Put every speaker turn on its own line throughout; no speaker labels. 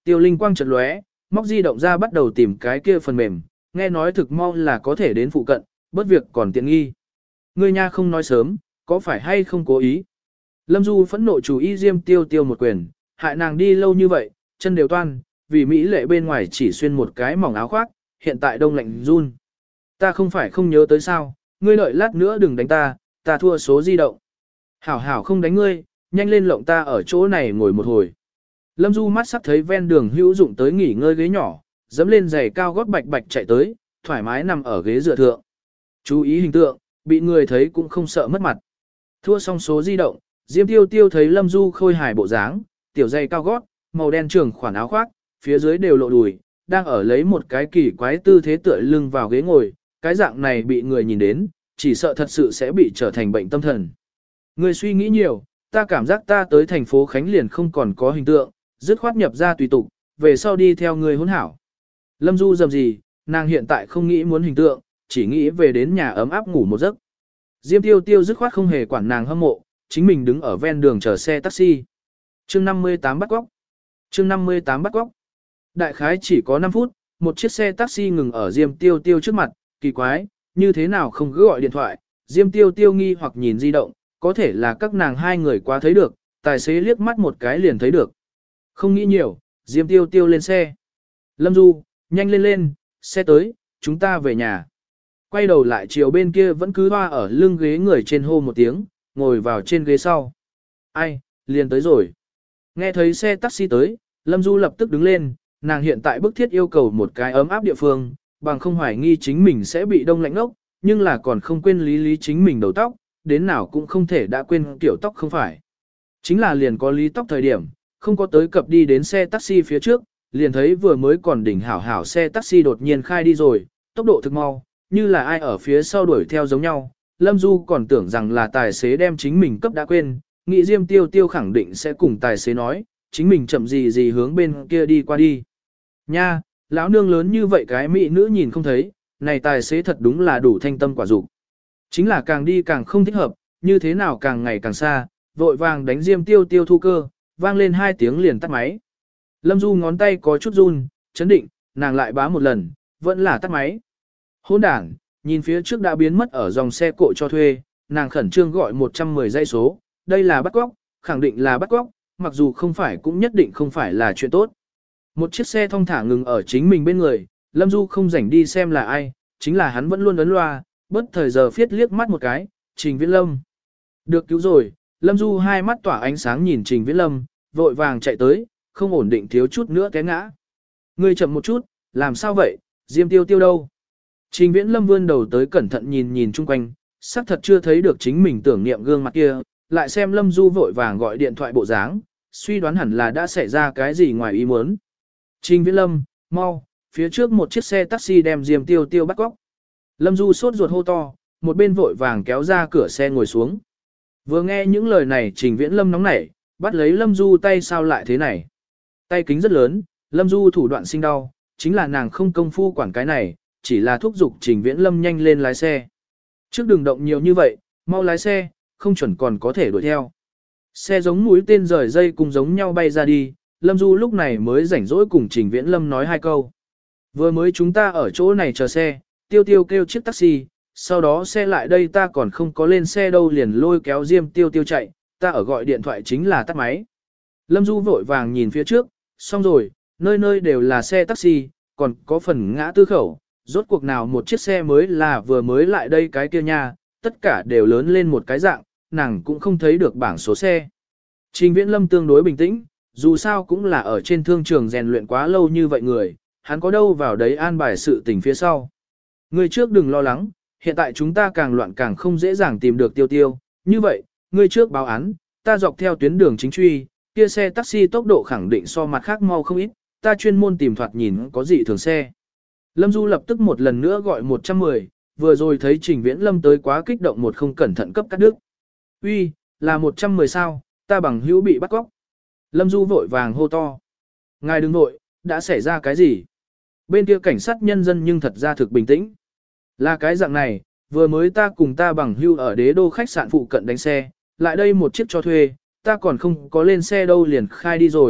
Tiêu Linh quang chợt lóe, móc di động ra bắt đầu tìm cái kia phần mềm, nghe nói thực mau là có thể đến phụ cận, bất việc còn tiện nghi. Ngươi nha không nói sớm, có phải hay không cố ý? Lâm Du phẫn nộ chủ ý Diêm Tiêu Tiêu một quyền, hại nàng đi lâu như vậy, chân đều toan, vì mỹ lệ bên ngoài chỉ xuyên một cái mỏng áo khoác, hiện tại đông lạnh run. Ta không phải không nhớ tới sao, ngươi đợi lát nữa đừng đánh ta, ta thua số di động. Hảo hảo không đánh ngươi, nhanh lên lộng ta ở chỗ này ngồi một hồi. Lâm Du mắt sắc thấy ven đường hữu dụng tới nghỉ ngơi ghế nhỏ, dẫm lên giày cao gót bạch bạch chạy tới, thoải mái nằm ở ghế dựa thượng. Chú ý hình tượng, bị người thấy cũng không sợ mất mặt. Thua xong số di động, Diêm Tiêu Tiêu thấy Lâm Du khôi hài bộ dáng, tiểu giày cao gót, màu đen trường khoản áo khoác, phía dưới đều lộ đùi, đang ở lấy một cái kỳ quái tư thế tựa lưng vào ghế ngồi, cái dạng này bị người nhìn đến, chỉ sợ thật sự sẽ bị trở thành bệnh tâm thần. Người suy nghĩ nhiều, ta cảm giác ta tới thành phố Khánh liền không còn có hình tượng, dứt khoát nhập ra tùy tục, về sau đi theo người hỗn hảo. Lâm Du dầm gì, nàng hiện tại không nghĩ muốn hình tượng, chỉ nghĩ về đến nhà ấm áp ngủ một giấc. Diêm Tiêu Tiêu dứt khoát không hề quản nàng hâm mộ, chính mình đứng ở ven đường chờ xe taxi. Chương 58 bắt cóc. Chương 58 bắt cóc. Đại khái chỉ có 5 phút, một chiếc xe taxi ngừng ở Diêm Tiêu Tiêu trước mặt, kỳ quái, như thế nào không cứ gọi điện thoại. Diêm Tiêu Tiêu nghi hoặc nhìn di động, có thể là các nàng hai người quá thấy được, tài xế liếc mắt một cái liền thấy được. Không nghĩ nhiều, Diêm Tiêu Tiêu lên xe. Lâm Du, nhanh lên lên, xe tới, chúng ta về nhà. Quay đầu lại chiều bên kia vẫn cứ hoa ở lưng ghế người trên hô một tiếng, ngồi vào trên ghế sau. Ai, liền tới rồi. Nghe thấy xe taxi tới, Lâm Du lập tức đứng lên, nàng hiện tại bức thiết yêu cầu một cái ấm áp địa phương, bằng không hoài nghi chính mình sẽ bị đông lạnh ngốc, nhưng là còn không quên lý chính mình đầu tóc, đến nào cũng không thể đã quên kiểu tóc không phải. Chính là liền có lý tóc thời điểm, không có tới cập đi đến xe taxi phía trước, liền thấy vừa mới còn đỉnh hảo xe taxi đột nhiên khai đi rồi, tốc độ thực mau, như là ai ở phía sau đuổi theo giống nhau. Lâm Du còn tưởng rằng là tài xế đem chính mình cấp đã quên, nghĩ Diêm Tiêu Tiêu khẳng định sẽ cùng tài xế nói, chính mình chậm gì hướng bên kia đi qua đi. Nha, lão nương lớn như vậy cái mỹ nữ nhìn không thấy, này tài xế thật đúng là đủ thanh tâm quả dục. Chính là càng đi càng không thích hợp, như thế nào càng ngày càng xa, vội vàng đánh Diêm Tiêu Tiêu thu cơ, vang lên 2 tiếng liền tắt máy. Lâm Du ngón tay có chút run, chấn định, nàng lại bá một lần, vẫn là tắt máy. Hôn đảng, nhìn phía trước đã biến mất ở dòng xe cộ cho thuê, nàng khẩn trương gọi 110 dây số, đây là bắt cóc, khẳng định là bắt cóc, mặc dù không phải cũng nhất định không phải là chuyện tốt. Một chiếc xe thong thả ngừng ở chính mình bên người, Lâm Du không rảnh đi xem là ai, chính là hắn vẫn luôn ấn loa, bất thời giờ phiết liếc mắt một cái, Trình Viễn Lâm. Được cứu rồi, Lâm Du hai mắt tỏa ánh sáng nhìn Trình Viễn Lâm, vội vàng chạy tới, không ổn định thiếu chút nữa té ngã. Ngươi chậm một chút, làm sao vậy, Diêm Tiêu Tiêu đâu? Trình Viễn Lâm vươn đầu tới cẩn thận nhìn chung quanh, xác thật chưa thấy được chính mình tưởng niệm gương mặt kia, lại xem Lâm Du vội vàng gọi điện thoại bộ dáng, suy đoán hẳn là đã xảy ra cái gì ngoài ý muốn. Trình Viễn Lâm, mau, phía trước một chiếc xe taxi đem Diêm Tiêu Tiêu bắt cóc. Lâm Du sốt ruột hô to, một bên vội vàng kéo ra cửa xe ngồi xuống. Vừa nghe những lời này Trình Viễn Lâm nóng nảy, bắt lấy Lâm Du tay sao lại thế này. Tay kính rất lớn, Lâm Du thủ đoạn sinh đau, chính là nàng không công phu quản cái này, chỉ là thúc giục Trình Viễn Lâm nhanh lên lái xe. Trước đừng động nhiều như vậy, mau lái xe, không chuẩn còn có thể đuổi theo. Xe giống mũi tên rời dây cùng giống nhau bay ra đi, Lâm Du lúc này mới rảnh rỗi cùng Trình Viễn Lâm nói 2 câu. Vừa mới chúng ta ở chỗ này chờ xe, Tiêu Tiêu kêu chiếc taxi, sau đó xe lại đây ta còn không có lên xe đâu liền lôi kéo Diêm Tiêu Tiêu chạy, ta ở gọi điện thoại chính là tắt máy. Lâm Du vội vàng nhìn phía trước, xong rồi, nơi nơi đều là xe taxi, còn có phần ngã tư khẩu, rốt cuộc nào một chiếc xe mới là vừa mới lại đây cái kia nha, tất cả đều lớn lên một cái dạng, nàng cũng không thấy được bảng số xe. Trình Viễn Lâm tương đối bình tĩnh, dù sao cũng là ở trên thương trường rèn luyện quá lâu như vậy người, hắn có đâu vào đấy an bài sự tình phía sau. Ngươi trước đừng lo lắng, hiện tại chúng ta càng loạn càng không dễ dàng tìm được Tiêu Tiêu, như vậy, ngươi trước báo án, ta dọc theo tuyến đường chính truy, kia xe taxi tốc độ khẳng định so mặt khác mau không ít, ta chuyên môn tìm thoạt nhìn có gì thường xe. Lâm Du lập tức một lần nữa gọi 110, vừa rồi thấy Trình Viễn Lâm tới quá kích động một không cẩn thận cấp cắt đứt. Uy, là 110 sao, ta bằng hữu bị bắt cóc. Lâm Du vội vàng hô to. Ngài đừng nội, đã xảy ra cái gì? Bên kia cảnh sát nhân dân nhưng thật ra thực bình tĩnh. Là cái dạng này, vừa mới ta cùng ta bằng hữu ở đế đô khách sạn phụ cận đánh xe, lại đây một chiếc cho thuê, ta còn không có lên xe đâu liền khai đi rồi,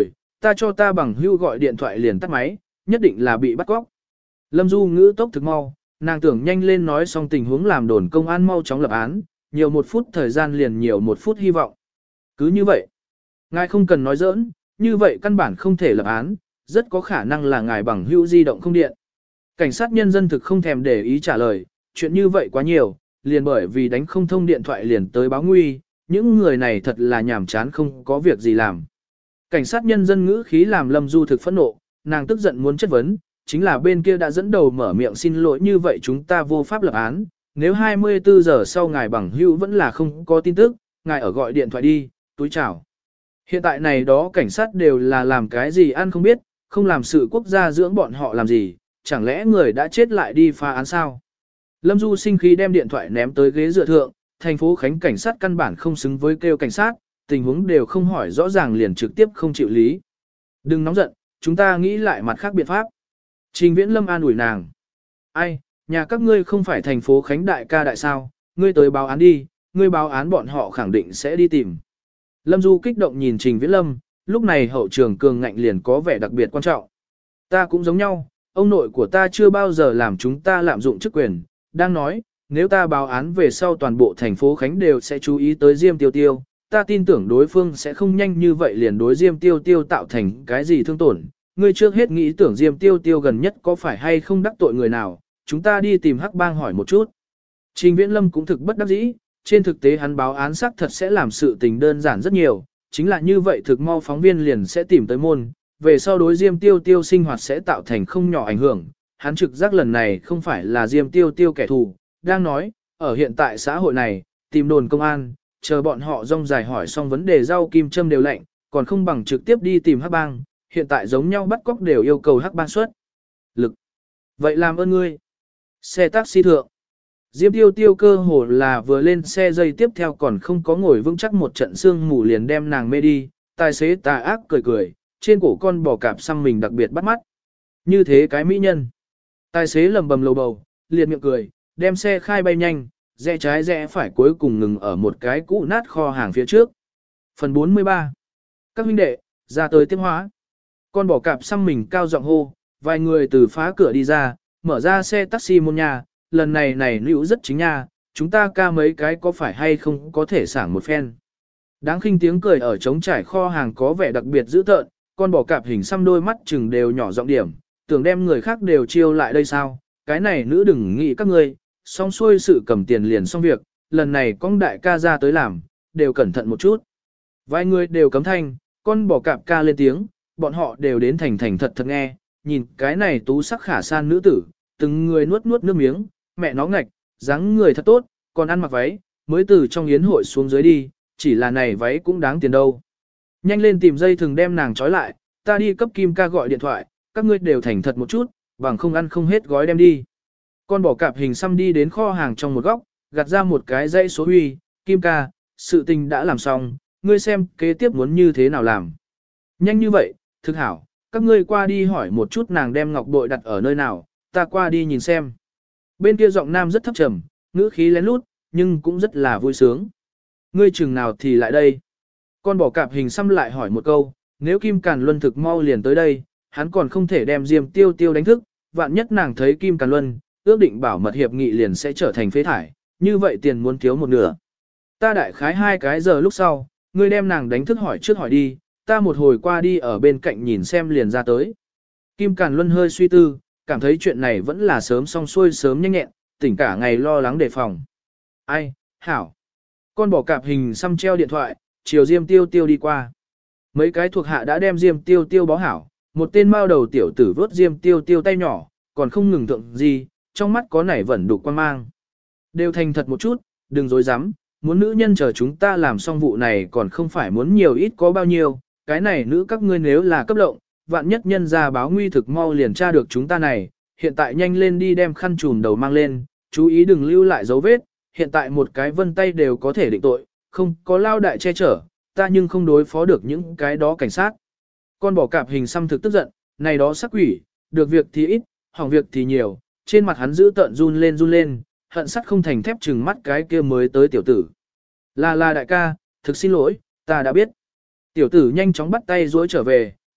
ta cho ta bằng hưu gọi điện thoại liền tắt máy, nhất định là bị bắt cóc. Lâm Du ngữ tốc thực mau, nàng tưởng nhanh lên nói xong tình huống làm đồn công an mau chóng lập án, nhiều 1 phút thời gian liền nhiều 1 phút hy vọng. Cứ như vậy, ngài không cần nói giỡn, như vậy căn bản không thể lập án, rất có khả năng là ngài bằng hữu di động không điện. Cảnh sát nhân dân thực không thèm để ý trả lời, chuyện như vậy quá nhiều, liền bởi vì đánh không thông điện thoại liền tới báo nguy, những người này thật là nhàm chán không có việc gì làm. Cảnh sát nhân dân ngữ khí làm Lâm Du thực phẫn nộ, nàng tức giận muốn chất vấn, chính là bên kia đã dẫn đầu mở miệng xin lỗi như vậy chúng ta vô pháp lập án, nếu 24 giờ sau ngài bằng hữu vẫn là không có tin tức, ngài ở gọi điện thoại đi, túi chào. Hiện tại này đó cảnh sát đều là làm cái gì ăn không biết, không làm sự quốc gia dưỡng bọn họ làm gì, chẳng lẽ người đã chết lại đi phá án sao? Lâm Du sinh khí đem điện thoại ném tới ghế dựa thượng, thành phố Khánh cảnh sát căn bản không xứng với kêu cảnh sát, tình huống đều không hỏi rõ ràng liền trực tiếp không chịu lý. Đừng nóng giận, chúng ta nghĩ lại mặt khác biện pháp. Trình Viễn Lâm an ủi nàng. Ai, nhà các ngươi không phải thành phố Khánh đại ca đại sao, ngươi tới báo án đi, ngươi báo án bọn họ khẳng định sẽ đi tìm. Lâm Du kích động nhìn Trình Viễn Lâm, lúc này hậu trường cường ngạnh liền có vẻ đặc biệt quan trọng. Ta cũng giống nhau, ông nội của ta chưa bao giờ làm chúng ta lạm dụng chức quyền, đang nói, nếu ta báo án về sau toàn bộ thành phố Khánh đều sẽ chú ý tới Diêm Tiêu Tiêu, ta tin tưởng đối phương sẽ không nhanh như vậy liền đối Diêm Tiêu Tiêu tạo thành cái gì thương tổn. Ngươi trước hết nghĩ tưởng Diêm Tiêu Tiêu gần nhất có phải hay không đắc tội người nào, chúng ta đi tìm Hắc Bang hỏi một chút. Trình Viễn Lâm cũng thực bất đắc dĩ, trên thực tế hắn báo án xác thật sẽ làm sự tình đơn giản rất nhiều, chính là như vậy thực mau phóng viên liền sẽ tìm tới môn, về sau đối Diêm Tiêu Tiêu sinh hoạt sẽ tạo thành không nhỏ ảnh hưởng. Hắn trực giác lần này không phải là Diêm Tiêu Tiêu kẻ thù, đang nói, ở hiện tại xã hội này, tìm đồn công an, chờ bọn họ rong dài hỏi xong vấn đề rau kim châm đều lạnh, còn không bằng trực tiếp đi tìm Hắc Bang, hiện tại giống nhau bắt cóc đều yêu cầu Hắc Bang xuất lực. Vậy làm ơn ngươi. Xe taxi thượng. Diêm Tiêu Tiêu cơ hồ là vừa lên xe dây tiếp theo còn không có ngồi vững chắc một trận sương mù liền đem nàng mê đi, tài xế tà ác cười cười, trên cổ con bò cạp xăm mình đặc biệt bắt mắt. Như thế cái mỹ nhân. Tài xế lầm bầm lầu bầu, liền miệng cười, đem xe khai bay nhanh, rẽ trái rẽ phải cuối cùng ngừng ở một cái cũ nát kho hàng phía trước. Phần 43. Các huynh đệ, ra tới tiếp hóa. Con bò cạp xăm mình cao giọng hô, vài người từ phá cửa đi ra, mở ra xe taxi môn nhà, lần này nữ rất chính nha, chúng ta ca mấy cái có phải hay không có thể sảng một phen. Đáng khinh tiếng cười ở trống trải kho hàng có vẻ đặc biệt dữ tợn, con bò cạp hình xăm đôi mắt chừng đều nhỏ giọng điểm, tưởng đem người khác đều chiêu lại đây sao, cái này nữ đừng nghĩ các ngươi, xong xuôi sự cầm tiền liền xong việc, lần này con đại ca ra tới làm, đều cẩn thận một chút. Vài người đều cấm thanh, con bò cạp ca lên tiếng, bọn họ đều đến thành thành thật thật nghe, nhìn cái này tú sắc khả san nữ tử, từng người nuốt nuốt nước miếng, mẹ nó ngạch, dáng người thật tốt, còn ăn mặc váy, mới từ trong yến hội xuống dưới đi, chỉ là này váy cũng đáng tiền đâu. Nhanh lên tìm dây thừng đem nàng trói lại, ta đi cấp Kim ca gọi điện thoại, các ngươi đều thành thật một chút, bằng không ăn không hết gói đem đi. Con bò cạp hình xăm đi đến kho hàng trong một góc, gạt ra một cái dãy số huy, Kim ca, sự tình đã làm xong, ngươi xem kế tiếp muốn như thế nào làm. Nhanh như vậy, thực hảo, các ngươi qua đi hỏi một chút nàng đem ngọc bội đặt ở nơi nào, ta qua đi nhìn xem. Bên kia giọng nam rất thấp trầm, ngữ khí lén lút, nhưng cũng rất là vui sướng. Ngươi chừng nào thì lại đây. Con bò cạp hình xăm lại hỏi một câu, nếu Kim Càn Luân thực mau liền tới đây, hắn còn không thể đem Diêm Tiêu Tiêu đánh thức, vạn nhất nàng thấy Kim Càn Luân, ước định bảo mật hiệp nghị liền sẽ trở thành phế thải, như vậy tiền muốn thiếu một nửa. Ta đại khái 2 cái giờ lúc sau, ngươi đem nàng đánh thức hỏi trước hỏi đi, ta một hồi qua đi ở bên cạnh nhìn xem liền ra tới. Kim Càn Luân hơi suy tư, cảm thấy chuyện này vẫn là sớm xong xuôi sớm nhanh nhẹn, tỉnh cả ngày lo lắng đề phòng. Ai, hảo. Con bò cạp hình xăm treo điện thoại, chiều Diêm Tiêu Tiêu đi qua. Mấy cái thuộc hạ đã đem Diêm Tiêu Tiêu bó hảo, một tên mao đầu tiểu tử vớt Diêm Tiêu Tiêu tay nhỏ, còn không ngừng thượng gì, trong mắt có nảy vẩn đục quan mang. Đều thành thật một chút, đừng dối dám, muốn nữ nhân chờ chúng ta làm xong vụ này còn không phải muốn nhiều ít có bao nhiêu, cái này nữ các ngươi nếu là cấp lộng, vạn nhất nhân ra báo nguy thực mau liền tra được chúng ta này, hiện tại nhanh lên đi đem khăn trùm đầu mang lên, chú ý đừng lưu lại dấu vết, hiện tại một cái vân tay đều có thể định tội, không có lao đại che chở, ta nhưng không đối phó được những cái đó cảnh sát. Con bò cạp hình xăm thực tức giận, này đó sắc quỷ, được việc thì ít, hỏng việc thì nhiều, trên mặt hắn giữ tợn run lên, hận sắt không thành thép chừng mắt cái kia mới tới tiểu tử. Là đại ca, thực xin lỗi, ta đã biết. Tiểu tử nhanh chóng bắt tay duỗi trở về,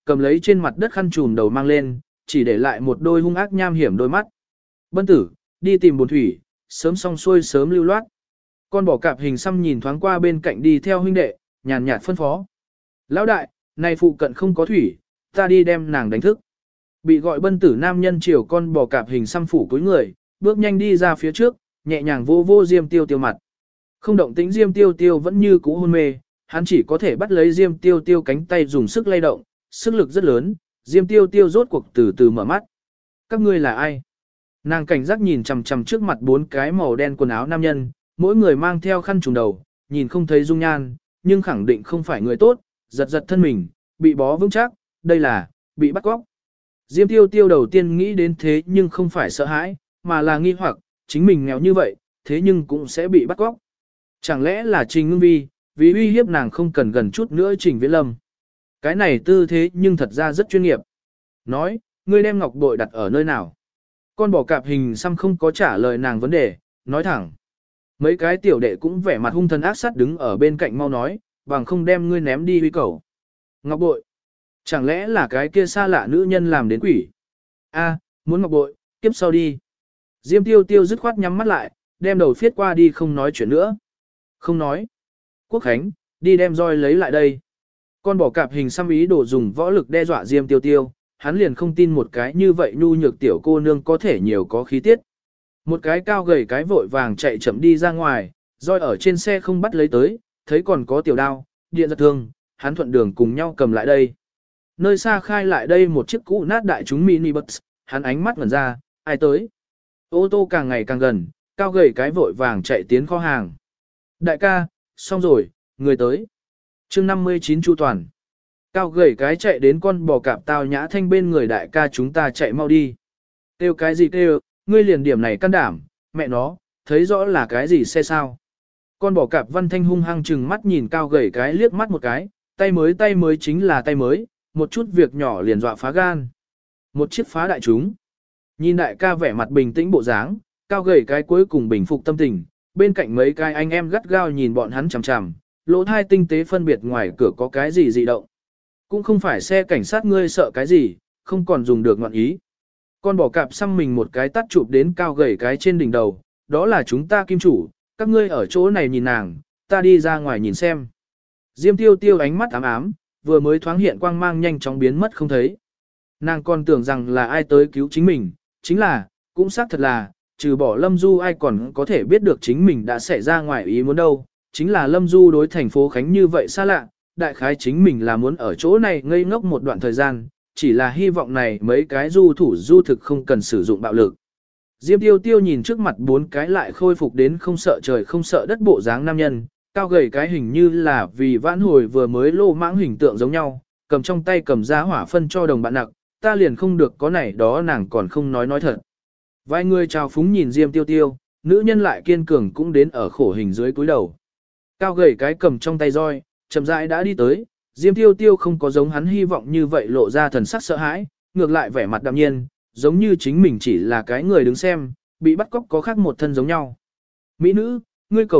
cầm lấy trên mặt đất khăn trùm đầu mang lên, chỉ để lại một đôi hung ác nham hiểm đôi mắt. Bân tử, đi tìm bồn thủy, sớm xong xuôi sớm lưu loát. Con bò cạp hình xăm nhìn thoáng qua bên cạnh đi theo huynh đệ, nhàn nhạt phân phó. Lão đại, này phụ cận không có thủy, ta đi đem nàng đánh thức. Bị gọi bân tử nam nhân chiều con bò cạp hình xăm phủ cuối người, bước nhanh đi ra phía trước, nhẹ nhàng vô vô Diêm Tiêu Tiêu mặt. Không động tĩnh Diêm Tiêu Tiêu vẫn như cũ hôn mê, hắn chỉ có thể bắt lấy Diêm Tiêu Tiêu cánh tay dùng sức lay động, sức lực rất lớn, Diêm Tiêu Tiêu rốt cuộc từ từ mở mắt. Các ngươi là ai? Nàng cảnh giác nhìn chằm chằm trước mặt 4 cái màu đen quần áo nam nhân, mỗi người mang theo khăn trùm đầu, nhìn không thấy dung nhan, nhưng khẳng định không phải người tốt, giật giật thân mình, bị bó vững chắc, đây là, bị bắt cóc. Diêm Tiêu Tiêu đầu tiên nghĩ đến thế nhưng không phải sợ hãi, mà là nghi hoặc, chính mình nghèo như vậy, thế nhưng cũng sẽ bị bắt cóc. Chẳng lẽ là Trình Ngưng Vi, vì uy hiếp nàng không cần gần chút nữa Trình Viễn Lâm. Cái này tư thế nhưng thật ra rất chuyên nghiệp. Nói, ngươi đem ngọc bội đặt ở nơi nào? Con bò cạp hình xăm không có trả lời nàng vấn đề, nói thẳng. Mấy cái tiểu đệ cũng vẻ mặt hung thần ác sát đứng ở bên cạnh mau nói, bằng không đem ngươi ném đi huy cầu. Ngọc bội. Chẳng lẽ là cái kia xa lạ nữ nhân làm đến quỷ? A, muốn ngọc bội, kiếp sau đi. Diêm Tiêu Tiêu dứt khoát nhắm mắt lại, đem đầu phiết qua đi không nói chuyện nữa. Không nói. Quốc Khánh, đi đem roi lấy lại đây. Con bò cạp hình xăm ý đồ dùng võ lực đe dọa Diêm Tiêu Tiêu, hắn liền không tin một cái như vậy nhu nhược tiểu cô nương có thể nhiều có khí tiết. Một cái cao gầy cái vội vàng chạy chậm đi ra ngoài, roi ở trên xe không bắt lấy tới, thấy còn có tiểu đao, điện giật thương, hắn thuận đường cùng nhau cầm lại đây. Nơi xa khai lại đây một chiếc cũ nát đại chúng mini bus, hắn ánh mắt ngẩn ra, ai tới? Ô tô càng ngày càng gần, cao gầy cái vội vàng chạy tiến kho hàng. Đại ca, xong rồi, người tới. chương 59 Chu Toàn. Cao gầy cái chạy đến con bò cạp tao nhã thanh bên người đại ca chúng ta chạy mau đi. Kêu cái gì kêu, ngươi liền điểm này can đảm, mẹ nó, thấy rõ là cái gì xe sao. Con bò cạp văn thanh hung hăng chừng mắt nhìn cao gầy cái liếc mắt một cái, tay mới chính là tay mới, một chút việc nhỏ liền dọa phá gan. Một chiếc phá đại chúng. Nhìn đại ca vẻ mặt bình tĩnh bộ dáng, cao gầy cái cuối cùng bình phục tâm tình, bên cạnh mấy cái anh em gắt gao nhìn bọn hắn chằm chằm, lỗ thai tinh tế phân biệt ngoài cửa có cái gì dị động. Cũng không phải xe cảnh sát ngươi sợ cái gì, không còn dùng được ngọn ý. Con bò cạp xăm mình một cái tắt chụp đến cao gầy cái trên đỉnh đầu, đó là chúng ta kim chủ, các ngươi ở chỗ này nhìn nàng, ta đi ra ngoài nhìn xem. Diêm Tiêu Tiêu ánh mắt ám ám, vừa mới thoáng hiện quang mang nhanh chóng biến mất không thấy. Nàng còn tưởng rằng là ai tới cứu chính mình, chính là, cũng xác thật là, trừ bỏ Lâm Du ai còn có thể biết được chính mình đã xảy ra ngoài ý muốn đâu, chính là Lâm Du đối thành phố Khánh như vậy xa lạ, đại khái chính mình là muốn ở chỗ này ngây ngốc một đoạn thời gian, chỉ là hy vọng này mấy cái du thủ du thực không cần sử dụng bạo lực. Diêm Tiêu Tiêu nhìn trước mặt 4 cái lại khôi phục đến không sợ trời không sợ đất bộ dáng nam nhân, cao gầy cái hình như là vì vãn hồi vừa mới lô mãng hình tượng giống nhau, cầm trong tay cầm giá hỏa phân cho đồng bạn nặng, ta liền không được có này đó nàng còn không nói thật. Vài người chào phúng nhìn Diêm Tiêu Tiêu, nữ nhân lại kiên cường cũng đến ở khổ hình dưới cúi đầu. Cao gầy cái cầm trong tay roi, chậm rãi đã đi tới, Diêm Tiêu Tiêu không có giống hắn hy vọng như vậy lộ ra thần sắc sợ hãi, ngược lại vẻ mặt đạm nhiên, giống như chính mình chỉ là cái người đứng xem, bị bắt cóc có khác một thân giống nhau. Mỹ nữ, ngươi cầu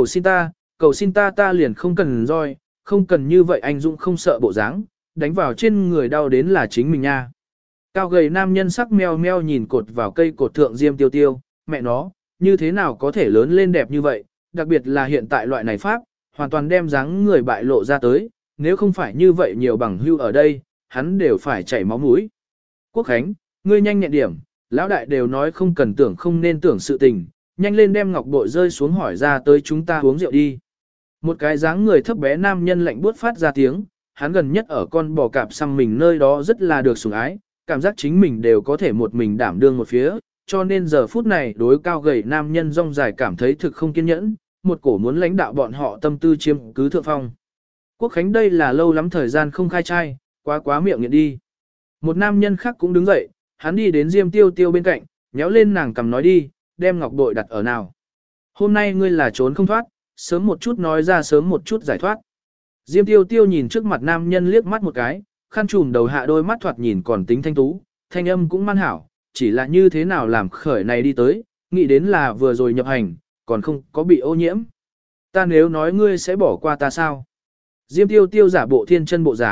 xin ta ta liền không cần roi, không cần như vậy anh dũng không sợ bộ dáng, đánh vào trên người đau đến là chính mình nha. Cao gầy nam nhân sắc meo meo nhìn cột vào cây cột thượng Diêm Tiêu Tiêu, mẹ nó, như thế nào có thể lớn lên đẹp như vậy, đặc biệt là hiện tại loại này pháp, hoàn toàn đem dáng người bại lộ ra tới, nếu không phải như vậy nhiều bằng hưu ở đây, hắn đều phải chảy máu mũi. Quốc Khánh, ngươi nhanh nhẹn điểm, lão đại đều nói không cần tưởng không nên tưởng sự tình, nhanh lên đem ngọc bội rơi xuống hỏi ra tới chúng ta uống rượu đi. Một cái dáng người thấp bé nam nhân lạnh buốt phát ra tiếng, hắn gần nhất ở con bò cạp xăm mình nơi đó rất là được sủng ái, cảm giác chính mình đều có thể một mình đảm đương một phía, cho nên giờ phút này đối cao gầy nam nhân rong dài cảm thấy thực không kiên nhẫn, một cổ muốn lãnh đạo bọn họ tâm tư chiếm cứ thượng phong. Quốc Khánh đây là lâu lắm thời gian không khai trai, quá miệng nghiện đi. Một nam nhân khác cũng đứng dậy, hắn đi đến Diêm Tiêu Tiêu bên cạnh, nhéo lên nàng cầm nói đi, đem ngọc bội đặt ở nào. Hôm nay ngươi là trốn không thoát, sớm một chút nói ra sớm một chút giải thoát. Diêm Tiêu Tiêu nhìn trước mặt nam nhân liếc mắt một cái, khăn trùm đầu hạ đôi mắt thoạt nhìn còn tính thanh tú, thanh âm cũng man hảo, chỉ là như thế nào làm khởi này đi tới, nghĩ đến là vừa rồi nhập hành, còn không có bị ô nhiễm. Ta nếu nói ngươi sẽ bỏ qua ta sao? Diêm Tiêu Tiêu giả bộ thiên chân bộ dáng,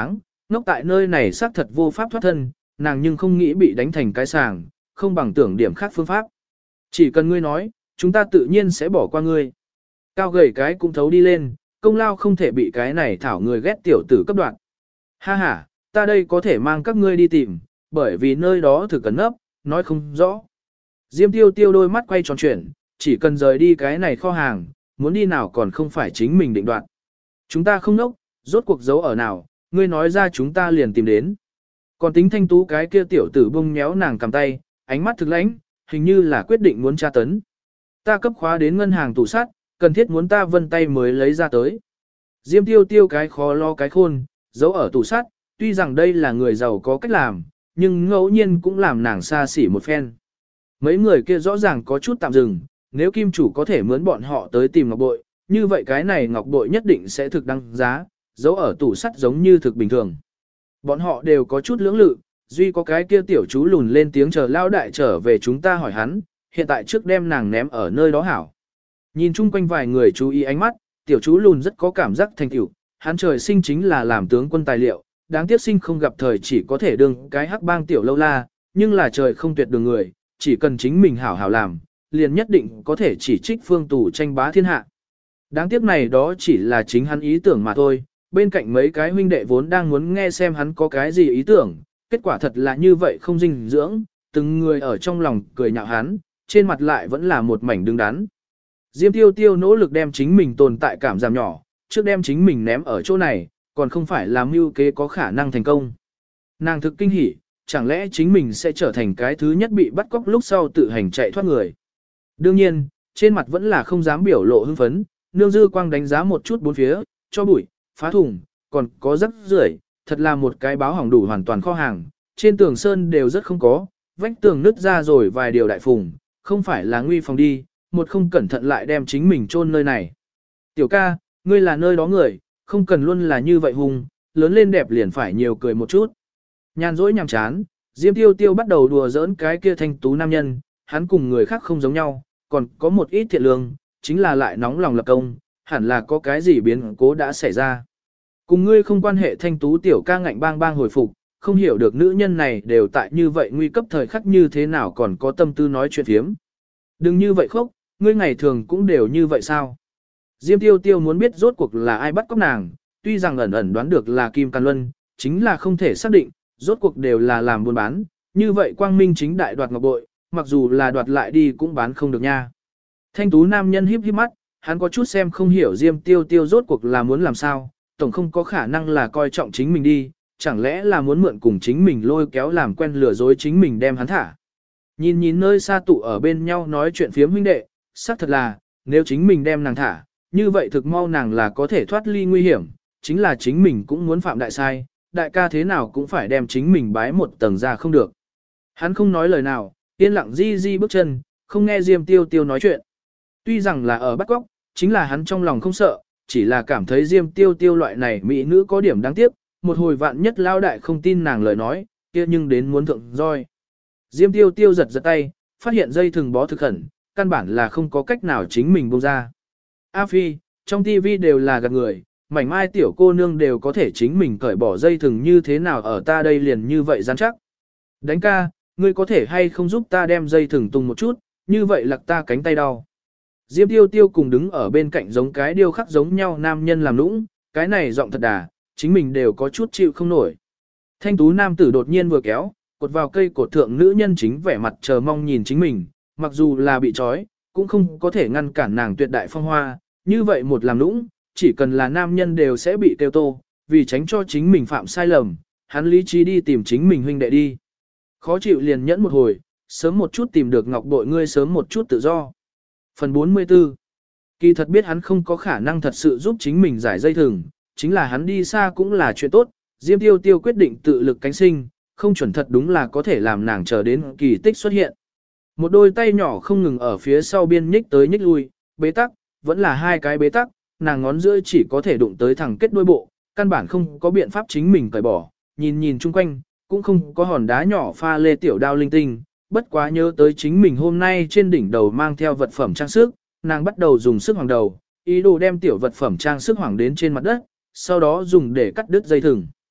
Ngốc tại nơi này xác thật vô pháp thoát thân, nàng nhưng không nghĩ bị đánh thành cái sàng, không bằng tưởng điểm khác phương pháp. Chỉ cần ngươi nói, chúng ta tự nhiên sẽ bỏ qua ngươi. Cao gầy cái cũng thấu đi lên, công lao không thể bị cái này thảo người ghét tiểu tử cấp đoạn. Ha ha, ta đây có thể mang các ngươi đi tìm, bởi vì nơi đó thử cẩn nấp, nói không rõ. Diêm tiêu tiêu đôi mắt quay tròn chuyển, chỉ cần rời đi cái này kho hàng, muốn đi nào còn không phải chính mình định đoạt. Chúng ta không nốc, rốt cuộc giấu ở nào, ngươi nói ra chúng ta liền tìm đến. Còn tính thanh tú cái kia tiểu tử bung nhéo nàng cầm tay, ánh mắt thực lãnh, hình như là quyết định muốn tra tấn. Ta cấp khóa đến ngân hàng tủ sát, cần thiết muốn ta vân tay mới lấy ra tới. Diêm tiêu tiêu cái khó lo cái khôn, giấu ở tủ sát, tuy rằng đây là người giàu có cách làm, nhưng ngẫu nhiên cũng làm nàng xa xỉ một phen. Mấy người kia rõ ràng có chút tạm dừng, nếu kim chủ có thể mướn bọn họ tới tìm ngọc bội, như vậy cái này ngọc bội nhất định sẽ thực đăng giá, giấu ở tủ sắt giống như thực bình thường. Bọn họ đều có chút lưỡng lự, duy có cái kia tiểu chú lùn lên tiếng chờ lao đại trở về chúng ta hỏi hắn, hiện tại trước đem nàng ném ở nơi đó hảo. Nhìn chung quanh vài người chú ý ánh mắt, tiểu chú lùn rất có cảm giác thành tựu, hắn trời sinh chính là làm tướng quân tài liệu, đáng tiếc sinh không gặp thời chỉ có thể đương cái hắc bang tiểu lâu la, nhưng là trời không tuyệt đường người, chỉ cần chính mình hảo hảo làm, liền nhất định có thể chỉ trích phương tù tranh bá thiên hạ. Đáng tiếc này đó chỉ là chính hắn ý tưởng mà thôi, bên cạnh mấy cái huynh đệ vốn đang muốn nghe xem hắn có cái gì ý tưởng, kết quả thật là như vậy không dinh dưỡng, từng người ở trong lòng cười nhạo hắn, trên mặt lại vẫn là một mảnh đứng đắn. Diêm tiêu tiêu nỗ lực đem chính mình tồn tại cảm giảm nhỏ, trước đem chính mình ném ở chỗ này, còn không phải làm mưu kế có khả năng thành công. Nàng thực kinh hỉ, chẳng lẽ chính mình sẽ trở thành cái thứ nhất bị bắt cóc lúc sau tự hành chạy thoát người. Đương nhiên, trên mặt vẫn là không dám biểu lộ hưng phấn, nương dư quang đánh giá một chút bốn phía, cho bụi, phá thùng, còn có rắc rưởi, thật là một cái báo hỏng đủ hoàn toàn kho hàng, trên tường sơn đều rất không có, vách tường nứt ra rồi vài điều đại phùng, không phải là nguy phòng đi, một không cẩn thận lại đem chính mình chôn nơi này. Tiểu ca, ngươi là nơi đó người, không cần luôn là như vậy hùng, lớn lên đẹp liền phải nhiều cười một chút. Nhàn rỗi nhàm chán, Diêm Tiêu Tiêu bắt đầu đùa giỡn cái kia thanh tú nam nhân, hắn cùng người khác không giống nhau, còn có một ít thiện lương, chính là lại nóng lòng lập công, hẳn là có cái gì biến cố đã xảy ra. Cùng ngươi không quan hệ thanh tú tiểu ca ngạnh bang bang hồi phục, không hiểu được nữ nhân này đều tại như vậy nguy cấp thời khắc như thế nào còn có tâm tư nói chuyện thiếm. Đừng như vậy khóc, ngươi ngày thường cũng đều như vậy sao? Diêm Tiêu Tiêu muốn biết rốt cuộc là ai bắt cóc nàng, tuy rằng ẩn ẩn đoán được là Kim Càn Luân, chính là không thể xác định, rốt cuộc đều là làm buôn bán, như vậy quang minh chính đại đoạt ngọc bội, mặc dù là đoạt lại đi cũng bán không được nha. Thanh tú nam nhân híp híp mắt, hắn có chút xem không hiểu Diêm Tiêu Tiêu rốt cuộc là muốn làm sao, tổng không có khả năng là coi trọng chính mình đi, chẳng lẽ là muốn mượn cùng chính mình lôi kéo làm quen lừa dối chính mình đem hắn thả. Nhìn nhìn nơi xa tụ ở bên nhau nói chuyện phiếm huynh đệ, xác thật là, nếu chính mình đem nàng thả, như vậy thực mau nàng là có thể thoát ly nguy hiểm, chính là chính mình cũng muốn phạm đại sai, đại ca thế nào cũng phải đem chính mình bái một tầng ra không được. Hắn không nói lời nào, yên lặng di di bước chân, không nghe Diêm Tiêu Tiêu nói chuyện. Tuy rằng là ở bắt cóc, chính là hắn trong lòng không sợ, chỉ là cảm thấy Diêm Tiêu Tiêu loại này mỹ nữ có điểm đáng tiếc, một hồi vạn nhất lao đại không tin nàng lời nói, kia nhưng đến muốn thượng roi. Diêm Tiêu Tiêu giật giật tay, phát hiện dây thừng bó thực khẩn, căn bản là không có cách nào chính mình buông ra. A Phi, trong TV đều là gạt người, mảnh mai tiểu cô nương đều có thể chính mình cởi bỏ dây thừng như thế nào ở ta đây liền như vậy rắn chắc. Đánh ca, ngươi có thể hay không giúp ta đem dây thừng tung một chút, như vậy lặc ta cánh tay đau. Diêm Tiêu Tiêu cùng đứng ở bên cạnh giống cái điêu khắc giống nhau nam nhân làm nũng, cái này giọng thật đà, chính mình đều có chút chịu không nổi. Thanh tú nam tử đột nhiên vừa kéo, cột vào cây cột thượng nữ nhân chính vẻ mặt chờ mong nhìn chính mình, mặc dù là bị trói, cũng không có thể ngăn cản nàng tuyệt đại phong hoa, như vậy một làm nũng, chỉ cần là nam nhân đều sẽ bị tiêu tô, vì tránh cho chính mình phạm sai lầm, hắn lý trí đi tìm chính mình huynh đệ đi. Khó chịu liền nhẫn một hồi, sớm một chút tìm được ngọc bội ngươi sớm một chút tự do. Phần 44. Kỳ thật biết hắn không có khả năng thật sự giúp chính mình giải dây thừng, chính là hắn đi xa cũng là chuyện tốt, Diêm Tiêu Tiêu quyết định tự lực cánh sinh, không chuẩn thật đúng là có thể làm nàng chờ đến kỳ tích xuất hiện. Một đôi tay nhỏ không ngừng ở phía sau biên nhích tới nhích lui, bế tắc, vẫn là hai cái bế tắc, nàng ngón giữa chỉ có thể đụng tới thẳng kết đuôi bộ, căn bản không có biện pháp chính mình cởi bỏ, nhìn nhìn chung quanh, cũng không có hòn đá nhỏ pha lê tiểu đao linh tinh, bất quá nhớ tới chính mình hôm nay trên đỉnh đầu mang theo vật phẩm trang sức, nàng bắt đầu dùng sức hoàng đầu, ý đồ đem tiểu vật phẩm trang sức hoàng đến trên mặt đất, sau đó dùng để cắt đứt dây thừng.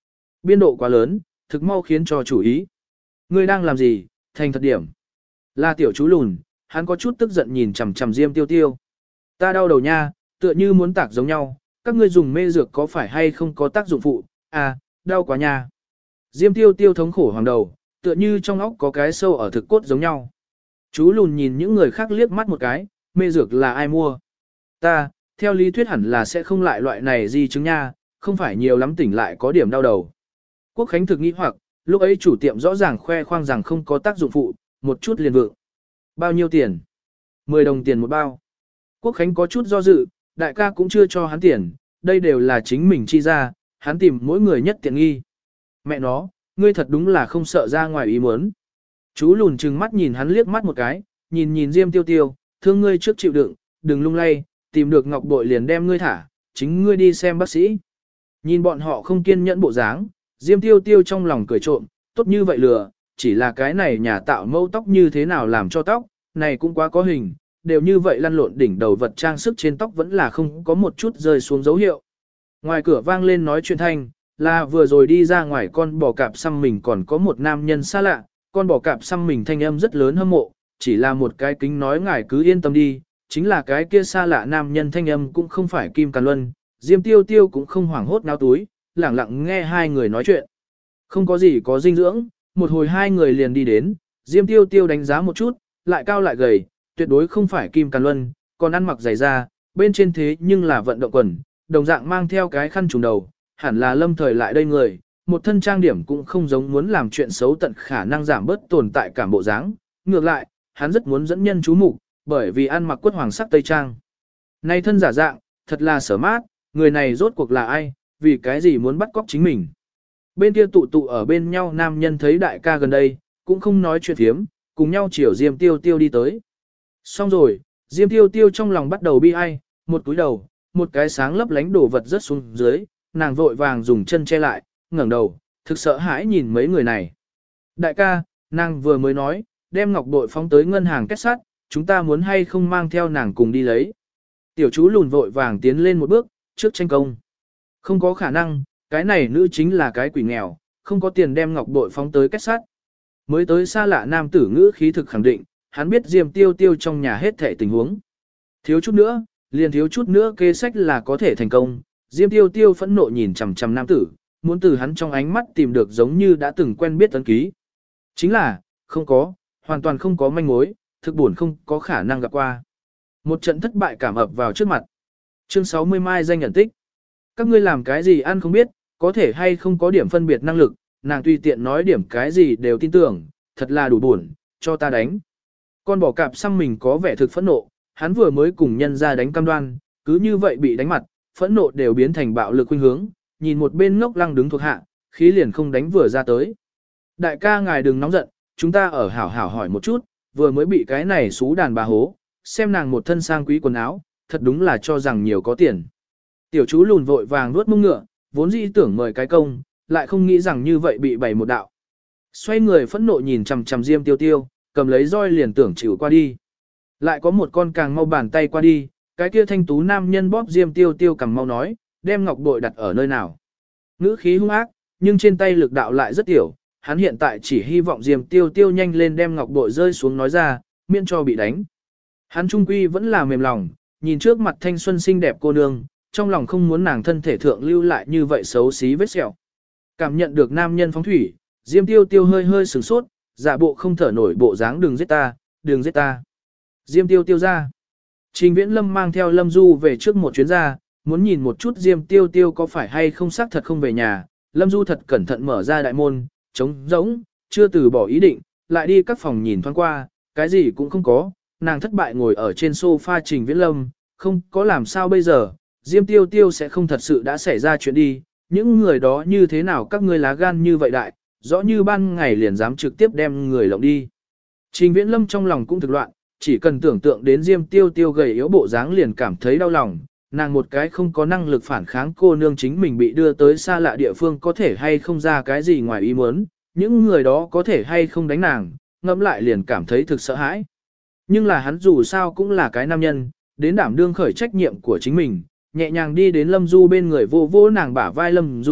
biên độ quá lớn, thực mau khiến cho chủ ý. Ngươi đang làm gì, thành thật điểm. Là tiểu chú lùn, hắn có chút tức giận nhìn chằm chằm Diêm Tiêu Tiêu. Ta đau đầu nha, tựa như muốn tạc giống nhau, các ngươi dùng mê dược có phải hay không có tác dụng phụ, à, đau quá nha. Diêm Tiêu Tiêu thống khổ hoàng đầu, tựa như trong óc có cái sâu ở thực cốt giống nhau. Chú lùn nhìn những người khác liếc mắt một cái, mê dược là ai mua? Ta, theo lý thuyết hẳn là sẽ không lại loại này gì chứng nha, không phải nhiều lắm tỉnh lại có điểm đau đầu. Quốc Khánh thực nghĩ hoặc, lúc ấy chủ tiệm rõ ràng khoe khoang rằng không có tác dụng phụ, một chút liền vượng. Bao nhiêu tiền? 10 đồng tiền một bao. Quốc Khánh có chút do dự, đại ca cũng chưa cho hắn tiền, đây đều là chính mình chi ra, hắn tìm mỗi người nhất tiện nghi. Mẹ nó, ngươi thật đúng là không sợ ra ngoài ý muốn. Chú lùn trừng mắt nhìn hắn liếc mắt một cái, nhìn Diêm Tiêu Tiêu, thương ngươi trước chịu đựng, đừng lung lay, tìm được ngọc bội liền đem ngươi thả, chính ngươi đi xem bác sĩ. Nhìn bọn họ không kiên nhẫn bộ dáng, Diêm Tiêu Tiêu trong lòng cười trộm, tốt như vậy lừa, chỉ là cái này nhà tạo mâu tóc như thế nào làm cho tóc, này cũng quá có hình, đều như vậy lăn lộn đỉnh đầu vật trang sức trên tóc vẫn là không có một chút rơi xuống dấu hiệu. Ngoài cửa vang lên nói chuyện thanh, là vừa rồi đi ra ngoài con bò cạp xăm mình còn có một nam nhân xa lạ, con bò cạp xăm mình thanh âm rất lớn hâm mộ, chỉ là một cái kính nói ngài cứ yên tâm đi, chính là cái kia xa lạ nam nhân thanh âm cũng không phải Kim Càn Luân, Diêm Tiêu Tiêu cũng không hoảng hốt náo túi, lẳng lặng nghe hai người nói chuyện. Không có gì có dinh dưỡng, một hồi hai người liền đi đến, Diêm Tiêu Tiêu đánh giá một chút, lại cao lại gầy, tuyệt đối không phải Kim Càn Luân, còn ăn mặc giày da, bên trên thế nhưng là vận động quần, đồng dạng mang theo cái khăn trùm đầu, hẳn là lâm thời lại đây người, một thân trang điểm cũng không giống muốn làm chuyện xấu tận khả năng giảm bớt tồn tại cảm bộ dáng, ngược lại, hắn rất muốn dẫn nhân chú mục, bởi vì ăn mặc quất hoàng sắc tây trang. Này thân giả dạng, thật là sở mát, người này rốt cuộc là ai, vì cái gì muốn bắt cóc chính mình. Bên kia tụ ở bên nhau nam nhân thấy đại ca gần đây, cũng không nói chuyện thiếm, cùng nhau chiều Diêm Tiêu Tiêu đi tới. Xong rồi, Diêm Tiêu Tiêu trong lòng bắt đầu bi ai, một túi đầu, một cái sáng lấp lánh đổ vật rớt xuống dưới, nàng vội vàng dùng chân che lại, ngẩng đầu, thực sợ hãi nhìn mấy người này. Đại ca, nàng vừa mới nói, đem ngọc bội phóng tới ngân hàng kết sắt, chúng ta muốn hay không mang theo nàng cùng đi lấy. Tiểu chú lùn vội vàng tiến lên một bước, trước tranh công. Không có khả năng, cái này nữ chính là cái quỷ nghèo, không có tiền đem ngọc bội phóng tới kết sắt. Mới tới xa lạ nam tử ngữ khí thực khẳng định, hắn biết Diêm Tiêu Tiêu trong nhà hết thể tình huống. Thiếu chút nữa, liền thiếu chút nữa kế sách là có thể thành công. Diêm Tiêu Tiêu phẫn nộ nhìn chằm chằm nam tử, muốn từ hắn trong ánh mắt tìm được giống như đã từng quen biết ấn ký. Chính là, không có, hoàn toàn không có manh mối, thực buồn không có khả năng gặp qua. Một trận thất bại cảm ập vào trước mặt. Chương 60 Mai danh nhận tích. Các ngươi làm cái gì ăn không biết, có thể hay không có điểm phân biệt năng lực, nàng tùy tiện nói điểm cái gì đều tin tưởng, thật là đủ buồn, cho ta đánh. Con bò cạp xăm mình có vẻ thực phẫn nộ, hắn vừa mới cùng nhân ra đánh cam đoan, cứ như vậy bị đánh mặt, phẫn nộ đều biến thành bạo lực khuynh hướng, nhìn một bên ngốc lăng đứng thuộc hạ, khí liền không đánh vừa ra tới. Đại ca ngài đừng nóng giận, chúng ta ở hảo hảo hỏi một chút, vừa mới bị cái này xú đàn bà hố, xem nàng một thân sang quý quần áo, thật đúng là cho rằng nhiều có tiền. Tiểu chú lùn vội vàng nuốt mông ngựa, vốn dĩ tưởng mời cái công, lại không nghĩ rằng như vậy bị bày một đạo. Xoay người phẫn nộ nhìn chằm chằm Diêm Tiêu Tiêu, cầm lấy roi liền tưởng chịu qua đi. Lại có một con càng mau bàn tay qua đi, cái kia thanh tú nam nhân bóp Diêm Tiêu Tiêu cầm mau nói, đem ngọc bội đặt ở nơi nào. Ngữ khí hung ác, nhưng trên tay lực đạo lại rất tiểu, hắn hiện tại chỉ hy vọng Diêm Tiêu Tiêu nhanh lên đem ngọc bội rơi xuống nói ra, miễn cho bị đánh. Hắn trung quy vẫn là mềm lòng, nhìn trước mặt thanh xuân xinh đẹp cô nương, trong lòng không muốn nàng thân thể thượng lưu lại như vậy xấu xí vết sẹo. Cảm nhận được nam nhân phóng thủy, Diêm Tiêu Tiêu hơi hơi sửng sốt, giả bộ không thở nổi bộ dáng đừng giết ta, đừng giết ta. Diêm Tiêu Tiêu ra. Trình Viễn Lâm mang theo Lâm Du về trước một chuyến ra, muốn nhìn một chút Diêm Tiêu Tiêu có phải hay không xác thật không về nhà. Lâm Du thật cẩn thận mở ra đại môn, trống rỗng, chưa từ bỏ ý định, lại đi các phòng nhìn thoáng qua, cái gì cũng không có. Nàng thất bại ngồi ở trên sofa Trình Viễn Lâm, không có làm sao bây giờ, Diêm Tiêu Tiêu sẽ không thật sự đã xảy ra chuyện đi, những người đó như thế nào các ngươi lá gan như vậy đại, rõ như ban ngày liền dám trực tiếp đem người lộng đi. Trình Viễn Lâm trong lòng cũng thực loạn, chỉ cần tưởng tượng đến Diêm Tiêu Tiêu gầy yếu bộ dáng liền cảm thấy đau lòng, nàng một cái không có năng lực phản kháng cô nương chính mình bị đưa tới xa lạ địa phương có thể hay không ra cái gì ngoài ý muốn, những người đó có thể hay không đánh nàng, ngẫm lại liền cảm thấy thực sợ hãi. Nhưng là hắn dù sao cũng là cái nam nhân, đến đảm đương khởi trách nhiệm của chính mình, nhẹ nhàng đi đến Lâm Du bên người vô vô nàng bả vai Lâm Du,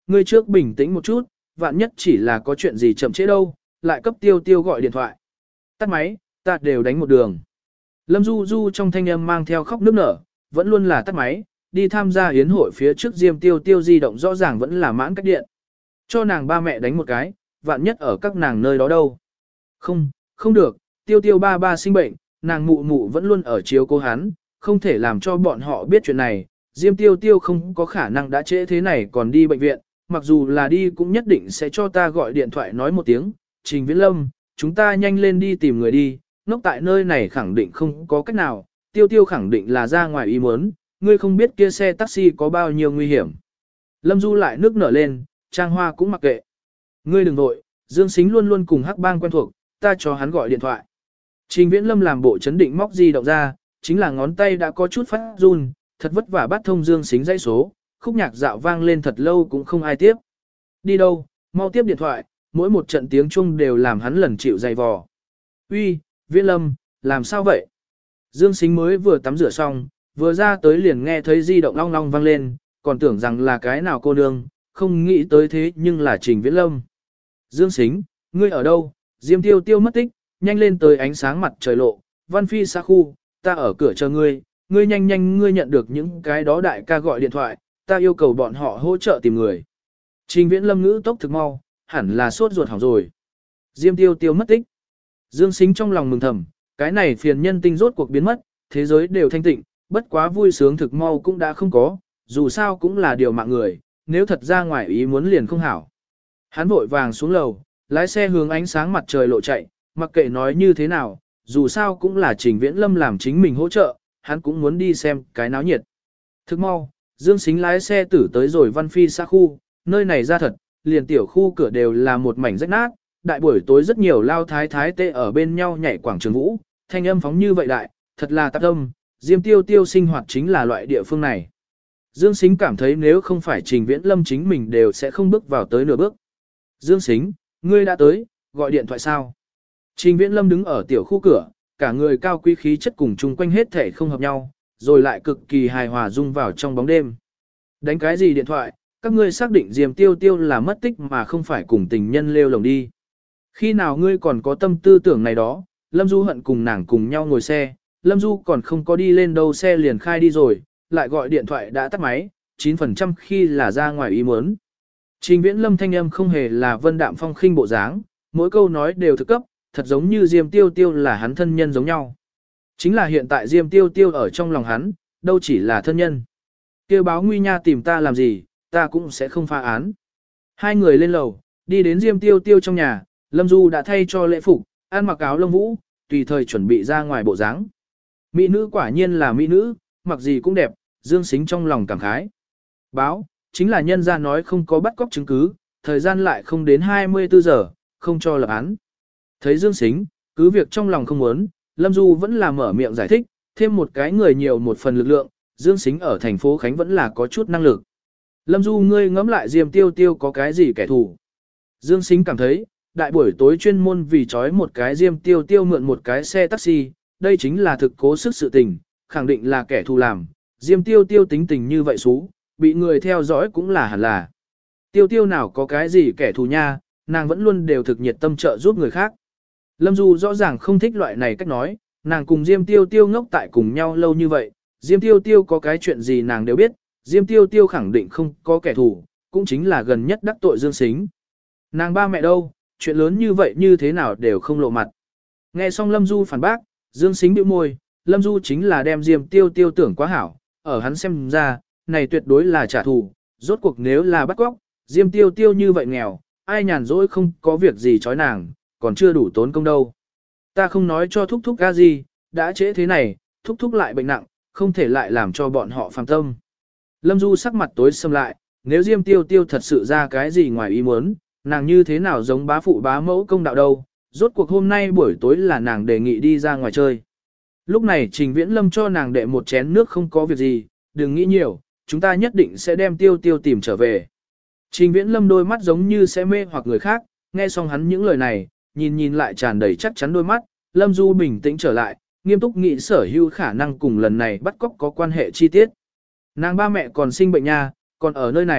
ngươi trước bình tĩnh một chút, vạn nhất chỉ là có chuyện gì chậm trễ đâu, lại cấp tiêu tiêu gọi điện thoại. Tắt máy, ta đều đánh một đường. Lâm Du Du trong thanh âm mang theo khóc nức nở, vẫn luôn là tắt máy, đi tham gia yến hội phía trước Diêm Tiêu Tiêu di động rõ ràng vẫn là mãn cách điện. Cho nàng ba mẹ đánh một cái, vạn nhất ở các nàng nơi đó đâu. Không, không được, Tiêu Tiêu ba ba sinh bệnh, nàng mụ mụ vẫn luôn ở chiếu cố hắn, không thể làm cho bọn họ biết chuyện này. Diêm Tiêu Tiêu không có khả năng đã trễ thế này còn đi bệnh viện, mặc dù là đi cũng nhất định sẽ cho ta gọi điện thoại nói một tiếng. Trình Viễn Lâm, chúng ta nhanh lên đi tìm người đi, ngốc tại nơi này khẳng định không có cách nào, Tiêu Tiêu khẳng định là ra ngoài ý muốn, ngươi không biết kia xe taxi có bao nhiêu nguy hiểm. Lâm Du lại nước nở lên, Trang Hoa cũng mặc kệ. Ngươi đừng vội, Dương Sính luôn luôn cùng Hắc Bang quen thuộc, ta cho hắn gọi điện thoại. Trình Viễn Lâm làm bộ chấn định móc di động ra, chính là ngón tay đã có chút phát run, thật vất vả bắt thông Dương Sính dãy số, khúc nhạc dạo vang lên thật lâu cũng không ai tiếp. Đi đâu, mau tiếp điện thoại, mỗi một trận tiếng chuông đều làm hắn lần chịu dày vò. Uy, Viễn Lâm, làm sao vậy? Dương Sính mới vừa tắm rửa xong, vừa ra tới liền nghe thấy di động long long vang lên, còn tưởng rằng là cái nào cô nương, không nghĩ tới thế nhưng là Trình Viễn Lâm. Dương Sính, ngươi ở đâu? Diêm Tiêu Tiêu mất tích, nhanh lên tới ánh sáng mặt trời lộ, Văn Phi xa khu, ta ở cửa chờ ngươi, ngươi nhanh nhanh ngươi nhận được những cái đó đại ca gọi điện thoại, ta yêu cầu bọn họ hỗ trợ tìm người. Trình Viễn Lâm ngữ tốc thực mau, hẳn là sốt ruột hỏng rồi. Diêm Tiêu Tiêu mất tích. Dương Sính trong lòng mừng thầm, cái này phiền nhân tinh rốt cuộc biến mất, thế giới đều thanh tịnh, bất quá vui sướng thực mau cũng đã không có, dù sao cũng là điều mạng người, nếu thật ra ngoài ý muốn liền không hảo. Hắn vội vàng xuống lầu, lái xe hướng ánh sáng mặt trời lộ chạy, mặc kệ nói như thế nào, dù sao cũng là Trình Viễn Lâm làm chính mình hỗ trợ, hắn cũng muốn đi xem cái náo nhiệt. Thức mau, Dương Sính lái xe tử tới rồi Văn Phi xa khu, nơi này ra thật, liền tiểu khu cửa đều là một mảnh rách nát, đại buổi tối rất nhiều lao thái thái tê ở bên nhau nhảy quảng trường vũ, thanh âm phóng như vậy đại, thật là tạp âm, Diêm Tiêu Tiêu sinh hoạt chính là loại địa phương này. Dương Sính cảm thấy nếu không phải Trình Viễn Lâm chính mình đều sẽ không bước vào tới nửa bước. Dương Sính, ngươi đã tới, gọi điện thoại sao? Trình Viễn Lâm đứng ở tiểu khu cửa, cả người cao quý khí chất cùng chung quanh hết thể không hợp nhau, rồi lại cực kỳ hài hòa dung vào trong bóng đêm. Đánh cái gì điện thoại, các ngươi xác định Diêm Tiêu Tiêu là mất tích mà không phải cùng tình nhân lêu lồng đi. Khi nào ngươi còn có tâm tư tưởng này đó, Lâm Du hận cùng nàng cùng nhau ngồi xe, Lâm Du còn không có đi lên đâu xe liền khai đi rồi, lại gọi điện thoại đã tắt máy, 9% khi là ra ngoài ý muốn. Trình Viễn Lâm thanh âm không hề là vân đạm phong khinh bộ dáng, mỗi câu nói đều thực cấp, thật giống như Diêm Tiêu Tiêu là hắn thân nhân giống nhau. Chính là hiện tại Diêm Tiêu Tiêu ở trong lòng hắn, đâu chỉ là thân nhân. Kêu báo nguy nha tìm ta làm gì, ta cũng sẽ không phá án. Hai người lên lầu, đi đến Diêm Tiêu Tiêu trong nhà, Lâm Du đã thay cho lễ phục, ăn mặc áo lông vũ, tùy thời chuẩn bị ra ngoài bộ dáng. Mỹ nữ quả nhiên là mỹ nữ, mặc gì cũng đẹp, Dương Sính trong lòng cảm khái. Báo, chính là nhân ra nói không có bắt cóc chứng cứ, thời gian lại không đến 24 giờ, không cho lập án. Thấy Dương Sính, cứ việc trong lòng không muốn, Lâm Du vẫn là mở miệng giải thích, thêm một cái người nhiều một phần lực lượng, Dương Sính ở thành phố Khánh vẫn là có chút năng lực. Lâm Du ngươi ngẫm lại Diêm Tiêu Tiêu có cái gì kẻ thù. Dương Sính cảm thấy, đại buổi tối chuyên môn vì trói một cái Diêm Tiêu Tiêu mượn một cái xe taxi, đây chính là thực cố sức sự tình, khẳng định là kẻ thù làm. Diêm Tiêu Tiêu tính tình như vậy xú, bị người theo dõi cũng là hẳn là. Tiêu Tiêu nào có cái gì kẻ thù nha, nàng vẫn luôn đều thực nhiệt tâm trợ giúp người khác. Lâm Du rõ ràng không thích loại này cách nói, nàng cùng Diêm Tiêu Tiêu ngốc tại cùng nhau lâu như vậy, Diêm Tiêu Tiêu có cái chuyện gì nàng đều biết, Diêm Tiêu Tiêu khẳng định không có kẻ thù, cũng chính là gần nhất đắc tội Dương Sính. Nàng ba mẹ đâu, chuyện lớn như vậy như thế nào đều không lộ mặt. Nghe xong Lâm Du phản bác, Dương Sính bĩu môi, Lâm Du chính là đem Diêm Tiêu Tiêu tưởng quá hảo, ở hắn xem ra, này tuyệt đối là trả thù, rốt cuộc nếu là bắt cóc, Diêm Tiêu Tiêu như vậy nghèo, ai nhàn rỗi không có việc gì chói nàng, còn chưa đủ tốn công đâu. Ta không nói cho thúc thúc ca gì, đã trễ thế này, thúc thúc lại bệnh nặng, không thể lại làm cho bọn họ phàm tâm. Lâm Du sắc mặt tối sầm lại, nếu Diêm Tiêu Tiêu thật sự ra cái gì ngoài ý muốn, nàng như thế nào giống bá phụ bá mẫu công đạo đâu, rốt cuộc hôm nay buổi tối là nàng đề nghị đi ra ngoài chơi. Lúc này Trình Viễn Lâm cho nàng đệ một chén nước không có việc gì, đừng nghĩ nhiều, chúng ta nhất định sẽ đem Tiêu Tiêu tìm trở về. Trình Viễn Lâm đôi mắt giống như sẽ mê hoặc người khác, nghe xong hắn những lời này, nhìn nhìn lại tràn đầy chắc chắn đôi mắt, Lâm Du bình tĩnh trở lại, nghiêm túc nghĩ sở hữu khả năng cùng lần này bắt cóc có quan hệ chi tiết. Nàng ba mẹ còn sinh bệnh nha, còn ở nơi này,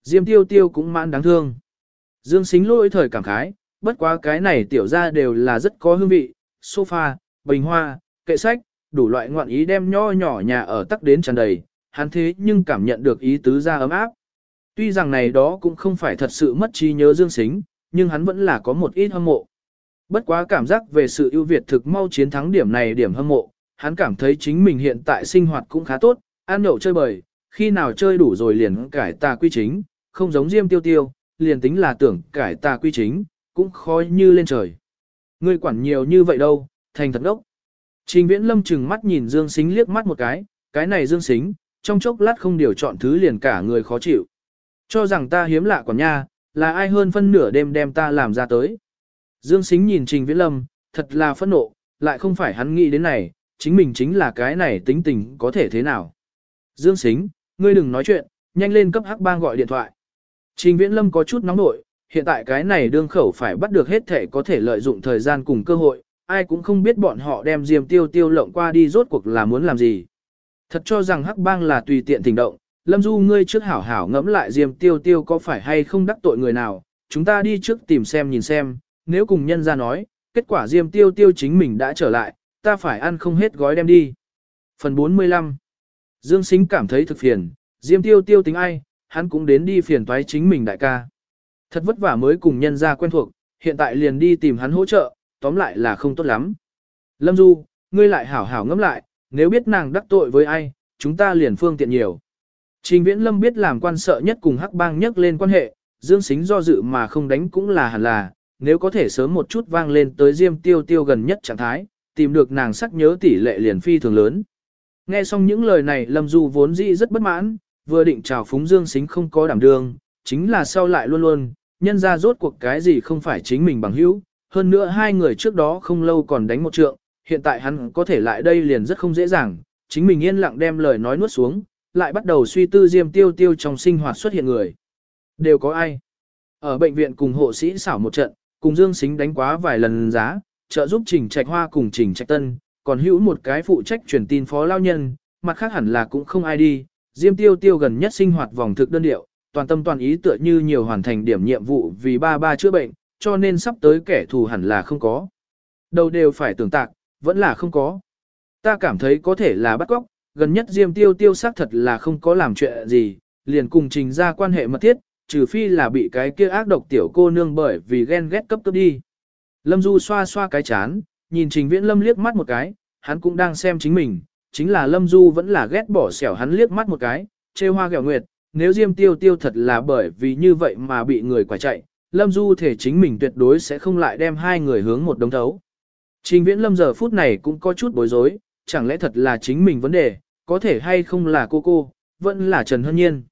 Diêm Tiêu Tiêu cũng mãn đáng thương. Dương Sính lỗi thời cảm khái, bất quá cái này tiểu ra đều là rất có hương vị, sofa, bình hoa, kệ sách, đủ loại ngoạn ý đem nho nhỏ nhà ở tắc đến tràn đầy, hắn thế nhưng cảm nhận được ý tứ ra ấm áp. Tuy rằng này đó cũng không phải thật sự mất trí nhớ Dương Sính, nhưng hắn vẫn là có một ít hâm mộ. Bất quá cảm giác về sự ưu việt thực mau chiến thắng điểm này điểm hâm mộ, hắn cảm thấy chính mình hiện tại sinh hoạt cũng khá tốt, ăn nhậu chơi bời, khi nào chơi đủ rồi liền cải tà quy chính, không giống Diêm Tiêu Tiêu, liền tính là tưởng cải tà quy chính, cũng khó như lên trời. Ngươi quản nhiều như vậy đâu, thành thật đốc. Trình Viễn Lâm chừng mắt nhìn Dương Sính liếc mắt một cái này Dương Sính, trong chốc lát không điều chọn thứ liền cả người khó chịu. Cho rằng ta hiếm lạ quản nha, là ai hơn phân nửa đêm đem ta làm ra tới. Dương Sính nhìn Trình Viễn Lâm, thật là phẫn nộ, lại không phải hắn nghĩ đến này, chính mình chính là cái này tính tình có thể thế nào. Dương Sính, ngươi đừng nói chuyện, nhanh lên cấp Hắc Bang gọi điện thoại. Trình Viễn Lâm có chút nóng nội, hiện tại cái này đương khẩu phải bắt được hết thể có thể lợi dụng thời gian cùng cơ hội, ai cũng không biết bọn họ đem Diêm Tiêu Tiêu lộng qua đi rốt cuộc là muốn làm gì. Thật cho rằng Hắc Bang là tùy tiện tình động, Lâm Du ngươi trước hảo hảo ngẫm lại Diêm Tiêu Tiêu có phải hay không đắc tội người nào, chúng ta đi trước tìm xem nhìn xem, nếu cùng nhân ra nói, kết quả Diêm Tiêu Tiêu chính mình đã trở lại, ta phải ăn không hết gói đem đi. Phần 45 Dương Sính cảm thấy thực phiền, Diêm Tiêu Tiêu tính ai, hắn cũng đến đi phiền toái chính mình đại ca. Thật vất vả mới cùng nhân ra quen thuộc, hiện tại liền đi tìm hắn hỗ trợ, tóm lại là không tốt lắm. Lâm Du, ngươi lại hảo hảo ngẫm lại, nếu biết nàng đắc tội với ai, chúng ta liền phương tiện nhiều. Trình Viễn Lâm biết làm quan sợ nhất cùng Hắc Bang nhắc lên quan hệ, Dương Sính do dự mà không đánh cũng là hẳn là, nếu có thể sớm một chút vang lên tới Diêm Tiêu Tiêu gần nhất trạng thái, tìm được nàng sắc nhớ tỷ lệ liền phi thường lớn. Nghe xong những lời này Lâm Du vốn dĩ rất bất mãn, vừa định chào phúng Dương Sính không có đảm đương, chính là sau lại luôn luôn, nhân ra rốt cuộc cái gì không phải chính mình bằng hữu, hơn nữa hai người trước đó không lâu còn đánh một trượng, hiện tại hắn có thể lại đây liền rất không dễ dàng, chính mình yên lặng đem lời nói nuốt xuống, lại bắt đầu suy tư Diêm Tiêu Tiêu trong sinh hoạt xuất hiện người. Đều có ai? Ở bệnh viện cùng hộ sĩ xảo một trận, cùng Dương Sính đánh quá vài lần giá, trợ giúp Trình Trạch Hoa cùng Trình Trạch Tân, còn hữu một cái phụ trách truyền tin phó lao nhân, mặt khác hẳn là cũng không ai đi. Diêm Tiêu Tiêu gần nhất sinh hoạt vòng thực đơn điệu, toàn tâm toàn ý tựa như nhiều hoàn thành điểm nhiệm vụ vì ba chữa bệnh, cho nên sắp tới kẻ thù hẳn là không có. Đâu đều phải tưởng tạc, vẫn là không có. Ta cảm thấy có thể là bắt cóc, gần nhất Diêm Tiêu Tiêu xác thật là không có làm chuyện gì, liền cùng Trình ra quan hệ mật thiết, trừ phi là bị cái kia ác độc tiểu cô nương bởi vì ghen ghét cấp đi. Lâm Du xoa xoa cái chán, nhìn Trình Viễn Lâm liếc mắt một cái, hắn cũng đang xem chính mình, chính là Lâm Du vẫn là ghét bỏ xẻo hắn liếc mắt một cái, trêu hoa ghẹo nguyệt, nếu Diêm Tiêu Tiêu thật là bởi vì như vậy mà bị người quả chạy, Lâm Du thể chính mình tuyệt đối sẽ không lại đem hai người hướng một đống thấu. Trình Viễn Lâm giờ phút này cũng có chút bối rối, chẳng lẽ thật là chính mình vấn đề, có thể hay không là cô, vẫn là Trần Hân Nhiên.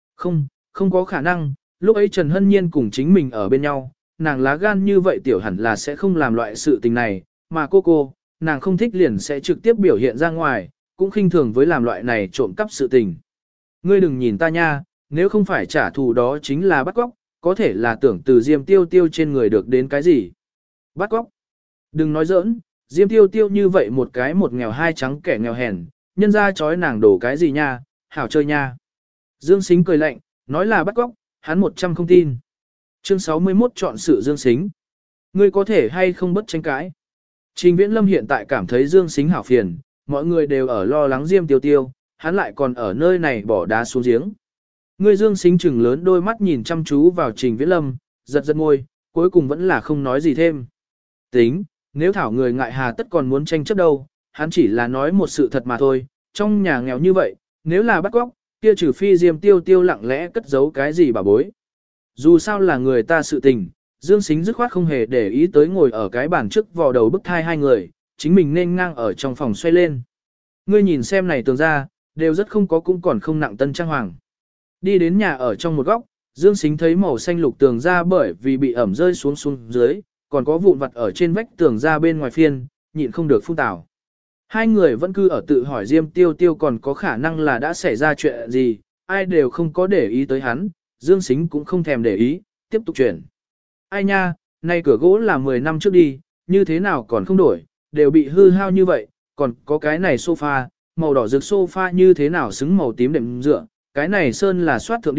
Không có khả năng, lúc ấy Trần Hân Nhiên cùng chính mình ở bên nhau, nàng lá gan như vậy tiểu hẳn là sẽ không làm loại sự tình này, mà cô, nàng không thích liền sẽ trực tiếp biểu hiện ra ngoài, cũng khinh thường với làm loại này trộm cắp sự tình. Ngươi đừng nhìn ta nha, nếu không phải trả thù đó chính là bắt cóc, có thể là tưởng từ Diêm Tiêu Tiêu trên người được đến cái gì. Bắt cóc. Đừng nói giỡn, Diêm Tiêu Tiêu như vậy một cái một nghèo hai trắng kẻ nghèo hèn, nhân ra chói nàng đổ cái gì nha, hảo chơi nha. Dương Sính cười lạnh, nói là bắt cóc, hắn 100 không tin. Chương 61 chọn sự Dương Sính. Ngươi có thể hay không bất tranh cãi. Trình Viễn Lâm hiện tại cảm thấy Dương Sính hảo phiền, mọi người đều ở lo lắng Diêm Tiêu Tiêu, hắn lại còn ở nơi này bỏ đá xuống giếng. Ngươi Dương Sính trừng lớn đôi mắt nhìn chăm chú vào Trình Viễn Lâm, giật môi, cuối cùng vẫn là không nói gì thêm. Tính, nếu thảo người ngại hà tất còn muốn tranh chấp đâu, hắn chỉ là nói một sự thật mà thôi, trong nhà nghèo như vậy, nếu là bắt cóc, kia trừ phi Diêm Tiêu Tiêu lặng lẽ cất giấu cái gì bà bối. Dù sao là người ta sự tình, Dương Sính dứt khoát không hề để ý tới ngồi ở cái bàn trước vò đầu bức thai hai người, chính mình nên ngang ở trong phòng xoay lên. Ngươi nhìn xem này tường ra, đều rất không có cũng còn không nặng tân trang hoàng. Đi đến nhà ở trong một góc, Dương Sính thấy màu xanh lục tường ra bởi vì bị ẩm rơi xuống dưới, còn có vụn vặt ở trên vách tường ra bên ngoài phiên, nhịn không được phun tảo. Hai người vẫn cứ ở tự hỏi Diêm Tiêu Tiêu còn có khả năng là đã xảy ra chuyện gì, ai đều không có để ý tới hắn, Dương Sính cũng không thèm để ý, tiếp tục chuyển. Ai nha, nay cửa gỗ là 10 năm trước đi, như thế nào còn không đổi, đều bị hư hao như vậy, còn có cái này sofa, màu đỏ rực sofa như thế nào xứng màu tím đệm dựa, cái này sơn là soát thượng đi,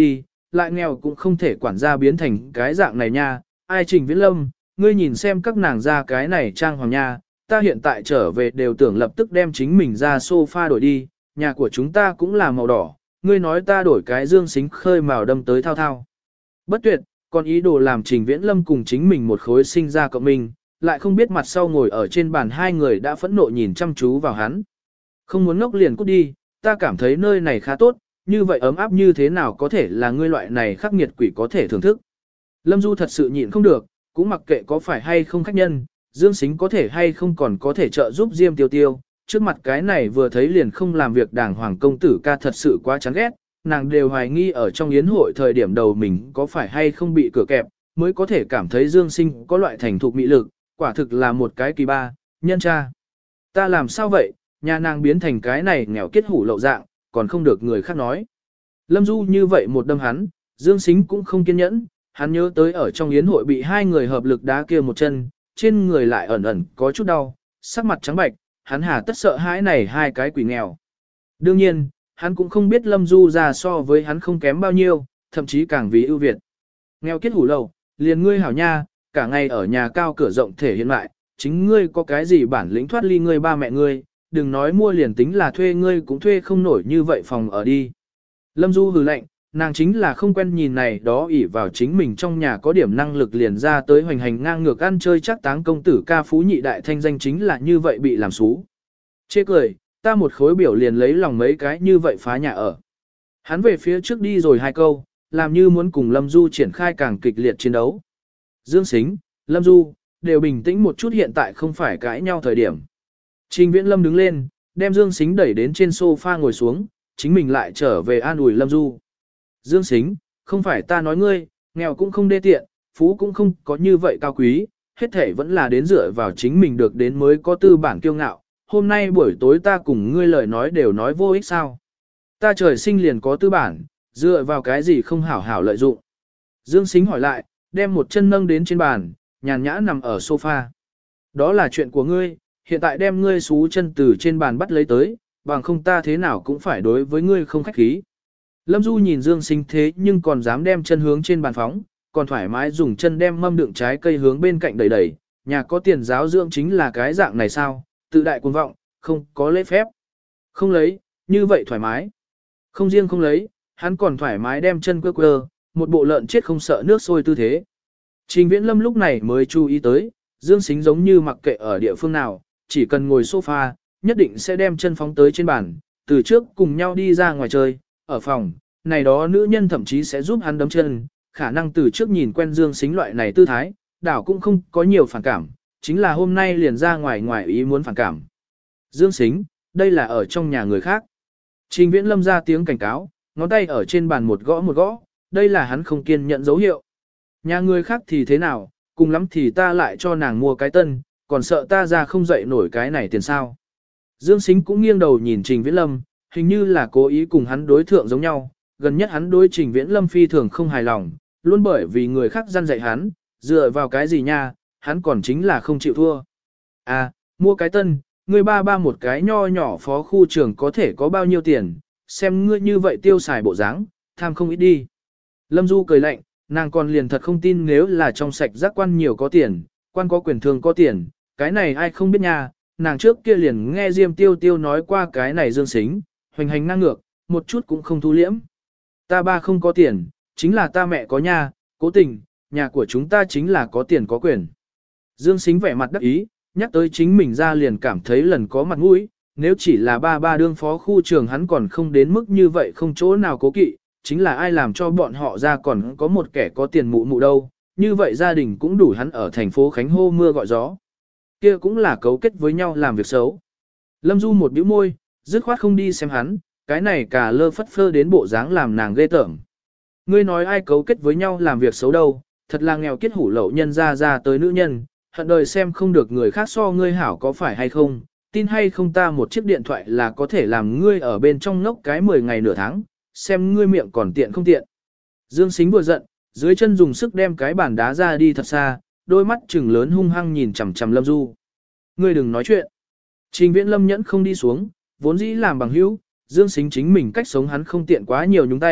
lại nghèo cũng không thể quản gia biến thành cái dạng này nha. Ai Trình Viễn Lâm, ngươi nhìn xem các nàng ra cái này trang hoàng nha, ta hiện tại trở về đều tưởng lập tức đem chính mình ra sofa đổi đi, nhà của chúng ta cũng là màu đỏ, ngươi nói ta đổi cái dương xính khơi màu đâm tới thao thao. Bất tuyệt, còn ý đồ làm Trình Viễn Lâm cùng chính mình một khối sinh ra cộng mình, lại không biết mặt sau ngồi ở trên bàn hai người đã phẫn nộ nhìn chăm chú vào hắn. Không muốn ngốc liền cút đi, ta cảm thấy nơi này khá tốt, như vậy ấm áp như thế nào có thể là ngươi loại này khắc nghiệt quỷ có thể thưởng thức. Lâm Du thật sự nhịn không được, cũng mặc kệ có phải hay không khách nhân, Dương Sính có thể hay không còn có thể trợ giúp Diêm Tiêu Tiêu, trước mặt cái này vừa thấy liền không làm việc đàng hoàng công tử ca thật sự quá chán ghét, nàng đều hoài nghi ở trong yến hội thời điểm đầu mình có phải hay không bị cửa kẹp, mới có thể cảm thấy Dương Sinh có loại thành thục mị lực, quả thực là một cái kỳ ba, nhân cha. Ta làm sao vậy, nhà nàng biến thành cái này nghèo kết hủ lậu dạng, còn không được người khác nói. Lâm Du như vậy một đâm hắn, Dương Sính cũng không kiên nhẫn, hắn nhớ tới ở trong yến hội bị hai người hợp lực đá kia một chân, trên người lại ẩn ẩn có chút đau, sắc mặt trắng bạch, hắn hà tất sợ hãi này hai cái quỷ nghèo. Đương nhiên, hắn cũng không biết Lâm Du ra so với hắn không kém bao nhiêu, thậm chí càng vì ưu việt. Nghèo kết hủ lậu, liền ngươi hảo nha, cả ngày ở nhà cao cửa rộng thể hiện lại, chính ngươi có cái gì bản lĩnh thoát ly ngươi ba mẹ ngươi, đừng nói mua liền tính là thuê ngươi cũng thuê không nổi như vậy phòng ở đi. Lâm Du hừ lạnh, nàng chính là không quen nhìn này đó ỷ vào chính mình trong nhà có điểm năng lực liền ra tới hoành hành ngang ngược ăn chơi chắc táng công tử ca phú nhị đại thanh danh chính là như vậy bị làm xú. Chê cười, ta một khối biểu liền lấy lòng mấy cái như vậy phá nhà ở. Hắn về phía trước đi rồi hai câu, làm như muốn cùng Lâm Du triển khai càng kịch liệt chiến đấu. Dương Sính, Lâm Du, đều bình tĩnh một chút hiện tại không phải cãi nhau thời điểm. Trình Viễn Lâm đứng lên, đem Dương Sính đẩy đến trên sofa ngồi xuống, chính mình lại trở về an ủi Lâm Du. Dương Sính, không phải ta nói ngươi, nghèo cũng không đê tiện, phú cũng không có như vậy cao quý, hết thể vẫn là đến dựa vào chính mình được đến mới có tư bản kiêu ngạo. Hôm nay buổi tối ta cùng ngươi lời nói đều nói vô ích sao. Ta trời sinh liền có tư bản, dựa vào cái gì không hảo hảo lợi dụng. Dương Sính hỏi lại, đem một chân nâng đến trên bàn, nhàn nhã nằm ở sofa. Đó là chuyện của ngươi, hiện tại đem ngươi xú chân từ trên bàn bắt lấy tới, bằng không ta thế nào cũng phải đối với ngươi không khách khí. Lâm Du nhìn Dương Sính thế nhưng còn dám đem chân hướng trên bàn phóng, còn thoải mái dùng chân đem mâm đựng trái cây hướng bên cạnh đẩy đẩy, nhà có tiền giáo dưỡng chính là cái dạng này sao, tự đại cuồng vọng, không có lễ phép. Không lấy, như vậy thoải mái. Không riêng không lấy, hắn còn thoải mái đem chân quơ quơ, một bộ lợn chết không sợ nước sôi tư thế. Trình Viễn Lâm lúc này mới chú ý tới, Dương Sính giống như mặc kệ ở địa phương nào, chỉ cần ngồi sofa, nhất định sẽ đem chân phóng tới trên bàn, từ trước cùng nhau đi ra ngoài chơi, ở phòng, này đó nữ nhân thậm chí sẽ giúp hắn đấm chân, khả năng từ trước nhìn quen Dương Sính loại này tư thái, đảo cũng không có nhiều phản cảm, chính là hôm nay liền ra ngoài ý muốn phản cảm. Dương Sính, đây là ở trong nhà người khác. Trình Viễn Lâm ra tiếng cảnh cáo, ngón tay ở trên bàn một gõ, đây là hắn không kiên nhận dấu hiệu. Nhà người khác thì thế nào, cùng lắm thì ta lại cho nàng mua cái tân, còn sợ ta ra không dậy nổi cái này tiền sao. Dương Sính cũng nghiêng đầu nhìn Trình Viễn Lâm, hình như là cố ý cùng hắn đối thượng giống nhau, gần nhất hắn đối Trình Viễn Lâm phi thường không hài lòng, luôn bởi vì người khác răn dạy hắn, dựa vào cái gì nha, hắn còn chính là không chịu thua. À, mua cái tân, ngươi ba một cái nho nhỏ phó khu trưởng có thể có bao nhiêu tiền, xem ngươi như vậy tiêu xài bộ dáng, tham không ít đi. Lâm Du cười lạnh, nàng còn liền thật không tin nếu là trong sạch giác quan nhiều có tiền, quan có quyền thường có tiền, cái này ai không biết nha, nàng trước kia liền nghe Diêm Tiêu Tiêu nói qua cái này Dương Sính, hoành hành ngang ngược, một chút cũng không thu liễm. Ta ba không có tiền, chính là ta mẹ có nha, cố tình, nhà của chúng ta chính là có tiền có quyền. Dương Sính vẻ mặt đắc ý, nhắc tới chính mình ra liền cảm thấy lần có mặt mũi, nếu chỉ là ba đương phó khu trường hắn còn không đến mức như vậy không chỗ nào cố kỵ, chính là ai làm cho bọn họ ra còn có một kẻ có tiền mụ đâu, như vậy gia đình cũng đủ hắn ở thành phố Khánh hô mưa gọi gió. Kia cũng là cấu kết với nhau làm việc xấu. Lâm Du một bĩu môi, dứt khoát không đi xem hắn, cái này cả lơ phất phơ đến bộ dáng làm nàng ghê tởm. Ngươi nói ai cấu kết với nhau làm việc xấu đâu, thật là nghèo kiết hủ lậu nhân ra tới nữ nhân, hận đời xem không được người khác so ngươi hảo có phải hay không, tin hay không ta một chiếc điện thoại là có thể làm ngươi ở bên trong ngốc cái 10 ngày nửa tháng, xem ngươi miệng còn tiện không tiện. Dương Sính vừa giận, dưới chân dùng sức đem cái bàn đá ra đi thật xa, đôi mắt trừng lớn hung hăng nhìn chằm chằm Lâm Du. Ngươi đừng nói chuyện. Trình Viễn Lâm nhẫn không đi xuống, vốn dĩ làm bằng hữu, Dương Sính chính mình cách sống hắn không tiện quá nhiều nhúng tay,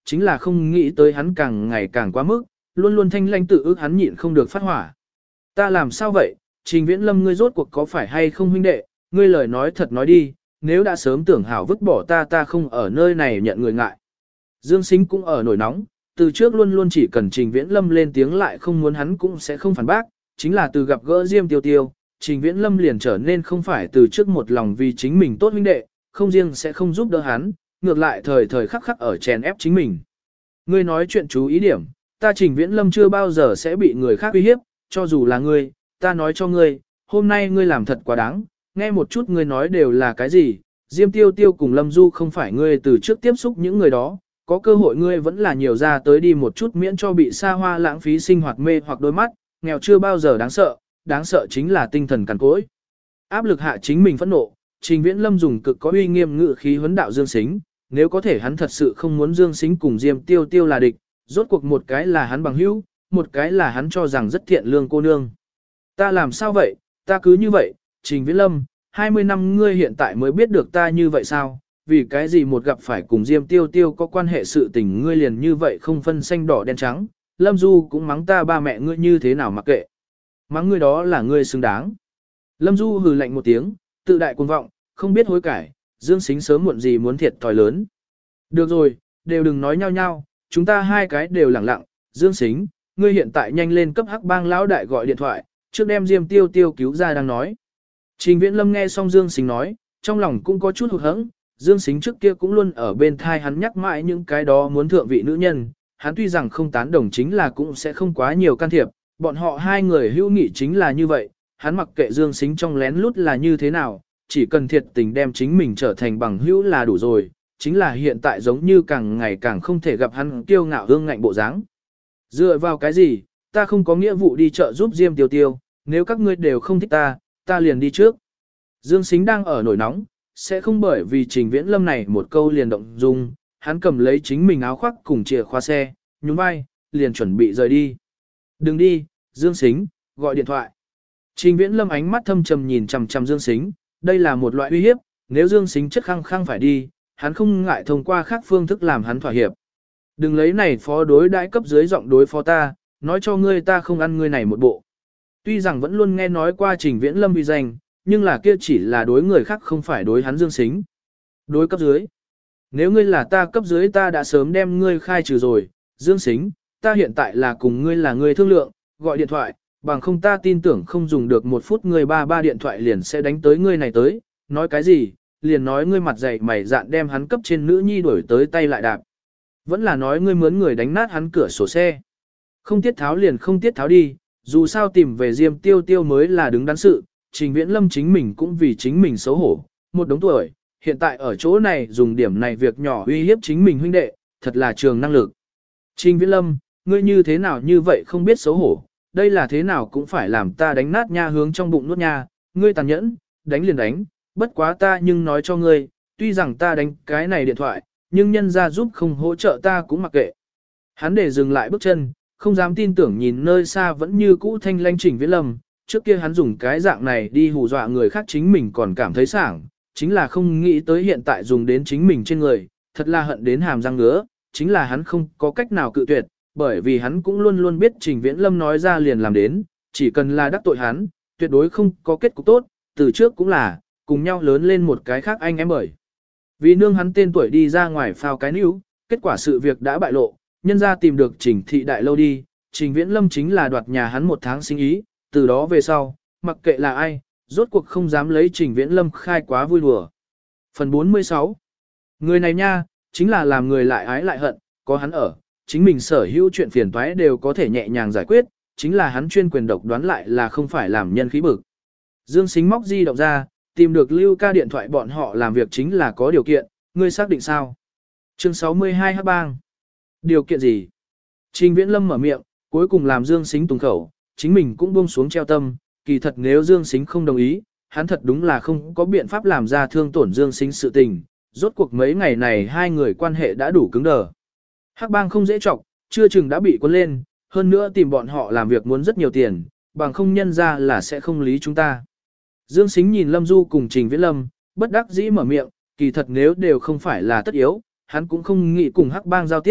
chính là không nghĩ tới hắn càng ngày càng quá mức, luôn luôn thanh lanh tự ước hắn nhịn không được phát hỏa. Ta làm sao vậy, Trình Viễn Lâm ngươi rốt cuộc có phải hay không huynh đệ, ngươi lời nói thật nói đi, nếu đã sớm tưởng hảo vứt bỏ ta không ở nơi này nhận người ngại. Dương Sính cũng ở nổi nóng, từ trước luôn luôn chỉ cần Trình Viễn Lâm lên tiếng lại không muốn hắn cũng sẽ không phản bác, chính là từ gặp gỡ Diêm Tiêu Tiêu, Trình Viễn Lâm liền trở nên không phải từ trước một lòng vì chính mình tốt huynh đệ, không riêng sẽ không giúp đỡ hắn, ngược lại thời thời khắc khắc ở chèn ép chính mình. Ngươi nói chuyện chú ý điểm, ta Trình Viễn Lâm chưa bao giờ sẽ bị người khác uy hiếp, cho dù là ngươi, ta nói cho ngươi, hôm nay ngươi làm thật quá đáng, nghe một chút ngươi nói đều là cái gì, Diêm Tiêu Tiêu cùng Lâm Du không phải ngươi từ trước tiếp xúc những người đó, có cơ hội ngươi vẫn là nhiều ra tới đi một chút miễn cho bị xa hoa lãng phí sinh hoạt mê hoặc đôi mắt, nghèo chưa bao giờ đáng sợ chính là tinh thần cằn cỗi. Áp lực hạ chính mình phẫn nộ, Trình Viễn Lâm dùng cực có uy nghiêm ngự khí huấn đạo Dương Sính, nếu có thể hắn thật sự không muốn Dương Sính cùng Diêm Tiêu Tiêu là địch, rốt cuộc một cái là hắn bằng hữu, một cái là hắn cho rằng rất thiện lương cô nương. Ta làm sao vậy, ta cứ như vậy, Trình Viễn Lâm, 20 năm ngươi hiện tại mới biết được ta như vậy sao, vì cái gì một gặp phải cùng Diêm Tiêu Tiêu có quan hệ sự tình ngươi liền như vậy không phân xanh đỏ đen trắng, Lâm Du cũng mắng ta ba mẹ ngươi như thế nào mặc kệ. Mắng ngươi đó là ngươi xứng đáng. Lâm Du hừ lạnh một tiếng, tự đại cuồng vọng, không biết hối cải, Dương Sính sớm muộn gì muốn thiệt thòi lớn. Được rồi, đều đừng nói nhau nhau, chúng ta hai cái đều lẳng lặng, Dương Sính, ngươi hiện tại nhanh lên cấp Hắc Bang lão đại gọi điện thoại, trước đem Diêm Tiêu Tiêu cứu ra đang nói. Trình Viễn Lâm nghe xong Dương Sính nói, trong lòng cũng có chút hụt hẫng, Dương Sính trước kia cũng luôn ở bên thai hắn nhắc mãi những cái đó muốn thượng vị nữ nhân, hắn tuy rằng không tán đồng chính là cũng sẽ không quá nhiều can thiệp, bọn họ hai người hữu nghị chính là như vậy, hắn mặc kệ Dương Sính trong lén lút là như thế nào, chỉ cần thiệt tình đem chính mình trở thành bằng hữu là đủ rồi, chính là hiện tại giống như càng ngày càng không thể gặp hắn kiêu ngạo hương ngạnh bộ dáng. Dựa vào cái gì, ta không có nghĩa vụ đi chợ giúp Diêm Tiêu Tiêu, nếu các ngươi đều không thích ta liền đi trước. Dương Sính đang ở nổi nóng, sẽ không bởi vì Trình Viễn Lâm này một câu liền động dung, hắn cầm lấy chính mình áo khoác cùng chìa khóa xe, nhún vai, liền chuẩn bị rời đi. Đừng đi, Dương Sính, gọi điện thoại. Trình Viễn Lâm ánh mắt thâm trầm nhìn chằm chằm Dương Sính, đây là một loại uy hiếp, nếu Dương Sính chất khăng khăng phải đi, hắn không ngại thông qua khác phương thức làm hắn thỏa hiệp. Đừng lấy này phó đối đãi cấp dưới giọng đối phó ta, nói cho ngươi ta không ăn ngươi này một bộ. Tuy rằng vẫn luôn nghe nói qua Trình Viễn Lâm uy danh, nhưng là kia chỉ là đối người khác không phải đối hắn Dương Sính. Đối cấp dưới. Nếu ngươi là ta cấp dưới ta đã sớm đem ngươi khai trừ rồi, Dương Sính, ta hiện tại là cùng ngươi là người thương lượng, gọi điện thoại, bằng không ta tin tưởng không dùng được một phút ngươi ba điện thoại liền sẽ đánh tới ngươi này tới, nói cái gì, liền nói ngươi mặt dày mày dạn đem hắn cấp trên nữ nhi đuổi tới tay lại đạp. Vẫn là nói ngươi mướn người đánh nát hắn cửa sổ xe. Không tiết tháo liền không tiết tháo đi, dù sao tìm về Diêm Tiêu Tiêu mới là đứng đắn sự, Trình Viễn Lâm chính mình cũng vì chính mình xấu hổ, một đống tuổi, hiện tại ở chỗ này dùng điểm này việc nhỏ uy hiếp chính mình huynh đệ, thật là trường năng lực. Trình Viễn Lâm, ngươi như thế nào như vậy không biết xấu hổ, đây là thế nào cũng phải làm ta đánh nát nha hướng trong bụng nuốt nha, ngươi tàn nhẫn, đánh liền đánh, bất quá ta nhưng nói cho ngươi, tuy rằng ta đánh cái này điện thoại, nhưng nhân ra giúp không hỗ trợ ta cũng mặc kệ. Hắn để dừng lại bước chân, không dám tin tưởng nhìn nơi xa vẫn như cũ thanh lanh Trình Viễn Lâm, trước kia hắn dùng cái dạng này đi hù dọa người khác chính mình còn cảm thấy sảng, chính là không nghĩ tới hiện tại dùng đến chính mình trên người, thật là hận đến hàm răng ngứa, chính là hắn không có cách nào cự tuyệt, bởi vì hắn cũng luôn luôn biết Trình Viễn Lâm nói ra liền làm đến, chỉ cần là đắc tội hắn, tuyệt đối không có kết cục tốt, từ trước cũng là, cùng nhau lớn lên một cái khác anh em bởi. Vì nương hắn tên tuổi đi ra ngoài phao cái níu, kết quả sự việc đã bại lộ, nhân ra tìm được Trình thị đại lâu đi, Trình Viễn Lâm chính là đoạt nhà hắn một tháng sinh ý, từ đó về sau, mặc kệ là ai, rốt cuộc không dám lấy Trình Viễn Lâm khai quá vui đùa. Phần 46. Người này nha, chính là làm người lại ái lại hận, có hắn ở, chính mình sở hữu chuyện phiền toái đều có thể nhẹ nhàng giải quyết, chính là hắn chuyên quyền độc đoán lại là không phải làm nhân khí bực. Dương Sính móc di động ra, tìm được Lưu Ca điện thoại bọn họ làm việc chính là có điều kiện, ngươi xác định sao? Chương 62 Hắc Bang. Điều kiện gì? Trình Viễn Lâm mở miệng, cuối cùng làm Dương Sính tùng khẩu, chính mình cũng buông xuống treo tâm, kỳ thật nếu Dương Sính không đồng ý, hắn thật đúng là không có biện pháp làm ra thương tổn Dương Sính sự tình, rốt cuộc mấy ngày này hai người quan hệ đã đủ cứng đờ. Hắc Bang không dễ chọc, chưa chừng đã bị cuốn lên, hơn nữa tìm bọn họ làm việc muốn rất nhiều tiền, bằng không nhân ra là sẽ không lý chúng ta. Dương Sính nhìn Lâm Du cùng Trình Viễn Lâm, bất đắc dĩ mở miệng, kỳ thật nếu đều không phải là tất yếu, hắn cũng không nghĩ cùng Hắc Bang giao tiếp,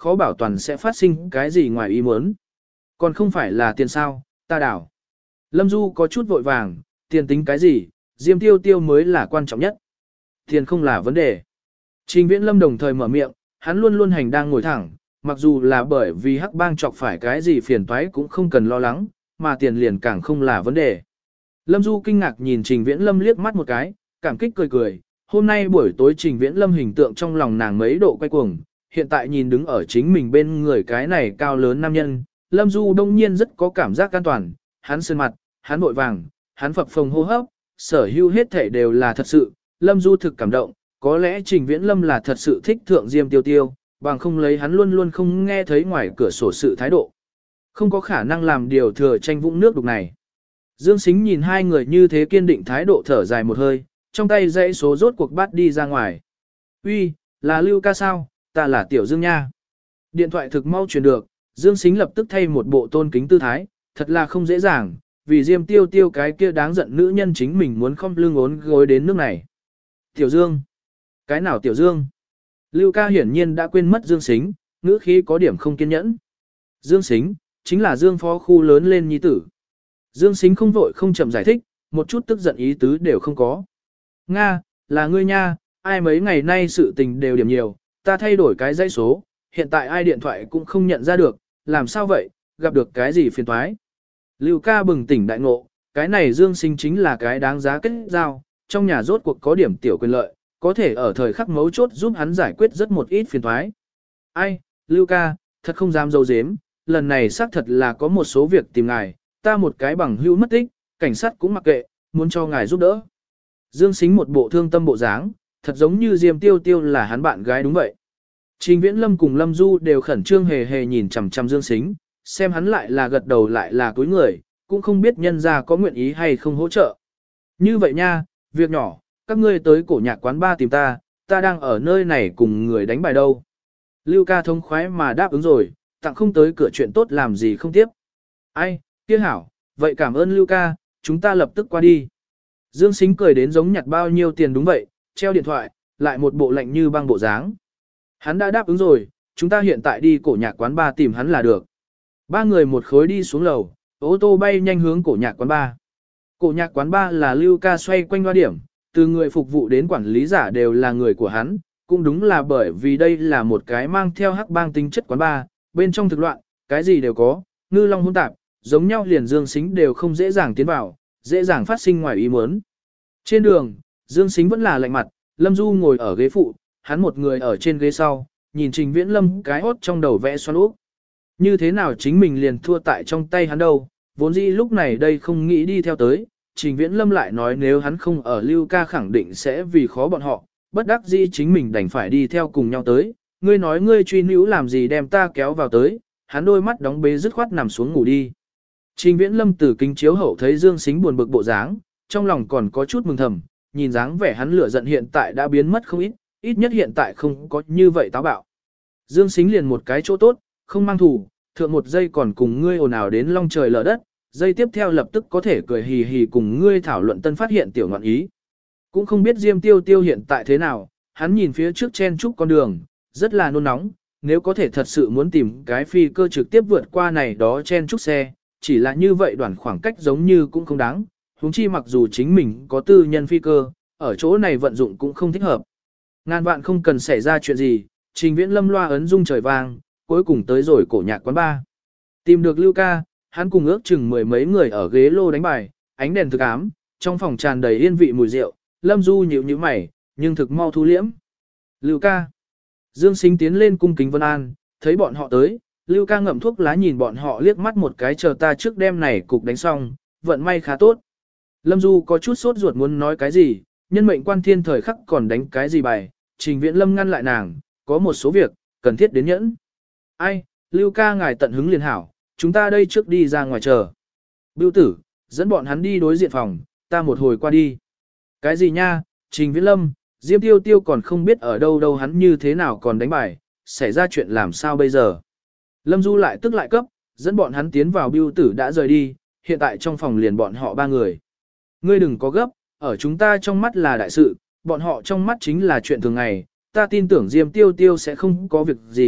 khó bảo toàn sẽ phát sinh cái gì ngoài ý muốn. Còn không phải là tiền sao, ta đảo. Lâm Du có chút vội vàng, tiền tính cái gì, Diêm Tiêu Tiêu mới là quan trọng nhất. Tiền không là vấn đề. Trình Viễn Lâm đồng thời mở miệng, hắn luôn luôn hành đang ngồi thẳng, mặc dù là bởi vì hắc bang chọc phải cái gì phiền toái cũng không cần lo lắng, mà tiền liền càng không là vấn đề. Lâm Du kinh ngạc nhìn Trình Viễn Lâm liếc mắt một cái, cảm kích cười cười, hôm nay buổi tối Trình Viễn Lâm hình tượng trong lòng nàng mấy độ quay cuồng, hiện tại nhìn đứng ở chính mình bên người cái này cao lớn nam nhân, Lâm Du đông nhiên rất có cảm giác an toàn, hắn sơn mặt, hắn vội vàng, hắn phập phồng hô hấp, sở hữu hết thể đều là thật sự, Lâm Du thực cảm động, có lẽ Trình Viễn Lâm là thật sự thích thượng Diêm Tiêu Tiêu, bằng không lấy hắn luôn luôn không nghe thấy ngoài cửa sổ sự thái độ. Không có khả năng làm điều thừa tranh vũng nước đục này. Dương Sính nhìn hai người như thế kiên định thái độ thở dài một hơi, trong tay dãy số rốt cuộc bắt đi ra ngoài. Uy, là Lưu ca sao, ta là Tiểu Dương nha. Điện thoại thực mau truyền được, Dương Sính lập tức thay một bộ tôn kính tư thái, thật là không dễ dàng, vì Diêm Tiêu Tiêu cái kia đáng giận nữ nhân chính mình muốn không lưng ốn gối đến nước này. Tiểu Dương. Cái nào Tiểu Dương? Lưu ca hiển nhiên đã quên mất Dương Sính, ngữ khí có điểm không kiên nhẫn. Dương Sính, chính là Dương phó khu lớn lên nhi tử. Dương Sính không vội không chậm giải thích, một chút tức giận ý tứ đều không có. Nga, là ngươi nha, ai mấy ngày nay sự tình đều điểm nhiều, ta thay đổi cái dãy số, hiện tại ai điện thoại cũng không nhận ra được, làm sao vậy, gặp được cái gì phiền toái. Lưu ca bừng tỉnh đại ngộ, cái này Dương Sính chính là cái đáng giá kết giao, trong nhà rốt cuộc có điểm tiểu quyền lợi, có thể ở thời khắc mấu chốt giúp hắn giải quyết rất một ít phiền toái. Ai, Lưu ca, thật không dám dâu dếm, lần này xác thật là có một số việc tìm ngài, ta một cái bằng hữu mất tích, cảnh sát cũng mặc kệ, muốn cho ngài giúp đỡ. Dương Sính một bộ thương tâm bộ dáng, thật giống như Diêm Tiêu Tiêu là hắn bạn gái đúng vậy. Trình Viễn Lâm cùng Lâm Du đều khẩn trương hề hề nhìn chằm chằm Dương Sính, xem hắn lại là gật đầu lại là cúi người, cũng không biết nhân ra có nguyện ý hay không hỗ trợ. Như vậy nha, việc nhỏ, các ngươi tới cổ nhạc quán ba tìm ta, ta đang ở nơi này cùng người đánh bài đâu. Lưu ca thông khoái mà đáp ứng rồi, tặng không tới cửa chuyện tốt làm gì không tiếp. Ai, kia hảo, vậy cảm ơn Lưu ca, chúng ta lập tức qua đi. Dương Sính cười đến giống nhặt bao nhiêu tiền đúng vậy, treo điện thoại, lại một bộ lạnh như băng bộ dáng. Hắn đã đáp ứng rồi, chúng ta hiện tại đi cổ nhạc quán ba tìm hắn là được. Ba người một khối đi xuống lầu, ô tô bay nhanh hướng cổ nhạc quán ba. Cổ nhạc quán ba là Lưu ca xoay quanh hoa điểm, từ người phục vụ đến quản lý giả đều là người của hắn, cũng đúng là bởi vì đây là một cái mang theo hắc bang tính chất quán ba, bên trong thực loạn, cái gì đều có, ngư long hỗn tạp, giống nhau liền Dương Sính đều không dễ dàng tiến vào, dễ dàng phát sinh ngoài ý muốn. Trên đường, Dương Sính vẫn là lạnh mặt, Lâm Du ngồi ở ghế phụ, hắn một người ở trên ghế sau, nhìn Trình Viễn Lâm cái hốt trong đầu vẽ xoắn úp. Như thế nào chính mình liền thua tại trong tay hắn đâu, vốn dĩ lúc này đây không nghĩ đi theo tới, Trình Viễn Lâm lại nói nếu hắn không ở Lưu ca khẳng định sẽ vì khó bọn họ, bất đắc dĩ chính mình đành phải đi theo cùng nhau tới, ngươi nói ngươi truy nữ làm gì đem ta kéo vào tới, hắn đôi mắt đóng bế dứt khoát nằm xuống ngủ đi. Trình Viễn Lâm từ kính chiếu hậu thấy Dương Sính buồn bực bộ dáng, trong lòng còn có chút mừng thầm, nhìn dáng vẻ hắn lửa giận hiện tại đã biến mất không ít, ít nhất hiện tại không có như vậy táo bạo. Dương Sính liền một cái chỗ tốt, không mang thủ, thượng một giây còn cùng ngươi ồn ào đến long trời lở đất, giây tiếp theo lập tức có thể cười hì hì cùng ngươi thảo luận tân phát hiện tiểu ngọn ý. Cũng không biết Diêm Tiêu Tiêu hiện tại thế nào, hắn nhìn phía trước chen trúc con đường, rất là nôn nóng, nếu có thể thật sự muốn tìm cái phi cơ trực tiếp vượt qua này đó chen trúc xe, chỉ là như vậy đoạn khoảng cách giống như cũng không đáng, huống chi mặc dù chính mình có tư nhân phi cơ, ở chỗ này vận dụng cũng không thích hợp. Ngàn vạn không cần xảy ra chuyện gì, Trình Viễn Lâm loa ấn rung trời vang, cuối cùng tới rồi cổ nhạc quán ba. Tìm được Lưu ca, hắn cùng ước chừng mười mấy người ở ghế lô đánh bài, ánh đèn thực ám, trong phòng tràn đầy yên vị mùi rượu, Lâm Du nhíu nhíu mày, nhưng thực mau thu liễm. Lưu ca. Dương Sính tiến lên cung kính vân an, thấy bọn họ tới, Lưu ca ngậm thuốc lá nhìn bọn họ liếc mắt một cái chờ ta trước đêm này cục đánh xong, vận may khá tốt. Lâm Du có chút sốt ruột muốn nói cái gì, nhân mệnh quan thiên thời khắc còn đánh cái gì bài, Trình Viễn Lâm ngăn lại nàng, có một số việc, cần thiết đến nhẫn. Ai, Lưu ca ngài tận hứng liền hảo, chúng ta đây trước đi ra ngoài chờ. Bưu tử, dẫn bọn hắn đi đối diện phòng, ta một hồi qua đi. Cái gì nha, Trình Viễn Lâm, Diêm Tiêu Tiêu còn không biết ở đâu đâu hắn như thế nào còn đánh bài, xảy ra chuyện làm sao bây giờ. Lâm Du lại tức lại cấp, dẫn bọn hắn tiến vào bưu tử đã rời đi, hiện tại trong phòng liền bọn họ ba người. Ngươi đừng có gấp, ở chúng ta trong mắt là đại sự, bọn họ trong mắt chính là chuyện thường ngày, ta tin tưởng Diêm Tiêu Tiêu sẽ không có việc gì,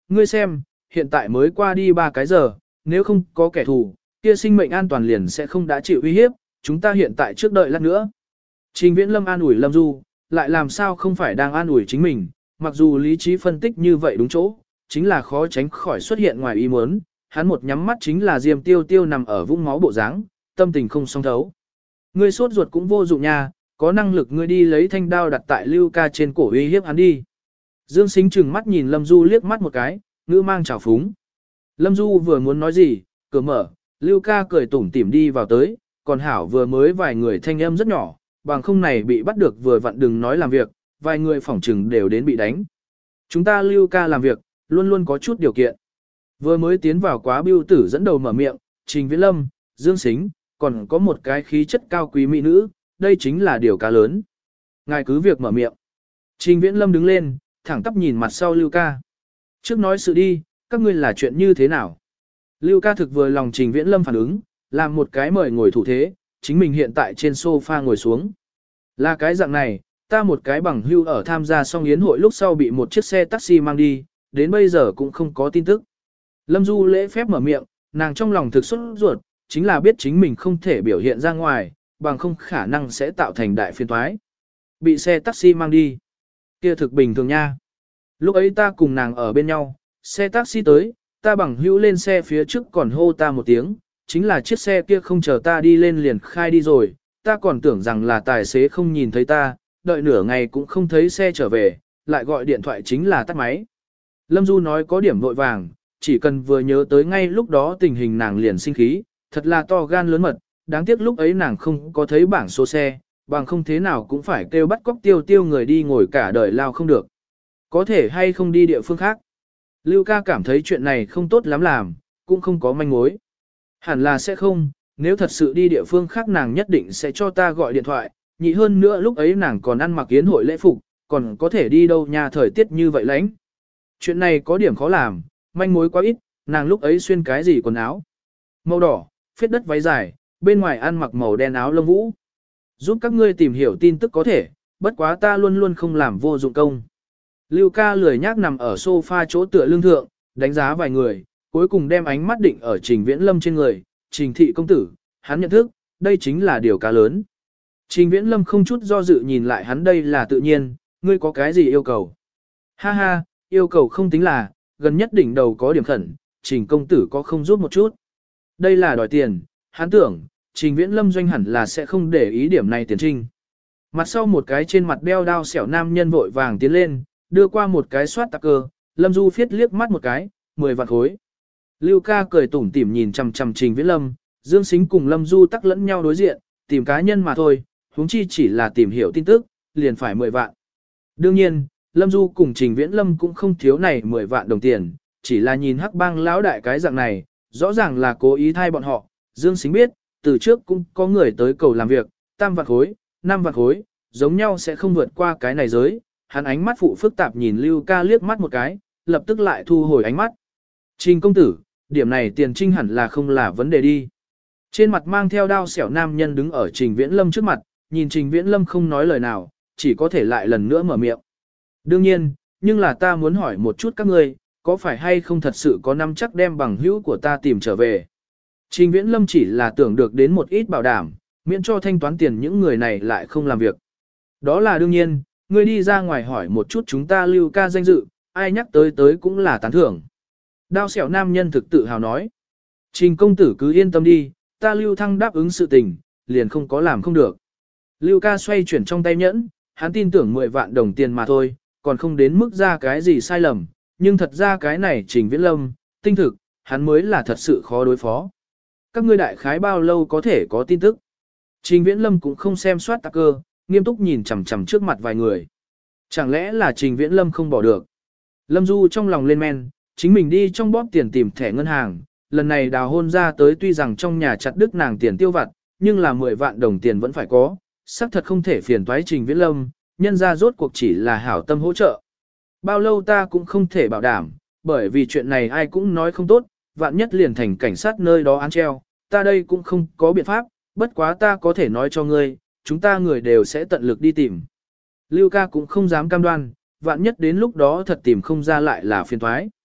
Ngươi xem, hiện tại mới qua đi 3 cái giờ, nếu không có kẻ thù, kia sinh mệnh an toàn liền sẽ không đã chịu uy hiếp, chúng ta hiện tại trước đợi lát nữa. Trình Viễn Lâm an ủi Lâm Du, lại làm sao không phải đang an ủi chính mình, mặc dù lý trí phân tích như vậy đúng chỗ, chính là khó tránh khỏi xuất hiện ngoài ý muốn, hắn một nhắm mắt chính là Diêm Tiêu Tiêu nằm ở vũng máu bộ dáng, tâm tình không song thấu. Ngươi sốt ruột cũng vô dụng nha, có năng lực ngươi đi lấy thanh đao đặt tại Lưu Ca trên cổ uy hiếp hắn đi. Dương Sính trừng mắt nhìn Lâm Du liếc mắt một cái, ngữ mang trào phúng. Lâm Du vừa muốn nói gì, cửa mở, Lưu Ca cười tủm tỉm đi vào tới, còn Hảo vừa mới vài người thanh âm rất nhỏ, bằng không này bị bắt được vừa vặn đừng nói làm việc, vài người phỏng trừng đều đến bị đánh. Chúng ta Lưu Ca làm việc, luôn luôn có chút điều kiện. Vừa mới tiến vào quá Bưu Tử dẫn đầu mở miệng, Trình Viễn Lâm, Dương Sính, còn có một cái khí chất cao quý mỹ nữ, đây chính là điều cá lớn. Ngài cứ việc mở miệng. Trình Viễn Lâm đứng lên, thẳng tắp nhìn mặt sau Lưu Ca. Trước nói sự đi, các ngươi là chuyện như thế nào? Lưu Ca thực vừa lòng Trình Viễn Lâm phản ứng, làm một cái mời ngồi thủ thế, chính mình hiện tại trên sofa ngồi xuống. Là cái dạng này, ta một cái bằng hưu ở tham gia xong yến hội lúc sau bị một chiếc xe taxi mang đi, đến bây giờ cũng không có tin tức. Lâm Du lễ phép mở miệng, nàng trong lòng thực xuất ruột, chính là biết chính mình không thể biểu hiện ra ngoài, bằng không khả năng sẽ tạo thành đại phiền toái. Bị xe taxi mang đi. Kia thực bình thường nha. Lúc ấy ta cùng nàng ở bên nhau, xe taxi tới, ta bằng hữu lên xe phía trước còn hô ta một tiếng, chính là chiếc xe kia không chờ ta đi lên liền khai đi rồi, ta còn tưởng rằng là tài xế không nhìn thấy ta, đợi nửa ngày cũng không thấy xe trở về, lại gọi điện thoại chính là tắt máy. Lâm Du nói có điểm vội vàng, chỉ cần vừa nhớ tới ngay lúc đó tình hình nàng liền sinh khí, thật là to gan lớn mật, đáng tiếc lúc ấy nàng không có thấy bảng số xe, bằng không thế nào cũng phải kêu bắt cóc tiêu tiêu người đi ngồi cả đời lao không được. Có thể hay không đi địa phương khác. Lưu Ca cảm thấy chuyện này không tốt lắm làm, cũng không có manh mối. Hẳn là sẽ không, nếu thật sự đi địa phương khác nàng nhất định sẽ cho ta gọi điện thoại, nhị hơn nữa lúc ấy nàng còn ăn mặc yến hội lễ phục, còn có thể đi đâu nhà thời tiết như vậy lánh. Chuyện này có điểm khó làm, manh mối quá ít, nàng lúc ấy xuyên cái gì quần áo. Màu đỏ, phết đất váy dài, bên ngoài ăn mặc màu đen áo lông vũ. Giúp các ngươi tìm hiểu tin tức có thể, bất quá ta luôn luôn không làm vô dụng công. Lưu Ca lười nhác nằm ở sofa chỗ tựa lưng thượng, đánh giá vài người, cuối cùng đem ánh mắt định ở Trình Viễn Lâm trên người, Trình thị công tử, hắn nhận thức, đây chính là điều cá lớn. Trình Viễn Lâm không chút do dự nhìn lại hắn đây là tự nhiên, ngươi có cái gì yêu cầu? Ha ha, yêu cầu không tính là, gần nhất đỉnh đầu có điểm khẩn, Trình công tử có không giúp một chút. Đây là đòi tiền, hắn tưởng, Trình Viễn Lâm doanh hẳn là sẽ không để ý điểm này tiền trinh. Mặt sau một cái trên mặt đeo đao xẻo nam nhân vội vàng tiến lên, đưa qua một cái soát tạp cơ, Lâm Du phiết liếc mắt một cái, 10 vạn khối. Lưu Ca cười tủm tỉm nhìn chằm chằm Trình Viễn Lâm, Dương Sính cùng Lâm Du tắc lẫn nhau đối diện, tìm cá nhân mà thôi, huống chi chỉ là tìm hiểu tin tức, liền phải 10 vạn. Đương nhiên, Lâm Du cùng Trình Viễn Lâm cũng không thiếu này 10 vạn đồng tiền, chỉ là nhìn hắc bang lão đại cái dạng này, rõ ràng là cố ý thay bọn họ. Dương Sính biết, từ trước cũng có người tới cầu làm việc, 3 vạn khối, 5 vạn khối, giống nhau sẽ không vượt qua cái này giới. Hắn ánh mắt phụ phức tạp nhìn Lưu Ca liếc mắt một cái, lập tức lại thu hồi ánh mắt. Trình công tử, điểm này tiền trinh hẳn là không là vấn đề đi. Trên mặt mang theo đao xẻo nam nhân đứng ở Trình Viễn Lâm trước mặt, nhìn Trình Viễn Lâm không nói lời nào, chỉ có thể lại lần nữa mở miệng. Đương nhiên, nhưng là ta muốn hỏi một chút các ngươi, có phải hay không thật sự có nắm chắc đem bằng hữu của ta tìm trở về. Trình Viễn Lâm chỉ là tưởng được đến một ít bảo đảm, miễn cho thanh toán tiền những người này lại không làm việc. Đó là đương nhiên, ngươi đi ra ngoài hỏi một chút chúng ta Lưu Ca danh dự, ai nhắc tới cũng là tán thưởng. Đao xẻo nam nhân thực tự hào nói. Trình công tử cứ yên tâm đi, ta Lưu Thăng đáp ứng sự tình, liền không có làm không được. Lưu Ca xoay chuyển trong tay nhẫn, hắn tin tưởng 10 vạn đồng tiền mà thôi, còn không đến mức ra cái gì sai lầm, nhưng thật ra cái này Trình Viễn Lâm, tinh thực, hắn mới là thật sự khó đối phó. Các ngươi đại khái bao lâu có thể có tin tức? Trình Viễn Lâm cũng không xem soát tạc cơ, nghiêm túc nhìn chằm chằm trước mặt vài người. Chẳng lẽ là Trình Viễn Lâm không bỏ được? Lâm Du trong lòng lên men, chính mình đi trong bóp tiền tìm thẻ ngân hàng, lần này đào hôn ra tới tuy rằng trong nhà chặt đứt nàng tiền tiêu vặt, nhưng là 10 vạn đồng tiền vẫn phải có, xác thật không thể phiền toái Trình Viễn Lâm, nhân ra rốt cuộc chỉ là hảo tâm hỗ trợ. Bao lâu ta cũng không thể bảo đảm, bởi vì chuyện này ai cũng nói không tốt, vạn nhất liền thành cảnh sát nơi đó án treo, ta đây cũng không có biện pháp, bất quá ta có thể nói cho ngươi, chúng ta người đều sẽ tận lực đi tìm. Lưu Ca cũng không dám cam đoan, vạn nhất đến lúc đó thật tìm không ra lại là phiền toái.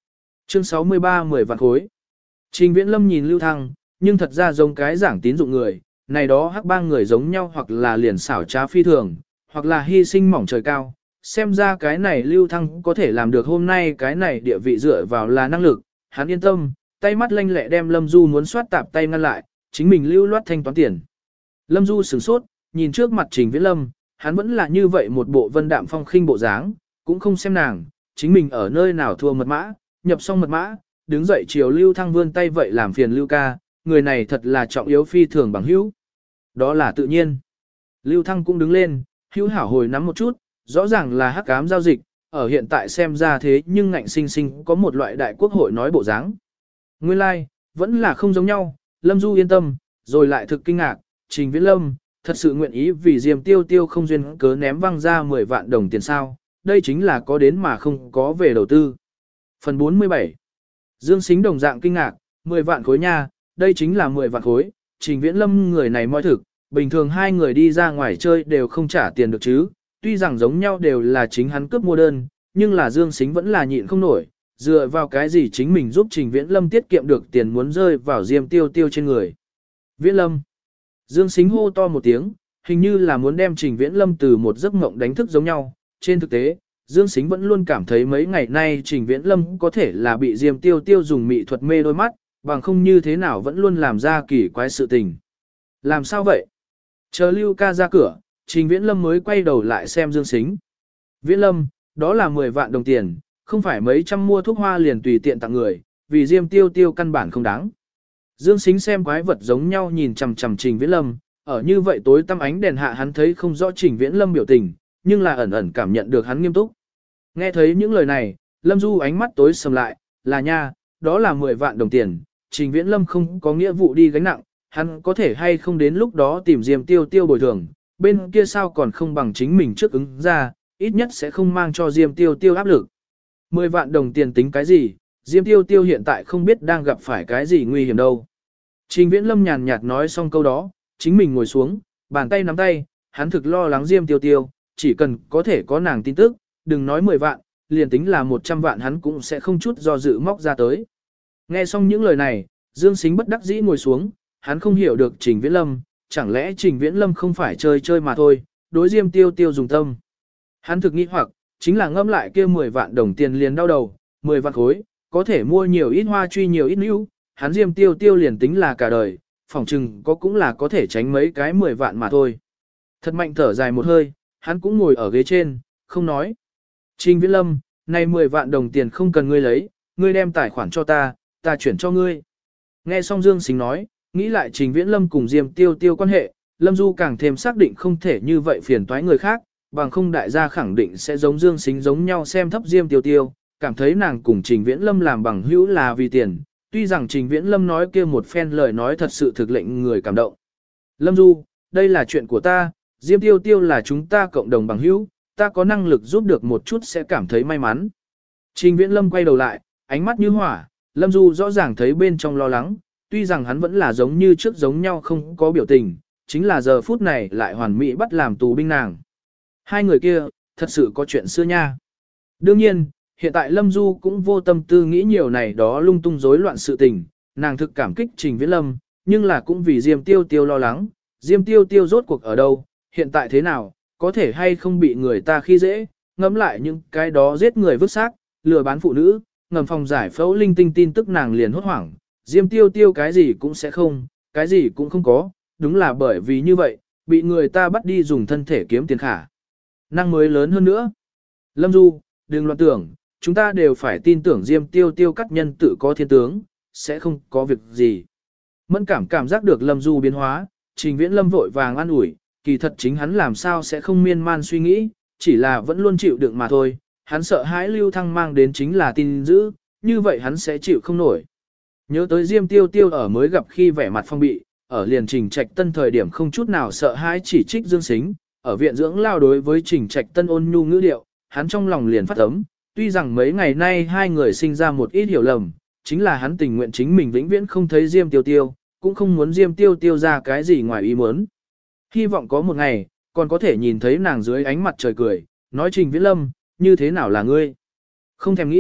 Chương 63 10 vạn khối. Trình Viễn Lâm nhìn Lưu Thăng, nhưng thật ra giống cái giảng tín dụng người, này đó hắc bang người giống nhau hoặc là liền xảo trá phi thường, hoặc là hy sinh mỏng trời cao. Xem ra cái này Lưu Thăng có thể làm được hôm nay cái này địa vị dựa vào là năng lực, hắn yên tâm, tay mắt lanh lẹ đem Lâm Du muốn soát tạp tay ngăn lại, chính mình lưu loát thanh toán tiền. Lâm Du sửng sốt, nhìn trước mặt Trình Viễn Lâm, hắn vẫn là như vậy một bộ vân đạm phong khinh bộ dáng, cũng không xem nàng, chính mình ở nơi nào thua mật mã, nhập xong mật mã, đứng dậy chiều Lưu Thăng vươn tay vậy làm phiền Lưu ca, người này thật là trọng yếu phi thường bằng hữu. Đó là tự nhiên. Lưu Thăng cũng đứng lên, hữu hảo hồi nắm một chút, rõ ràng là hắc ám giao dịch, ở hiện tại xem ra thế nhưng ngạnh sinh sinh có một loại đại quốc hội nói bộ dáng. Nguyên lai, like, vẫn là không giống nhau, Lâm Du yên tâm, rồi lại thực kinh ngạc, Trình Viễn Lâm, thật sự nguyện ý vì Diêm Tiêu Tiêu không duyên cớ ném văng ra 10 vạn đồng tiền sao, đây chính là có đến mà không có về đầu tư. Phần 47 Dương Sính đồng dạng kinh ngạc, 10 vạn khối nha, đây chính là 10 vạn khối, Trình Viễn Lâm người này moi thực, bình thường hai người đi ra ngoài chơi đều không trả tiền được chứ, tuy rằng giống nhau đều là chính hắn cướp mua đơn, nhưng là Dương Sính vẫn là nhịn không nổi, dựa vào cái gì chính mình giúp Trình Viễn Lâm tiết kiệm được tiền muốn rơi vào Diêm Tiêu Tiêu trên người. Viễn Lâm. Dương Sính hô to một tiếng, hình như là muốn đem Trình Viễn Lâm từ một giấc mộng đánh thức giống nhau. Trên thực tế, Dương Sính vẫn luôn cảm thấy mấy ngày nay Trình Viễn Lâm có thể là bị Diêm Tiêu Tiêu dùng mỹ thuật mê đôi mắt, bằng không như thế nào vẫn luôn làm ra kỳ quái sự tình. Làm sao vậy? Chờ Lưu ca ra cửa, Trình Viễn Lâm mới quay đầu lại xem Dương Sính. Viễn Lâm, đó là 10 vạn đồng tiền, không phải mấy trăm mua thuốc hoa liền tùy tiện tặng người, vì Diêm Tiêu Tiêu căn bản không đáng. Dương Sính xem quái vật giống nhau nhìn chằm chằm Trình Viễn Lâm, ở như vậy tối tăm ánh đèn hạ hắn thấy không rõ Trình Viễn Lâm biểu tình, nhưng là ẩn ẩn cảm nhận được hắn nghiêm túc. Nghe thấy những lời này, Lâm Du ánh mắt tối sầm lại, là nha, đó là 10 vạn đồng tiền, Trình Viễn Lâm không có nghĩa vụ đi gánh nặng, hắn có thể hay không đến lúc đó tìm Diêm Tiêu Tiêu bồi thường, bên kia sao còn không bằng chính mình trước ứng ra, ít nhất sẽ không mang cho Diêm Tiêu Tiêu áp lực. 10 vạn đồng tiền tính cái gì, Diêm Tiêu Tiêu hiện tại không biết đang gặp phải cái gì nguy hiểm đâu. Trình Viễn Lâm nhàn nhạt nói xong câu đó, chính mình ngồi xuống, bàn tay nắm tay, hắn thực lo lắng Diêm Tiêu Tiêu, chỉ cần có thể có nàng tin tức, đừng nói 10 vạn, liền tính là 100 vạn hắn cũng sẽ không chút do dự móc ra tới. Nghe xong những lời này, Dương Sính bất đắc dĩ ngồi xuống, hắn không hiểu được Trình Viễn Lâm, chẳng lẽ Trình Viễn Lâm không phải chơi chơi mà thôi, đối Diêm Tiêu Tiêu dùng tâm. Hắn thực nghĩ hoặc, chính là ngâm lại kia 10 vạn đồng tiền liền đau đầu, 10 vạn khối, có thể mua nhiều ít hoa truy nhiều ít níu, hắn Diêm Tiêu Tiêu liền tính là cả đời, phỏng chừng có cũng là có thể tránh mấy cái 10 vạn mà thôi. Thật mạnh thở dài một hơi, hắn cũng ngồi ở ghế trên, không nói. Trình Viễn Lâm, này 10 vạn đồng tiền không cần ngươi lấy, ngươi đem tài khoản cho ta chuyển cho ngươi. Nghe xong Dương Sính nói, nghĩ lại Trình Viễn Lâm cùng Diêm Tiêu Tiêu quan hệ, Lâm Du càng thêm xác định không thể như vậy phiền toái người khác, bằng không đại gia khẳng định sẽ giống Dương Sính giống nhau xem thấp Diêm Tiêu Tiêu, cảm thấy nàng cùng Trình Viễn Lâm làm bằng hữu là vì tiền, tuy rằng Trình Viễn Lâm nói kia một phen lời nói thật sự thực lệnh người cảm động. Lâm Du, đây là chuyện của ta, Diêm Tiêu Tiêu là chúng ta cộng đồng bằng hữu, ta có năng lực giúp được một chút sẽ cảm thấy may mắn. Trình Viễn Lâm quay đầu lại, ánh mắt như hỏa, Lâm Du rõ ràng thấy bên trong lo lắng, tuy rằng hắn vẫn là giống như trước giống nhau không có biểu tình, chính là giờ phút này lại hoàn mỹ bắt làm tù binh nàng. Hai người kia, thật sự có chuyện xưa nha. Đương nhiên, hiện tại Lâm Du cũng vô tâm tư nghĩ nhiều này đó lung tung rối loạn sự tình, nàng thực cảm kích Trình Viễn Lâm, nhưng là cũng vì Diêm Tiêu Tiêu lo lắng, Diêm Tiêu Tiêu rốt cuộc ở đâu, hiện tại thế nào, có thể hay không bị người ta khi dễ, ngẫm lại những cái đó giết người vứt xác, lừa bán phụ nữ, ngầm phòng giải phẫu linh tinh tin tức nàng liền hốt hoảng, Diêm Tiêu Tiêu cái gì cũng sẽ không, cái gì cũng không có, đúng là bởi vì như vậy, bị người ta bắt đi dùng thân thể kiếm tiền khả. Năng mới lớn hơn nữa. Lâm Du, đừng loạn tưởng, chúng ta đều phải tin tưởng Diêm Tiêu Tiêu các nhân tự có thiên tướng, sẽ không có việc gì. Mẫn cảm giác được Lâm Du biến hóa, Trình Viễn Lâm vội vàng an ủi, kỳ thật chính hắn làm sao sẽ không miên man suy nghĩ, chỉ là vẫn luôn chịu đựng mà thôi, hắn sợ hãi Lưu Thăng mang đến chính là tin dữ, như vậy hắn sẽ chịu không nổi. Nhớ tới Diêm Tiêu Tiêu ở mới gặp khi vẻ mặt phong bị, ở liền Trình Trạch Tân thời điểm không chút nào sợ hãi chỉ trích Dương Sính, ở viện dưỡng lao đối với Trình Trạch Tân ôn nhu ngữ điệu, hắn trong lòng liền phát ấm, tuy rằng mấy ngày nay hai người sinh ra một ít hiểu lầm, chính là hắn tình nguyện chính mình vĩnh viễn không thấy Diêm Tiêu Tiêu, cũng không muốn Diêm Tiêu Tiêu ra cái gì ngoài ý muốn. Hy vọng có một ngày, còn có thể nhìn thấy nàng dưới ánh mặt trời cười, nói Trình Viễn Lâm, như thế nào là ngươi? Không thèm nghĩ,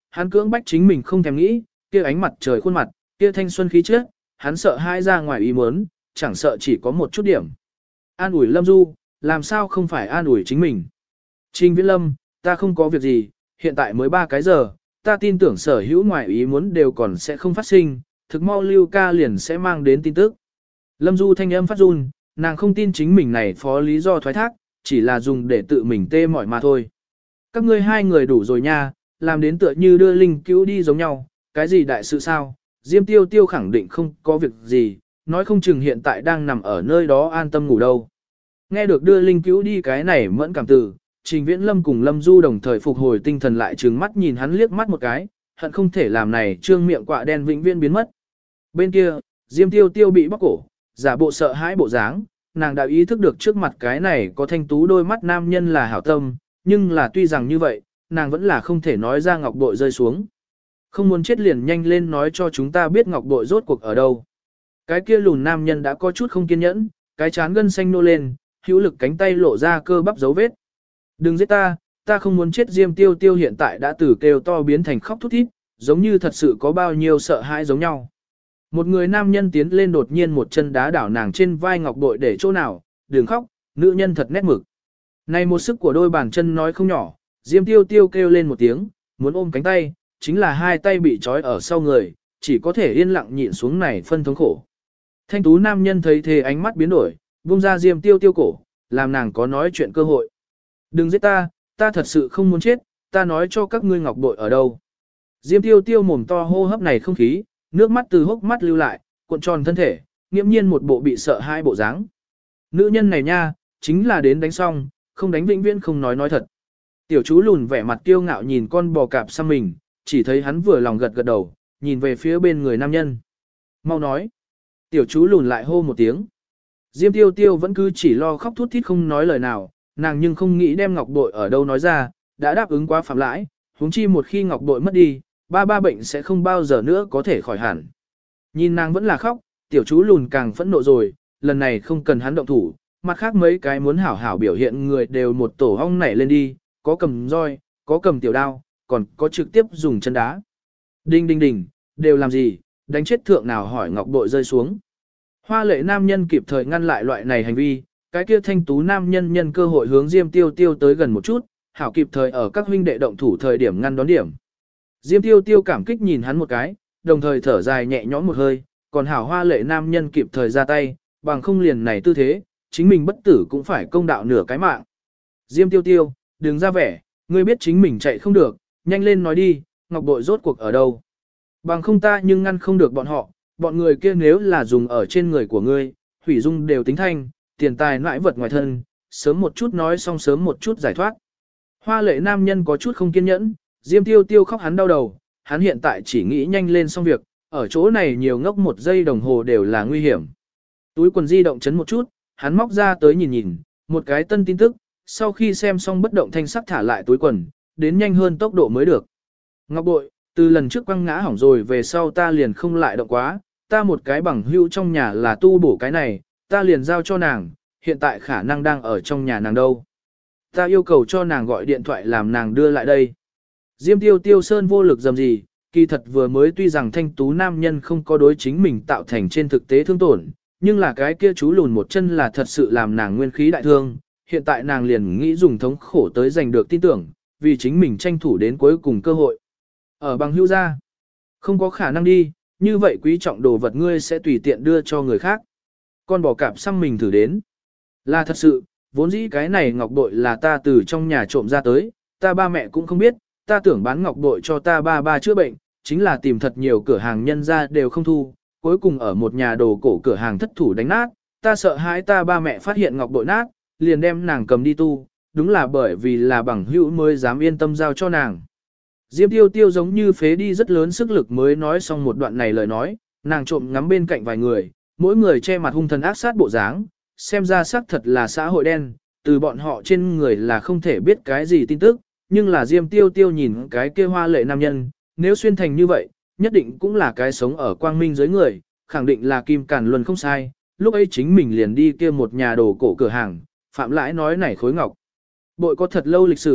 hắn cưỡng bách chính mình không thèm nghĩ, kia ánh mặt trời khuôn mặt, kia thanh xuân khí chất, hắn sợ hai ra ngoài ý muốn, chẳng sợ chỉ có một chút điểm. An ủi Lâm Du, làm sao không phải an ủi chính mình. Trình Viễn Lâm, ta không có việc gì, hiện tại mới 3 cái giờ, ta tin tưởng sở hữu ngoài ý muốn đều còn sẽ không phát sinh, thực mau Lưu ca liền sẽ mang đến tin tức. Lâm Du thanh âm phát run, nàng không tin chính mình này phó lý do thoái thác, chỉ là dùng để tự mình tê mỏi mà thôi. Các ngươi hai người đủ rồi nha, làm đến tựa như đưa linh cứu đi giống nhau, cái gì đại sự sao, Diêm Tiêu Tiêu khẳng định không có việc gì, nói không chừng hiện tại đang nằm ở nơi đó an tâm ngủ đâu. Nghe được đưa linh cứu đi cái này mẫn cảm từ, Trình Viễn Lâm cùng Lâm Du đồng thời phục hồi tinh thần lại trừng mắt nhìn hắn liếc mắt một cái, hận không thể làm này trương miệng quạ đen vĩnh viễn biến mất. Bên kia, Diêm Tiêu Tiêu bị bóc cổ, giả bộ sợ hãi bộ dáng, nàng đã ý thức được trước mặt cái này có thanh tú đôi mắt nam nhân là hảo tâm, nhưng là tuy rằng như vậy, nàng vẫn là không thể nói ra ngọc bội rơi xuống. Không muốn chết liền nhanh lên nói cho chúng ta biết ngọc bội rốt cuộc ở đâu. Cái kia lùn nam nhân đã có chút không kiên nhẫn, cái chán gân xanh nô lên, hữu lực cánh tay lộ ra cơ bắp dấu vết. Đừng giết ta, ta không muốn chết. Diêm Tiêu Tiêu hiện tại đã từ kêu to biến thành khóc thút thít, giống như thật sự có bao nhiêu sợ hãi giống nhau. Một người nam nhân tiến lên đột nhiên một chân đá đảo nàng trên vai ngọc bội để chỗ nào, đừng khóc, nữ nhân thật nét mực. Này một sức của đôi bàn chân nói không nhỏ, Diêm Tiêu Tiêu kêu lên một tiếng, muốn ôm cánh tay, chính là hai tay bị trói ở sau người, chỉ có thể yên lặng nhịn xuống này phân thống khổ. Thanh tú nam nhân thấy thế ánh mắt biến đổi, buông ra Diêm Tiêu Tiêu cổ, làm nàng có nói chuyện cơ hội. Đừng giết ta, ta thật sự không muốn chết, ta nói cho các ngươi ngọc bội ở đâu. Diêm Tiêu Tiêu mồm to hô hấp này không khí, nước mắt từ hốc mắt lưu lại, cuộn tròn thân thể, nghiễm nhiên một bộ bị sợ hai bộ dáng. Nữ nhân này nha, chính là đến đánh xong, không đánh vĩnh viễn không nói thật. Tiểu chú lùn vẻ mặt kiêu ngạo nhìn con bò cạp xăm mình, chỉ thấy hắn vừa lòng gật gật đầu, nhìn về phía bên người nam nhân. Mau nói. Tiểu chú lùn lại hô một tiếng. Diêm Tiêu Tiêu vẫn cứ chỉ lo khóc thút thít không nói lời nào, nàng nhưng không nghĩ đem ngọc bội ở đâu nói ra, đã đáp ứng quá phạm lãi, huống chi một khi ngọc bội mất đi, ba bệnh sẽ không bao giờ nữa có thể khỏi hẳn. Nhìn nàng vẫn là khóc, tiểu chú lùn càng phẫn nộ rồi, lần này không cần hắn động thủ, mặt khác mấy cái muốn hảo hảo biểu hiện người đều một tổ hong nảy lên đi, có cầm roi, có cầm tiểu đao, còn có trực tiếp dùng chân đá. Đinh đinh đinh, đều làm gì, đánh chết thượng nào hỏi ngọc bội rơi xuống. Hoa lệ nam nhân kịp thời ngăn lại loại này hành vi, cái kia thanh tú nam nhân nhân cơ hội hướng Diêm Tiêu Tiêu tới gần một chút, hảo kịp thời ở các huynh đệ động thủ thời điểm ngăn đón điểm. Diêm Tiêu Tiêu cảm kích nhìn hắn một cái, đồng thời thở dài nhẹ nhõm một hơi, còn hảo hoa lệ nam nhân kịp thời ra tay, bằng không liền này tư thế, chính mình bất tử cũng phải công đạo nửa cái mạng. Diêm Tiêu Tiêu, đừng ra vẻ, ngươi biết chính mình chạy không được, nhanh lên nói đi, ngọc bội rốt cuộc ở đâu. Bằng không ta nhưng ngăn không được bọn họ, bọn người kia nếu là dùng ở trên người của ngươi, hủy dung đều tính thanh, tiền tài nãi vật ngoài thân, sớm một chút nói xong sớm một chút giải thoát. Hoa lệ nam nhân có chút không kiên nhẫn, Diêm Tiêu Tiêu khóc hắn đau đầu, hắn hiện tại chỉ nghĩ nhanh lên xong việc, ở chỗ này nhiều ngốc một giây đồng hồ đều là nguy hiểm. Túi quần di động chấn một chút, hắn móc ra tới nhìn nhìn, một cái tân tin tức, sau khi xem xong bất động thanh sắc thả lại túi quần, đến nhanh hơn tốc độ mới được. Ngọc bội, từ lần trước quăng ngã hỏng rồi về sau ta liền không lại động quá, ta một cái bằng hữu trong nhà là tu bổ cái này, ta liền giao cho nàng, hiện tại khả năng đang ở trong nhà nàng đâu. Ta yêu cầu cho nàng gọi điện thoại làm nàng đưa lại đây. Diêm Tiêu Tiêu sơn vô lực dầm gì, kỳ thật vừa mới tuy rằng thanh tú nam nhân không có đối chính mình tạo thành trên thực tế thương tổn, nhưng là cái kia chú lùn một chân là thật sự làm nàng nguyên khí đại thương, hiện tại nàng liền nghĩ dùng thống khổ tới giành được tin tưởng, vì chính mình tranh thủ đến cuối cùng cơ hội. Ở bằng hữu gia, không có khả năng đi, như vậy quý trọng đồ vật ngươi sẽ tùy tiện đưa cho người khác. Con bò cạp xăm mình thử đến. Là thật sự, vốn dĩ cái này ngọc bội là ta từ trong nhà trộm ra tới, ta ba mẹ cũng không biết, ta tưởng bán ngọc bội cho ta ba chữa bệnh, chính là tìm thật nhiều cửa hàng nhân ra đều không thu, cuối cùng ở một nhà đồ cổ cửa hàng thất thủ đánh nát, ta sợ hãi ta ba mẹ phát hiện ngọc bội nát, liền đem nàng cầm đi tu, đúng là bởi vì là bằng hữu mới dám yên tâm giao cho nàng. Diêm Tiêu Tiêu giống như phế đi rất lớn sức lực mới nói xong một đoạn này lời nói, nàng trộm ngắm bên cạnh vài người, mỗi người che mặt hung thần ác sát bộ dáng, xem ra xác thật là xã hội đen, từ bọn họ trên người là không thể biết cái gì tin tức, nhưng là Diêm Tiêu Tiêu nhìn cái kia hoa lệ nam nhân, nếu xuyên thành như vậy, nhất định cũng là cái sống ở quang minh giới người, khẳng định là Kim Càn Luân không sai, lúc ấy chính mình liền đi kia một nhà đồ cổ cửa hàng, Phạm Lãi nói này khối ngọc. Bội có thật lâu lịch sử,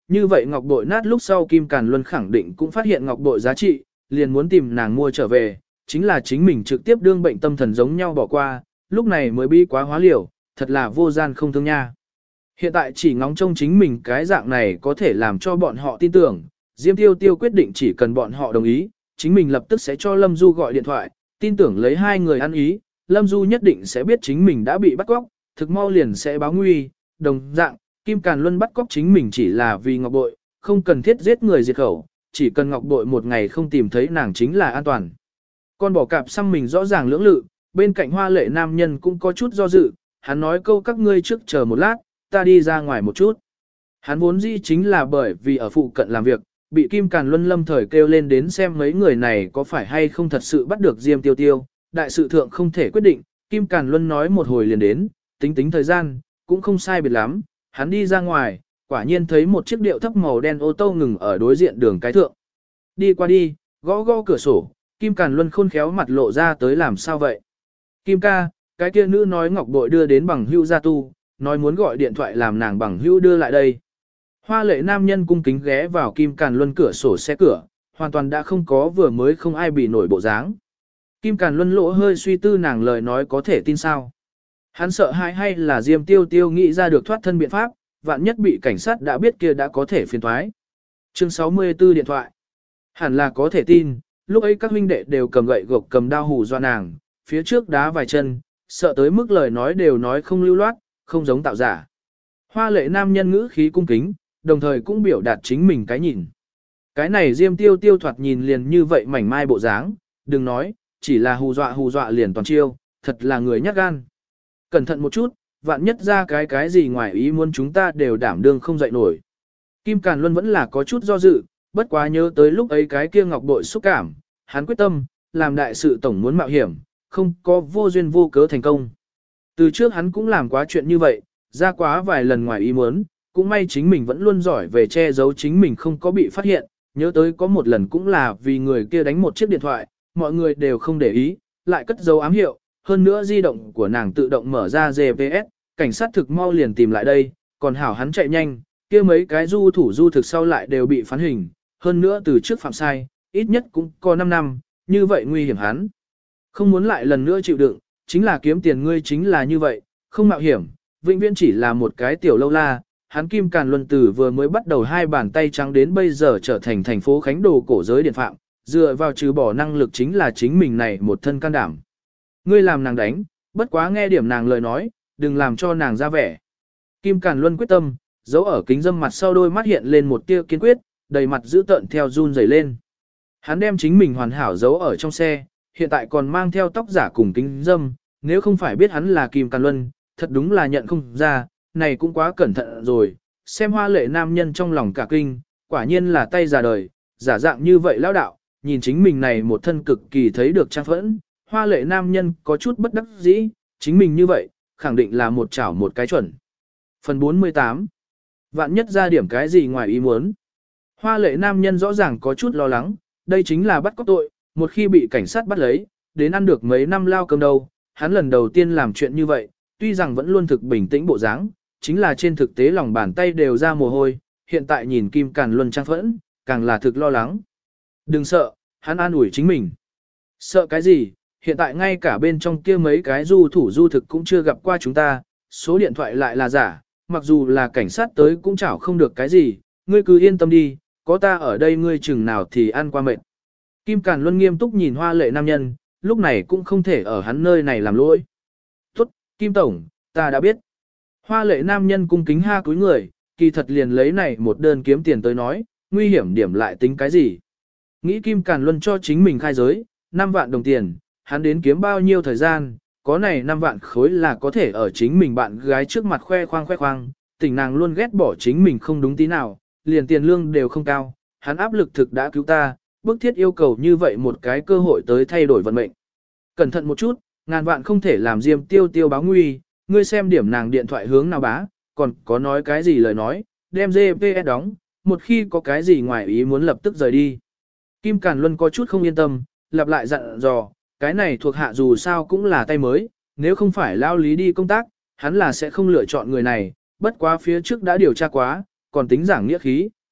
như vậy ngọc bội nát lúc sau Kim Càn Luân khẳng định cũng phát hiện ngọc bội giá trị, liền muốn tìm nàng mua trở về, chính là chính mình trực tiếp đương bệnh tâm thần giống nhau bỏ qua, lúc này mới bi quá hóa liều, thật là vô gian không thương nha. Hiện tại chỉ ngóng trông chính mình cái dạng này có thể làm cho bọn họ tin tưởng, Diêm Tiêu Tiêu quyết định chỉ cần bọn họ đồng ý, chính mình lập tức sẽ cho Lâm Du gọi điện thoại, tin tưởng lấy hai người ăn ý, Lâm Du nhất định sẽ biết chính mình đã bị bắt cóc, thực mau liền sẽ báo nguy, đồng dạng, Kim Càn Luân bắt cóc chính mình chỉ là vì ngọc bội, không cần thiết giết người diệt khẩu, chỉ cần ngọc bội một ngày không tìm thấy nàng chính là an toàn. Con bò cạp xăm mình rõ ràng lưỡng lự, bên cạnh hoa lệ nam nhân cũng có chút do dự, hắn nói câu các ngươi trước chờ một lát, ta đi ra ngoài một chút. Hắn vốn dĩ chính là bởi vì ở phụ cận làm việc, bị Kim Càn Luân lâm thời kêu lên đến xem mấy người này có phải hay không thật sự bắt được Diêm Tiêu Tiêu, đại sự thượng không thể quyết định, Kim Càn Luân nói một hồi liền đến, tính thời gian, cũng không sai biệt lắm, hắn đi ra ngoài, quả nhiên thấy một chiếc điệu thấp màu đen ô tô ngừng ở đối diện đường cái thượng. Đi qua đi, gõ gõ cửa sổ, Kim Càn Luân khôn khéo mặt lộ ra tới làm sao vậy. Kim ca, cái kia nữ nói ngọc bội đưa đến bằng hữu gia tu, nói muốn gọi điện thoại làm nàng bằng hữu đưa lại đây. Hoa lệ nam nhân cung kính ghé vào Kim Càn Luân cửa sổ xe cửa, hoàn toàn đã không có vừa mới không ai bị nổi bộ dáng. Kim Càn Luân lỗ hơi suy tư nàng lời nói có thể tin sao. Hắn sợ hãi hay là Diêm Tiêu Tiêu nghĩ ra được thoát thân biện pháp, vạn nhất bị cảnh sát đã biết kia đã có thể phiền thoái. Chương 64 điện thoại. Hẳn là có thể tin, lúc ấy các huynh đệ đều cầm gậy gộc cầm đao hù dọa nàng, phía trước đá vài chân, sợ tới mức lời nói đều nói không lưu loát, không giống tạo giả. Hoa lệ nam nhân ngữ khí cung kính, đồng thời cũng biểu đạt chính mình cái nhìn. Cái này Diêm Tiêu Tiêu thoạt nhìn liền như vậy mảnh mai bộ dáng, đừng nói, chỉ là hù dọa liền toàn chiêu, thật là người nhát gan. Cẩn thận một chút, vạn nhất ra cái gì ngoài ý muốn chúng ta đều đảm đương không dậy nổi. Kim Càn Luân vẫn là có chút do dự, bất quá nhớ tới lúc ấy cái kia ngọc bội xúc cảm, hắn quyết tâm, làm đại sự tổng muốn mạo hiểm, không có vô duyên vô cớ thành công. Từ trước hắn cũng làm quá chuyện như vậy, ra quá vài lần ngoài ý muốn, cũng may chính mình vẫn luôn giỏi về che giấu chính mình không có bị phát hiện, nhớ tới có một lần cũng là vì người kia đánh một chiếc điện thoại, mọi người đều không để ý, lại cất dấu ám hiệu, hơn nữa di động của nàng tự động mở ra GPS, cảnh sát thực mau liền tìm lại đây, còn hảo hắn chạy nhanh, kia mấy cái du thủ du thực sau lại đều bị phán hình, hơn nữa từ trước phạm sai, ít nhất cũng có 5 năm, như vậy nguy hiểm hắn. Không muốn lại lần nữa chịu đựng, chính là kiếm tiền ngươi chính là như vậy, không mạo hiểm, vĩnh viễn chỉ là một cái tiểu lâu la. Hắn Kim Càn Luân Tử vừa mới bắt đầu hai bàn tay trắng đến bây giờ trở thành thành phố Khánh Đồ cổ giới điện phạm, dựa vào trừ bỏ năng lực chính là chính mình này một thân can đảm. Ngươi làm nàng đánh, bất quá nghe điểm nàng lời nói, đừng làm cho nàng ra vẻ. Kim Càn Luân quyết tâm, giấu ở kính dâm mặt sau đôi mắt hiện lên một tia kiên quyết, đầy mặt giữ tợn theo run rẩy lên. Hắn đem chính mình hoàn hảo giấu ở trong xe, hiện tại còn mang theo tóc giả cùng kính dâm, nếu không phải biết hắn là Kim Càn Luân, thật đúng là nhận không ra, này cũng quá cẩn thận rồi. Xem hoa lệ nam nhân trong lòng cả kinh, quả nhiên là tay già đời, giả dạng như vậy lão đạo, nhìn chính mình này một thân cực kỳ thấy được trang phẫn, hoa lệ nam nhân có chút bất đắc dĩ, chính mình như vậy, khẳng định là một chảo một cái chuẩn. Phần 48. Vạn nhất ra điểm cái gì ngoài ý muốn. Hoa lệ nam nhân rõ ràng có chút lo lắng, đây chính là bắt cóc tội, một khi bị cảnh sát bắt lấy, đến ăn được mấy năm lao cơm đâu, hắn lần đầu tiên làm chuyện như vậy, tuy rằng vẫn luôn thực bình tĩnh bộ dáng, chính là trên thực tế lòng bàn tay đều ra mồ hôi, hiện tại nhìn Kim Càn Luân trang phẫn, càng là thực lo lắng. Đừng sợ, hắn an ủi chính mình. Sợ cái gì, hiện tại ngay cả bên trong kia mấy cái du thủ du thực cũng chưa gặp qua chúng ta, số điện thoại lại là giả, mặc dù là cảnh sát tới cũng chảo không được cái gì, ngươi cứ yên tâm đi, có ta ở đây ngươi chừng nào thì ăn qua mệt. Kim Càn Luân nghiêm túc nhìn hoa lệ nam nhân, lúc này cũng không thể ở hắn nơi này làm lỗi. Tốt, Kim Tổng, ta đã biết. Hoa lệ nam nhân cung kính ha cúi người, kỳ thật liền lấy này một đơn kiếm tiền tới nói, nguy hiểm điểm lại tính cái gì. Nghĩ Kim Càn Luân cho chính mình khai giới, 5 vạn đồng tiền, hắn đến kiếm bao nhiêu thời gian, có này 5 vạn khối là có thể ở chính mình bạn gái trước mặt khoe khoang, tình nàng luôn ghét bỏ chính mình không đúng tí nào, liền tiền lương đều không cao, hắn áp lực thực đã cứu ta, bức thiết yêu cầu như vậy một cái cơ hội tới thay đổi vận mệnh. Cẩn thận một chút, ngàn vạn không thể làm Diêm Tiêu Tiêu báo nguy, ngươi xem điểm nàng điện thoại hướng nào bá, còn có nói cái gì lời nói, đem GPS đóng, một khi có cái gì ngoài ý muốn lập tức rời đi. Kim Càn Luân có chút không yên tâm, lặp lại dặn dò, cái này thuộc hạ dù sao cũng là tay mới, nếu không phải lao lý đi công tác, hắn là sẽ không lựa chọn người này, bất quá phía trước đã điều tra quá, còn tính giảng nghĩa khí,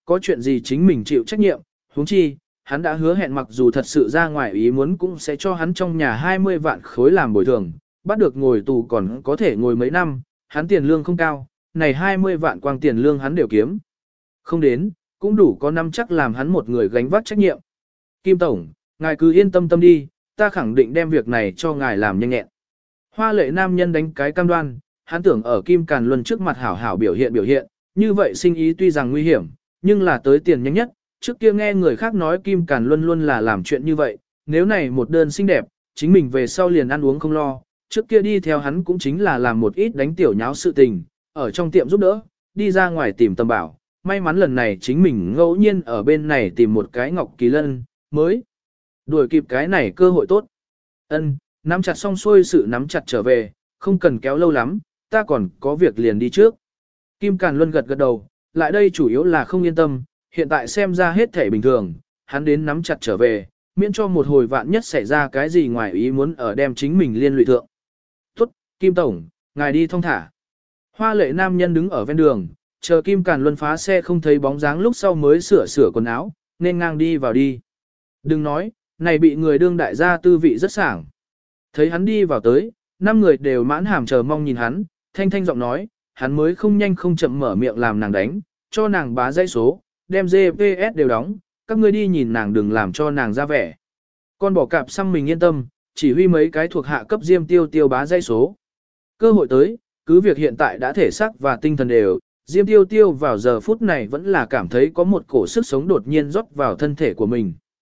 có chuyện gì chính mình chịu trách nhiệm, huống chi, hắn đã hứa hẹn mặc dù thật sự ra ngoài ý muốn cũng sẽ cho hắn trong nhà 20 vạn khối làm bồi thường, bắt được ngồi tù còn có thể ngồi mấy năm, hắn tiền lương không cao, này 20 vạn quang tiền lương hắn đều kiếm. Không đến, cũng đủ có năm chắc làm hắn một người gánh vác trách nhiệm. Kim Tổng, ngài cứ yên tâm tâm đi, ta khẳng định đem việc này cho ngài làm nhanh nhẹn. Hoa lệ nam nhân đánh cái cam đoan, hắn tưởng ở Kim Càn Luân trước mặt hảo hảo biểu hiện, như vậy sinh ý tuy rằng nguy hiểm, nhưng là tới tiền nhanh nhất, trước kia nghe người khác nói Kim Càn Luân luôn là làm chuyện như vậy, nếu này một đơn xinh đẹp, chính mình về sau liền ăn uống không lo, trước kia đi theo hắn cũng chính là làm một ít đánh tiểu nháo sự tình, ở trong tiệm giúp đỡ, đi ra ngoài tìm tầm bảo, may mắn lần này chính mình ngẫu nhiên ở bên này tìm một cái ngọc kỳ lân, mới đuổi kịp cái này cơ hội tốt. Ân, nắm chặt xong xuôi sự nắm chặt trở về, không cần kéo lâu lắm, ta còn có việc liền đi trước. Kim Càn Luân gật gật đầu, lại đây chủ yếu là không yên tâm, hiện tại xem ra hết thể bình thường, hắn đến nắm chặt trở về, miễn cho một hồi vạn nhất xảy ra cái gì ngoài ý muốn ở đem chính mình liên lụy thượng. Tốt, Kim Tổng, ngài đi thong thả. Hoa lệ nam nhân đứng ở ven đường, chờ Kim Càn Luân phá xe không thấy bóng dáng lúc sau mới sửa quần áo, nên ngang đi vào đi. Đừng nói, này bị người đương đại gia tư vị rất sảng. Thấy hắn đi vào tới, 5 người đều mãn hàm chờ mong nhìn hắn, thanh thanh giọng nói, hắn mới không nhanh không chậm mở miệng làm nàng đánh, cho nàng bá dãy số, đem GPS đều đóng, các ngươi đi nhìn nàng đừng làm cho nàng ra vẻ. Con bỏ cạp xăm mình yên tâm, chỉ huy mấy cái thuộc hạ cấp Diêm Tiêu Tiêu bá dãy số. Cơ hội tới, cứ việc hiện tại đã thể xác và tinh thần đều, Diêm Tiêu Tiêu vào giờ phút này vẫn là cảm thấy có một cổ sức sống đột nhiên rót vào thân thể của mình.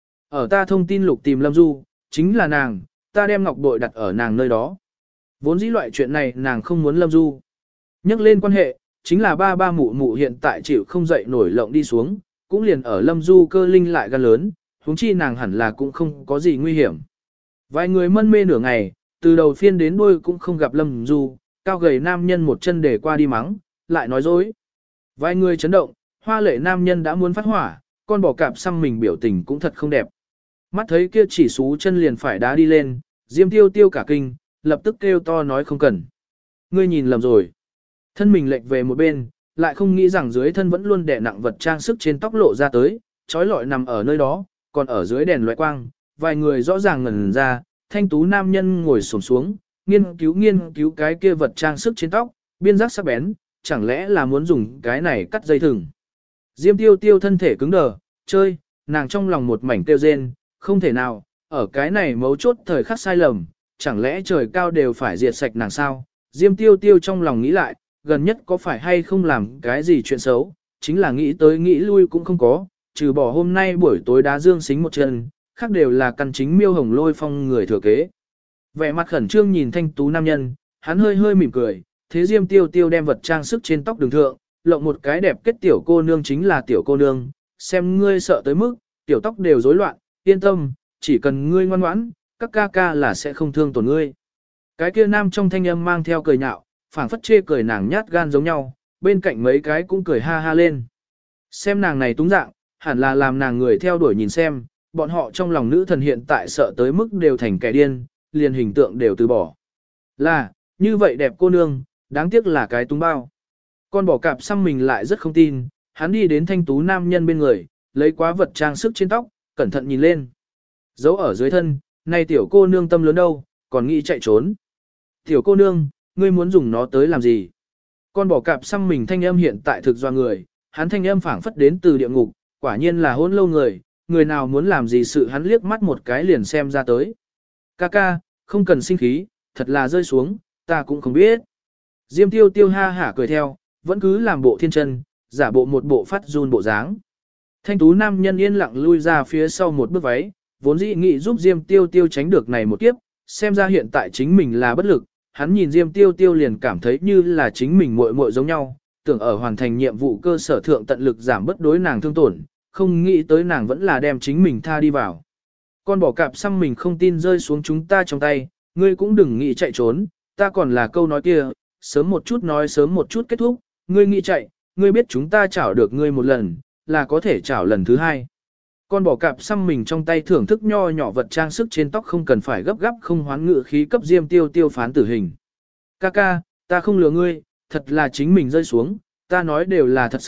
Ở ta thông tin lục tìm Lâm Du, chính là nàng, ta đem ngọc bội đặt ở nàng nơi đó. Vốn dĩ loại chuyện này nàng không muốn Lâm Du. Nhắc lên quan hệ, chính là ba mụ mụ hiện tại chịu không dậy nổi lộng đi xuống, cũng liền ở Lâm Du cơ linh lại gan lớn, huống chi nàng hẳn là cũng không có gì nguy hiểm. Vài người mân mê nửa ngày, từ đầu phiên đến đuôi cũng không gặp Lâm Du, cao gầy nam nhân một chân để qua đi mắng, lại nói dối. Vài người chấn động, hoa lệ nam nhân đã muốn phát hỏa, con bò cạp xăm mình biểu tình cũng thật không đẹp. Mắt thấy kia chỉ xú chân liền phải đá đi lên, Diêm Tiêu Tiêu cả kinh, lập tức kêu to nói không cần. Ngươi nhìn lầm rồi. Thân mình lệch về một bên, lại không nghĩ rằng dưới thân vẫn luôn đè nặng vật trang sức trên tóc lộ ra tới, trói lọi nằm ở nơi đó, còn ở dưới đèn loại quang, vài người rõ ràng ngẩn ra, thanh tú nam nhân ngồi xổm xuống, nghiên cứu cái kia vật trang sức trên tóc, biên giác sắc bén, chẳng lẽ là muốn dùng cái này cắt dây thừng. Diêm Tiêu Tiêu thân thể cứng đờ, chơi, nàng trong lòng một mảnh tiêu rên, không thể nào, ở cái này mấu chốt thời khắc sai lầm, chẳng lẽ trời cao đều phải diệt sạch nàng sao? Diêm Tiêu Tiêu trong lòng nghĩ lại, gần nhất có phải hay không làm cái gì chuyện xấu, chính là nghĩ tới nghĩ lui cũng không có, trừ bỏ hôm nay buổi tối đá dương xính một chân, khác đều là căn chính Miêu Hồng Lôi Phong người thừa kế. Vẻ mặt khẩn trương nhìn thanh tú nam nhân, hắn hơi hơi mỉm cười, thế Diêm Tiêu Tiêu đem vật trang sức trên tóc đường thượng, lộng một cái đẹp kết tiểu cô nương chính là tiểu cô nương, xem ngươi sợ tới mức, tiểu tóc đều rối loạn, yên tâm, chỉ cần ngươi ngoan ngoãn, các ca ca là sẽ không thương tổn ngươi. Cái kia nam trong thanh âm mang theo cười nhạo, phảng phất chê cười nàng nhát gan giống nhau, bên cạnh mấy cái cũng cười ha ha lên. Xem nàng này túng dạng, hẳn là làm nàng người theo đuổi nhìn xem, bọn họ trong lòng nữ thần hiện tại sợ tới mức đều thành kẻ điên, liền hình tượng đều từ bỏ. Là, như vậy đẹp cô nương, đáng tiếc là cái túng bao. Con bò cạp xăm mình lại rất không tin, hắn đi đến thanh tú nam nhân bên người, lấy quá vật trang sức trên tóc, cẩn thận nhìn lên. Giấu ở dưới thân, này tiểu cô nương tâm lớn đâu, còn nghĩ chạy trốn. Tiểu cô nương, ngươi muốn dùng nó tới làm gì? Con bò cạp xăm mình thanh âm hiện tại thực do người, hắn thanh âm phảng phất đến từ địa ngục, quả nhiên là hôn lâu người nào muốn làm gì sự hắn liếc mắt một cái liền xem ra tới. Ca, không cần sinh khí, thật là rơi xuống, ta cũng không biết. Diêm Tiêu Tiêu ha hả cười theo, vẫn cứ làm bộ thiên chân, giả bộ một bộ phát run bộ dáng. Thanh tú nam nhân yên lặng lui ra phía sau một bước váy, vốn dĩ nghĩ giúp Diêm Tiêu Tiêu tránh được này một kiếp, xem ra hiện tại chính mình là bất lực, hắn nhìn Diêm Tiêu Tiêu liền cảm thấy như là chính mình muội muội giống nhau, tưởng ở hoàn thành nhiệm vụ cơ sở thượng tận lực giảm bất đối nàng thương tổn, không nghĩ tới nàng vẫn là đem chính mình tha đi vào. Con bò cạp xăm mình không tin rơi xuống chúng ta trong tay, ngươi cũng đừng nghĩ chạy trốn, ta còn là câu nói kia, sớm một chút nói sớm một chút kết thúc, ngươi nghĩ chạy, ngươi biết chúng ta chảo được ngươi một lần, là có thể chảo lần thứ hai. Con bò cạp xăm mình trong tay thưởng thức nho nhỏ vật trang sức trên tóc không cần phải gấp gáp không hoán ngự khí cấp Diêm Tiêu Tiêu phán tử hình. Ca, ta không lừa ngươi, thật là chính mình rơi xuống, ta nói đều là thật sự,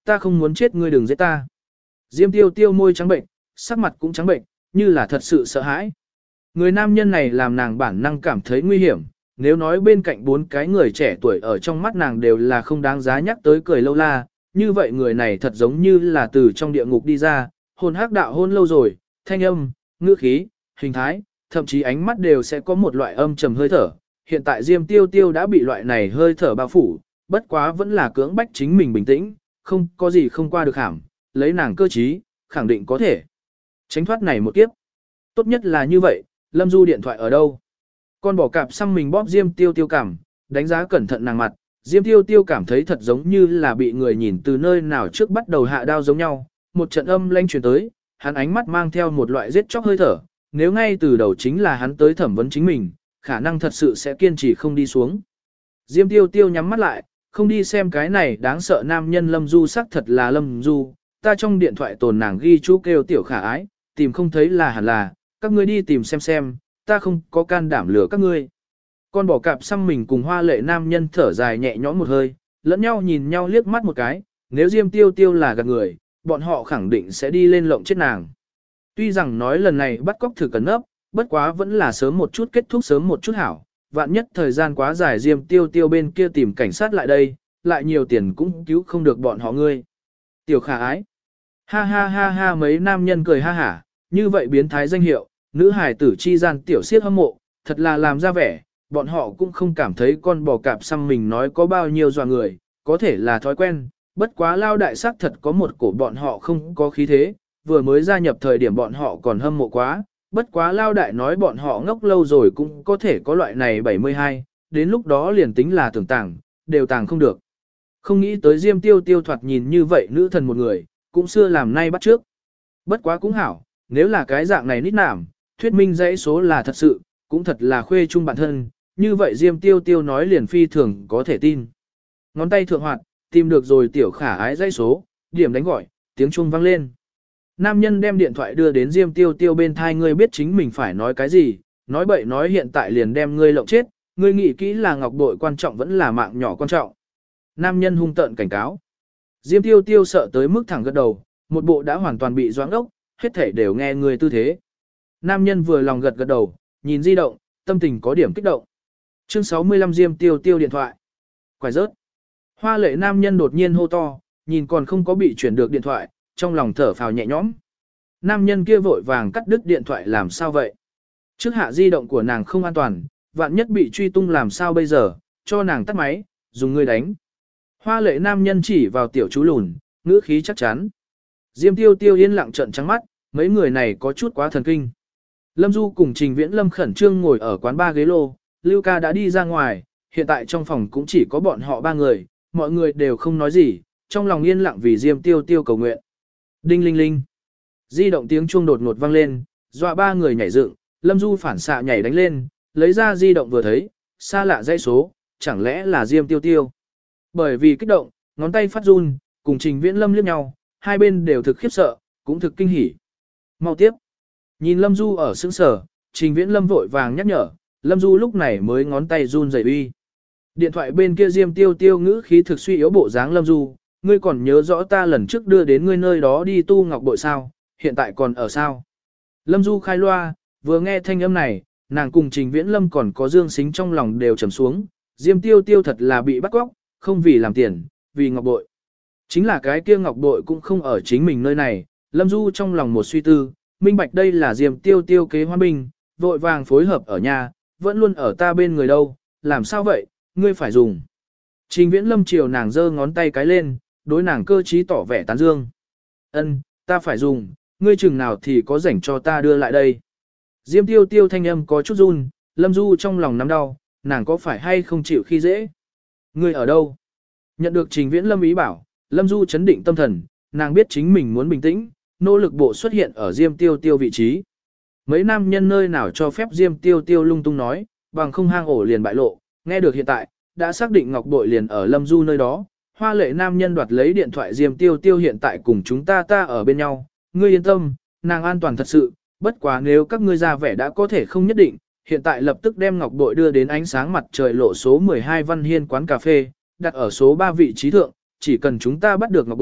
ta không muốn chết ngươi đừng giết ta. Diêm tiêu tiêu môi trắng bệnh, sắc mặt cũng trắng bệnh, như là thật sự sợ hãi. Người nam nhân này làm nàng bản năng cảm thấy nguy hiểm, nếu nói bên cạnh 4 cái người trẻ tuổi ở trong mắt nàng đều là không đáng giá nhắc tới cười lâu la, như vậy người này thật giống như là từ trong địa ngục đi ra, hồn hắc đạo hôn lâu rồi, thanh âm, ngữ khí, hình thái, thậm chí ánh mắt đều sẽ có một loại âm trầm hơi thở. Hiện tại Diêm Tiêu Tiêu đã bị loại này hơi thở bao phủ, bất quá vẫn là cưỡng bách chính mình bình tĩnh, không có gì không qua được hàm, lấy nàng cơ trí, khẳng định có thể tránh thoát này một kiếp. Tốt nhất là như vậy, Lâm Du điện thoại ở đâu? Con bò cạp xăm mình bóp Diêm Tiêu Tiêu cảm, đánh giá cẩn thận nàng mặt, Diêm Tiêu Tiêu cảm thấy thật giống như là bị người nhìn từ nơi nào trước bắt đầu hạ đao giống nhau, một trận âm lanh truyền tới, hắn ánh mắt mang theo một loại giết chóc hơi thở, nếu ngay từ đầu chính là hắn tới thẩm vấn chính mình, khả năng thật sự sẽ kiên trì không đi xuống. Diêm Tiêu Tiêu nhắm mắt lại, không đi xem cái này đáng sợ nam nhân Lâm Du sắc thật là Lâm Du, ta trong điện thoại tồn nàng ghi chú kêu tiểu khả ái, tìm không thấy là hẳn là, các ngươi đi tìm xem, ta không có can đảm lừa các ngươi. Con bò cạp xăm mình cùng hoa lệ nam nhân thở dài nhẹ nhõm một hơi, lẫn nhau nhìn nhau liếc mắt một cái, nếu Diêm Tiêu Tiêu là gạt người, bọn họ khẳng định sẽ đi lên lộng chết nàng. Tuy rằng nói lần này bắt cóc thử cẩn nấp, bất quá vẫn là sớm một chút kết thúc sớm một chút hảo, vạn nhất thời gian quá dài Diêm Tiêu Tiêu bên kia tìm cảnh sát lại đây, lại nhiều tiền cũng cứu không được bọn họ ngươi. Tiểu khả ái. Ha ha ha ha mấy nam nhân cười ha hả, như vậy biến thái danh hiệu, nữ hài tử chi gian tiểu siết hâm mộ, thật là làm ra vẻ, bọn họ cũng không cảm thấy con bò cạp xăm mình nói có bao nhiêu dọa người, có thể là thói quen, bất quá lao đại sắc thật có một cổ bọn họ không có khí thế, vừa mới gia nhập thời điểm bọn họ còn hâm mộ quá, bất quá lao đại nói bọn họ ngốc lâu rồi cũng có thể có loại này 72, đến lúc đó liền tính là tưởng tàng, đều tàng không được. Không nghĩ tới Diêm Tiêu Tiêu thoạt nhìn như vậy nữ thần một người, cũng xưa làm nay bắt trước. Bất quá cũng hảo, nếu là cái dạng này nít nảm, thuyết minh dãy số là thật sự, cũng thật là khuê chung bản thân, như vậy Diêm Tiêu Tiêu nói liền phi thường có thể tin. Ngón tay thượng hoạt, tìm được rồi tiểu khả ái dãy số, điểm đánh gọi, tiếng chuông vang lên. Nam nhân đem điện thoại đưa đến Diêm Tiêu Tiêu bên thai, ngươi biết chính mình phải nói cái gì, nói bậy nói hiện tại liền đem ngươi lộng chết, ngươi nghĩ kỹ là ngọc bội quan trọng vẫn là mạng nhỏ quan trọng. Nam nhân hung tợn cảnh cáo. Diêm Tiêu Tiêu sợ tới mức thẳng gật đầu, một bộ đã hoàn toàn bị doãn ốc, hết thể đều nghe người tư thế. Nam nhân vừa lòng gật gật đầu, nhìn di động, tâm tình có điểm kích động. Chương 65 Diêm Tiêu Tiêu điện thoại. Quải rớt. Hoa lệ nam nhân đột nhiên hô to, nhìn còn không có bị chuyển được điện thoại, trong lòng thở phào nhẹ nhõm. Nam nhân kia vội vàng cắt đứt điện thoại làm sao vậy? Trước hạ di động của nàng không an toàn, vạn nhất bị truy tung làm sao bây giờ, cho nàng tắt máy, dùng người đánh. Hoa lệ nam nhân chỉ vào tiểu chú lùn, ngữ khí chắc chắn. Diêm Tiêu Tiêu yên lặng trợn trắng mắt, mấy người này có chút quá thần kinh. Lâm Du cùng Trình Viễn Lâm khẩn trương ngồi ở quán ba ghế lô, Lưu Ca đã đi ra ngoài, hiện tại trong phòng cũng chỉ có bọn họ 3 người, mọi người đều không nói gì, trong lòng yên lặng vì Diêm Tiêu Tiêu cầu nguyện. Đinh linh linh. Di động tiếng chuông đột ngột vang lên, dọa 3 người nhảy dựng, Lâm Du phản xạ nhảy đánh lên, lấy ra di động vừa thấy, xa lạ dãy số, chẳng lẽ là Diêm Tiêu Tiêu. Bởi vì kích động, ngón tay phát run, cùng Trình Viễn Lâm liếc nhau, hai bên đều thực khiếp sợ, cũng thực kinh hỉ. Mau tiếp. Nhìn Lâm Du ở sững sờ, Trình Viễn Lâm vội vàng nhắc nhở, Lâm Du lúc này mới ngón tay run rẩy uy. Điện thoại bên kia Diêm Tiêu Tiêu ngữ khí thực suy yếu bộ dáng Lâm Du, ngươi còn nhớ rõ ta lần trước đưa đến ngươi nơi đó đi tu ngọc bội sao, hiện tại còn ở sao? Lâm Du khai loa, vừa nghe thanh âm này, nàng cùng Trình Viễn Lâm còn có Dương Sính trong lòng đều trầm xuống, Diêm Tiêu Tiêu thật là bị bắt cóc, không vì làm tiền, vì ngọc bội. Chính là cái kia ngọc bội cũng không ở chính mình nơi này, Lâm Du trong lòng một suy tư, minh bạch đây là Diêm Tiêu Tiêu kế hoa binh, vội vàng phối hợp ở nhà, vẫn luôn ở ta bên người đâu, làm sao vậy, ngươi phải dùng. Trình Viễn Lâm chiều nàng giơ ngón tay cái lên, đối nàng cơ trí tỏ vẻ tán dương. Ân, ta phải dùng, ngươi chừng nào thì có rảnh cho ta đưa lại đây. Diêm Tiêu Tiêu thanh âm có chút run, Lâm Du trong lòng nắm đau, nàng có phải hay không chịu khi dễ. Ngươi ở đâu? Nhận được Trình Viễn Lâm ý bảo, Lâm Du chấn định tâm thần, nàng biết chính mình muốn bình tĩnh, nỗ lực bộ xuất hiện ở Diêm Tiêu Tiêu vị trí. Mấy nam nhân nơi nào cho phép Diêm Tiêu Tiêu lung tung nói, bằng không hang ổ liền bại lộ, nghe được hiện tại, đã xác định ngọc bội liền ở Lâm Du nơi đó. Hoa lệ nam nhân đoạt lấy điện thoại Diêm Tiêu Tiêu hiện tại cùng chúng ta ở bên nhau, ngươi yên tâm, nàng an toàn thật sự, bất quá nếu các ngươi ra vẻ đã có thể không nhất định, hiện tại lập tức đem ngọc bội đưa đến ánh sáng mặt trời lộ số 12 Văn Hiên quán cà phê, đặt ở số 3 vị trí thượng, chỉ cần chúng ta bắt được ngọc bội,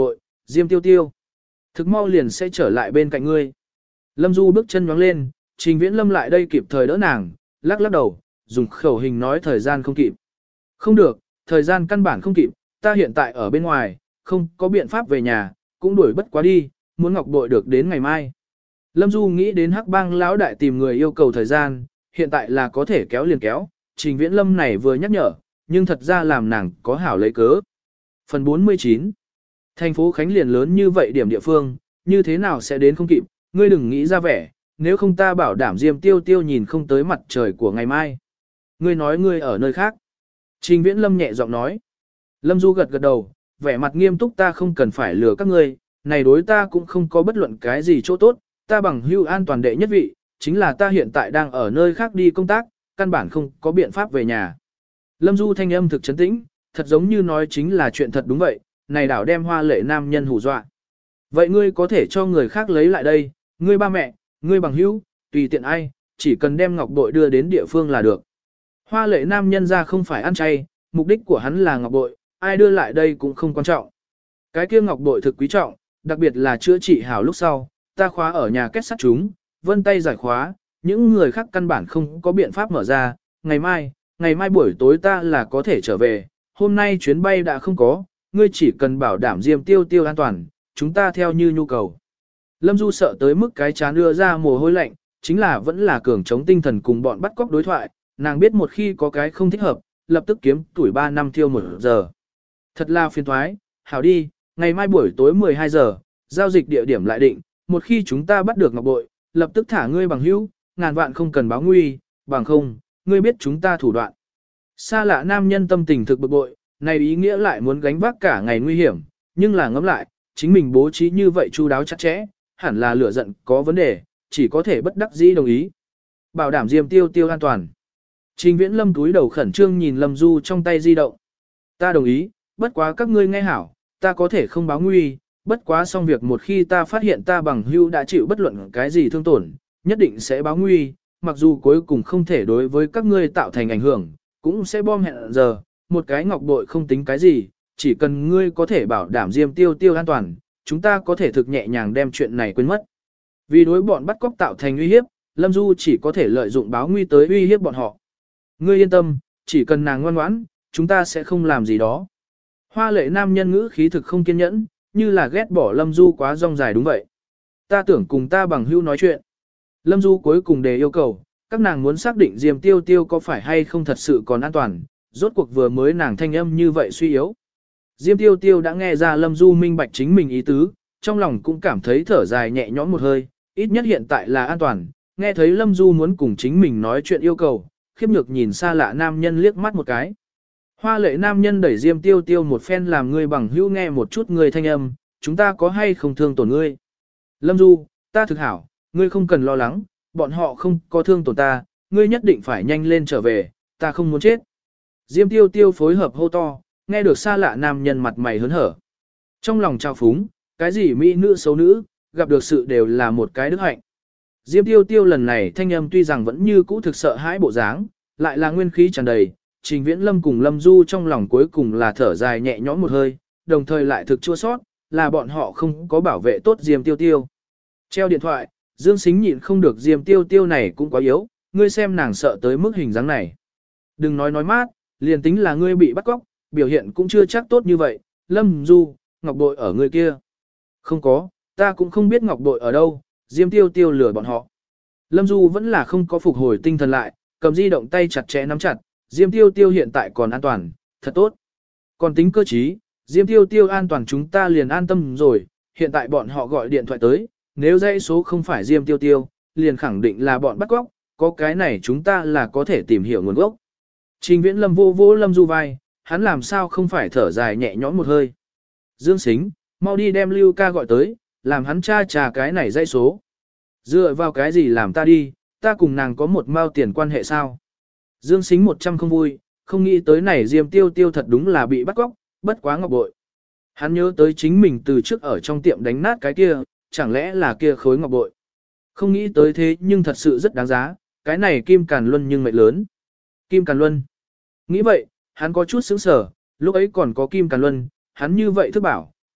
Diêm Tiêu Tiêu. Thực mau liền sẽ trở lại bên cạnh ngươi. Lâm Du bước chân nhoáng lên, Trình Viễn Lâm lại đây kịp thời đỡ nàng, lắc lắc đầu, dùng khẩu hình nói thời gian không kịp. Không được, thời gian căn bản không kịp, ta hiện tại ở bên ngoài, không có biện pháp về nhà, cũng đuổi bất quá đi, muốn ngọc bội được đến ngày mai. Lâm Du nghĩ đến Hắc Bang lão đại tìm người yêu cầu thời gian, hiện tại là có thể kéo liền kéo, Trình Viễn Lâm này vừa nhắc nhở, nhưng thật ra làm nàng có hảo lấy cớ. Phần 49. Thành phố Khánh liền lớn như vậy điểm địa phương, như thế nào sẽ đến không kịp, ngươi đừng nghĩ ra vẻ, nếu không ta bảo đảm Diêm Tiêu Tiêu nhìn không tới mặt trời của ngày mai. Ngươi nói ngươi ở nơi khác. Trình Viễn Lâm nhẹ giọng nói. Lâm Du gật gật đầu, vẻ mặt nghiêm túc, ta không cần phải lừa các ngươi, này đối ta cũng không có bất luận cái gì chỗ tốt, ta bằng hưu an toàn đệ nhất vị, chính là ta hiện tại đang ở nơi khác đi công tác, căn bản không có biện pháp về nhà. Lâm Du thanh âm thực trấn tĩnh, thật giống như nói chính là chuyện thật đúng vậy, này đảo đem Hoa Lệ nam nhân hù dọa. Vậy ngươi có thể cho người khác lấy lại đây, ngươi ba mẹ, ngươi bằng hữu, tùy tiện ai, chỉ cần đem ngọc bội đưa đến địa phương là được. Hoa Lệ nam nhân ra không phải ăn chay, mục đích của hắn là ngọc bội, ai đưa lại đây cũng không quan trọng. Cái kia ngọc bội thực quý trọng, đặc biệt là chữa trị hảo lúc sau, ta khóa ở nhà kết sắt chúng, vân tay giải khóa, những người khác căn bản không có biện pháp mở ra, ngày mai buổi tối ta là có thể trở về, hôm nay chuyến bay đã không có, ngươi chỉ cần bảo đảm Diêm Tiêu Tiêu an toàn, chúng ta theo như nhu cầu. Lâm Du sợ tới mức cái chán đưa ra mồ hôi lạnh, chính là vẫn là cường chống tinh thần cùng bọn bắt cóc đối thoại, nàng biết một khi có cái không thích hợp, lập tức kiếm tuổi 3 năm thiêu 1 giờ. Thật là phiền thoái, hảo đi, ngày mai buổi tối 12 giờ, giao dịch địa điểm lại định, một khi chúng ta bắt được ngọc bội, lập tức thả ngươi bằng hữu, ngàn vạn không cần báo nguy, bằng không, ngươi biết chúng ta thủ đoạn. Xa lạ nam nhân tâm tình thực bực bội, này ý nghĩa lại muốn gánh vác cả ngày nguy hiểm, nhưng là ngẫm lại, chính mình bố trí như vậy chu đáo chặt chẽ, hẳn là lửa giận có vấn đề, chỉ có thể bất đắc dĩ đồng ý. Bảo đảm Diêm Tiêu Tiêu an toàn. Trình Viễn Lâm túi đầu khẩn trương nhìn Lâm Du trong tay di động. Ta đồng ý, bất quá các ngươi nghe hảo, ta có thể không báo nguy, bất quá xong việc một khi ta phát hiện ta bằng hữu đã chịu bất luận cái gì thương tổn, nhất định sẽ báo nguy, mặc dù cuối cùng không thể đối với các ngươi tạo thành ảnh hưởng, cũng sẽ bom hẹn giờ, một cái ngọc bội không tính cái gì, chỉ cần ngươi có thể bảo đảm Diêm Tiêu Tiêu an toàn, chúng ta có thể thực nhẹ nhàng đem chuyện này quên mất. Vì đối bọn bắt cóc tạo thành uy hiếp, Lâm Du chỉ có thể lợi dụng báo nguy tới uy hiếp bọn họ. Ngươi yên tâm, chỉ cần nàng ngoan ngoãn, chúng ta sẽ không làm gì đó. Hoa Lệ nam nhân ngữ khí thực không kiên nhẫn, như là ghét bỏ Lâm Du quá rong dài đúng vậy. Ta tưởng cùng ta bằng hữu nói chuyện. Lâm Du cuối cùng đề yêu cầu, các nàng muốn xác định Diêm Tiêu Tiêu có phải hay không thật sự còn an toàn, rốt cuộc vừa mới nàng thanh âm như vậy suy yếu. Diêm Tiêu Tiêu đã nghe ra Lâm Du minh bạch chính mình ý tứ, trong lòng cũng cảm thấy thở dài nhẹ nhõm một hơi, ít nhất hiện tại là an toàn, nghe thấy Lâm Du muốn cùng chính mình nói chuyện yêu cầu, khiếp nhược nhìn xa lạ nam nhân liếc mắt một cái. Hoa Lệ nam nhân đẩy Diêm Tiêu Tiêu một phen làm ngươi bằng hữu nghe một chút người thanh âm, chúng ta có hay không thương tổn ngươi. Lâm Du, ta thực hảo, ngươi không cần lo lắng, bọn họ không có thương tổn ta, ngươi nhất định phải nhanh lên trở về, ta không muốn chết. Diêm Tiêu Tiêu phối hợp hô to, nghe được xa lạ nam nhân mặt mày hớn hở. Trong lòng trào phúng, cái gì mỹ nữ xấu nữ, gặp được sự đều là một cái đức hạnh. Diêm Tiêu Tiêu lần này thanh âm tuy rằng vẫn như cũ thực sợ hãi bộ dáng, lại là nguyên khí tràn đầy, Trình Viễn Lâm cùng Lâm Du trong lòng cuối cùng là thở dài nhẹ nhõm một hơi, đồng thời lại thực chua sót, là bọn họ không có bảo vệ tốt Diêm Tiêu Tiêu. Treo điện thoại, Dương Sính nhịn không được Diêm Tiêu Tiêu này cũng quá yếu, ngươi xem nàng sợ tới mức hình dáng này. Đừng nói mát, liền tính là ngươi bị bắt cóc, biểu hiện cũng chưa chắc tốt như vậy, Lâm Du, ngọc bội ở ngươi kia. Không có, ta cũng không biết ngọc bội ở đâu, Diêm Tiêu Tiêu lừa bọn họ. Lâm Du vẫn là không có phục hồi tinh thần lại, cầm di động tay chặt chẽ nắm chặt, Diêm Tiêu Tiêu hiện tại còn an toàn, thật tốt. Còn tính cơ trí, Diêm Tiêu Tiêu an toàn chúng ta liền an tâm rồi, hiện tại bọn họ gọi điện thoại tới, nếu dãy số không phải Diêm Tiêu Tiêu, liền khẳng định là bọn bắt cóc, có cái này chúng ta là có thể tìm hiểu nguồn gốc. Trình Viễn Lâm vô vô Lâm Du vai, hắn làm sao không phải thở dài nhẹ nhõm một hơi. Dương Sính, mau đi đem Lưu ca gọi tới, làm hắn tra trà cái này dãy số. Dựa vào cái gì làm ta đi, ta cùng nàng có một mao tiền quan hệ sao? Dương Sính 100 không vui, không nghĩ tới này Diêm Tiêu Tiêu thật đúng là bị bắt cóc, bất quá ngọc bội. Hắn nhớ tới chính mình từ trước ở trong tiệm đánh nát cái kia, chẳng lẽ là kia khối ngọc bội. Không nghĩ tới thế nhưng thật sự rất đáng giá, cái này Kim Càn Luân nhưng mệnh lớn. Kim Càn Luân. Nghĩ vậy, hắn có chút sững sờ, lúc ấy còn có Kim Càn Luân, hắn như vậy thức bảo,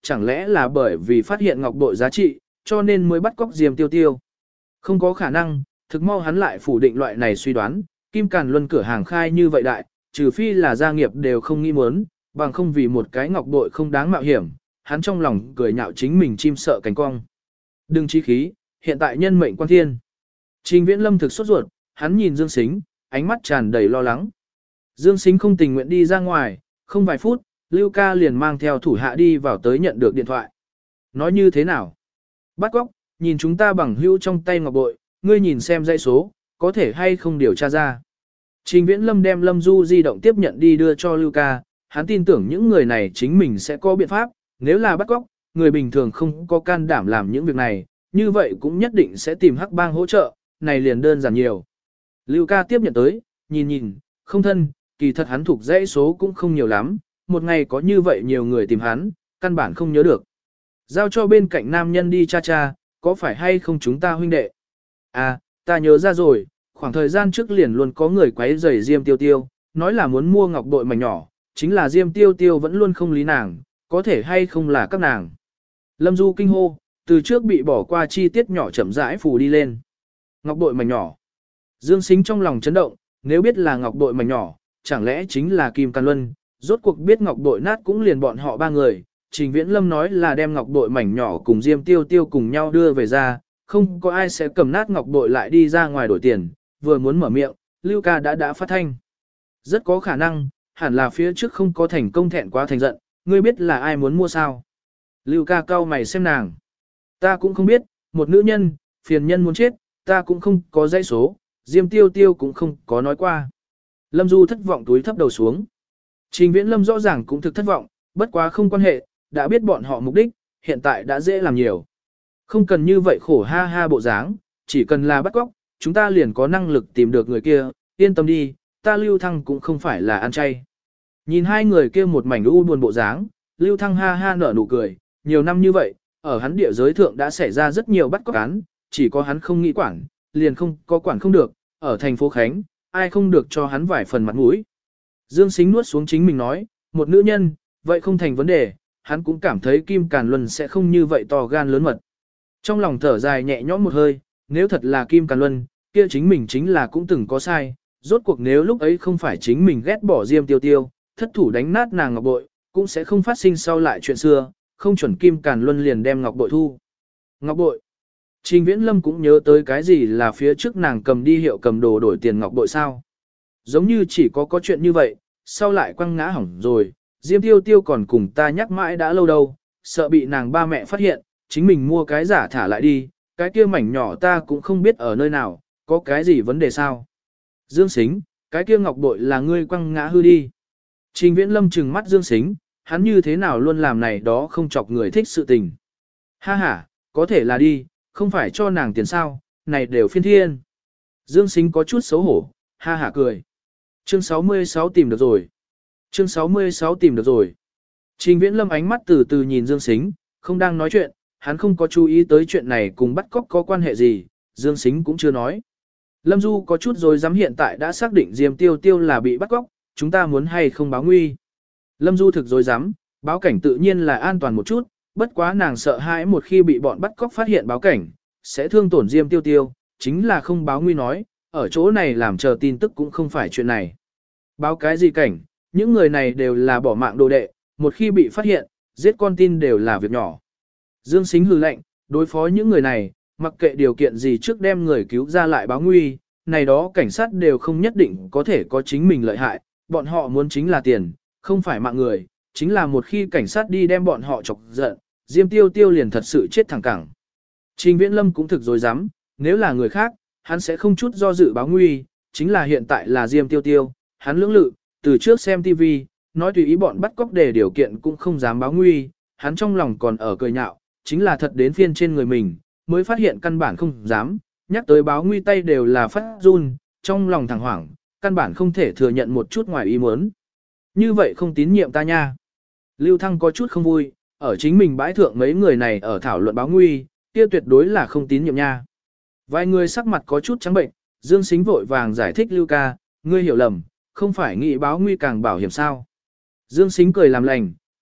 chẳng lẽ là bởi vì phát hiện ngọc bội giá trị, cho nên mới bắt cóc Diêm Tiêu Tiêu. Không có khả năng, thực mau hắn lại phủ định loại này suy đoán, Kim Càn Luân cửa hàng khai như vậy đại, trừ phi là gia nghiệp đều không nghĩ muốn, bằng không vì một cái ngọc bội không đáng mạo hiểm, hắn trong lòng cười nhạo chính mình chim sợ cánh cong. Đừng chí khí, hiện tại nhân mệnh quan thiên. Trình Viễn Lâm thực sốt ruột, hắn nhìn Dương Sính, ánh mắt tràn đầy lo lắng. Dương Sính không tình nguyện đi ra ngoài, không vài phút, Lưu Ca liền mang theo thủ hạ đi vào tới nhận được điện thoại. Nói như thế nào? Bắt cóc, nhìn chúng ta bằng hữu trong tay ngọc bội, ngươi nhìn xem dãy số, có thể hay không điều tra ra. Trình Viễn Lâm đem Lâm Du di động tiếp nhận đi đưa cho Lưu Ca, hắn tin tưởng những người này chính mình sẽ có biện pháp, nếu là bắt cóc, người bình thường không có can đảm làm những việc này, như vậy cũng nhất định sẽ tìm Hắc Bang hỗ trợ, này liền đơn giản nhiều. Lưu Ca tiếp nhận tới, nhìn, không thân, kỳ thật hắn thuộc dãy số cũng không nhiều lắm, một ngày có như vậy nhiều người tìm hắn, căn bản không nhớ được. Giao cho bên cạnh nam nhân đi cha, có phải hay không chúng ta huynh đệ? À, ta nhớ ra rồi, khoảng thời gian trước liền luôn có người quấy rầy Diêm Tiêu Tiêu, nói là muốn mua ngọc bội mảnh nhỏ, chính là Diêm Tiêu Tiêu vẫn luôn không lý nàng, có thể hay không là các nàng. Lâm Du kinh hô, từ trước bị bỏ qua chi tiết nhỏ chậm rãi phù đi lên. Ngọc bội mảnh nhỏ. Dương Sính trong lòng chấn động, nếu biết là ngọc bội mảnh nhỏ, chẳng lẽ chính là Kim Càn Luân, rốt cuộc biết ngọc bội nát cũng liền bọn họ ba người. Trình Viễn Lâm nói là đem ngọc bội mảnh nhỏ cùng Diêm Tiêu Tiêu cùng nhau đưa về ra, không có ai sẽ cầm nát ngọc bội lại đi ra ngoài đổi tiền, vừa muốn mở miệng, Lưu Ca đã phát thanh. Rất có khả năng, hẳn là phía trước không có thành công thẹn quá thành giận, ngươi biết là ai muốn mua sao? Lưu Ca cau mày xem nàng. Ta cũng không biết, một nữ nhân, phiền nhân muốn chết, ta cũng không có dãy số, Diêm Tiêu Tiêu cũng không có nói qua. Lâm Du thất vọng túi thấp đầu xuống. Trình Viễn Lâm rõ ràng cũng thực thất vọng, bất quá không quan hệ, đã biết bọn họ mục đích, hiện tại đã dễ làm nhiều. Không cần như vậy khổ ha ha bộ dáng, chỉ cần là bắt cóc, chúng ta liền có năng lực tìm được người kia, yên tâm đi, ta Lưu Thăng cũng không phải là ăn chay. Nhìn hai người kia một mảnh u buồn bộ dáng, Lưu Thăng ha ha nở nụ cười, nhiều năm như vậy, ở hắn địa giới thượng đã xảy ra rất nhiều bắt cóc án, chỉ có hắn không nghĩ quản, liền không có quản không được, ở thành phố Khánh, ai không được cho hắn vài phần mặt mũi. Dương Sính nuốt xuống chính mình nói, một nữ nhân, vậy không thành vấn đề, hắn cũng cảm thấy Kim Càn Luân sẽ không như vậy to gan lớn mật. Trong lòng thở dài nhẹ nhõm một hơi, nếu thật là Kim Càn Luân, kia chính mình chính là cũng từng có sai, rốt cuộc nếu lúc ấy không phải chính mình ghét bỏ Diêm Tiêu Tiêu, thất thủ đánh nát nàng ngọc bội, cũng sẽ không phát sinh sau lại chuyện xưa, không chuẩn Kim Càn Luân liền đem ngọc bội thu. Ngọc bội. Trình Viễn Lâm cũng nhớ tới cái gì là phía trước nàng cầm đi hiệu cầm đồ đổi tiền ngọc bội sao. Giống như chỉ có chuyện như vậy, sau lại quăng ngã hỏng rồi, Diêm Tiêu Tiêu còn cùng ta nhắc mãi đã lâu đâu, sợ bị nàng ba mẹ phát hiện, chính mình mua cái giả thả lại đi, cái kia mảnh nhỏ ta cũng không biết ở nơi nào, có cái gì vấn đề sao. Dương Sính, cái kia ngọc bội là ngươi quăng ngã hư đi. Trình Viễn Lâm trừng mắt Dương Sính, hắn như thế nào luôn làm này đó không chọc người thích sự tình. Ha ha, có thể là đi, không phải cho nàng tiền sao, này đều phiên thiên. Dương Sính có chút xấu hổ, ha ha cười. Chương 66 tìm được rồi. Chương 66 tìm được rồi. Trình Viễn Lâm ánh mắt từ từ nhìn Dương Sính, không đang nói chuyện, hắn không có chú ý tới chuyện này cùng bắt cóc có quan hệ gì, Dương Sính cũng chưa nói. Lâm Du có chút rồi dám hiện tại đã xác định Diêm Tiêu Tiêu là bị bắt cóc, chúng ta muốn hay không báo nguy. Lâm Du thực rồi dám, báo cảnh tự nhiên là an toàn một chút, bất quá nàng sợ hãi một khi bị bọn bắt cóc phát hiện báo cảnh, sẽ thương tổn Diêm Tiêu Tiêu, chính là không báo nguy nói, ở chỗ này làm chờ tin tức cũng không phải chuyện này. Báo cái gì cảnh, những người này đều là bỏ mạng đồ đệ, một khi bị phát hiện, giết con tin đều là việc nhỏ. Dương Sính hừ lạnh, đối phó những người này, mặc kệ điều kiện gì trước đem người cứu ra lại báo nguy, này đó cảnh sát đều không nhất định có thể có chính mình lợi hại, bọn họ muốn chính là tiền, không phải mạng người, chính là một khi cảnh sát đi đem bọn họ chọc giận, Diêm Tiêu Tiêu liền thật sự chết thẳng cẳng. Trình Viễn Lâm cũng thực dối dám, nếu là người khác, hắn sẽ không chút do dự báo nguy, chính là hiện tại là Diêm Tiêu Tiêu, hắn lưỡng lự, từ trước xem TV, nói tùy ý bọn bắt cóc để điều kiện cũng không dám báo nguy, hắn trong lòng còn ở cười nhạo, chính là thật đến phiên trên người mình, mới phát hiện căn bản không dám, nhắc tới báo nguy tay đều là phát run, trong lòng thẳng hoảng, căn bản không thể thừa nhận một chút ngoài ý muốn. Như vậy không tín nhiệm ta nha. Lưu Thăng có chút không vui, ở chính mình bãi thượng mấy người này ở thảo luận báo nguy, kia tuyệt đối là không tín nhiệm nha. Vài người sắc mặt có chút trắng bệnh, Dương Sính vội vàng giải thích Lưu ca, ngươi hiểu lầm, không phải nghĩ báo nguy càng bảo hiểm sao. Dương Sính cười làm lành,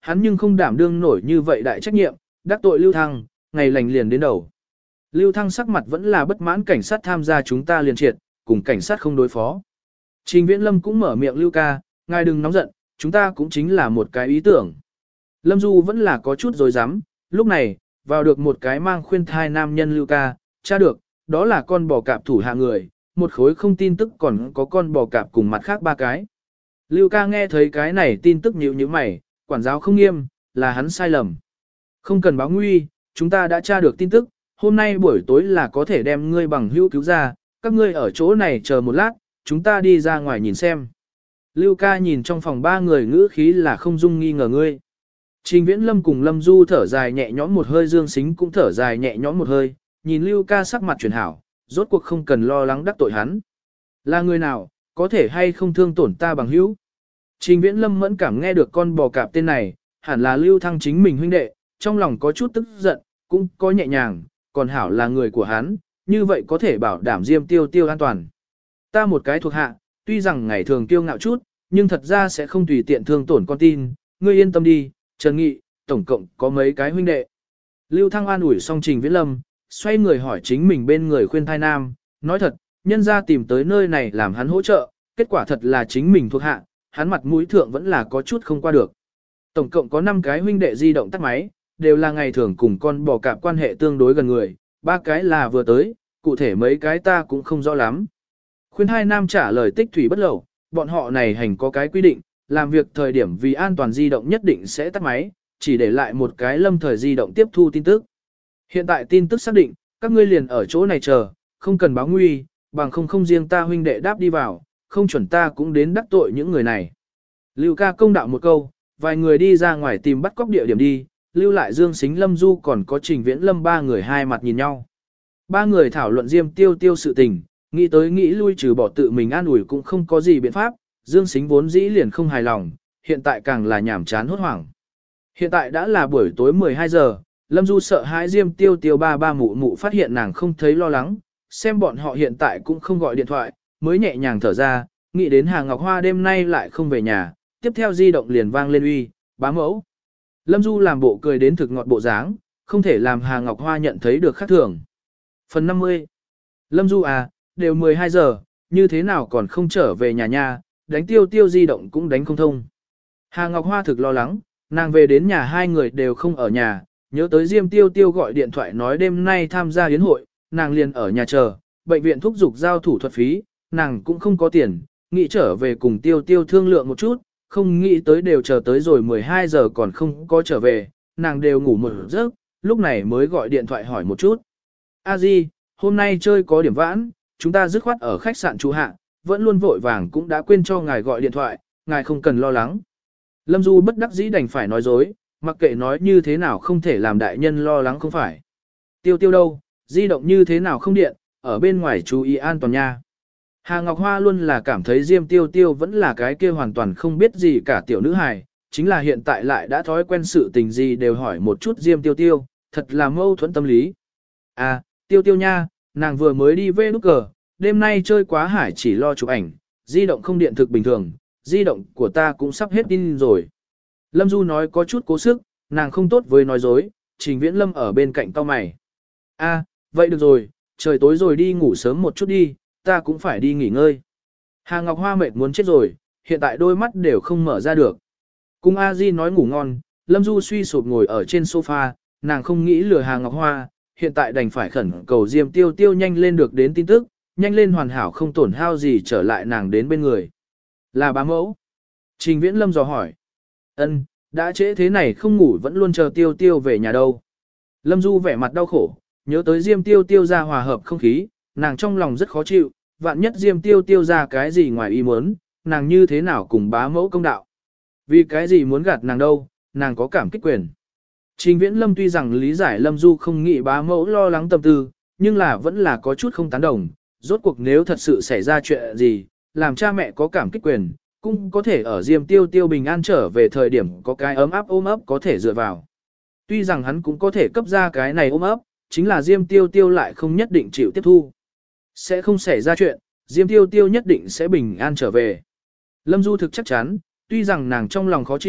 hắn nhưng không đảm đương nổi như vậy đại trách nhiệm, đắc tội Lưu Thăng, ngày lành liền đến đầu. Lưu Thăng sắc mặt vẫn là bất mãn cảnh sát tham gia chúng ta liền triệt, cùng cảnh sát không đối phó. Trình Viễn Lâm cũng mở miệng Lưu ca, ngài đừng nóng giận, chúng ta cũng chính là một cái ý tưởng. Lâm Du vẫn là có chút dối rắm lúc này, vào được một cái mang khuyên thai nam nhân Lưu ca, tra được, đó là con bò cạp thủ hạ người, một khối không tin tức còn có con bò cạp cùng mặt khác 3 cái. Lưu ca nghe thấy cái này tin tức nhíu như mày, quản giáo không nghiêm, là hắn sai lầm. Không cần báo nguy, chúng ta đã tra được tin tức, hôm nay buổi tối là có thể đem ngươi bằng hữu cứu ra, các ngươi ở chỗ này chờ một lát, chúng ta đi ra ngoài nhìn xem. Lưu ca nhìn trong phòng 3 người ngữ khí là không dung nghi ngờ ngươi. Trình Viễn Lâm cùng Lâm Du thở dài nhẹ nhõm một hơi, Dương Sính cũng thở dài nhẹ nhõm một hơi, nhìn Lưu ca sắc mặt chuyển hảo, rốt cuộc không cần lo lắng đắc tội hắn. Là người nào, có thể hay không thương tổn ta bằng hữu? Trình Viễn Lâm mẫn cảm nghe được con bò cạp tên này, hẳn là Lưu Thăng chính mình huynh đệ, trong lòng có chút tức giận, cũng có nhẹ nhàng, còn hảo là người của hắn, như vậy có thể bảo đảm Diêm Tiêu Tiêu an toàn. Ta một cái thuộc hạ, tuy rằng ngày thường kiêu ngạo chút, nhưng thật ra sẽ không tùy tiện thương tổn con tin, ngươi yên tâm đi, Trần Nghị, tổng cộng có mấy cái huynh đệ. Lưu Thăng an ủi xong Trình Viễn Lâm, xoay người hỏi chính mình bên người khuyên thai nam, nói thật, nhân ra tìm tới nơi này làm hắn hỗ trợ, kết quả thật là chính mình thuộc hạ, hắn mặt mũi thượng vẫn là có chút không qua được. Tổng cộng có 5 cái huynh đệ di động tắt máy, đều là ngày thường cùng con bò cạp quan hệ tương đối gần người, 3 cái là vừa tới, cụ thể mấy cái ta cũng không rõ lắm. Khuyên hai nam trả lời tích thủy bất lậu, bọn họ này hành có cái quy định, làm việc thời điểm vì an toàn di động nhất định sẽ tắt máy, chỉ để lại một cái lâm thời di động tiếp thu tin tức. Hiện tại tin tức xác định, các ngươi liền ở chỗ này chờ, không cần báo nguy, bằng không riêng ta huynh đệ đáp đi vào, không chuẩn ta cũng đến đắc tội những người này. Lưu ca công đạo một câu, vài người đi ra ngoài tìm bắt cóc địa điểm đi, lưu lại Dương Sính Lâm Du còn có Trình Viễn Lâm 3 người hai mặt nhìn nhau. 3 người thảo luận Diêm Tiêu Tiêu sự tình, nghĩ tới nghĩ lui trừ bỏ tự mình an ủi cũng không có gì biện pháp, Dương Sính vốn dĩ liền không hài lòng, hiện tại càng là nhảm chán hốt hoảng. Hiện tại đã là buổi tối 12 giờ, Lâm Du sợ hãi Diêm Tiêu Tiêu ba mụ mụ phát hiện nàng không thấy lo lắng, xem bọn họ hiện tại cũng không gọi điện thoại, mới nhẹ nhàng thở ra, nghĩ đến Hà Ngọc Hoa đêm nay lại không về nhà, tiếp theo di động liền vang lên uy, bá mẫu. Lâm Du làm bộ cười đến thực ngọt bộ dáng, không thể làm Hà Ngọc Hoa nhận thấy được khác thường. Phần 50. Lâm Du à, đều 12 giờ, như thế nào còn không trở về nhà nha, đánh Tiêu Tiêu di động cũng đánh không thông. Hà Ngọc Hoa thực lo lắng, nàng về đến nhà 2 người đều không ở nhà, nhớ tới Diêm Tiêu Tiêu gọi điện thoại nói đêm nay tham gia yến hội, nàng liền ở nhà chờ, bệnh viện thúc giục giao thủ thuật phí, nàng cũng không có tiền, nghĩ trở về cùng Tiêu Tiêu thương lượng một chút, không nghĩ tới đều chờ tới rồi 12 giờ còn không có trở về, nàng đều ngủ một giấc, lúc này mới gọi điện thoại hỏi một chút. A Di, hôm nay chơi có điểm vãn, chúng ta dứt khoát ở khách sạn trú hạ, vẫn luôn vội vàng cũng đã quên cho ngài gọi điện thoại, ngài không cần lo lắng. Lâm Du bất đắc dĩ đành phải nói dối, mặc kệ nói như thế nào không thể làm đại nhân lo lắng không phải. Tiêu Tiêu đâu, di động như thế nào không điện, ở bên ngoài chú ý an toàn nha. Hà Ngọc Hoa luôn là cảm thấy Diêm Tiêu Tiêu vẫn là cái kia hoàn toàn không biết gì cả tiểu nữ hài, chính là hiện tại lại đã thói quen sự tình gì đều hỏi một chút Diêm Tiêu Tiêu, thật là mâu thuẫn tâm lý. À, Tiêu Tiêu nha, nàng vừa mới đi về nút cờ, đêm nay chơi quá hải chỉ lo chụp ảnh, di động không điện thực bình thường, di động của ta cũng sắp hết tin rồi. Lâm Du nói có chút cố sức, nàng không tốt với nói dối, Trình Viễn Lâm ở bên cạnh cau mày. À, vậy được rồi, trời tối rồi đi ngủ sớm một chút đi, ta cũng phải đi nghỉ ngơi. Hà Ngọc Hoa mệt muốn chết rồi, hiện tại đôi mắt đều không mở ra được. Cùng A Di nói ngủ ngon, Lâm Du suy sụp ngồi ở trên sofa, nàng không nghĩ lừa Hà Ngọc Hoa, hiện tại đành phải khẩn cầu Diêm Tiêu Tiêu nhanh lên được đến tin tức, nhanh lên hoàn hảo không tổn hao gì trở lại nàng đến bên người. Là bá mẫu. Trình Viễn Lâm dò hỏi. Ân, đã trễ thế này không ngủ vẫn luôn chờ Tiêu Tiêu về nhà đâu. Lâm Du vẻ mặt đau khổ, nhớ tới Diêm Tiêu Tiêu ra hòa hợp không khí, nàng trong lòng rất khó chịu, vạn nhất Diêm Tiêu Tiêu ra cái gì ngoài ý muốn, nàng như thế nào cùng bá mẫu công đạo. Vì cái gì muốn gạt nàng đâu, nàng có cảm kích quyền. Trình Viễn Lâm tuy rằng lý giải Lâm Du không nghĩ bá mẫu lo lắng tâm tư, nhưng là vẫn là có chút không tán đồng. Rốt cuộc nếu thật sự xảy ra chuyện gì, làm cha mẹ có cảm kích quyền, cũng có thể ở Diêm Tiêu Tiêu bình an trở về thời điểm có cái ấm áp ôm ấp có thể dựa vào. Tuy rằng hắn cũng có thể cấp ra cái này ôm ấp, chính là Diêm Tiêu Tiêu lại không nhất định chịu tiếp thu. Sẽ không xảy ra chuyện, Diêm Tiêu Tiêu nhất định sẽ bình an trở về. Lâm Du thực chắc chắn, tuy rằng nàng trong lòng khó chịu,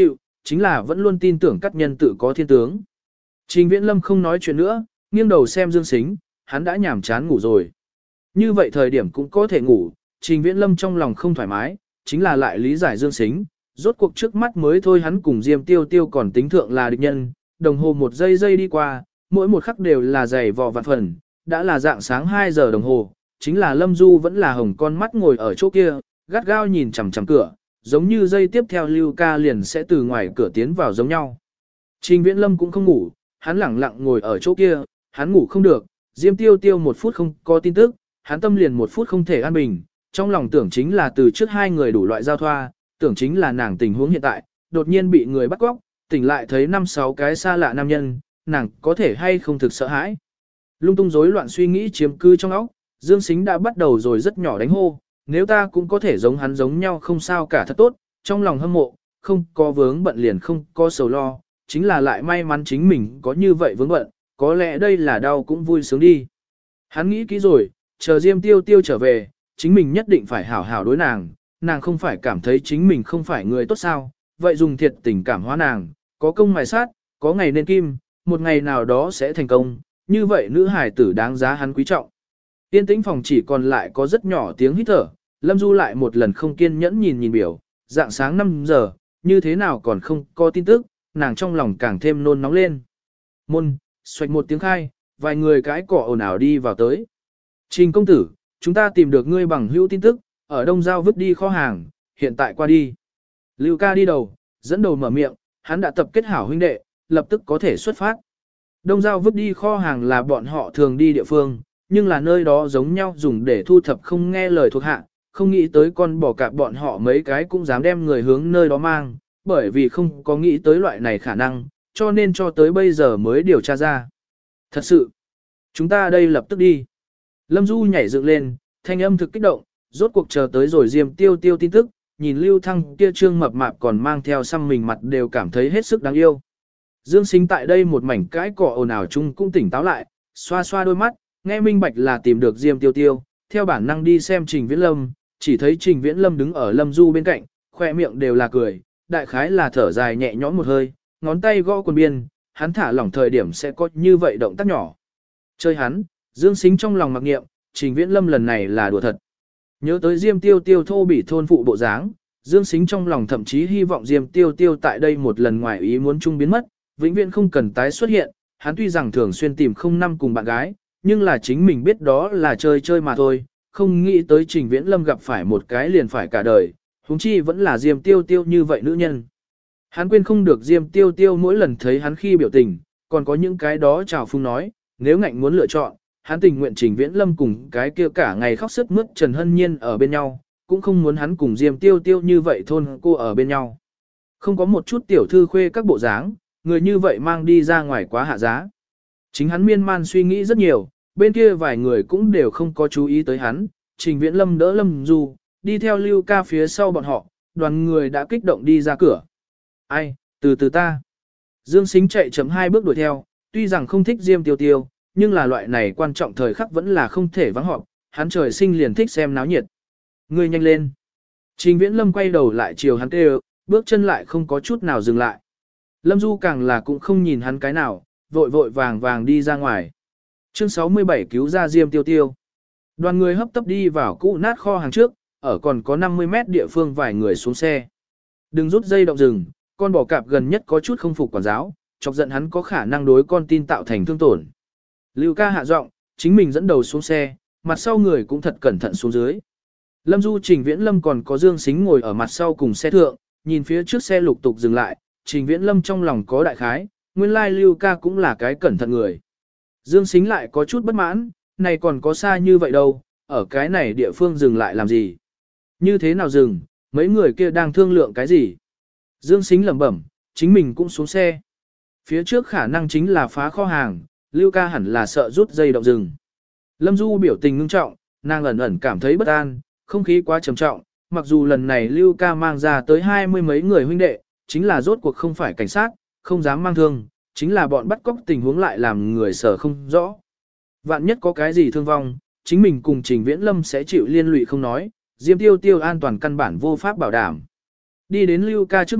chính là vẫn luôn tin tưởng các nhân tự có thiên tướng. Trình Viễn Lâm không nói chuyện nữa, nghiêng đầu xem Dương Sính, hắn đã nhàm chán ngủ rồi. Như vậy thời điểm cũng có thể ngủ, Trình Viễn Lâm trong lòng không thoải mái, chính là lại lý giải Dương Sính, rốt cuộc trước mắt mới thôi hắn cùng Diêm Tiêu Tiêu còn tính thượng là địch nhân, đồng hồ một giây giây đi qua, mỗi một khắc đều là dày vò vạn phần, đã là dạng sáng 2 giờ đồng hồ, chính là Lâm Du vẫn là hồng con mắt ngồi ở chỗ kia, gắt gao nhìn chằm chằm cửa, giống như giây tiếp theo Lưu Ca liền sẽ từ ngoài cửa tiến vào giống nhau. Trình Viễn Lâm cũng không ngủ, hắn lẳng lặng ngồi ở chỗ kia, hắn ngủ không được, Diêm Tiêu Tiêu một phút không có tin tức, hắn tâm liền một phút không thể an bình, trong lòng tưởng chính là từ trước hai người đủ loại giao thoa, tưởng chính là nàng tình huống hiện tại, đột nhiên bị người bắt cóc, tỉnh lại thấy 5-6 cái xa lạ nam nhân, nàng có thể hay không thực sợ hãi. Lung tung rối loạn suy nghĩ chiếm cư trong óc, Dương Sính đã bắt đầu rồi rất nhỏ đánh hô, nếu ta cũng có thể giống hắn giống nhau không sao cả thật tốt, trong lòng hâm mộ, không có vướng bận liền không có sầu lo, chính là lại may mắn chính mình có như vậy vướng bận, có lẽ đây là đau cũng vui sướng đi. Hắn nghĩ kỹ rồi, chờ Diêm Tiêu Tiêu trở về, chính mình nhất định phải hảo hảo đối nàng, nàng không phải cảm thấy chính mình không phải người tốt sao, vậy dùng thiệt tình cảm hóa nàng, có công mài sát, có ngày nên kim, một ngày nào đó sẽ thành công, như vậy nữ hải tử đáng giá hắn quý trọng. Tiên tĩnh phòng chỉ còn lại có rất nhỏ tiếng hít thở, Lâm Du lại một lần không kiên nhẫn nhìn biểu, dạng sáng 5 giờ, như thế nào còn không có tin tức, nàng trong lòng càng thêm nôn nóng lên. Môn, xoạch một tiếng khai, vài người cái cỏ ồn ào đi vào tới. Trình công tử, chúng ta tìm được ngươi bằng hữu tin tức, ở Đông Giao vứt đi kho hàng, hiện tại qua đi. Lưu Ca đi đầu, dẫn đầu mở miệng, hắn đã tập kết hảo huynh đệ, lập tức có thể xuất phát. Đông Giao vứt đi kho hàng là bọn họ thường đi địa phương, nhưng là nơi đó giống nhau dùng để thu thập không nghe lời thuộc hạ, không nghĩ tới con bò cạp bọn họ mấy cái cũng dám đem người hướng nơi đó mang, bởi vì không có nghĩ tới loại này khả năng, cho nên cho tới bây giờ mới điều tra ra. Thật sự, chúng ta đây lập tức đi. Lâm Du nhảy dựng lên, thanh âm thực kích động, rốt cuộc chờ tới rồi Diêm Tiêu Tiêu tin tức, nhìn Lưu Thăng kia trương mập mạp còn mang theo xăm mình mặt đều cảm thấy hết sức đáng yêu. Dương Sính tại đây một mảnh cái cỏ ồn ào chung cũng tỉnh táo lại, xoa xoa đôi mắt, nghe minh bạch là tìm được Diêm Tiêu Tiêu, theo bản năng đi xem Trình Viễn Lâm, chỉ thấy Trình Viễn Lâm đứng ở Lâm Du bên cạnh, khoe miệng đều là cười, đại khái là thở dài nhẹ nhõm một hơi, ngón tay gõ quần biên, hắn thả lỏng thời điểm sẽ có như vậy động tác nhỏ. Chơi hắn, Dương Sính trong lòng mặc niệm, Trình Viễn Lâm lần này là đùa thật. Nhớ tới Diêm Tiêu Tiêu thô bỉ thôn phụ bộ dáng, Dương Sính trong lòng thậm chí hy vọng Diêm Tiêu Tiêu tại đây một lần ngoài ý muốn chung biến mất, vĩnh viễn không cần tái xuất hiện, hắn tuy rằng thường xuyên tìm không năm cùng bạn gái, nhưng là chính mình biết đó là chơi chơi mà thôi, không nghĩ tới Trình Viễn Lâm gặp phải một cái liền phải cả đời, huống chi vẫn là Diêm Tiêu Tiêu như vậy nữ nhân. Hắn quên không được Diêm Tiêu Tiêu mỗi lần thấy hắn khi biểu tình, còn có những cái đó chào phung nói, nếu ngạnh muốn lựa chọn, hắn tình nguyện Trình Viễn Lâm cùng cái kia cả ngày khóc sướt mướt Trần Hân Nhiên ở bên nhau, cũng không muốn hắn cùng Diêm Tiêu Tiêu như vậy thôn cô ở bên nhau. Không có một chút tiểu thư khuê các bộ dáng, người như vậy mang đi ra ngoài quá hạ giá. Chính hắn miên man suy nghĩ rất nhiều, bên kia vài người cũng đều không có chú ý tới hắn, Trình Viễn Lâm đỡ Lâm Du, đi theo Lưu Ca phía sau bọn họ, đoàn người đã kích động đi ra cửa. Ai, từ từ ta. Dương Sính chạy chậm 2 bước đuổi theo, tuy rằng không thích Diêm Tiêu Tiêu, nhưng là loại này quan trọng thời khắc vẫn là không thể vắng họp, hắn trời sinh liền thích xem náo nhiệt. Ngươi nhanh lên. Trình Viễn Lâm quay đầu lại chiều hắn kêu, bước chân lại không có chút nào dừng lại. Lâm Du càng là cũng không nhìn hắn cái nào, vội vội vàng vàng đi ra ngoài. Chương 67 cứu ra Diêm Tiêu Tiêu. Đoàn người hấp tấp đi vào cũ nát kho hàng trước, ở còn có 50 mét địa phương vài người xuống xe. Đừng rút dây động rừng, con bò cạp gần nhất có chút không phục quản giáo, chọc giận hắn có khả năng đối con tin tạo thành thương tổn. Lưu Ca hạ giọng, chính mình dẫn đầu xuống xe, mặt sau người cũng thật cẩn thận xuống dưới. Lâm Du Trình Viễn Lâm còn có Dương Sính ngồi ở mặt sau cùng xe thượng, nhìn phía trước xe lục tục dừng lại, Trình Viễn Lâm trong lòng có đại khái, nguyên lai Lưu Ca cũng là cái cẩn thận người. Dương Sính lại có chút bất mãn, này còn có xa như vậy đâu, ở cái này địa phương dừng lại làm gì? Như thế nào dừng, mấy người kia đang thương lượng cái gì? Dương Sính lẩm bẩm, chính mình cũng xuống xe. Phía trước khả năng chính là phá kho hàng, Lưu Ca hẳn là sợ rút dây động rừng. Lâm Du biểu tình ngưng trọng, nàng ẩn ẩn cảm thấy bất an, không khí quá trầm trọng, mặc dù lần này Lưu Ca mang ra tới 20 mấy người huynh đệ, chính là rốt cuộc không phải cảnh sát, không dám mang thương, chính là bọn bắt cóc tình huống lại làm người sợ không rõ. Vạn nhất có cái gì thương vong, chính mình cùng Trình Viễn Lâm sẽ chịu liên lụy không nói, Diêm Tiêu Tiêu an toàn căn bản vô pháp bảo đảm. Đi đến Lưu Ca trước mặt,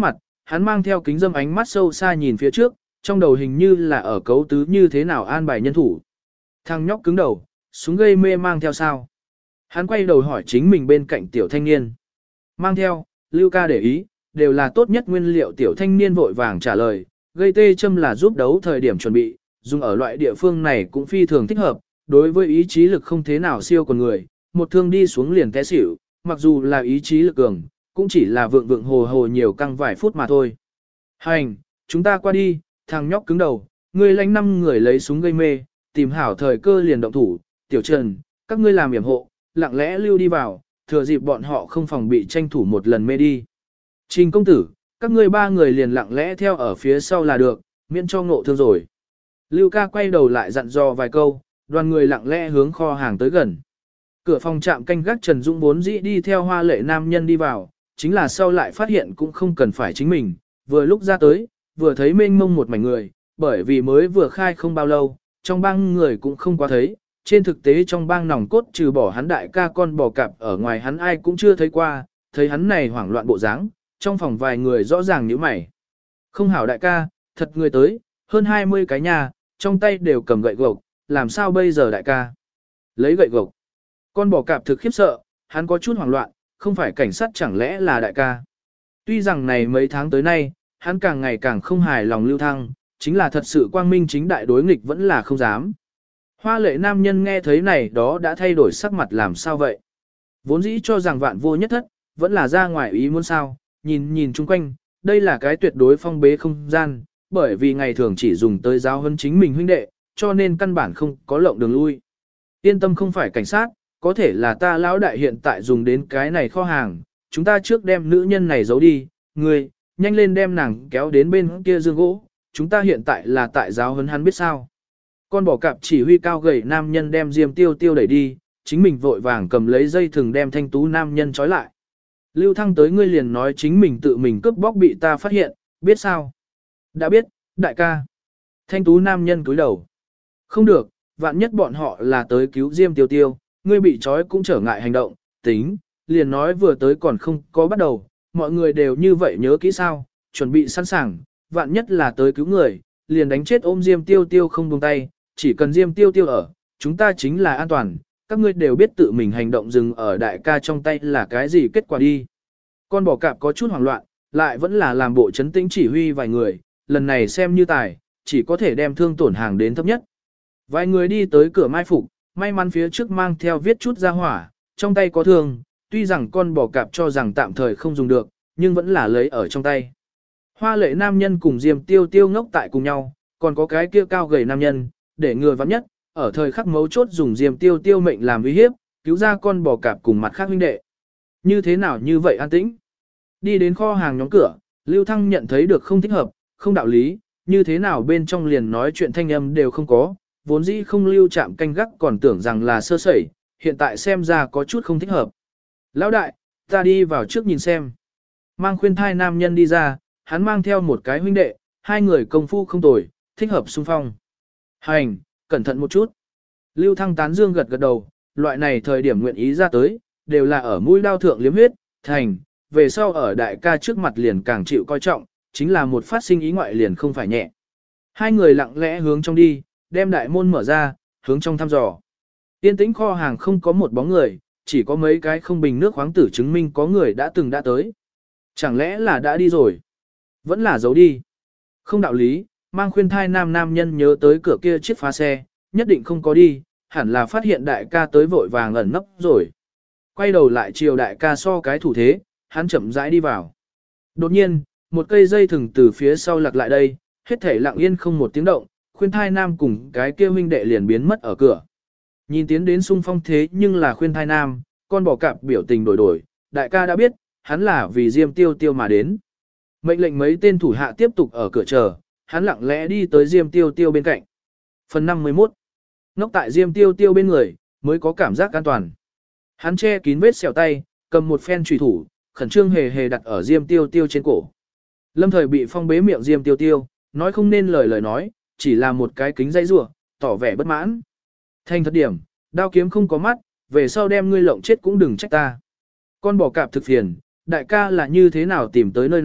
hắn mang theo kính dâm ánh mắt sâu xa nhìn phía trước, trong đầu hình như là ở cấu tứ như thế nào an bài nhân thủ. Thằng nhóc cứng đầu, súng gây mê mang theo sao? Hắn quay đầu hỏi chính mình bên cạnh tiểu thanh niên. Mang theo, Lưu ca để ý, đều là tốt nhất nguyên liệu tiểu thanh niên vội vàng trả lời, gây tê châm là giúp đấu thời điểm chuẩn bị, dùng ở loại địa phương này cũng phi thường thích hợp, đối với ý chí lực không thế nào siêu con người, một thương đi xuống liền té xỉu, mặc dù là ý chí lực cường, cũng chỉ là vượng vượng hồ hồ nhiều căng vài phút mà thôi. Hành, chúng ta qua đi, thằng nhóc cứng đầu, ngươi lãnh 5 người lấy súng gây mê, tìm hảo thời cơ liền động thủ, tiểu trần, các ngươi làm yểm hộ, lặng lẽ lưu đi vào, thừa dịp bọn họ không phòng bị tranh thủ một lần mê đi. Trình công tử, các ngươi 3 người liền lặng lẽ theo ở phía sau là được, miễn cho ngộ thương rồi. Lưu ca quay đầu lại dặn dò vài câu, đoàn người lặng lẽ hướng kho hàng tới gần. Cửa phòng trạm canh gác Trần Dũng vốn dĩ đi theo Hoa Lệ nam nhân đi vào, chính là sau lại phát hiện cũng không cần phải chính mình, vừa lúc ra tới, vừa thấy mênh mông một mảnh người, bởi vì mới vừa khai không bao lâu, trong bang người cũng không quá thấy, trên thực tế trong bang nòng cốt trừ bỏ hắn đại ca con bò cạp ở ngoài hắn ai cũng chưa thấy qua, thấy hắn này hoảng loạn bộ dáng, trong phòng vài người rõ ràng nhíu mày. Không hảo đại ca, thật người tới, hơn 20 cái nhà, trong tay đều cầm gậy gộc, làm sao bây giờ đại ca? Lấy gậy gộc. Con bò cạp thực khiếp sợ, hắn có chút hoảng loạn, không phải cảnh sát chẳng lẽ là đại ca. Tuy rằng này mấy tháng tới nay, hắn càng ngày càng không hài lòng Lưu Thăng, chính là thật sự quang minh chính đại đối nghịch vẫn là không dám. Hoa Lệ nam nhân nghe thấy này đó đã thay đổi sắc mặt làm sao vậy? Vốn dĩ cho rằng vạn vô nhất thất, vẫn là ra ngoài ý muốn sao, nhìn chung quanh, đây là cái tuyệt đối phong bế không gian, bởi vì ngày thường chỉ dùng tới giáo hơn chính mình huynh đệ, cho nên căn bản không có lộng đường lui. Yên tâm không phải cảnh sát, có thể là ta lão đại hiện tại dùng đến cái này kho hàng, chúng ta trước đem nữ nhân này giấu đi, ngươi, nhanh lên đem nàng kéo đến bên kia giường gỗ, chúng ta hiện tại là tại giáo huấn hắn biết sao. Con bò cạp chỉ huy cao gầy nam nhân đem Diêm Tiêu Tiêu đẩy đi, chính mình vội vàng cầm lấy dây thừng đem thanh tú nam nhân trói lại. Lưu Thăng tới ngươi liền nói chính mình tự mình cướp bóc bị ta phát hiện, biết sao? Đã biết, đại ca. Thanh tú nam nhân cúi đầu. Không được, vạn nhất bọn họ là tới cứu Diêm Tiêu Tiêu, ngươi bị trói cũng trở ngại hành động, tính, liền nói vừa tới còn không có bắt đầu, mọi người đều như vậy nhớ kỹ sao, chuẩn bị sẵn sàng, vạn nhất là tới cứu người, liền đánh chết ôm Diêm Tiêu Tiêu không buông tay, chỉ cần Diêm Tiêu Tiêu ở, chúng ta chính là an toàn, các ngươi đều biết tự mình hành động dừng ở đại ca trong tay là cái gì kết quả đi. Con bò cạp có chút hoảng loạn, lại vẫn là làm bộ chấn tĩnh chỉ huy vài người, lần này xem như tài, chỉ có thể đem thương tổn hàng đến thấp nhất. Vài người đi tới cửa mai phục, may mắn phía trước mang theo viết chút ra hỏa, trong tay có thương, tuy rằng con bò cạp cho rằng tạm thời không dùng được, nhưng vẫn là lấy ở trong tay. Hoa Lệ nam nhân cùng Diêm Tiêu Tiêu ngốc tại cùng nhau, còn có cái kia cao gầy nam nhân, để ngừa vắng nhất, ở thời khắc mấu chốt dùng Diêm Tiêu Tiêu mệnh làm uy hiếp, cứu ra con bò cạp cùng mặt khác huynh đệ. Như thế nào như vậy an tĩnh? Đi đến kho hàng nhóm cửa, Lưu Thăng nhận thấy được không thích hợp, không đạo lý, như thế nào bên trong liền nói chuyện thanh âm đều không có, vốn dĩ không lưu chạm canh gác còn tưởng rằng là sơ sẩy, hiện tại xem ra có chút không thích hợp. Lão đại, ta đi vào trước nhìn xem. Mang khuyên thai nam nhân đi ra, hắn mang theo một cái huynh đệ, hai người công phu không tồi, thích hợp xung phong. Hành, cẩn thận một chút. Lưu Thăng tán dương gật gật đầu, loại này thời điểm nguyện ý ra tới, đều là ở mũi đao thượng liếm huyết, thành, về sau ở đại ca trước mặt liền càng chịu coi trọng, chính là một phát sinh ý ngoại liền không phải nhẹ. Hai người lặng lẽ hướng trong đi, đem đại môn mở ra, hướng trong thăm dò. Tiên tĩnh kho hàng không có một bóng người, chỉ có mấy cái không bình nước khoáng tử chứng minh có người đã từng đã tới. Chẳng lẽ là đã đi rồi? Vẫn là giấu đi. Không đạo lý, mang khuyên thai nam nhân nhớ tới cửa kia chiếc phá xe, nhất định không có đi, hẳn là phát hiện đại ca tới vội vàng ẩn nấp rồi. Quay đầu lại chiều đại ca so cái thủ thế, hắn chậm rãi đi vào. Đột nhiên, một cây dây thừng từ phía sau lặc lại đây, hết thể lặng yên không một tiếng động, khuyên thai nam cùng cái kia huynh đệ liền biến mất ở cửa. Nhìn tiến đến xung phong thế nhưng là khuyên thai nam, con bò cạp biểu tình đổi đổi, đại ca đã biết, hắn là vì Diêm Tiêu Tiêu mà đến. Mệnh lệnh mấy tên thủ hạ tiếp tục ở cửa chờ, hắn lặng lẽ đi tới Diêm Tiêu Tiêu bên cạnh. Phần 51. Ngốc tại Diêm Tiêu Tiêu bên người, mới có cảm giác an toàn. Hắn che kín vết sẹo tay, cầm một phen chùy thủ, khẩn trương hề hề đặt ở Diêm Tiêu Tiêu trên cổ. Lâm Thời bị phong bế miệng Diêm Tiêu Tiêu, nói không nên lời nói, chỉ là một cái kính dây rủa, tỏ vẻ bất mãn. Thành thật điểm, đao kiếm không có mắt, về sau đem ngươi lộng chết cũng đừng trách ta. Con bò cạp thực phiền, đại ca là như thế nào tìm tới nơi này,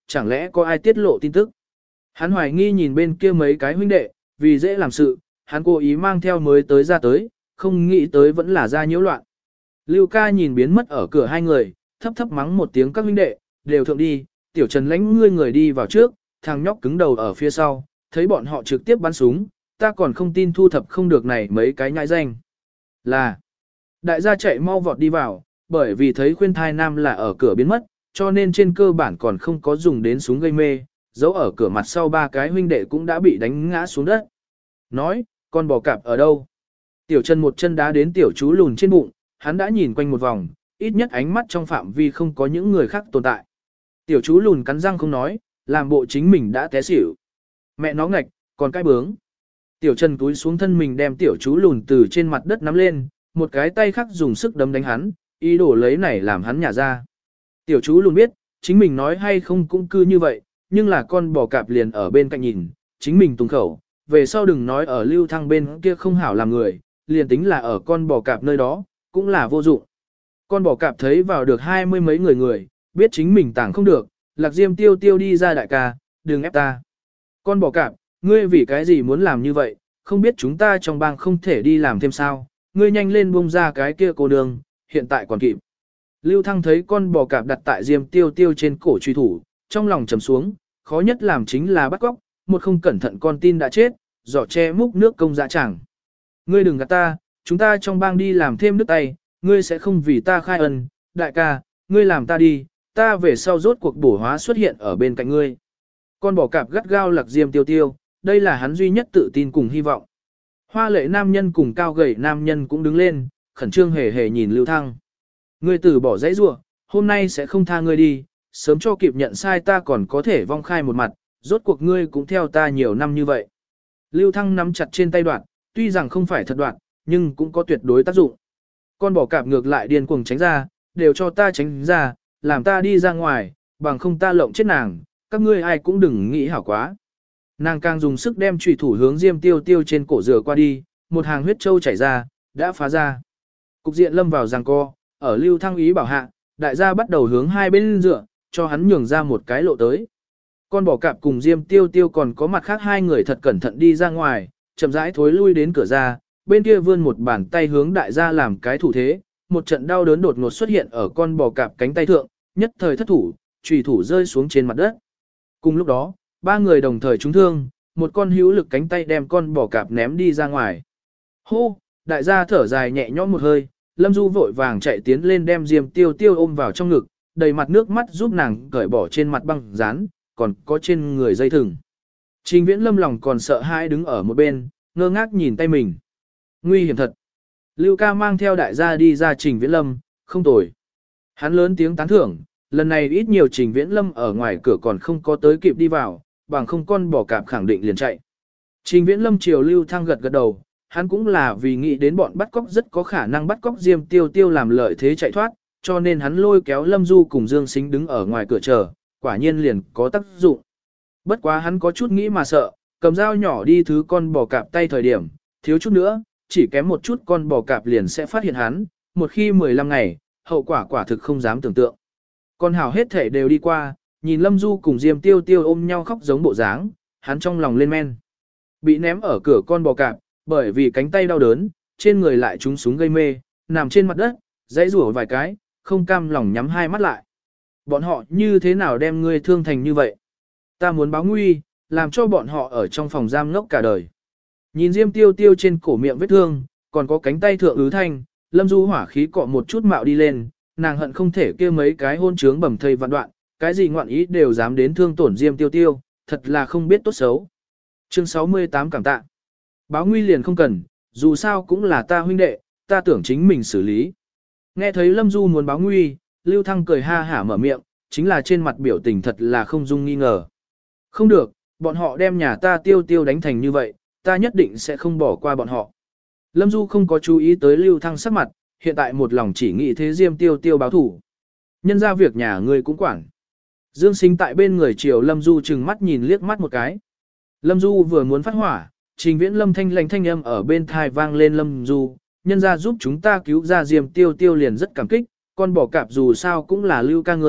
chẳng lẽ có ai tiết lộ tin tức. Hắn hoài nghi nhìn bên kia mấy cái huynh đệ, vì dễ làm sự, hắn cố ý mang theo mới tới ra tới, không nghĩ tới vẫn là ra nhiễu loạn. Lưu ca nhìn biến mất ở cửa hai người, thấp thấp mắng một tiếng các huynh đệ, đều thượng đi, tiểu Trần lãnh ngươi người đi vào trước, thằng nhóc cứng đầu ở phía sau, thấy bọn họ trực tiếp bắn súng, ta còn không tin thu thập không được này mấy cái nhãi danh. Là, đại gia chạy mau vọt đi vào, bởi vì thấy khuyên thai nam là ở cửa biến mất, cho nên trên cơ bản còn không có dùng đến súng gây mê, dấu ở cửa mặt sau ba cái huynh đệ cũng đã bị đánh ngã xuống đất. Nói, con bò cạp ở đâu? Tiểu Trần một chân đá đến tiểu chú lùn trên bụng, hắn đã nhìn quanh một vòng, ít nhất ánh mắt trong phạm vi không có những người khác tồn tại. Tiểu chú lùn cắn răng không nói, làm bộ chính mình đã té xỉu. Mẹ nó ngạch, còn cái bướng. Tiểu Trần túi xuống thân mình đem tiểu chú lùn từ trên mặt đất nắm lên, một cái tay khác dùng sức đấm đánh hắn, ý đồ lấy này làm hắn nhả ra. Tiểu chú lùn biết, chính mình nói hay không cũng cứ như vậy, nhưng là con bò cạp liền ở bên cạnh nhìn, chính mình tung khẩu, về sau đừng nói ở Lưu Thăng bên kia không hảo làm người, liền tính là ở con bò cạp nơi đó, cũng là vô dụng. Con bò cạp thấy vào được 20 mấy người, biết chính mình tảng không được, Lạc Diêm tiêu tiêu đi ra đại ca, đừng ép ta. Con bò cạp, ngươi vì cái gì muốn làm như vậy, không biết chúng ta trong bang không thể đi làm thêm sao, ngươi nhanh lên buông ra cái kia cô đường, hiện tại còn kịp. Lưu Thăng thấy con bò cạp đặt tại Diêm tiêu tiêu trên cổ truy thủ, trong lòng trầm xuống, khó nhất làm chính là bắt cóc, một không cẩn thận con tin đã chết, giỏ che múc nước công dạ chẳng. Ngươi đừng gạt ta, chúng ta trong bang đi làm thêm nước tay, ngươi sẽ không vì ta khai ân, đại ca, ngươi làm ta đi, ta về sau rốt cuộc bổ hóa xuất hiện ở bên cạnh ngươi. Con bò cạp gắt gao Lạc Diêm tiêu tiêu, đây là hắn duy nhất tự tin cùng hy vọng. Hoa lệ nam nhân cùng cao gầy nam nhân cũng đứng lên, khẩn trương hề hề nhìn Lưu Thăng. Ngươi từ bỏ dãy rủa, hôm nay sẽ không tha ngươi đi, sớm cho kịp nhận sai ta còn có thể vong khai một mặt, rốt cuộc ngươi cũng theo ta nhiều năm như vậy. Lưu Thăng nắm chặt trên tay đoạn, tuy rằng không phải thật đoạn, nhưng cũng có tuyệt đối tác dụng. Con bò cạp ngược lại điên cuồng tránh ra, đều cho ta tránh ra, làm ta đi ra ngoài, bằng không ta lộng chết nàng, các ngươi ai cũng đừng nghĩ hảo quá. Nàng càng dùng sức đem chủy thủ hướng Diêm tiêu tiêu trên cổ rửa qua đi, một hàng huyết châu chảy ra, đã phá ra. Cục diện lâm vào giằng co, ở Lưu Thăng ý bảo hạ, đại gia bắt đầu hướng hai bên dựa, cho hắn nhường ra một cái lộ tới. Con bò cạp cùng Diêm tiêu tiêu còn có mặt khác hai người thật cẩn thận đi ra ngoài, chậm rãi thối lui đến cửa ra, bên kia vươn một bàn tay hướng đại gia làm cái thủ thế, một trận đau đớn đột ngột xuất hiện ở con bò cạp cánh tay thượng, nhất thời thất thủ, chùy thủ rơi xuống trên mặt đất. Cùng lúc đó, ba người đồng thời trúng thương, một con hữu lực cánh tay đem con bò cạp ném đi ra ngoài. Hô, đại gia thở dài nhẹ nhõm một hơi, Lâm Du vội vàng chạy tiến lên đem Diêm tiêu tiêu ôm vào trong ngực, đầy mặt nước mắt giúp nàng cởi bỏ trên mặt băng dán, còn có trên người dây thừng. Trình Viễn Lâm lòng còn sợ hãi đứng ở một bên, ngơ ngác nhìn tay mình. Nguy hiểm thật. Lưu ca mang theo đại gia đi ra Trình Viễn Lâm, không tồi. Hắn lớn tiếng tán thưởng, lần này ít nhiều Trình Viễn Lâm ở ngoài cửa còn không có tới kịp đi vào, bằng không con bò cạp khẳng định liền chạy. Trình Viễn Lâm chiều Lưu Thăng gật gật đầu, hắn cũng là vì nghĩ đến bọn bắt cóc rất có khả năng bắt cóc Diêm tiêu tiêu làm lợi thế chạy thoát, cho nên hắn lôi kéo Lâm Du cùng Dương Sính đứng ở ngoài cửa chờ, quả nhiên liền có tác dụng. Bất quá hắn có chút nghĩ mà sợ, cầm dao nhỏ đi thứ con bò cạp tay thời điểm, thiếu chút nữa, chỉ kém một chút con bò cạp liền sẽ phát hiện hắn, một khi 15 ngày, hậu quả quả thực không dám tưởng tượng. Con hảo hết thể đều đi qua, nhìn Lâm Du cùng Diêm tiêu tiêu ôm nhau khóc giống bộ dáng, hắn trong lòng lên men. Bị ném ở cửa con bò cạp, bởi vì cánh tay đau đớn, trên người lại trúng súng gây mê, nằm trên mặt đất, dãy rủa vài cái, không cam lòng nhắm hai mắt lại. Bọn họ như thế nào đem ngươi thương thành như vậy? Ta muốn báo nguy, làm cho bọn họ ở trong phòng giam ngốc cả đời. Nhìn Diêm tiêu tiêu trên cổ miệng vết thương, còn có cánh tay thượng ứ thanh, Lâm Du hỏa khí cọ một chút mạo đi lên, nàng hận không thể kia mấy cái hôn trướng bầm thây vạn đoạn, cái gì ngoạn ý đều dám đến thương tổn Diêm tiêu tiêu, thật là không biết tốt xấu. Chương 68 cảm tạ. Báo nguy liền không cần, dù sao cũng là ta huynh đệ, ta tưởng chính mình xử lý. Nghe thấy Lâm Du muốn báo nguy, Lưu Thăng cười ha hả mở miệng, chính là trên mặt biểu tình thật là không dung nghi ngờ. Không được, bọn họ đem nhà ta tiêu tiêu đánh thành như vậy, ta nhất định sẽ không bỏ qua bọn họ. Lâm Du không có chú ý tới Lưu Thăng sắc mặt, hiện tại một lòng chỉ nghĩ thế Diêm tiêu tiêu báo thủ. Nhân ra việc nhà ngươi cũng quản. Dương Sính tại bên người chiều Lâm Du chừng mắt nhìn liếc mắt một cái. Lâm Du vừa muốn phát hỏa, Trình Viễn Lâm thanh lành thanh âm ở bên thai vang lên Lâm Du, nhân ra giúp chúng ta cứu ra Diêm tiêu tiêu liền rất cảm kích, con bò cạp dù sao cũng là Lưu ca người,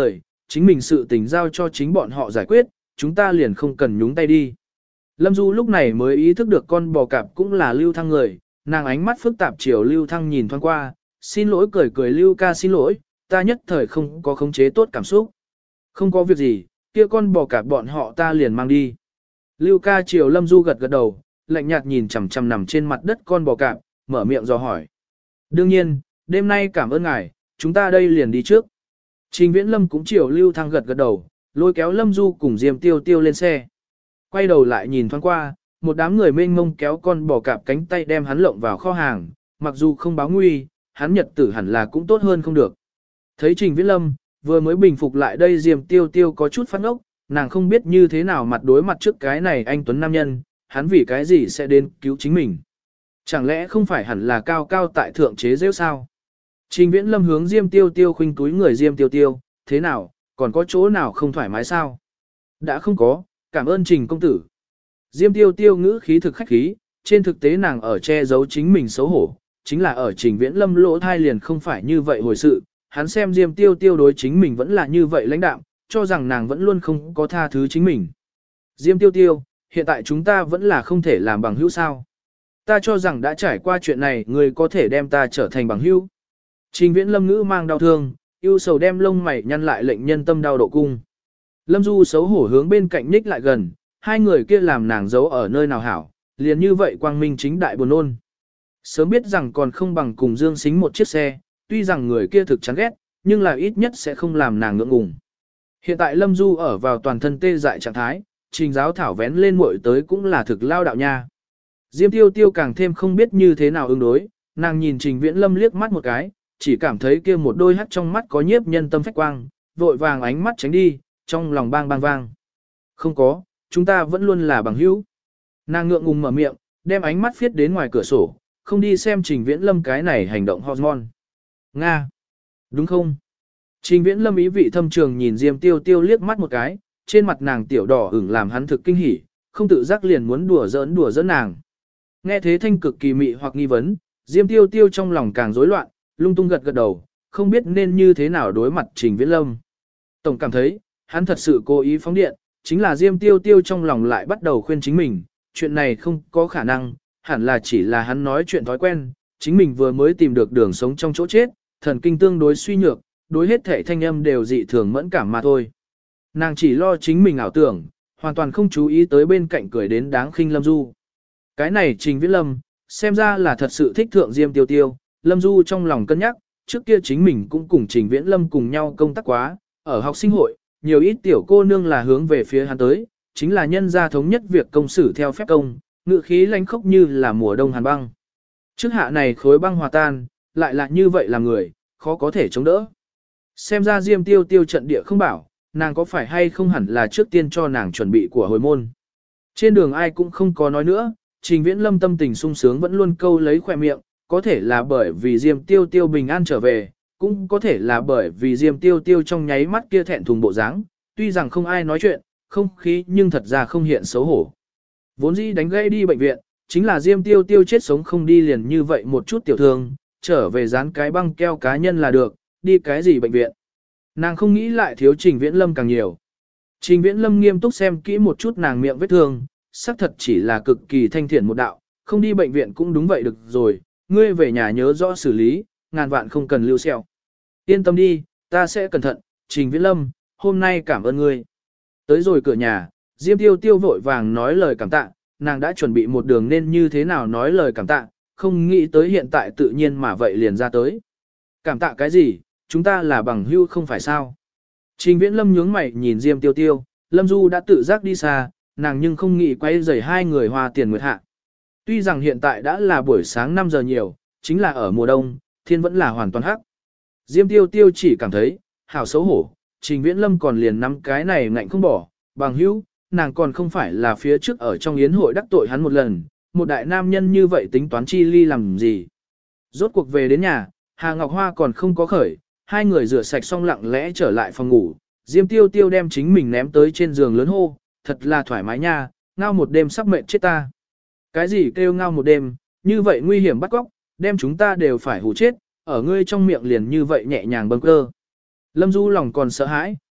chính mình sự tình giao cho chính bọn họ giải quyết, chúng ta liền không cần nhúng tay đi. Lâm Du lúc này mới ý thức được con bò cạp cũng là Lưu Thăng người, nàng ánh mắt phức tạp chiều Lưu Thăng nhìn thoáng qua, xin lỗi cười cười Lưu ca xin lỗi, ta nhất thời không có khống chế tốt cảm xúc. Không có việc gì, kia con bò cạp bọn họ ta liền mang đi. Lưu ca chiều Lâm Du gật gật đầu, lạnh nhạt nhìn chằm chằm nằm trên mặt đất con bò cạp, mở miệng dò hỏi. Đương nhiên, đêm nay cảm ơn ngài, chúng ta đây liền đi trước. Trình Viễn Lâm cũng chiều Lưu Thăng gật gật đầu, lôi kéo Lâm Du cùng Diêm Tiêu Tiêu lên xe. Quay đầu lại nhìn thoáng qua, một đám người mênh mông kéo con bò cạp cánh tay đem hắn lộng vào kho hàng, mặc dù không báo nguy, hắn nhật tử hẳn là cũng tốt hơn không được. Thấy Trình Viễn Lâm, vừa mới bình phục lại đây Diêm Tiêu Tiêu có chút phát ốc, nàng không biết như thế nào mặt đối mặt trước cái này anh tuấn nam nhân, hắn vì cái gì sẽ đến cứu chính mình. Chẳng lẽ không phải hẳn là cao cao tại thượng chế rêu sao? Trình Viễn Lâm hướng Diêm Tiêu Tiêu khuynh túi người Diêm Tiêu Tiêu, thế nào, còn có chỗ nào không thoải mái sao? Đã không có, cảm ơn Trình công tử. Diêm Tiêu Tiêu ngữ khí thực khách khí, trên thực tế nàng ở che giấu chính mình xấu hổ, chính là ở Trình Viễn Lâm lỗ thai liền không phải như vậy hồi sự, hắn xem Diêm Tiêu Tiêu đối chính mình vẫn là như vậy lãnh đạm, cho rằng nàng vẫn luôn không có tha thứ chính mình. Diêm Tiêu Tiêu, hiện tại chúng ta vẫn là không thể làm bằng hữu sao? Ta cho rằng đã trải qua chuyện này, người có thể đem ta trở thành bằng hữu. Trình Viễn Lâm ngữ mang đau thương, yêu sầu đem lông mày nhăn lại lệnh nhân tâm đau độ cung. Lâm Du xấu hổ hướng bên cạnh nhích lại gần, hai người kia làm nàng giấu ở nơi nào hảo, liền như vậy quang minh chính đại buồn ôn. Sớm biết rằng còn không bằng cùng Dương Sính một chiếc xe, tuy rằng người kia thực chán ghét, nhưng là ít nhất sẽ không làm nàng ngượng ngùng. Hiện tại Lâm Du ở vào toàn thân tê dại trạng thái, Trình Giáo Thảo vén lên muội tới cũng là thực lao đạo nha. Diêm Tiêu Tiêu càng thêm không biết như thế nào ứng đối, nàng nhìn Trình Viễn Lâm liếc mắt một cái, chỉ cảm thấy kia một đôi hắt trong mắt có nhiếp nhân tâm phách quang, vội vàng ánh mắt tránh đi, trong lòng bang bang vang. Không có, chúng ta vẫn luôn là bằng hữu. Nàng ngượng ngùng mở miệng, đem ánh mắt phiết đến ngoài cửa sổ, không đi xem Trình Viễn Lâm cái này hành động hormone. Nga! Đúng không? Trình Viễn Lâm ý vị thâm trường nhìn Diêm Tiêu Tiêu liếc mắt một cái, trên mặt nàng tiểu đỏ ửng làm hắn thực kinh hỉ, không tự giác liền muốn đùa giỡn nàng. Nghe thế thanh cực kỳ mị hoặc nghi vấn, Diêm Tiêu Tiêu trong lòng càng rối loạn, lung tung gật gật đầu, không biết nên như thế nào đối mặt Trình Viễn Lâm. Tổng cảm thấy, hắn thật sự cố ý phóng điện, chính là Diêm Tiêu Tiêu trong lòng lại bắt đầu khuyên chính mình, chuyện này không có khả năng, hẳn là chỉ là hắn nói chuyện thói quen, chính mình vừa mới tìm được đường sống trong chỗ chết, thần kinh tương đối suy nhược, đối hết thể thanh âm đều dị thường mẫn cảm mà thôi. Nàng chỉ lo chính mình ảo tưởng, hoàn toàn không chú ý tới bên cạnh cười đến đáng khinh Lâm Du. Cái này Trình Viễn Lâm, xem ra là thật sự thích thượng Diêm Tiêu Tiêu, Lâm Du trong lòng cân nhắc, trước kia chính mình cũng cùng Trình Viễn Lâm cùng nhau công tác quá, ở học sinh hội, nhiều ít tiểu cô nương là hướng về phía hắn tới, chính là nhân gia thống nhất việc công xử theo phép công, ngự khí lãnh khốc như là mùa đông hàn băng. Trước hạ này khối băng hòa tan, lại là như vậy là người, khó có thể chống đỡ. Xem ra Diêm Tiêu Tiêu trận địa không bảo, nàng có phải hay không hẳn là trước tiên cho nàng chuẩn bị của hồi môn. Trên đường ai cũng không có nói nữa, Trình Viễn Lâm tâm tình sung sướng vẫn luôn câu lấy khỏe miệng, có thể là bởi vì Diêm Tiêu Tiêu bình an trở về, cũng có thể là bởi vì Diêm Tiêu Tiêu trong nháy mắt kia thẹn thùng bộ dáng, tuy rằng không ai nói chuyện, không khí nhưng thật ra không hiện xấu hổ. Vốn dĩ đánh gãy đi bệnh viện, chính là Diêm Tiêu Tiêu chết sống không đi liền như vậy một chút tiểu thương, trở về dán cái băng keo cá nhân là được, đi cái gì bệnh viện. Nàng không nghĩ lại thiếu Trình Viễn Lâm càng nhiều. Trình Viễn Lâm nghiêm túc xem kỹ một chút nàng miệng vết thương, xác thật chỉ là cực kỳ thanh thiện một đạo, không đi bệnh viện cũng đúng vậy được rồi, ngươi về nhà nhớ rõ xử lý, ngàn vạn không cần lưu xeo. Yên tâm đi, ta sẽ cẩn thận, Trình Viễn Lâm, hôm nay cảm ơn ngươi. Tới rồi cửa nhà, Diêm Tiêu Tiêu vội vàng nói lời cảm tạ, nàng đã chuẩn bị một đường nên như thế nào nói lời cảm tạ, không nghĩ tới hiện tại tự nhiên mà vậy liền ra tới. Cảm tạ cái gì, chúng ta là bằng hữu không phải sao. Trình Viễn Lâm nhướng mày nhìn Diêm Tiêu Tiêu, Lâm Du đã tự giác đi xa, nàng nhưng không nghĩ quay rời hai người hoa tiền nguyệt hạ. Tuy rằng hiện tại đã là buổi sáng 5 giờ nhiều, chính là ở mùa đông, thiên vẫn là hoàn toàn hắc. Diêm Tiêu Tiêu chỉ cảm thấy, hảo xấu hổ, Trình Viễn Lâm còn liền nắm cái này ngạnh không bỏ, bằng hữu, nàng còn không phải là phía trước ở trong yến hội đắc tội hắn một lần, một đại nam nhân như vậy tính toán chi ly làm gì. Rốt cuộc về đến nhà, Hà Ngọc Hoa còn không có khởi, hai người rửa sạch xong lặng lẽ trở lại phòng ngủ, Diêm Tiêu Tiêu đem chính mình ném tới trên giường lớn hô, thật là thoải mái nha, ngao một đêm sắp mệt chết ta. Cái gì kêu ngao một đêm, như vậy nguy hiểm bắt cóc, đem chúng ta đều phải hù chết, ở ngươi trong miệng liền như vậy nhẹ nhàng bâng cơ. Lâm Du lòng còn sợ hãi,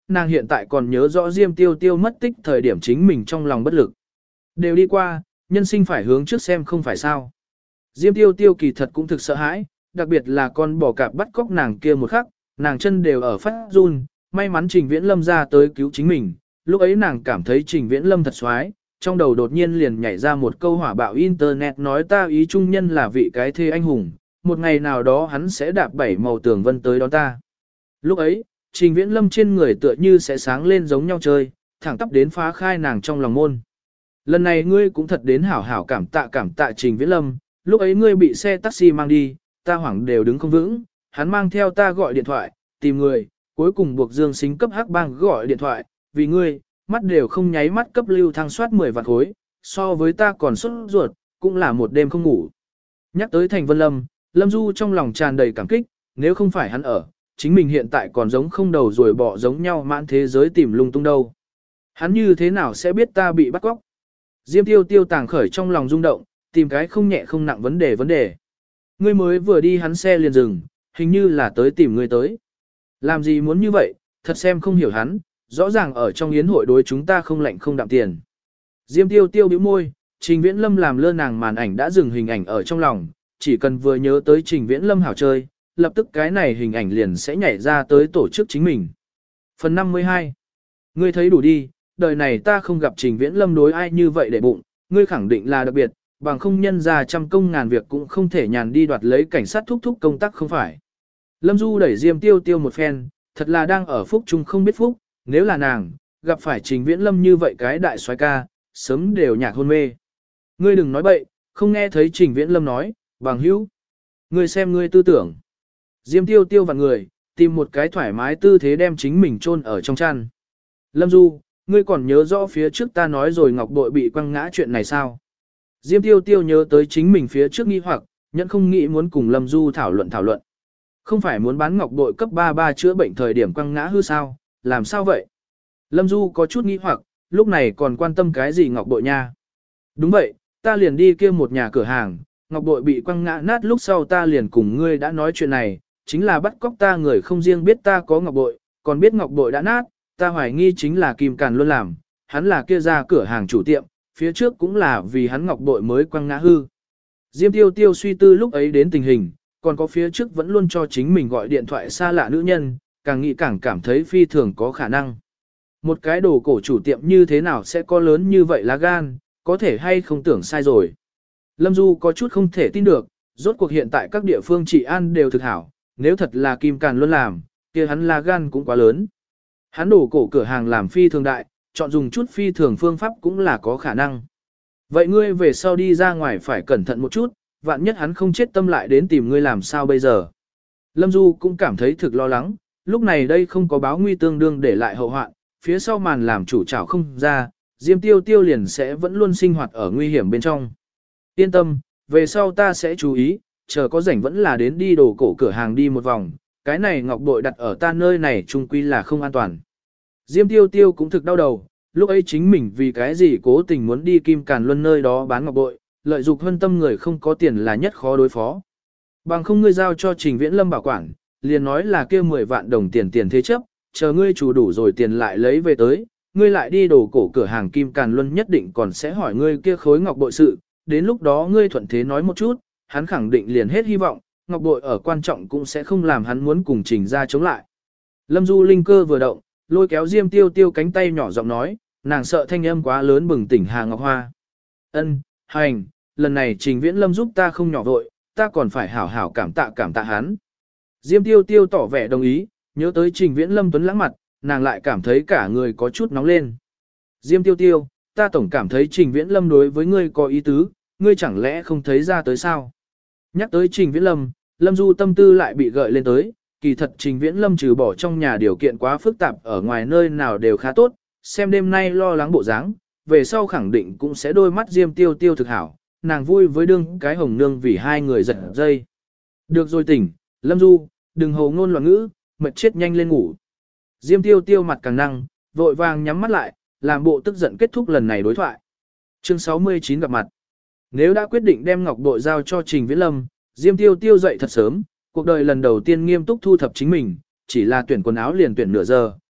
nàng hiện tại còn nhớ rõ Diêm Tiêu Tiêu mất tích thời điểm chính mình trong lòng bất lực. Đều đi qua, nhân sinh phải hướng trước xem không phải sao. Diêm Tiêu Tiêu kỳ thật cũng thực sợ hãi, đặc biệt là con bò cạp bắt cóc nàng kia một khắc, nàng chân đều ở phát run, may mắn Trình Viễn Lâm ra tới cứu chính mình, lúc ấy nàng cảm thấy Trình Viễn Lâm thật xoái, trong đầu đột nhiên liền nhảy ra một câu hỏa bạo internet nói ta ý trung nhân là vị cái thê anh hùng, một ngày nào đó hắn sẽ đạp 7 màu tường vân tới đón ta. Lúc ấy, Trình Viễn Lâm trên người tựa như sẽ sáng lên giống nhau chơi, thẳng tắp đến phá khai nàng trong lòng môn. Lần này ngươi cũng thật đến hảo hảo cảm tạ Trình Viễn Lâm, lúc ấy ngươi bị xe taxi mang đi, ta hoảng đều đứng không vững, hắn mang theo ta gọi điện thoại, tìm người, cuối cùng buộc Dương Sính cấp hắc bang gọi điện thoại, vì ngươi, mắt đều không nháy mắt cấp lưu thăng soát 10 vạn khối, so với ta còn xuất ruột, cũng là một đêm không ngủ. Nhắc tới Thành Vân Lâm, Lâm Du trong lòng tràn đầy cảm kích, nếu không phải hắn ở, chính mình hiện tại còn giống không đầu rồi bỏ giống nhau mãn thế giới tìm lung tung đâu. Hắn như thế nào sẽ biết ta bị bắt cóc? Diêm Tiêu Tiêu tàng khởi trong lòng rung động, tìm cái không nhẹ không nặng vấn đề. Ngươi mới vừa đi hắn xe liền dừng, hình như là tới tìm ngươi tới. Làm gì muốn như vậy, thật xem không hiểu hắn, rõ ràng ở trong yến hội đối chúng ta không lạnh không đạm tiền. Diêm Tiêu Tiêu bĩu môi, Trình Viễn Lâm làm lơ nàng màn ảnh đã dừng hình ảnh ở trong lòng, chỉ cần vừa nhớ tới Trình Viễn Lâm hảo chơi, lập tức cái này hình ảnh liền sẽ nhảy ra tới tổ chức chính mình. Phần 52. Ngươi thấy đủ đi, đời này ta không gặp Trình Viễn Lâm đối ai như vậy để bụng, ngươi khẳng định là đặc biệt, bằng không nhân ra trăm công ngàn việc cũng không thể nhàn đi đoạt lấy cảnh sát thúc công tác không phải. Lâm Du đẩy Diêm Tiêu Tiêu một phen, thật là đang ở phúc chung không biết phúc, nếu là nàng, gặp phải Trình Viễn Lâm như vậy cái đại soái ca, sớm đều nhạc hôn mê. Ngươi đừng nói bậy, không nghe thấy Trình Viễn Lâm nói, bằng hữu. Ngươi xem ngươi tư tưởng. Diêm Tiêu Tiêu vặn người, tìm một cái thoải mái tư thế đem chính mình chôn ở trong chăn. Lâm Du, ngươi còn nhớ rõ phía trước ta nói rồi ngọc bội bị quăng ngã chuyện này sao? Diêm Tiêu Tiêu nhớ tới chính mình phía trước nghi hoặc, nhận không nghĩ muốn cùng Lâm Du thảo luận. Không phải muốn bán ngọc bội cấp 33 chữa bệnh thời điểm quăng ngã hư sao, làm sao vậy? Lâm Du có chút nghi hoặc, lúc này còn quan tâm cái gì ngọc bội nha? Đúng vậy, ta liền đi kia một nhà cửa hàng, ngọc bội bị quăng ngã nát lúc sau ta liền cùng ngươi đã nói chuyện này, chính là bắt cóc ta người không riêng biết ta có ngọc bội, còn biết ngọc bội đã nát, ta hoài nghi chính là Kim Càn luôn làm, hắn là kia ra cửa hàng chủ tiệm, phía trước cũng là vì hắn ngọc bội mới quăng ngã hư. Diêm Tiêu Tiêu suy tư lúc ấy đến tình hình, còn có phía trước vẫn luôn cho chính mình gọi điện thoại xa lạ nữ nhân, càng nghĩ càng cảm thấy phi thường có khả năng. Một cái đồ cổ chủ tiệm như thế nào sẽ có lớn như vậy lá gan, có thể hay không tưởng sai rồi. Lâm Du có chút không thể tin được, rốt cuộc hiện tại các địa phương trị an đều thực hảo, nếu thật là Kim Càn luôn làm, kia hắn lá gan cũng quá lớn. Hắn đồ cổ cửa hàng làm phi thường đại, chọn dùng chút phi thường phương pháp cũng là có khả năng. Vậy ngươi về sau đi ra ngoài phải cẩn thận một chút, vạn nhất hắn không chết tâm lại đến tìm ngươi làm sao bây giờ. Lâm Du cũng cảm thấy thực lo lắng, lúc này đây không có báo nguy tương đương để lại hậu hoạn, phía sau màn làm chủ chảo không ra, Diêm Tiêu Tiêu liền sẽ vẫn luôn sinh hoạt ở nguy hiểm bên trong. Yên tâm, về sau ta sẽ chú ý, chờ có rảnh vẫn là đến đi đồ cổ cửa hàng đi một vòng, cái này ngọc bội đặt ở ta nơi này chung quy là không an toàn. Diêm Tiêu Tiêu cũng thực đau đầu, lúc ấy chính mình vì cái gì cố tình muốn đi Kim Càn Luân nơi đó bán ngọc bội, lợi dụng hơn tâm người không có tiền là nhất khó đối phó. Bằng không ngươi giao cho Trình Viễn Lâm bảo quản, liền nói là kia 10 vạn đồng tiền thế chấp, chờ ngươi chủ đủ rồi tiền lại lấy về tới, ngươi lại đi đồ cổ cửa hàng Kim Càn Luân nhất định còn sẽ hỏi ngươi kia khối ngọc bội sự, đến lúc đó ngươi thuận thế nói một chút, hắn khẳng định liền hết hy vọng, ngọc bội ở quan trọng cũng sẽ không làm hắn muốn cùng Trình ra chống lại. Lâm Du linh cơ vừa động, lôi kéo Diêm Tiêu Tiêu cánh tay nhỏ giọng nói, nàng sợ thanh âm quá lớn bừng tỉnh Hà Ngọc Hoa. Ân, hành, lần này Trình Viễn Lâm giúp ta không nhỏ vội, ta còn phải hảo hảo cảm tạ hắn. Diêm Tiêu Tiêu tỏ vẻ đồng ý, nhớ tới Trình Viễn Lâm tuấn lãng mặt, nàng lại cảm thấy cả người có chút nóng lên. Diêm Tiêu Tiêu, ta tổng cảm thấy Trình Viễn Lâm đối với ngươi có ý tứ, ngươi chẳng lẽ không thấy ra tới sao? Nhắc tới Trình Viễn Lâm, Lâm Du tâm tư lại bị gợi lên tới, kỳ thật Trình Viễn Lâm trừ bỏ trong nhà điều kiện quá phức tạp ở ngoài nơi nào đều khá tốt, xem đêm nay lo lắng bộ dáng, về sau khẳng định cũng sẽ đôi mắt Diêm Tiêu Tiêu thực hảo, nàng vui với đương cái hồng nương vì hai người giật dây. Được rồi tỉnh, Lâm Du, đừng hồ ngôn loạn ngữ, mệt chết nhanh lên ngủ. Diêm Tiêu Tiêu mặt càng năng, vội vàng nhắm mắt lại, làm bộ tức giận kết thúc lần này đối thoại. Chương 69 gặp mặt. Nếu đã quyết định đem ngọc bội giao cho Trình Viễn Lâm, Diêm Tiêu Tiêu dậy thật sớm, cuộc đời lần đầu tiên nghiêm túc thu thập chính mình, chỉ là tuyển quần áo liền tuyển nửa giờ,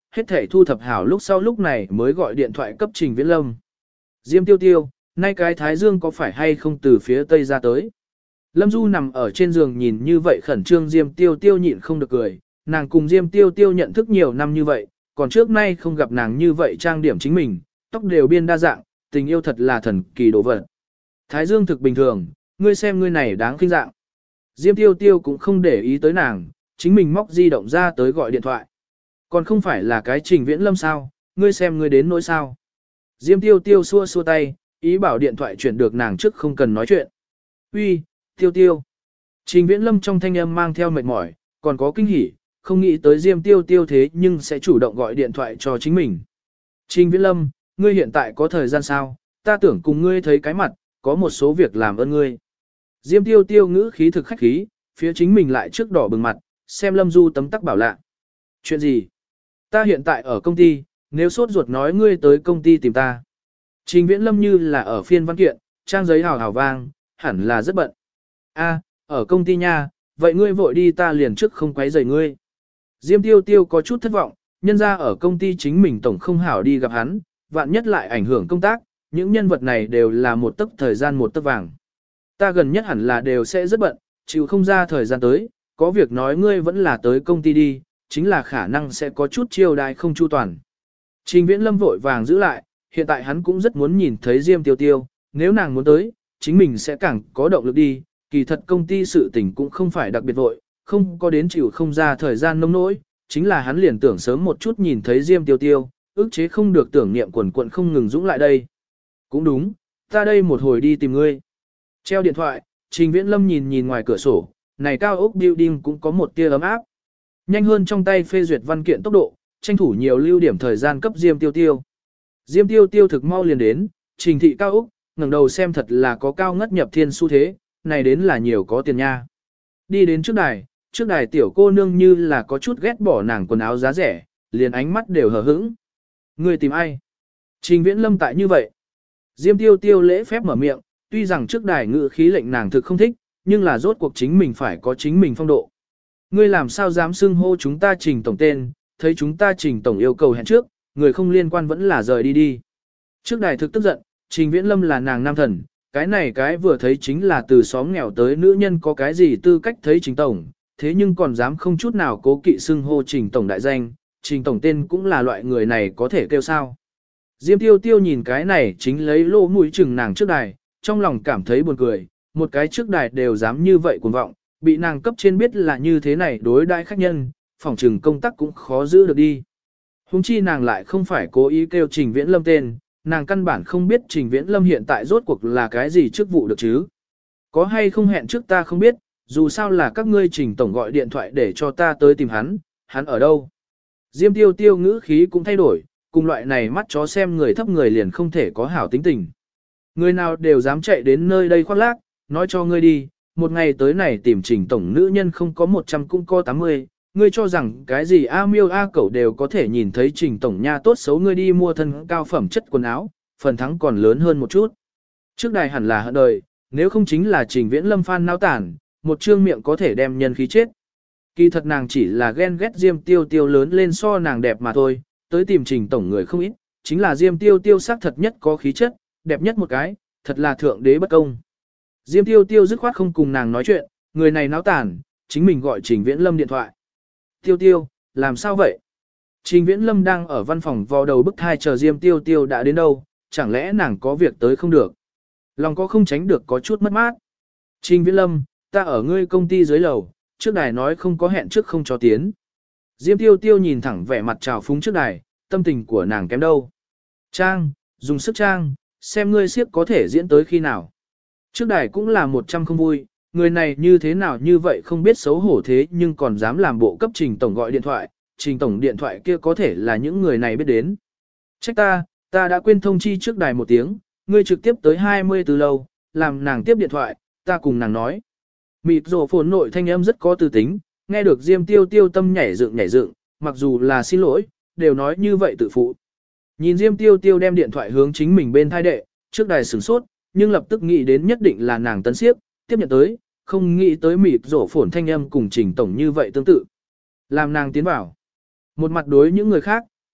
hết thể thu thập hảo lúc sau lúc này mới gọi điện thoại cấp Trình Viễn Lâm. Diêm Tiêu Tiêu, nay cái Thái Dương có phải hay không từ phía Tây ra tới? Lâm Du nằm ở trên giường nhìn như vậy khẩn trương Diêm Tiêu Tiêu nhịn không được cười, nàng cùng Diêm Tiêu Tiêu nhận thức nhiều năm như vậy, còn trước nay không gặp nàng như vậy trang điểm chính mình, tóc đều biên đa dạng, tình yêu thật là thần kỳ đồ vật. Thái Dương thực bình thường, ngươi xem ngươi này đáng khinh dạng. Diêm Tiêu Tiêu cũng không để ý tới nàng, chính mình móc di động ra tới gọi điện thoại. Còn không phải là cái Trình Viễn Lâm sao, ngươi xem ngươi đến nỗi sao. Diêm Tiêu Tiêu xua xua tay, ý bảo điện thoại chuyển được nàng trước không cần nói chuyện. Uy, Tiêu Tiêu. Trình Viễn Lâm trong thanh âm mang theo mệt mỏi, còn có kinh hỉ, không nghĩ tới Diêm Tiêu Tiêu thế nhưng sẽ chủ động gọi điện thoại cho chính mình. Trình Viễn Lâm, ngươi hiện tại có thời gian sao, ta tưởng cùng ngươi thấy cái mặt, có một số việc làm ơn ngươi. Diêm Tiêu Tiêu ngữ khí thực khách khí, phía chính mình lại trước đỏ bừng mặt, xem Lâm Du tấm tắc bảo lạ. Chuyện gì? Ta hiện tại ở công ty, nếu sốt ruột nói ngươi tới công ty tìm ta. Trình Viễn Lâm như là ở phiên văn kiện, trang giấy hào hào vang, hẳn là rất bận. A, ở công ty nha, vậy ngươi vội đi ta liền trước không quấy rầy ngươi. Diêm Tiêu Tiêu có chút thất vọng, nhân ra ở công ty chính mình tổng không hảo đi gặp hắn, vạn nhất lại ảnh hưởng công tác, những nhân vật này đều là một tấc thời gian một tấc vàng. Ta gần nhất hẳn là đều sẽ rất bận, chịu không ra thời gian tới, có việc nói ngươi vẫn là tới công ty đi, chính là khả năng sẽ có chút chiêu đãi không chu toàn. Trình Viễn Lâm vội vàng giữ lại, hiện tại hắn cũng rất muốn nhìn thấy Diêm Tiêu Tiêu, nếu nàng muốn tới, chính mình sẽ càng có động lực đi, kỳ thật công ty sự tình cũng không phải đặc biệt vội, không có đến chịu không ra thời gian nông nỗi, chính là hắn liền tưởng sớm một chút nhìn thấy Diêm Tiêu Tiêu, ức chế không được tưởng niệm quần quận không ngừng dũng lại đây. Cũng đúng, ta đây một hồi đi tìm ngươi. Treo điện thoại, Trình Viễn Lâm nhìn nhìn ngoài cửa sổ, này cao ốc building cũng có một tia ấm áp. Nhanh hơn trong tay phê duyệt văn kiện tốc độ, tranh thủ nhiều lưu điểm thời gian cấp Diêm Tiêu Tiêu. Diêm Tiêu Tiêu thực mau liền đến, Trình thị cao ốc, ngẩng đầu xem thật là có cao ngất nhập thiên xu thế, này đến là nhiều có tiền nha. Đi đến trước đài tiểu cô nương như là có chút ghét bỏ nàng quần áo giá rẻ, liền ánh mắt đều hờ hững. Người tìm ai? Trình Viễn Lâm tại như vậy. Diêm Tiêu Tiêu lễ phép mở miệng, tuy rằng trước đài ngự khí lệnh nàng thực không thích, nhưng là rốt cuộc chính mình phải có chính mình phong độ. Ngươi làm sao dám xưng hô chúng ta Trình tổng tên, thấy chúng ta Trình tổng yêu cầu hẹn trước, người không liên quan vẫn là rời đi đi. Trước đài thực tức giận, Trình Viễn Lâm là nàng nam thần, cái này cái vừa thấy chính là từ xóm nghèo tới nữ nhân có cái gì tư cách thấy Trình tổng, thế nhưng còn dám không chút nào cố kỵ xưng hô Trình tổng đại danh, Trình tổng tên cũng là loại người này có thể kêu sao. Diêm Tiêu Tiêu nhìn cái này chính lấy lỗ mũi chừng nàng trước đài, trong lòng cảm thấy buồn cười, một cái trước đài đều dám như vậy cuồng vọng, bị nàng cấp trên biết là như thế này đối đãi khách nhân, phòng trừng công tác cũng khó giữ được đi. Hùng chi nàng lại không phải cố ý kêu Trình Viễn Lâm tên, nàng căn bản không biết Trình Viễn Lâm hiện tại rốt cuộc là cái gì chức vụ được chứ. Có hay không hẹn trước ta không biết, dù sao là các ngươi Trình tổng gọi điện thoại để cho ta tới tìm hắn ở đâu. Diêm Tiêu Tiêu ngữ khí cũng thay đổi, cùng loại này mắt chó xem người thấp người liền không thể có hảo tính tình. Người nào đều dám chạy đến nơi đây khoác lác, nói cho ngươi đi, một ngày tới này tìm Trình tổng nữ nhân không có 100 cũng có 80, ngươi cho rằng cái gì A miêu A cẩu đều có thể nhìn thấy Trình tổng nha tốt xấu ngươi đi mua thân cao phẩm chất quần áo, phần thắng còn lớn hơn một chút. Trước đài hẳn là hận đời, nếu không chính là Trình Viễn Lâm fan náo tản, một trương miệng có thể đem nhân khí chết. Kỳ thật nàng chỉ là ghen ghét Diêm Tiêu Tiêu lớn lên so nàng đẹp mà thôi, tới tìm Trình tổng người không ít, chính là Diêm Tiêu Tiêu sắc thật nhất có khí chất, đẹp nhất một cái, thật là thượng đế bất công. Diêm Tiêu Tiêu dứt khoát không cùng nàng nói chuyện, người này náo tản, chính mình gọi Trình Viễn Lâm điện thoại. Tiêu Tiêu, làm sao vậy? Trình Viễn Lâm đang ở văn phòng vò đầu bức thai chờ Diêm Tiêu Tiêu đã đến đâu, chẳng lẽ nàng có việc tới không được? Lòng có không tránh được có chút mất mát. Trình Viễn Lâm, ta ở ngươi công ty dưới lầu, trước đài nói không có hẹn trước không cho tiến. Diêm Tiêu Tiêu nhìn thẳng vẻ mặt trào phúng trước đài, tâm tình của nàng kém đâu. Trang, dùng sức trang, xem ngươi siếp có thể diễn tới khi nào. Trước đài cũng là 100 không vui, người này như thế nào như vậy không biết xấu hổ thế nhưng còn dám làm bộ cấp Trình tổng gọi điện thoại, Trình tổng điện thoại kia có thể là những người này biết đến. Trách ta đã quên thông chi trước đài một tiếng, ngươi trực tiếp tới 24 lâu, làm nàng tiếp điện thoại, ta cùng nàng nói. Mịt rổ phồn nội thanh âm rất có tư tính, nghe được Diêm Tiêu Tiêu tâm nhảy dựng, mặc dù là xin lỗi, đều nói như vậy tự phụ. Nhìn Diêm Tiêu Tiêu đem điện thoại hướng chính mình bên thai đệ, trước đài sửng sốt, nhưng lập tức nghĩ đến nhất định là nàng tấn siếp, tiếp nhận tới, không nghĩ tới mịt rổ phồn thanh âm cùng Trình tổng như vậy tương tự. Làm nàng tiến vào. Một mặt đối những người khác,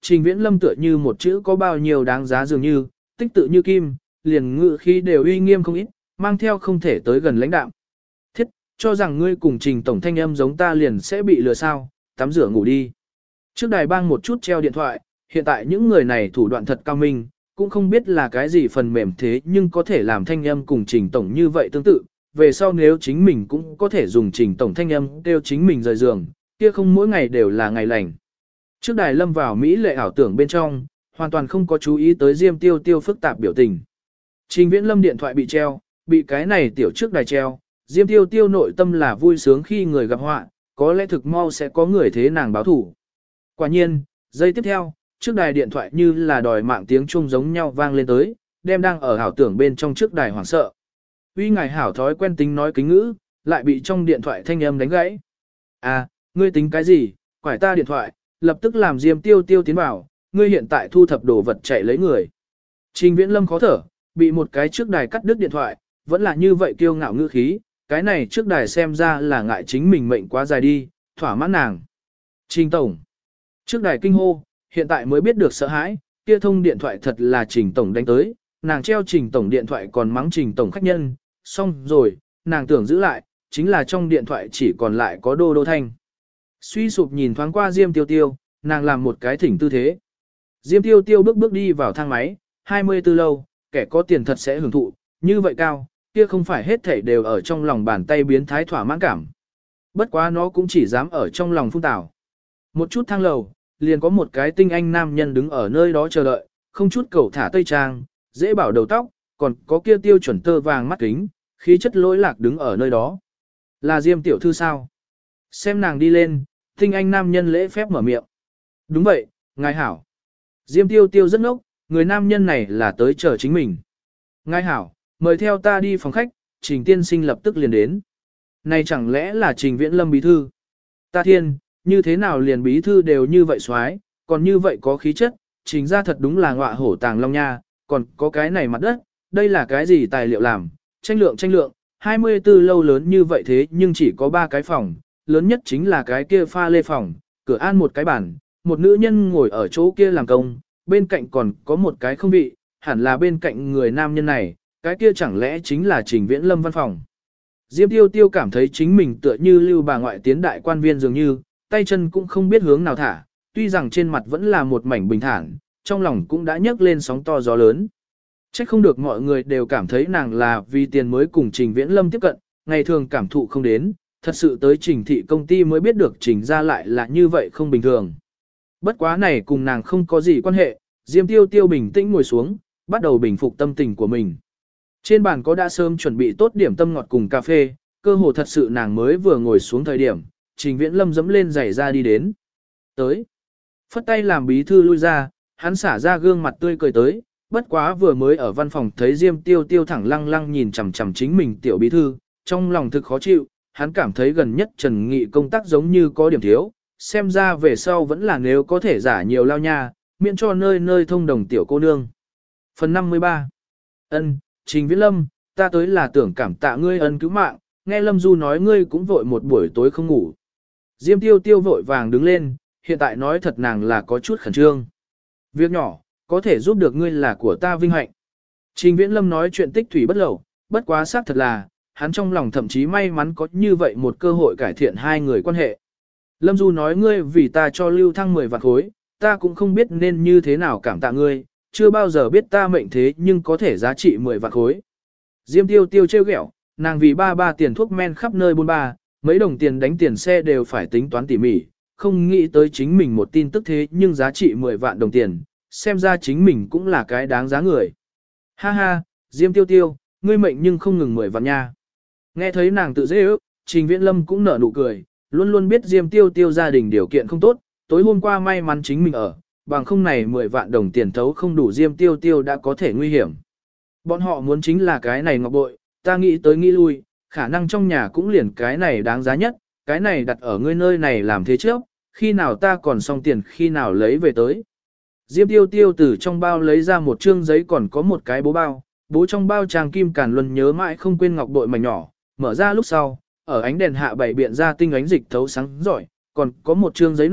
Trình Viễn Lâm tựa như một chữ có bao nhiêu đáng giá dường như, tích tự như kim, liền ngự khí đều uy nghiêm không ít, mang theo không thể tới gần lãnh đạm. Thiết, cho rằng ngươi cùng Trình tổng thanh âm giống ta liền sẽ bị lừa sao, tắm rửa ngủ đi. Trước đài bang một chút treo điện thoại, hiện tại những người này thủ đoạn thật cao minh, cũng không biết là cái gì phần mềm thế nhưng có thể làm thanh âm cùng Trình tổng như vậy tương tự. Về sau nếu chính mình cũng có thể dùng Trình tổng thanh âm kêu chính mình rời giường, kia không mỗi ngày đều là ngày lành. Trước đài lâm vào Mỹ lệ ảo tưởng bên trong, hoàn toàn không có chú ý tới Diêm Tiêu Tiêu phức tạp biểu tình. Trình Viễn Lâm điện thoại bị treo, bị cái này tiểu trước đài treo, Diêm Tiêu Tiêu nội tâm là vui sướng khi người gặp họa, có lẽ thực mau sẽ có người thế nàng báo thủ. Quả nhiên, giây tiếp theo, trước đài điện thoại như là đòi mạng tiếng chuông giống nhau vang lên tới, đem đang ở ảo tưởng bên trong trước đài hoảng sợ. Uy ngài hảo thói quen tính nói kính ngữ, lại bị trong điện thoại thanh âm đánh gãy. À, ngươi tính cái gì, quải ta điện thoại, lập tức làm Diêm Tiêu Tiêu tiến vào, ngươi hiện tại thu thập đồ vật chạy lấy người. Trình Viễn Lâm khó thở, bị một cái trước đài cắt đứt điện thoại, vẫn là như vậy kiêu ngạo ngữ khí, cái này trước đài xem ra là ngại chính mình mệnh quá dài đi, thỏa mãn nàng. Trình tổng. Trước đài kinh hô, hiện tại mới biết được sợ hãi, kia thông điện thoại thật là Trình tổng đánh tới, nàng treo Trình tổng điện thoại còn mắng Trình tổng khách nhân, xong rồi, nàng tưởng giữ lại, chính là trong điện thoại chỉ còn lại có đô đô thanh. Suy sụp nhìn thoáng qua Diêm Tiêu Tiêu, nàng làm một cái thỉnh tư thế. Diêm Tiêu Tiêu bước bước đi vào thang máy, 24 lâu, kẻ có tiền thật sẽ hưởng thụ, như vậy cao, kia không phải hết thảy đều ở trong lòng bàn tay biến thái thỏa mãn cảm. Bất quá nó cũng chỉ dám ở trong lòng phun tảo. Một chút thang lầu, liền có một cái tinh anh nam nhân đứng ở nơi đó chờ đợi, không chút cầu thả tây trang, dễ bảo đầu tóc, còn có kia tiêu chuẩn tơ vàng mắt kính, khí chất lỗi lạc đứng ở nơi đó. Là Diêm tiểu thư sao? Xem nàng đi lên, tinh anh nam nhân lễ phép mở miệng. Đúng vậy, ngài hảo. Diêm Tiêu Tiêu rất ngốc, người nam nhân này là tới chờ chính mình. Ngài hảo, mời theo ta đi phòng khách, Trình tiên sinh lập tức liền đến. Này chẳng lẽ là Trình Viễn Lâm bí thư? Ta thiên, như thế nào liền bí thư đều như vậy xoái, còn như vậy có khí chất, Trình ra thật đúng là ngọa hổ tàng long nha, còn có cái này mặt đất, đây là cái gì tài liệu làm, tranh lượng, 24 lâu lớn như vậy thế nhưng chỉ có 3 cái phòng, lớn nhất chính là cái kia pha lê phòng, cửa an một cái bàn, một nữ nhân ngồi ở chỗ kia làm công, bên cạnh còn có một cái không vị, hẳn là bên cạnh người nam nhân này, cái kia chẳng lẽ chính là Trình Viễn Lâm văn phòng. Diêm Tiêu Tiêu cảm thấy chính mình tựa như lưu bà ngoại tiến đại quan viên dường như, tay chân cũng không biết hướng nào thả, tuy rằng trên mặt vẫn là một mảnh bình thản, trong lòng cũng đã nhấc lên sóng to gió lớn. Chắc không được mọi người đều cảm thấy nàng là vì tiền mới cùng Trình Viễn Lâm tiếp cận, ngày thường cảm thụ không đến, thật sự tới Trình thị công ty mới biết được Trình ra lại là như vậy không bình thường. Bất quá này cùng nàng không có gì quan hệ, Diêm Tiêu Tiêu bình tĩnh ngồi xuống, bắt đầu bình phục tâm tình của mình. Trên bàn có đã sớm chuẩn bị tốt điểm tâm ngọt cùng cà phê, cơ hồ thật sự nàng mới vừa ngồi xuống thời điểm, Trình Viễn Lâm dẫm lên giày ra đi đến. Tới. Phất tay làm bí thư lui ra, hắn xả ra gương mặt tươi cười tới, bất quá vừa mới ở văn phòng thấy Diêm Tiêu Tiêu thẳng lăng lăng nhìn chằm chằm chính mình tiểu bí thư, trong lòng thực khó chịu, hắn cảm thấy gần nhất Trần Nghị công tác giống như có điểm thiếu, xem ra về sau vẫn là nếu có thể giả nhiều lao nha, miễn cho nơi nơi thông đồng tiểu cô nương. Phần 53. Ân, Trình Viễn Lâm, ta tới là tưởng cảm tạ ngươi ân cứu mạng, nghe Lâm Du nói ngươi cũng vội một buổi tối không ngủ. Diêm Tiêu Tiêu vội vàng đứng lên, hiện tại nói thật nàng là có chút khẩn trương. Việc nhỏ, có thể giúp được ngươi là của ta vinh hạnh. Trình Viễn Lâm nói chuyện tích thủy bất lẩu, bất quá xác thật là, hắn trong lòng thậm chí may mắn có như vậy một cơ hội cải thiện hai người quan hệ. Lâm Du nói ngươi vì ta cho lưu thăng 10 vạn khối, ta cũng không biết nên như thế nào cảm tạ ngươi, chưa bao giờ biết ta mệnh thế nhưng có thể giá trị 10 vạn khối. Diêm Tiêu Tiêu trêu ghẹo, nàng vì ba tiền thuốc men khắp nơi buôn ba, mấy đồng tiền đánh tiền xe đều phải tính toán tỉ mỉ, không nghĩ tới chính mình một tin tức thế nhưng giá trị 10 vạn đồng tiền, xem ra chính mình cũng là cái đáng giá người. Ha ha, Diêm Tiêu Tiêu, ngươi mệnh nhưng không ngừng 10 vạn nha. Nghe thấy nàng tự dễ ước, Trình Viễn Lâm cũng nở nụ cười, luôn luôn biết Diêm Tiêu Tiêu gia đình điều kiện không tốt, tối hôm qua may mắn chính mình ở, bằng không này 10 vạn đồng tiền thấu không đủ Diêm Tiêu Tiêu đã có thể nguy hiểm. Bọn họ muốn chính là cái này ngọc bội, ta nghĩ tới nghĩ lui, khả năng trong nhà cũng liền cái này đáng giá nhất, cái này đặt ở ngươi nơi này làm thế trước, khi nào ta còn xong tiền khi nào lấy về tới. Diêm Tiêu Tiêu từ trong bao lấy ra một trương giấy còn có một cái bố bao, bố trong bao trang kim càn luân nhớ mãi không quên ngọc bội mảnh nhỏ, mở ra lúc sau, ở ánh đèn hạ bảy biện ra tinh ánh dịch thấu sáng giỏi, còn có một trương giấy nợ,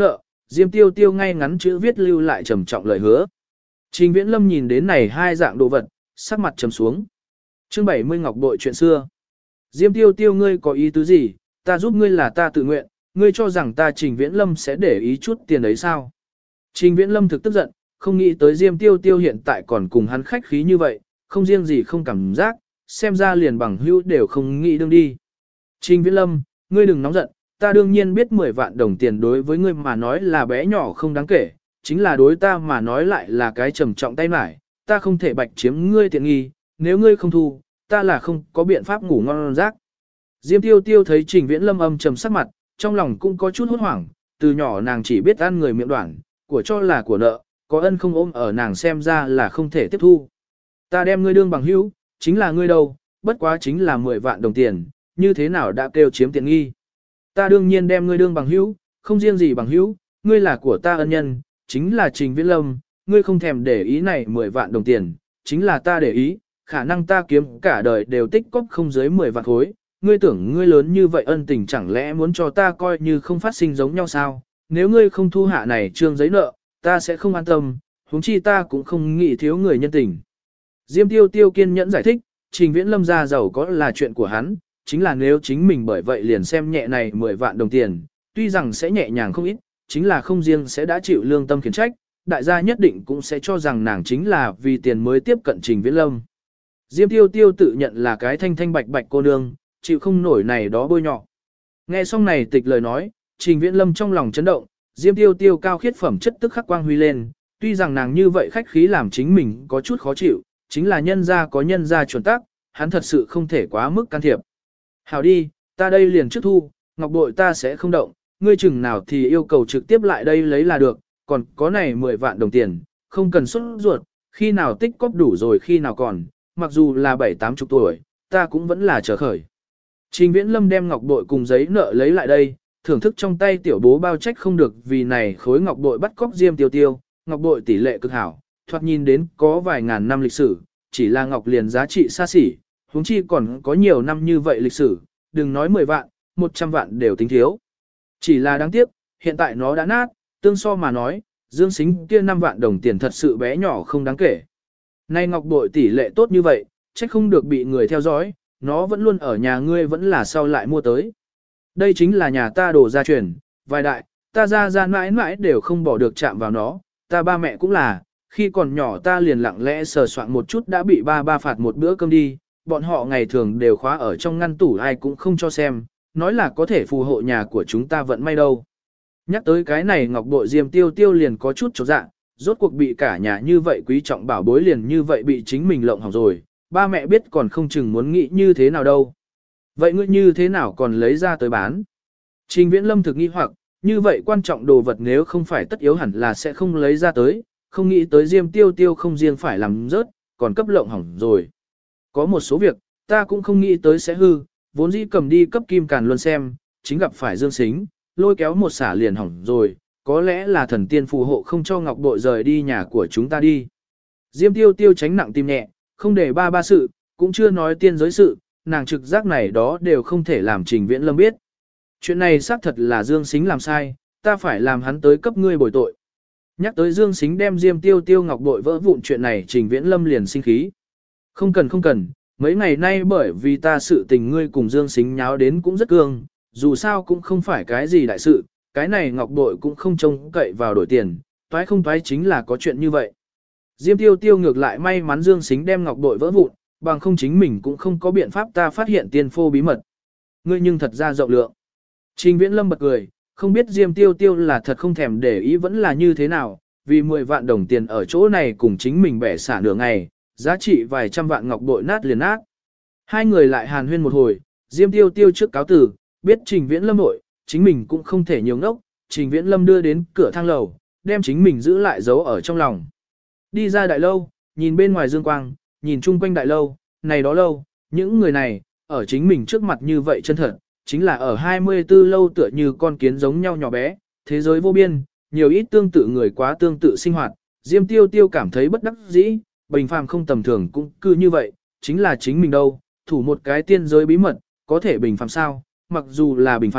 Diêm Tiêu Tiêu ngay ngắn chữ viết lưu lại trầm trọng lời hứa. Trình Viễn Lâm nhìn đến này hai dạng đồ vật, sắc mặt trầm xuống. Chương 70 Ngọc bội chuyện xưa. Diêm Tiêu Tiêu ngươi có ý tứ gì, ta giúp ngươi là ta tự nguyện, ngươi cho rằng ta Trình Viễn Lâm sẽ để ý chút tiền ấy sao? Trình Viễn Lâm thực tức giận, không nghĩ tới Diêm Tiêu Tiêu hiện tại còn cùng hắn khách khí như vậy, không riêng gì không cảm giác, xem ra liền bằng hữu đều không nghĩ đương đi. Trình Viễn Lâm, ngươi đừng nóng giận, ta đương nhiên biết 10 vạn đồng tiền đối với ngươi mà nói là bé nhỏ không đáng kể, chính là đối ta mà nói lại là cái trầm trọng tay mải, ta không thể bạch chiếm ngươi tiện nghi, nếu ngươi không thu, ta là không có biện pháp ngủ ngon giấc. Diêm Tiêu Tiêu thấy Trình Viễn Lâm âm trầm sắc mặt, trong lòng cũng có chút hốt hoảng, từ nhỏ nàng chỉ biết ăn người miệng đoạn, của cho là của nợ, có ân không ôm ở nàng xem ra là không thể tiếp thu. Ta đem ngươi đương bằng hữu, chính là ngươi đâu, bất quá chính là 10 vạn đồng tiền, như thế nào đã kêu chiếm tiện nghi. Ta đương nhiên đem ngươi đương bằng hữu, không riêng gì bằng hữu, ngươi là của ta ân nhân, chính là Trình Viễn Lâm, ngươi không thèm để ý này 10 vạn đồng tiền, chính là ta để ý, khả năng ta kiếm cả đời đều tích cóp không dưới 10 vạn khối, ngươi tưởng ngươi lớn như vậy ân tình chẳng lẽ muốn cho ta coi như không phát sinh giống nhau sao, nếu ngươi không thu hạ này trương giấy nợ, ta sẽ không an tâm, huống chi ta cũng không nghĩ thiếu người nhân tình. Diêm Tiêu Tiêu kiên nhẫn giải thích, Trình Viễn Lâm ra giàu có là chuyện của hắn, chính là nếu chính mình bởi vậy liền xem nhẹ này 10 vạn đồng tiền, tuy rằng sẽ nhẹ nhàng không ít, chính là không riêng sẽ đã chịu lương tâm khiển trách, đại gia nhất định cũng sẽ cho rằng nàng chính là vì tiền mới tiếp cận Trình Viễn Lâm. Diêm Tiêu Tiêu tự nhận là cái thanh thanh bạch bạch cô nương, chịu không nổi này đó bôi nhọ. Nghe xong này tịch lời nói, Trình Viễn Lâm trong lòng chấn động, Diêm Tiêu Tiêu cao khiết phẩm chất tức khắc quang huy lên, tuy rằng nàng như vậy khách khí làm chính mình có chút khó chịu, chính là nhân gia có nhân gia chuẩn tắc, hắn thật sự không thể quá mức can thiệp. Hảo đi, ta đây liền trước thu, ngọc bội ta sẽ không động, ngươi chừng nào thì yêu cầu trực tiếp lại đây lấy là được, còn có này 10 vạn đồng tiền, không cần xuất ruột, khi nào tích cóp đủ rồi khi nào còn, mặc dù là 7-80 tuổi, ta cũng vẫn là chờ khởi. Trình Viễn Lâm đem ngọc bội cùng giấy nợ lấy lại đây, thưởng thức trong tay tiểu bố bao trách không được vì này khối ngọc bội bắt cóc Diêm Tiêu Tiêu, ngọc bội tỷ lệ cực hảo, thoạt nhìn đến có vài ngàn năm lịch sử, chỉ là ngọc liền giá trị xa xỉ, huống chi còn có nhiều năm như vậy lịch sử, đừng nói 10 vạn, 100 vạn đều tính thiếu. Chỉ là đáng tiếc, hiện tại nó đã nát, tương so mà nói, Dương Sính kia 5 vạn đồng tiền thật sự bé nhỏ không đáng kể. Nay ngọc bội tỷ lệ tốt như vậy, chắc không được bị người theo dõi, nó vẫn luôn ở nhà ngươi vẫn là sau lại mua tới. Đây chính là nhà ta đồ gia truyền, vài đại, ta ra mãi mãi đều không bỏ được chạm vào nó, ta ba mẹ cũng là, khi còn nhỏ ta liền lặng lẽ sờ soạn một chút đã bị ba phạt một bữa cơm đi, bọn họ ngày thường đều khóa ở trong ngăn tủ ai cũng không cho xem, nói là có thể phù hộ nhà của chúng ta vận may đâu. Nhắc tới cái này ngọc bội Diêm Tiêu Tiêu liền có chút chột dạ, rốt cuộc bị cả nhà như vậy quý trọng bảo bối liền như vậy bị chính mình lộng hỏng rồi, ba mẹ biết còn không chừng muốn nghĩ như thế nào đâu. Vậy ngươi như thế nào còn lấy ra tới bán? Trình Viễn Lâm thực nghi hoặc, như vậy quan trọng đồ vật nếu không phải tất yếu hẳn là sẽ không lấy ra tới, không nghĩ tới Diêm Tiêu Tiêu không riêng phải làm rớt, còn cấp lộng hỏng rồi. Có một số việc, ta cũng không nghĩ tới sẽ hư, vốn dĩ cầm đi cấp Kim Càn luôn xem, chính gặp phải Dương Sính, lôi kéo một xả liền hỏng rồi, có lẽ là thần tiên phù hộ không cho ngọc bội rời đi nhà của chúng ta đi. Diêm Tiêu Tiêu tránh nặng tim nhẹ, không để ba sự, cũng chưa nói tiên giới sự, nàng trực giác này đó đều không thể làm Trình Viễn Lâm biết. Chuyện này xác thật là Dương Sính làm sai, ta phải làm hắn tới cấp ngươi bồi tội. Nhắc tới Dương Sính đem Diêm Tiêu Tiêu ngọc bội vỡ vụn chuyện này Trình Viễn Lâm liền sinh khí. Không cần, mấy ngày nay bởi vì ta sự tình ngươi cùng Dương Sính nháo đến cũng rất cương, dù sao cũng không phải cái gì đại sự, cái này ngọc bội cũng không trông cậy vào đổi tiền, toái không toái chính là có chuyện như vậy. Diêm Tiêu Tiêu ngược lại may mắn Dương Sính đem ngọc bội vỡ vụn, bằng không chính mình cũng không có biện pháp ta phát hiện tiên phô bí mật. Ngươi nhưng thật ra rộng lượng. Trình Viễn Lâm bật cười, không biết Diêm Tiêu Tiêu là thật không thèm để ý vẫn là như thế nào, vì 10 vạn đồng tiền ở chỗ này cùng chính mình bẻ xả nửa ngày, giá trị vài trăm vạn ngọc bội nát liền nát. Hai người lại hàn huyên một hồi, Diêm Tiêu Tiêu trước cáo tử, biết Trình Viễn Lâm nội, chính mình cũng không thể nhiều ngốc, Trình Viễn Lâm đưa đến cửa thang lầu, đem chính mình giữ lại giấu ở trong lòng. Đi ra đại lâu, nhìn bên ngoài dương quang, nhìn chung quanh đại lâu, này đó lâu, những người này, ở chính mình trước mặt như vậy chân thật, chính là ở 24 lâu tựa như con kiến giống nhau nhỏ bé, thế giới vô biên, nhiều ít tương tự người quá tương tự sinh hoạt, Diêm Tiêu Tiêu cảm thấy bất đắc dĩ, bình phàm không tầm thường cũng cứ như vậy, chính là chính mình đâu, thủ một cái tiên giới bí mật, có thể bình phàm sao, mặc dù là bình phàm,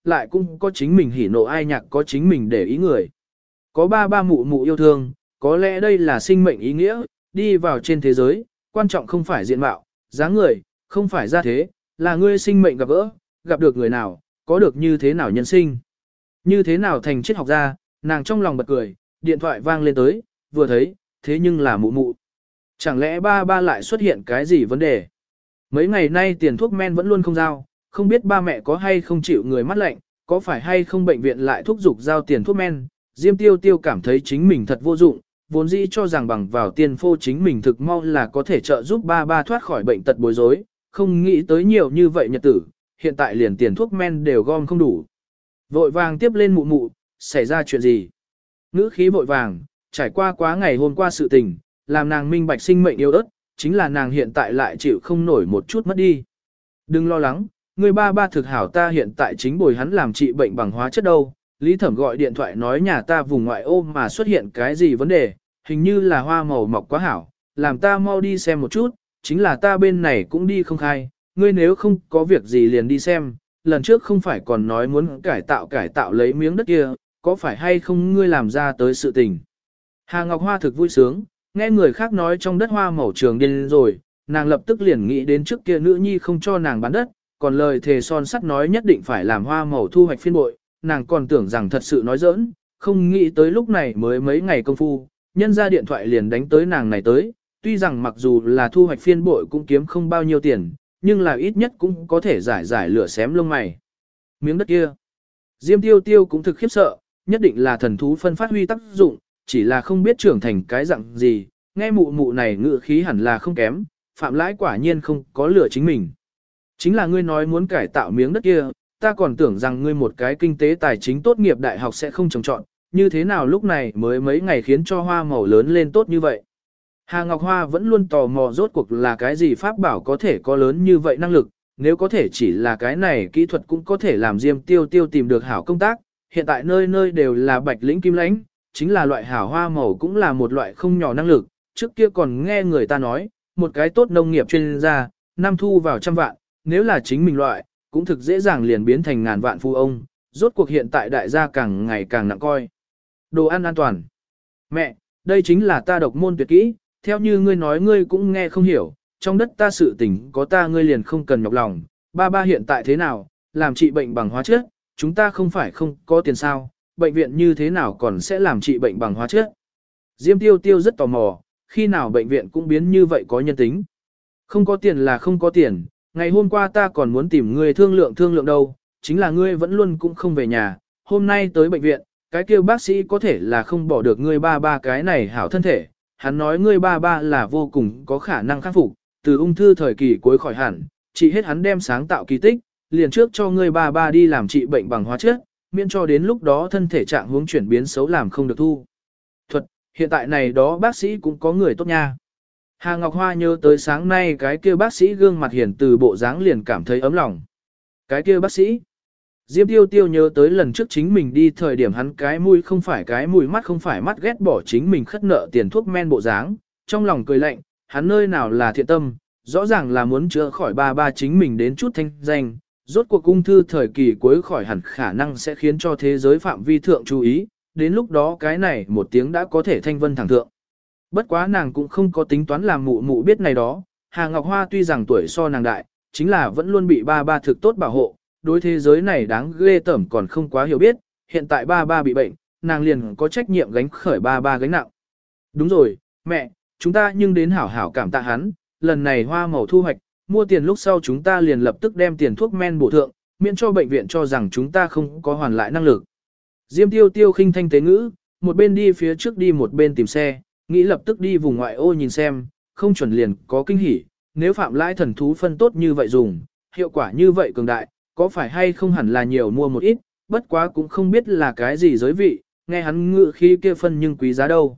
lại cũng có chính mình hỉ nộ ai nhạc, có chính mình để ý người. Có ba ba mụ mụ yêu thương, có lẽ đây là sinh mệnh ý nghĩa, đi vào trên thế giới, quan trọng không phải diện mạo, dáng người, không phải gia thế, là ngươi sinh mệnh gặp gỡ, gặp được người nào, có được như thế nào nhân sinh. Như thế nào thành triết học gia, nàng trong lòng bật cười, điện thoại vang lên tới, vừa thấy, thế nhưng là mụ mụ. Chẳng lẽ ba ba lại xuất hiện cái gì vấn đề? Mấy ngày nay tiền thuốc men vẫn luôn không giao, không biết ba mẹ có hay không chịu người mắt lạnh, có phải hay không bệnh viện lại thúc giục giao tiền thuốc men. Diêm Tiêu Tiêu cảm thấy chính mình thật vô dụng, vốn dĩ cho rằng bằng vào tiền phô chính mình thực mau là có thể trợ giúp ba ba thoát khỏi bệnh tật bối rối, không nghĩ tới nhiều như vậy nhật tử, hiện tại liền tiền thuốc men đều gom không đủ. Vội vàng tiếp lên mụ mụ, xảy ra chuyện gì? Ngữ khí vội vàng, trải qua quá ngày hôm qua sự tình, làm nàng minh bạch sinh mệnh yếu ớt, chính là nàng hiện tại lại chịu không nổi một chút mất đi. Đừng lo lắng, người ba ba thực hảo, ta hiện tại chính bồi hắn làm trị bệnh bằng hóa chất đâu. Lý Thẩm gọi điện thoại nói nhà ta vùng ngoại ô mà xuất hiện cái gì vấn đề, hình như là hoa màu mọc quá hảo, làm ta mau đi xem một chút, chính là ta bên này cũng đi không khai, ngươi nếu không có việc gì liền đi xem, lần trước không phải còn nói muốn cải tạo lấy miếng đất kia, có phải hay không ngươi làm ra tới sự tình. Hà Ngọc Hoa thực vui sướng, nghe người khác nói trong đất hoa màu trường điên rồi, nàng lập tức liền nghĩ đến trước kia nữ nhi không cho nàng bán đất, còn lời thề son sắt nói nhất định phải làm hoa màu thu hoạch phiên bội, nàng còn tưởng rằng thật sự nói giỡn, không nghĩ tới lúc này mới mấy ngày công phu, nhân ra điện thoại liền đánh tới nàng này tới, tuy rằng mặc dù là thu hoạch phiên bội cũng kiếm không bao nhiêu tiền, nhưng là ít nhất cũng có thể giải lửa xém lông mày. Miếng đất kia, Diêm Tiêu Tiêu cũng thực khiếp sợ, nhất định là thần thú phân phát huy tác dụng, chỉ là không biết trưởng thành cái dạng gì, nghe mụ mụ này ngự khí hẳn là không kém, phạm lãi quả nhiên không có lửa chính mình. Chính là ngươi nói muốn cải tạo miếng đất kia, ta còn tưởng rằng ngươi một cái kinh tế tài chính tốt nghiệp đại học sẽ không trồng trọt, như thế nào lúc này mới mấy ngày khiến cho hoa màu lớn lên tốt như vậy. Hà Ngọc Hoa vẫn luôn tò mò rốt cuộc là cái gì pháp bảo có thể có lớn như vậy năng lực, nếu có thể chỉ là cái này kỹ thuật cũng có thể làm Diêm Tiêu Tiêu tìm được hảo công tác, hiện tại nơi nơi đều là bạch lĩnh kim lãnh, chính là loại hảo hoa màu cũng là một loại không nhỏ năng lực, trước kia còn nghe người ta nói, một cái tốt nông nghiệp chuyên gia, năm thu vào 100 vạn, nếu là chính mình loại, cũng thực dễ dàng liền biến thành ngàn vạn phu ông, rốt cuộc hiện tại đại gia càng ngày càng nặng coi. Đồ ăn an toàn. Mẹ, đây chính là ta độc môn tuyệt kỹ, theo như ngươi nói ngươi cũng nghe không hiểu, trong đất ta sự tình có ta ngươi liền không cần nhọc lòng, ba ba hiện tại thế nào, làm trị bệnh bằng hóa chất, chúng ta không phải không có tiền sao, bệnh viện như thế nào còn sẽ làm trị bệnh bằng hóa chất. Diêm Tiêu Tiêu rất tò mò, khi nào bệnh viện cũng biến như vậy có nhân tính. Không có tiền là không có tiền, ngày hôm qua ta còn muốn tìm ngươi thương lượng đâu, chính là ngươi vẫn luôn cũng không về nhà, hôm nay tới bệnh viện, cái kêu bác sĩ có thể là không bỏ được ngươi ba ba cái này hảo thân thể, hắn nói ngươi ba ba là vô cùng có khả năng khắc phục, từ ung thư thời kỳ cuối khỏi hẳn, chỉ hết hắn đem sáng tạo kỳ tích, liền trước cho ngươi ba ba đi làm trị bệnh bằng hóa chất, miễn cho đến lúc đó thân thể trạng huống chuyển biến xấu làm không được thu. Thuật, hiện tại này đó bác sĩ cũng có người tốt nha. Hà Ngọc Hoa nhớ tới sáng nay cái kia bác sĩ gương mặt hiền từ bộ dáng liền cảm thấy ấm lòng. Cái kia bác sĩ. Diêm Tiêu Tiêu nhớ tới lần trước chính mình đi thời điểm hắn cái mũi không phải cái mũi, mắt không phải mắt, ghét bỏ chính mình khất nợ tiền thuốc men bộ dáng, trong lòng cười lạnh, hắn nơi nào là thiện tâm, rõ ràng là muốn chữa khỏi ba ba chính mình đến chút thanh danh, rốt cuộc ung thư thời kỳ cuối khỏi hẳn khả năng sẽ khiến cho thế giới phạm vi thượng chú ý, đến lúc đó cái này một tiếng đã có thể thanh vân thẳng thượng. Bất quá nàng cũng không có tính toán làm mụ mụ biết này đó, Hà Ngọc Hoa tuy rằng tuổi so nàng đại, chính là vẫn luôn bị ba ba thực tốt bảo hộ, đối thế giới này đáng ghê tởm còn không quá hiểu biết, hiện tại ba ba bị bệnh, nàng liền có trách nhiệm gánh khởi ba ba gánh nặng. Đúng rồi, mẹ, chúng ta nhưng đến hảo hảo cảm tạ hắn, lần này hoa màu thu hoạch, mua tiền lúc sau chúng ta liền lập tức đem tiền thuốc men bổ thượng, miễn cho bệnh viện cho rằng chúng ta không có hoàn lại năng lực. Diêm Tiêu Tiêu khinh thanh tế ngữ, một bên đi phía trước đi một bên tìm xe, nghĩ lập tức đi vùng ngoại ô nhìn xem, không chuẩn liền có kinh hỉ, nếu phạm lãi thần thú phân tốt như vậy dùng, hiệu quả như vậy cường đại, có phải hay không hẳn là nhiều mua một ít, bất quá cũng không biết là cái gì giới vị, nghe hắn ngự khí kia phân nhưng quý giá đâu.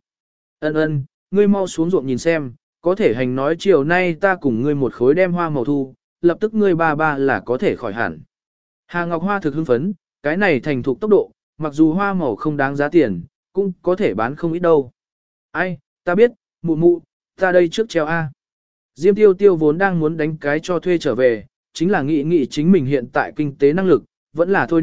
Ân, ngươi mau xuống ruộng nhìn xem, có thể hành nói chiều nay ta cùng ngươi một khối đem hoa màu thu, lập tức ngươi ba ba là có thể khỏi hẳn. Hà Ngọc Hoa thực hưng phấn, cái này thành thục tốc độ, mặc dù hoa màu không đáng giá tiền, cũng có thể bán không ít đâu. Ai, ta biết, mụ mụ, ta đây trước treo A. Diêm Tiêu Tiêu vốn đang muốn đánh cái cho thuê trở về, chính là nghĩ chính mình hiện tại kinh tế năng lực, vẫn là thôi đi,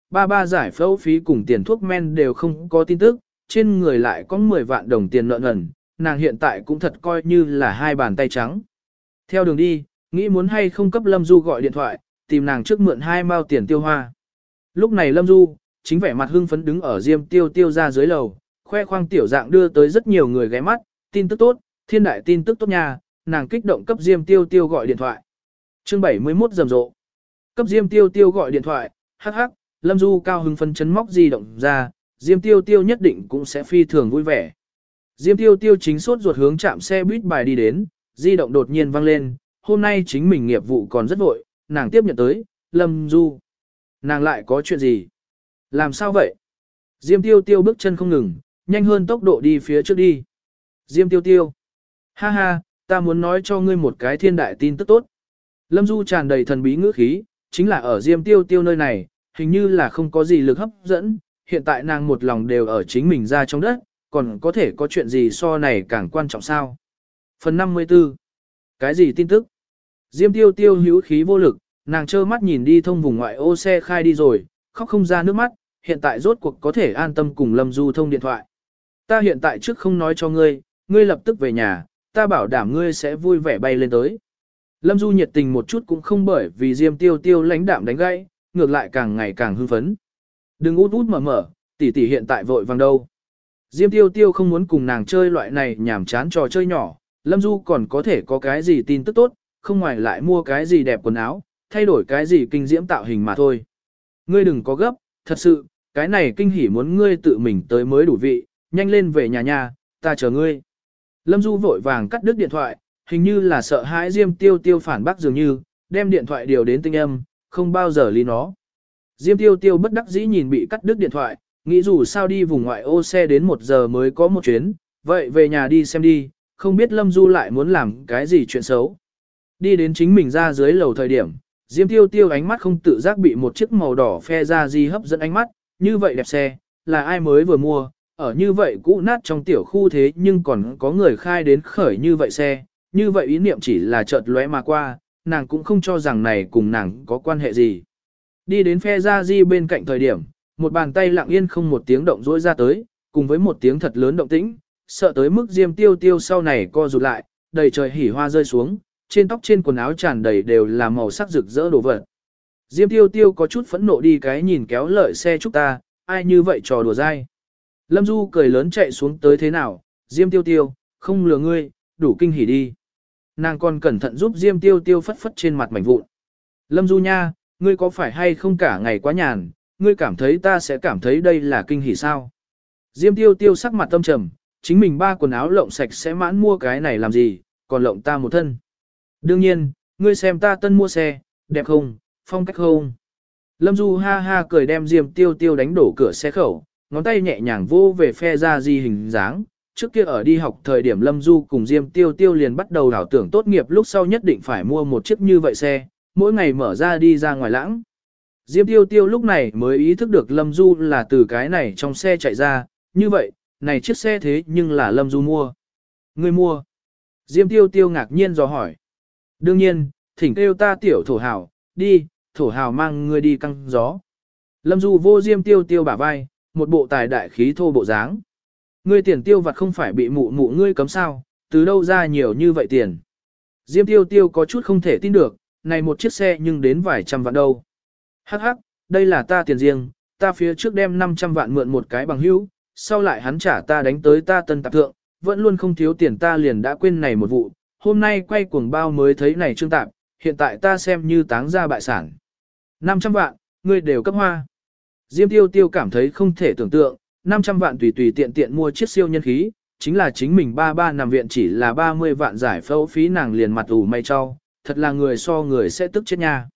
ba ba giải phẫu phí cùng tiền thuốc men đều không có tin tức, trên người lại có 10 vạn đồng tiền nợ nần, nàng hiện tại cũng thật coi như là hai bàn tay trắng. Theo đường đi, nghĩ muốn hay không cấp Lâm Du gọi điện thoại, tìm nàng trước mượn 2 mao tiền tiêu hoa. Lúc này Lâm Du, chính vẻ mặt hưng phấn đứng ở Diêm Tiêu Tiêu ra dưới lầu, khoe khoang tiểu dạng đưa tới rất nhiều người ghé mắt, tin tức tốt, thiên đại tin tức tốt nha, nàng kích động cấp Diêm Tiêu Tiêu gọi điện thoại. Chương 71 rầm rộ. Cấp Diêm Tiêu Tiêu gọi điện thoại, hắc hắc, Lâm Du cao hưng phấn chấn móc di động ra, Diêm Tiêu Tiêu nhất định cũng sẽ phi thường vui vẻ. Diêm Tiêu Tiêu chính sốt ruột hướng trạm xe buýt bài đi đến, di động đột nhiên vang lên, hôm nay chính mình nghiệp vụ còn rất vội, nàng tiếp nhận tới, Lâm Du. Nàng lại có chuyện gì? Làm sao vậy? Diêm Tiêu Tiêu bước chân không ngừng, nhanh hơn tốc độ đi phía trước đi. Diêm Tiêu Tiêu. Ha ha, ta muốn nói cho ngươi một cái thiên đại tin tức tốt. Lâm Du tràn đầy thần bí ngữ khí, chính là ở Diêm Tiêu Tiêu nơi này, hình như là không có gì lực hấp dẫn, hiện tại nàng một lòng đều ở chính mình ra trong đất, còn có thể có chuyện gì so này càng quan trọng sao? Phần 54. Cái gì tin tức? Diêm Tiêu Tiêu hữu khí vô lực, nàng trơ mắt nhìn đi thông vùng ngoại ô xe khai đi rồi, khóc không ra nước mắt, hiện tại rốt cuộc có thể an tâm cùng Lâm Du thông điện thoại. Ta hiện tại trước không nói cho ngươi, ngươi lập tức về nhà, ta bảo đảm ngươi sẽ vui vẻ bay lên tới. Lâm Du nhiệt tình một chút cũng không bởi vì Diêm Tiêu Tiêu lãnh đạm đánh gãy, ngược lại càng ngày càng hưng phấn. Đừng út út mở mở, tỷ tỷ hiện tại vội vàng đâu. Diêm Tiêu Tiêu không muốn cùng nàng chơi loại này nhảm chán trò chơi nhỏ, Lâm Du còn có thể có cái gì tin tức tốt, không ngoài lại mua cái gì đẹp quần áo, thay đổi cái gì kinh diễm tạo hình mà thôi. Ngươi đừng có gấp, thật sự, cái này kinh hỉ muốn ngươi tự mình tới mới đủ vị, nhanh lên về nhà nhà, ta chờ ngươi. Lâm Du vội vàng cắt đứt điện thoại, hình như là sợ hãi Diêm Tiêu Tiêu phản bác dường như, đem điện thoại điều đến tinh âm, không bao giờ lý nó. Diêm Tiêu Tiêu bất đắc dĩ nhìn bị cắt đứt điện thoại, nghĩ dù sao đi vùng ngoại ô xe đến 1 giờ mới có một chuyến, vậy về nhà đi xem đi, không biết Lâm Du lại muốn làm cái gì chuyện xấu. Đi đến chính mình ra dưới lầu thời điểm, Diêm Tiêu Tiêu ánh mắt không tự giác bị một chiếc màu đỏ phe ra di hấp dẫn ánh mắt, như vậy đẹp xe, là ai mới vừa mua, ở như vậy cũ nát trong tiểu khu thế nhưng còn có người khai đến khởi như vậy xe, như vậy ý niệm chỉ là chợt lóe mà qua, nàng cũng không cho rằng này cùng nàng có quan hệ gì. Đi đến phe ra di bên cạnh thời điểm, một bàn tay lặng yên không một tiếng động rỗi ra tới, cùng với một tiếng thật lớn động tĩnh, sợ tới mức Diêm Tiêu Tiêu sau này co rụt lại, đầy trời hỉ hoa rơi xuống, trên tóc trên quần áo tràn đầy đều là màu sắc rực rỡ đồ vật. Diêm Tiêu Tiêu có chút phẫn nộ đi cái nhìn kéo lợi xe chúc ta, ai như vậy trò đùa dai. Lâm Du cười lớn chạy xuống tới thế nào, Diêm Tiêu Tiêu, không lừa ngươi, đủ kinh hỉ đi. Nàng còn cẩn thận giúp Diêm Tiêu Tiêu phất phất trên mặt mảnh vụn. Lâm Du nha, ngươi có phải hay không cả ngày quá nhàn, ngươi cảm thấy ta sẽ cảm thấy đây là kinh hỉ sao? Diêm Tiêu Tiêu sắc mặt tâm trầm, chính mình ba quần áo lộng sạch sẽ mãn mua cái này làm gì, còn lộng ta một thân. Đương nhiên, ngươi xem ta tân mua xe, đẹp không, phong cách không. Lâm Du ha ha cười đem Diêm Tiêu Tiêu đánh đổ cửa xe khẩu, ngón tay nhẹ nhàng vô về phe ra di hình dáng. Trước kia ở đi học thời điểm Lâm Du cùng Diêm Tiêu Tiêu liền bắt đầu đảo tưởng tốt nghiệp lúc sau nhất định phải mua một chiếc như vậy xe, mỗi ngày mở ra đi ra ngoài lãng. Diêm Tiêu Tiêu lúc này mới ý thức được Lâm Du là từ cái này trong xe chạy ra, như vậy, này chiếc xe thế nhưng là Lâm Du mua. Ngươi mua? Diêm Tiêu Tiêu ngạc nhiên dò hỏi. Đương nhiên, thỉnh kêu ta tiểu thổ hào, đi, thổ hào mang ngươi đi căng gió. Lâm Du vô Diêm Tiêu Tiêu bả vai, một bộ tài đại khí thô bộ dáng. Ngươi tiền tiêu vặt không phải bị mụ mụ ngươi cấm sao, từ đâu ra nhiều như vậy tiền. Diêm Tiêu Tiêu có chút không thể tin được, này một chiếc xe nhưng đến vài trăm vạn đâu. Hắc hắc, đây là ta tiền riêng, ta phía trước đem 500 vạn mượn một cái bằng hữu, sau lại hắn trả ta đánh tới ta tân tạp thượng, vẫn luôn không thiếu tiền ta liền đã quên này một vụ, hôm nay quay cuồng bao mới thấy này trương tạp, hiện tại ta xem như táng ra bại sản. 500 vạn, ngươi đều cấp hoa. Diêm Tiêu Tiêu cảm thấy không thể tưởng tượng, 500 vạn tùy tùy tiện tiện mua chiếc siêu nhân khí, chính là chính mình ba nằm viện chỉ là 30 vạn giải phẫu phí nàng liền mặt ủ mày cho, thật là người so người sẽ tức chết nha.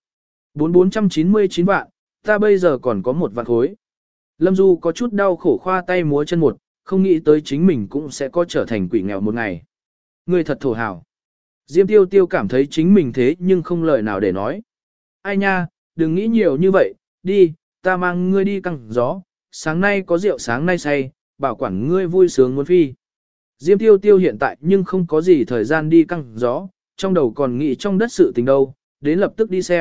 499 vạn, ta bây giờ còn có 1 vạn khối. Lâm Du có chút đau khổ khoa tay múa chân một, không nghĩ tới chính mình cũng sẽ có trở thành quỷ nghèo một ngày. Ngươi thật thổ hào. Diêm Tiêu Tiêu cảm thấy chính mình thế nhưng không lời nào để nói. Ai nha, đừng nghĩ nhiều như vậy, đi, ta mang ngươi đi căng gió, sáng nay có rượu sáng nay say, bảo quản ngươi vui sướng muốn phi. Diêm Tiêu Tiêu hiện tại nhưng không có gì thời gian đi căng gió, trong đầu còn nghĩ trong đất sự tình đâu, đến lập tức đi xem,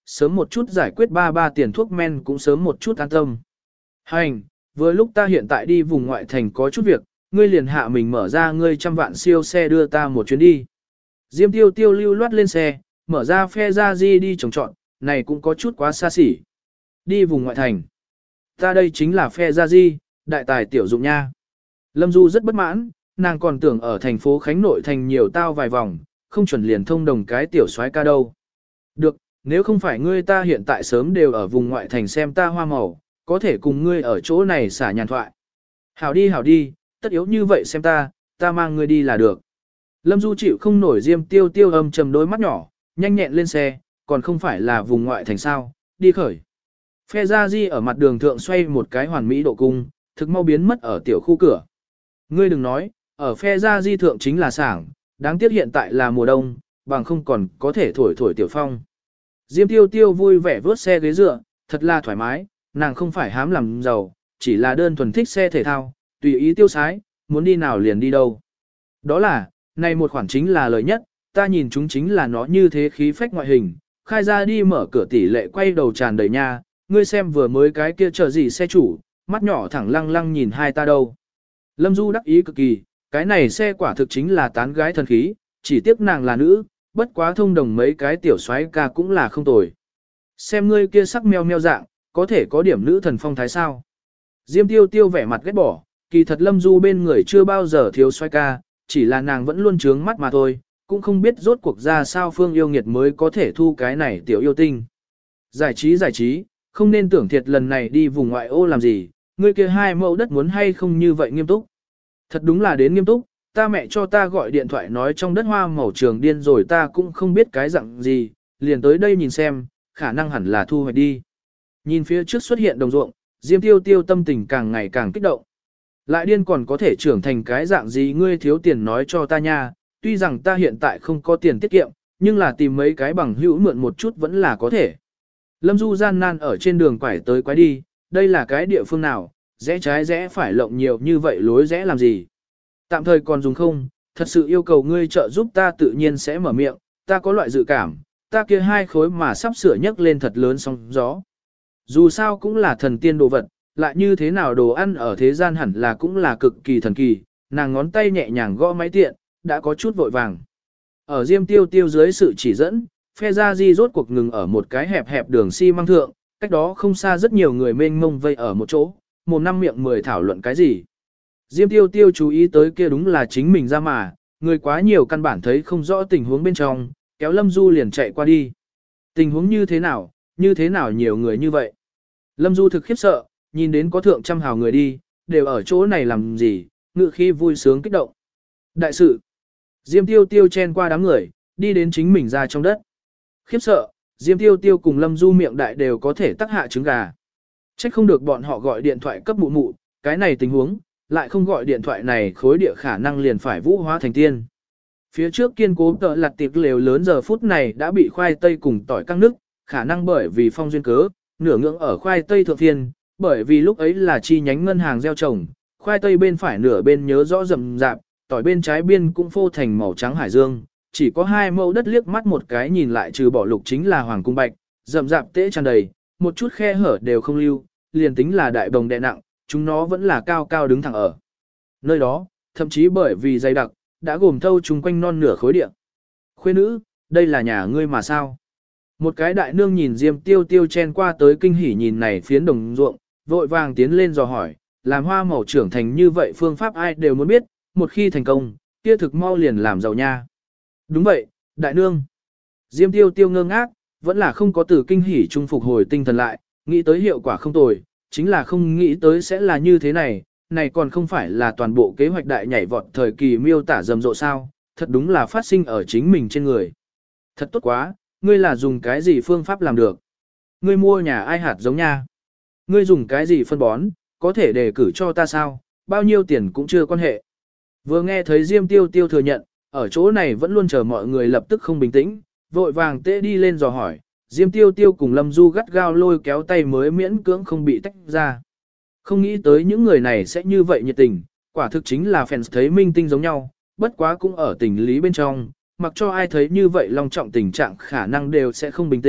sớm một chút giải quyết ba tiền thuốc men cũng sớm một chút an tâm. Hành, vừa lúc ta hiện tại đi vùng ngoại thành có chút việc, ngươi liền hạ mình mở ra ngươi 100 vạn siêu xe đưa ta một chuyến đi. Diêm Tiêu Tiêu lưu loát lên xe, mở ra phe ra di đi trồng trọn, này cũng có chút quá xa xỉ. Đi vùng ngoại thành. Ta đây chính là phe ra di, đại tài tiểu dụng nha. Lâm Du rất bất mãn, nàng còn tưởng ở thành phố Khánh Nội thành nhiều tao vài vòng, không chuẩn liền thông đồng cái tiểu soái ca đâu. Được, nếu không phải ngươi ta hiện tại sớm đều ở vùng ngoại thành xem ta hoa màu, có thể cùng ngươi ở chỗ này xả nhàn thoại. Hảo đi, tất yếu như vậy xem ta mang ngươi đi là được. Lâm Du chịu không nổi Diêm Tiêu Tiêu âm trầm đôi mắt nhỏ, nhanh nhẹn lên xe, còn không phải là vùng ngoại thành sao, đi khởi. Phe ra di ở mặt đường thượng xoay một cái hoàn mỹ độ cung, thực mau biến mất ở tiểu khu cửa. Ngươi đừng nói, ở phe ra di thượng chính là sảng, đáng tiếc hiện tại là mùa đông, bằng không còn có thể thổi tiểu phong. Diêm Tiêu Tiêu vui vẻ vớt xe ghế dựa, thật là thoải mái, nàng không phải hám làm giàu, chỉ là đơn thuần thích xe thể thao, tùy ý tiêu sái, muốn đi nào liền đi đâu. Đó là, này một khoản chính là lời nhất, ta nhìn chúng chính là nó như thế khí phách ngoại hình, khai ra đi mở cửa tỷ lệ quay đầu tràn đầy nha, ngươi xem vừa mới cái kia chờ gì xe chủ, mắt nhỏ thẳng lăng lăng nhìn hai ta đâu. Lâm Du đắc ý cực kỳ, cái này xe quả thực chính là tán gái thần khí, chỉ tiếc nàng là nữ, bất quá thông đồng mấy cái tiểu soái ca cũng là không tồi. Xem ngươi kia sắc meo meo dạng, có thể có điểm nữ thần phong thái sao. Diêm Tiêu Tiêu vẻ mặt ghét bỏ, kỳ thật Lâm Du bên người chưa bao giờ thiếu soái ca, chỉ là nàng vẫn luôn trướng mắt mà thôi, cũng không biết rốt cuộc ra sao Phương Yêu Nghiệt mới có thể thu cái này tiểu yêu tinh. Giải trí, không nên tưởng thiệt lần này đi vùng ngoại ô làm gì, ngươi kia 2 mẫu đất muốn hay không như vậy nghiêm túc. Thật đúng là đến nghiêm túc, ta mẹ cho ta gọi điện thoại nói trong đất hoa màu trường điên rồi ta cũng không biết cái dạng gì, liền tới đây nhìn xem, khả năng hẳn là thu hoạch đi. Nhìn phía trước xuất hiện đồng ruộng, Diêm Tiêu Tiêu tâm tình càng ngày càng kích động. Lại điên còn có thể trưởng thành cái dạng gì ngươi thiếu tiền nói cho ta nha, tuy rằng ta hiện tại không có tiền tiết kiệm, nhưng là tìm mấy cái bằng hữu mượn một chút vẫn là có thể. Lâm Du gian nan ở trên đường quải tới quái đi, đây là cái địa phương nào, rẽ trái rẽ phải lộng nhiều như vậy lối rẽ làm gì. Tạm thời còn dùng không, thật sự yêu cầu ngươi trợ giúp ta tự nhiên sẽ mở miệng, ta có loại dự cảm, ta kia 2 khối mà sắp sửa nhấc lên thật lớn sóng gió. Dù sao cũng là thần tiên đồ vật, lại như thế nào đồ ăn ở thế gian hẳn là cũng là cực kỳ thần kỳ, nàng ngón tay nhẹ nhàng gõ máy tiện, đã có chút vội vàng. Ở Diêm Tiêu Tiêu dưới sự chỉ dẫn, phe ra di rốt cuộc ngừng ở một cái hẹp đường xi măng thượng, cách đó không xa rất nhiều người mênh mông vây ở một chỗ, mồm năm miệng 10 thảo luận cái gì. Diêm Tiêu Tiêu chú ý tới kia đúng là chính mình ra mà, người quá nhiều căn bản thấy không rõ tình huống bên trong, kéo Lâm Du liền chạy qua đi. Tình huống như thế nào nhiều người như vậy. Lâm Du thực khiếp sợ, nhìn đến có thượng trăm hào người đi, đều ở chỗ này làm gì, ngự khi vui sướng kích động. Đại sự. Diêm Tiêu Tiêu chen qua đám người, đi đến chính mình ra trong đất. Khiếp sợ, Diêm Tiêu Tiêu cùng Lâm Du miệng đại đều có thể tắc hạ trứng gà. Trách không được bọn họ gọi điện thoại cấp mụ mụ, cái này tình huống, lại không gọi điện thoại này khối địa khả năng liền phải vũ hóa thành tiên. Phía trước kiên cố tợ lặt tiệc lều lớn giờ phút này đã bị khoai tây cùng tỏi căng nức, khả năng bởi vì phong duyên cớ, nửa ngưỡng ở khoai tây thượng thiên, bởi vì lúc ấy là chi nhánh ngân hàng gieo trồng, khoai tây bên phải nửa bên nhớ rõ rậm rạp, tỏi bên trái biên cũng phô thành màu trắng hải dương, chỉ có 2 mẫu đất liếc mắt một cái nhìn lại trừ bỏ lục chính là hoàng cung bạch, rậm rạp tễ tràn đầy, một chút khe hở đều không lưu, liền tính là đại bồng đè nặng, chúng nó vẫn là cao cao đứng thẳng ở. Nơi đó, thậm chí bởi vì dày đặc, đã gồm thâu chung quanh non nửa khối địa. Khuê nữ, đây là nhà ngươi mà sao? Một cái đại nương nhìn Diêm Tiêu Tiêu chen qua tới kinh hỉ nhìn này phiến đồng ruộng, vội vàng tiến lên dò hỏi, làm hoa màu trưởng thành như vậy phương pháp ai đều muốn biết, một khi thành công, kia thực mau liền làm giàu nha. Đúng vậy, đại nương. Diêm Tiêu Tiêu ngơ ngác, vẫn là không có từ kinh hỉ trung phục hồi tinh thần lại, nghĩ tới hiệu quả không tồi, chính là không nghĩ tới sẽ là như thế này, này còn không phải là toàn bộ kế hoạch đại nhảy vọt thời kỳ miêu tả rầm rộ sao, thật đúng là phát sinh ở chính mình trên người. Thật tốt quá, ngươi là dùng cái gì phương pháp làm được? Ngươi mua nhà ai hạt giống nha? Ngươi dùng cái gì phân bón, có thể đề cử cho ta sao, bao nhiêu tiền cũng chưa quan hệ. Vừa nghe thấy Diêm Tiêu Tiêu thừa nhận, ở chỗ này vẫn luôn chờ mọi người lập tức không bình tĩnh, vội vàng tê đi lên dò hỏi, Diêm Tiêu Tiêu cùng Lâm Du gắt gao lôi kéo tay mới miễn cưỡng không bị tách ra. Không nghĩ tới những người này sẽ như vậy nhiệt tình, quả thực chính là fans thấy minh tinh giống nhau, bất quá cũng ở tình lý bên trong, mặc cho ai thấy như vậy long trọng tình trạng khả năng đều sẽ không bình tĩnh,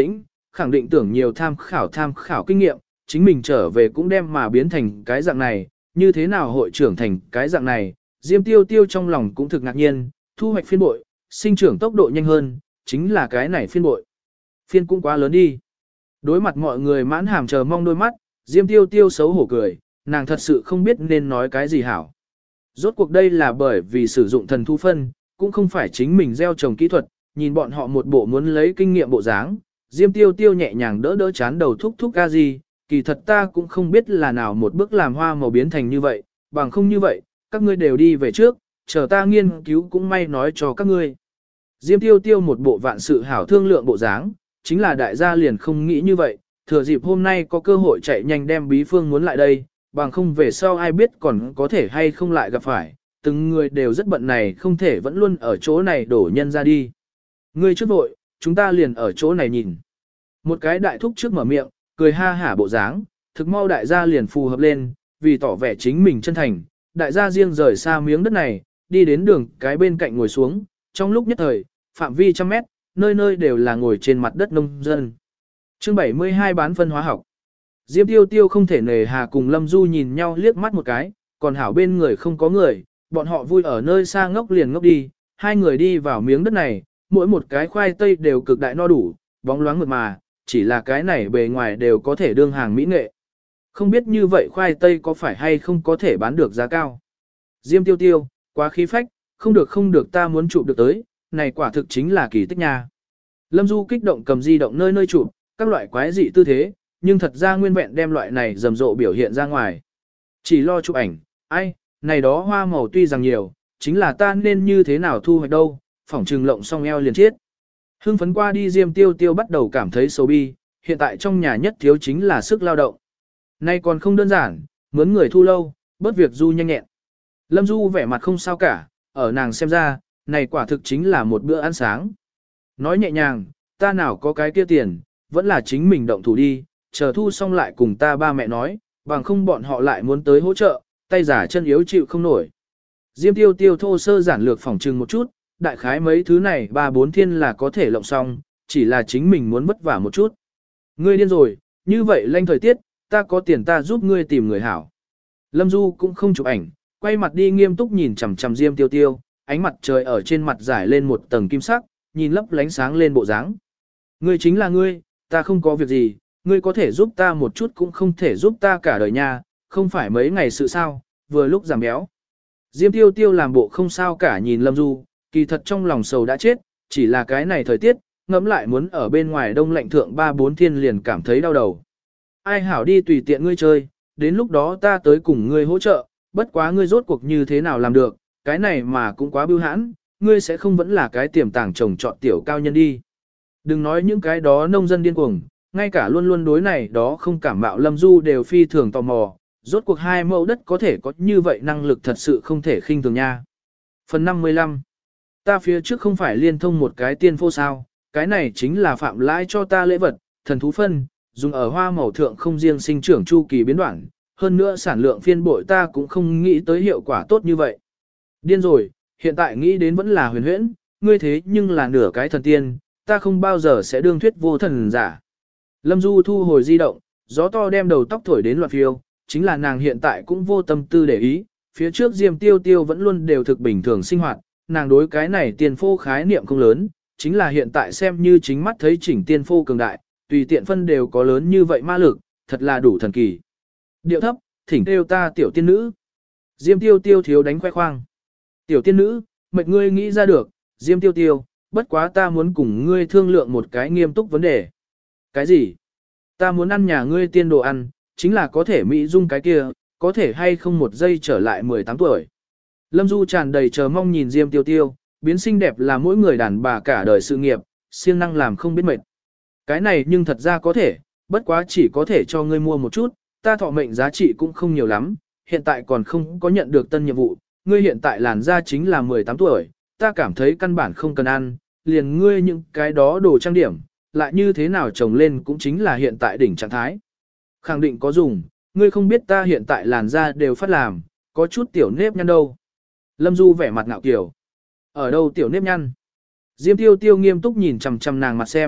khẳng định tưởng nhiều tham khảo kinh nghiệm, chính mình trở về cũng đem mà biến thành cái dạng này, như thế nào hội trưởng thành cái dạng này, Diêm Tiêu Tiêu trong lòng cũng thực ngạc nhiên, thu hoạch phiên bội, sinh trưởng tốc độ nhanh hơn, chính là cái này phiên bội. Phiên cũng quá lớn đi. Đối mặt mọi người mãn hàm chờ mong đôi mắt, Diêm Tiêu Tiêu xấu hổ cười, nàng thật sự không biết nên nói cái gì hảo. Rốt cuộc đây là bởi vì sử dụng thần thu phân, cũng không phải chính mình gieo trồng kỹ thuật, nhìn bọn họ một bộ muốn lấy kinh nghiệm bộ dáng, Diêm Tiêu Tiêu nhẹ nhàng đỡ đỡ chán đầu thúc thúc ca gì, kỳ thật ta cũng không biết là nào một bước làm hoa màu biến thành như vậy, bằng không như vậy, các ngươi đều đi về trước, chờ ta nghiên cứu cũng may nói cho các ngươi. Diêm Tiêu Tiêu một bộ vạn sự hảo thương lượng bộ dáng, chính là đại gia liền không nghĩ như vậy, thừa dịp hôm nay có cơ hội chạy nhanh đem bí phương muốn lại đây, bằng không về sau ai biết còn có thể hay không lại gặp phải, từng người đều rất bận này không thể vẫn luôn ở chỗ này đổ nhân ra đi. Ngươi trước vội, chúng ta liền ở chỗ này nhìn. Một cái đại thúc trước mở miệng, cười ha hả bộ dáng, thực mau đại gia liền phù hợp lên, vì tỏ vẻ chính mình chân thành, đại gia riêng rời xa miếng đất này, đi đến đường cái bên cạnh ngồi xuống, trong lúc nhất thời, phạm vi trăm mét, nơi nơi đều là ngồi trên mặt đất nông dân. Chương 72 bán phân hóa học. Diêm Tiêu Tiêu không thể nề hà cùng Lâm Du nhìn nhau liếc mắt một cái, còn hảo bên người không có người, bọn họ vui ở nơi xa ngốc liền ngốc đi, hai người đi vào miếng đất này, mỗi một cái khoai tây đều cực đại no đủ, bóng loáng mượt mà, chỉ là cái này bề ngoài đều có thể đương hàng mỹ nghệ. Không biết như vậy khoai tây có phải hay không có thể bán được giá cao. Diêm Tiêu Tiêu, quá khí phách, không được ta muốn chụp được tới, này quả thực chính là kỳ tích nha. Lâm Du kích động cầm di động nơi nơi chụp, các loại quái dị tư thế, nhưng thật ra nguyên vẹn đem loại này rầm rộ biểu hiện ra ngoài. Chỉ lo chụp ảnh, ai, này đó hoa màu tuy rằng nhiều, chính là ta nên như thế nào thu hoạch đâu, phỏng trừng lộng xong eo liền chết. Hưng phấn qua đi Diêm Tiêu Tiêu bắt đầu cảm thấy xấu bi, hiện tại trong nhà nhất thiếu chính là sức lao động. Nay còn không đơn giản, mướn người thu lâu, bớt việc Du nhanh nhẹn. Lâm Du vẻ mặt không sao cả, ở nàng xem ra, này quả thực chính là một bữa ăn sáng. Nói nhẹ nhàng, ta nào có cái kia tiền, vẫn là chính mình động thủ đi, chờ thu xong lại cùng ta ba mẹ nói, bằng không bọn họ lại muốn tới hỗ trợ, tay giả chân yếu chịu không nổi. Diêm Tiêu Tiêu thô sơ giản lược phỏng trừng một chút, đại khái mấy thứ này 3-4 thiên là có thể lộng xong, chỉ là chính mình muốn vất vả một chút. Ngươi điên rồi, như vậy lanh thời tiết, ta có tiền ta giúp ngươi tìm người hảo. Lâm Du cũng không chụp ảnh, quay mặt đi nghiêm túc nhìn chằm chằm Diêm Tiêu Tiêu, ánh mặt trời ở trên mặt giải lên một tầng kim sắc, nhìn lấp lánh sáng lên bộ dáng. Ngươi chính là ngươi, ta không có việc gì, ngươi có thể giúp ta một chút cũng không thể giúp ta cả đời nha, không phải mấy ngày sự sao, vừa lúc giảm béo. Diêm Tiêu Tiêu làm bộ không sao cả nhìn Lâm Du, kỳ thật trong lòng sầu đã chết, chỉ là cái này thời tiết, ngẫm lại muốn ở bên ngoài đông lạnh thượng 3-4 thiên liền cảm thấy đau đầu. Ai hảo đi tùy tiện ngươi chơi, đến lúc đó ta tới cùng ngươi hỗ trợ, bất quá ngươi rốt cuộc như thế nào làm được, cái này mà cũng quá bưu hãn, ngươi sẽ không vẫn là cái tiềm tàng trồng trọt tiểu cao nhân đi. Đừng nói những cái đó nông dân điên cuồng, ngay cả luôn luôn đối này đó không cảm mạo Lâm Du đều phi thường tò mò, rốt cuộc 2 mẫu đất có thể có như vậy năng lực thật sự không thể khinh thường nha. Phần 55. Ta phía trước không phải liên thông một cái tiên phô sao, cái này chính là phạm lãi cho ta lễ vật, thần thú phân, dùng ở hoa màu thượng không riêng sinh trưởng chu kỳ biến đoạn, hơn nữa sản lượng phiên bội ta cũng không nghĩ tới hiệu quả tốt như vậy. Điên rồi, hiện tại nghĩ đến vẫn là huyền huyễn, ngươi thế nhưng là nửa cái thần tiên, ta không bao giờ sẽ đương thuyết vô thần giả. Lâm Du thu hồi di động, gió to đem đầu tóc thổi đến loạn phiêu, chính là nàng hiện tại cũng vô tâm tư để ý, phía trước Diêm Tiêu Tiêu vẫn luôn đều thực bình thường sinh hoạt, nàng đối cái này tiền phô khái niệm không lớn, chính là hiện tại xem như chính mắt thấy chỉnh tiên phô cường đại, tùy tiện phân đều có lớn như vậy ma lực, thật là đủ thần kỳ. Điệu thấp, thỉnh kêu ta tiểu tiên nữ. Diêm Tiêu Tiêu thiếu đánh khoe khoang. Tiểu tiên nữ, mệt ngươi nghĩ ra được, Diêm Tiêu Tiêu, bất quá ta muốn cùng ngươi thương lượng một cái nghiêm túc vấn đề. Cái gì? Ta muốn ăn nhà ngươi tiên đồ ăn, chính là có thể mỹ dung cái kia, có thể hay không một giây trở lại 18 tuổi. Lâm Du tràn đầy chờ mong nhìn Diêm Tiêu Tiêu, biến xinh đẹp là mỗi người đàn bà cả đời sự nghiệp, siêng năng làm không biết mệt. Cái này nhưng thật ra có thể, bất quá chỉ có thể cho ngươi mua một chút, ta thọ mệnh giá trị cũng không nhiều lắm, hiện tại còn không có nhận được tân nhiệm vụ, ngươi hiện tại làn da chính là 18 tuổi, ta cảm thấy căn bản không cần ăn, liền ngươi những cái đó đồ trang điểm, lại như thế nào trồng lên cũng chính là hiện tại đỉnh trạng thái. Khẳng định có dùng, ngươi không biết ta hiện tại làn da đều phát làm, có chút tiểu nếp nhăn đâu. Lâm Du vẻ mặt ngạo kiểu. Ở đâu tiểu nếp nhăn? Diêm Tiêu Tiêu nghiêm túc nhìn chằm chằm nàng mặt xem,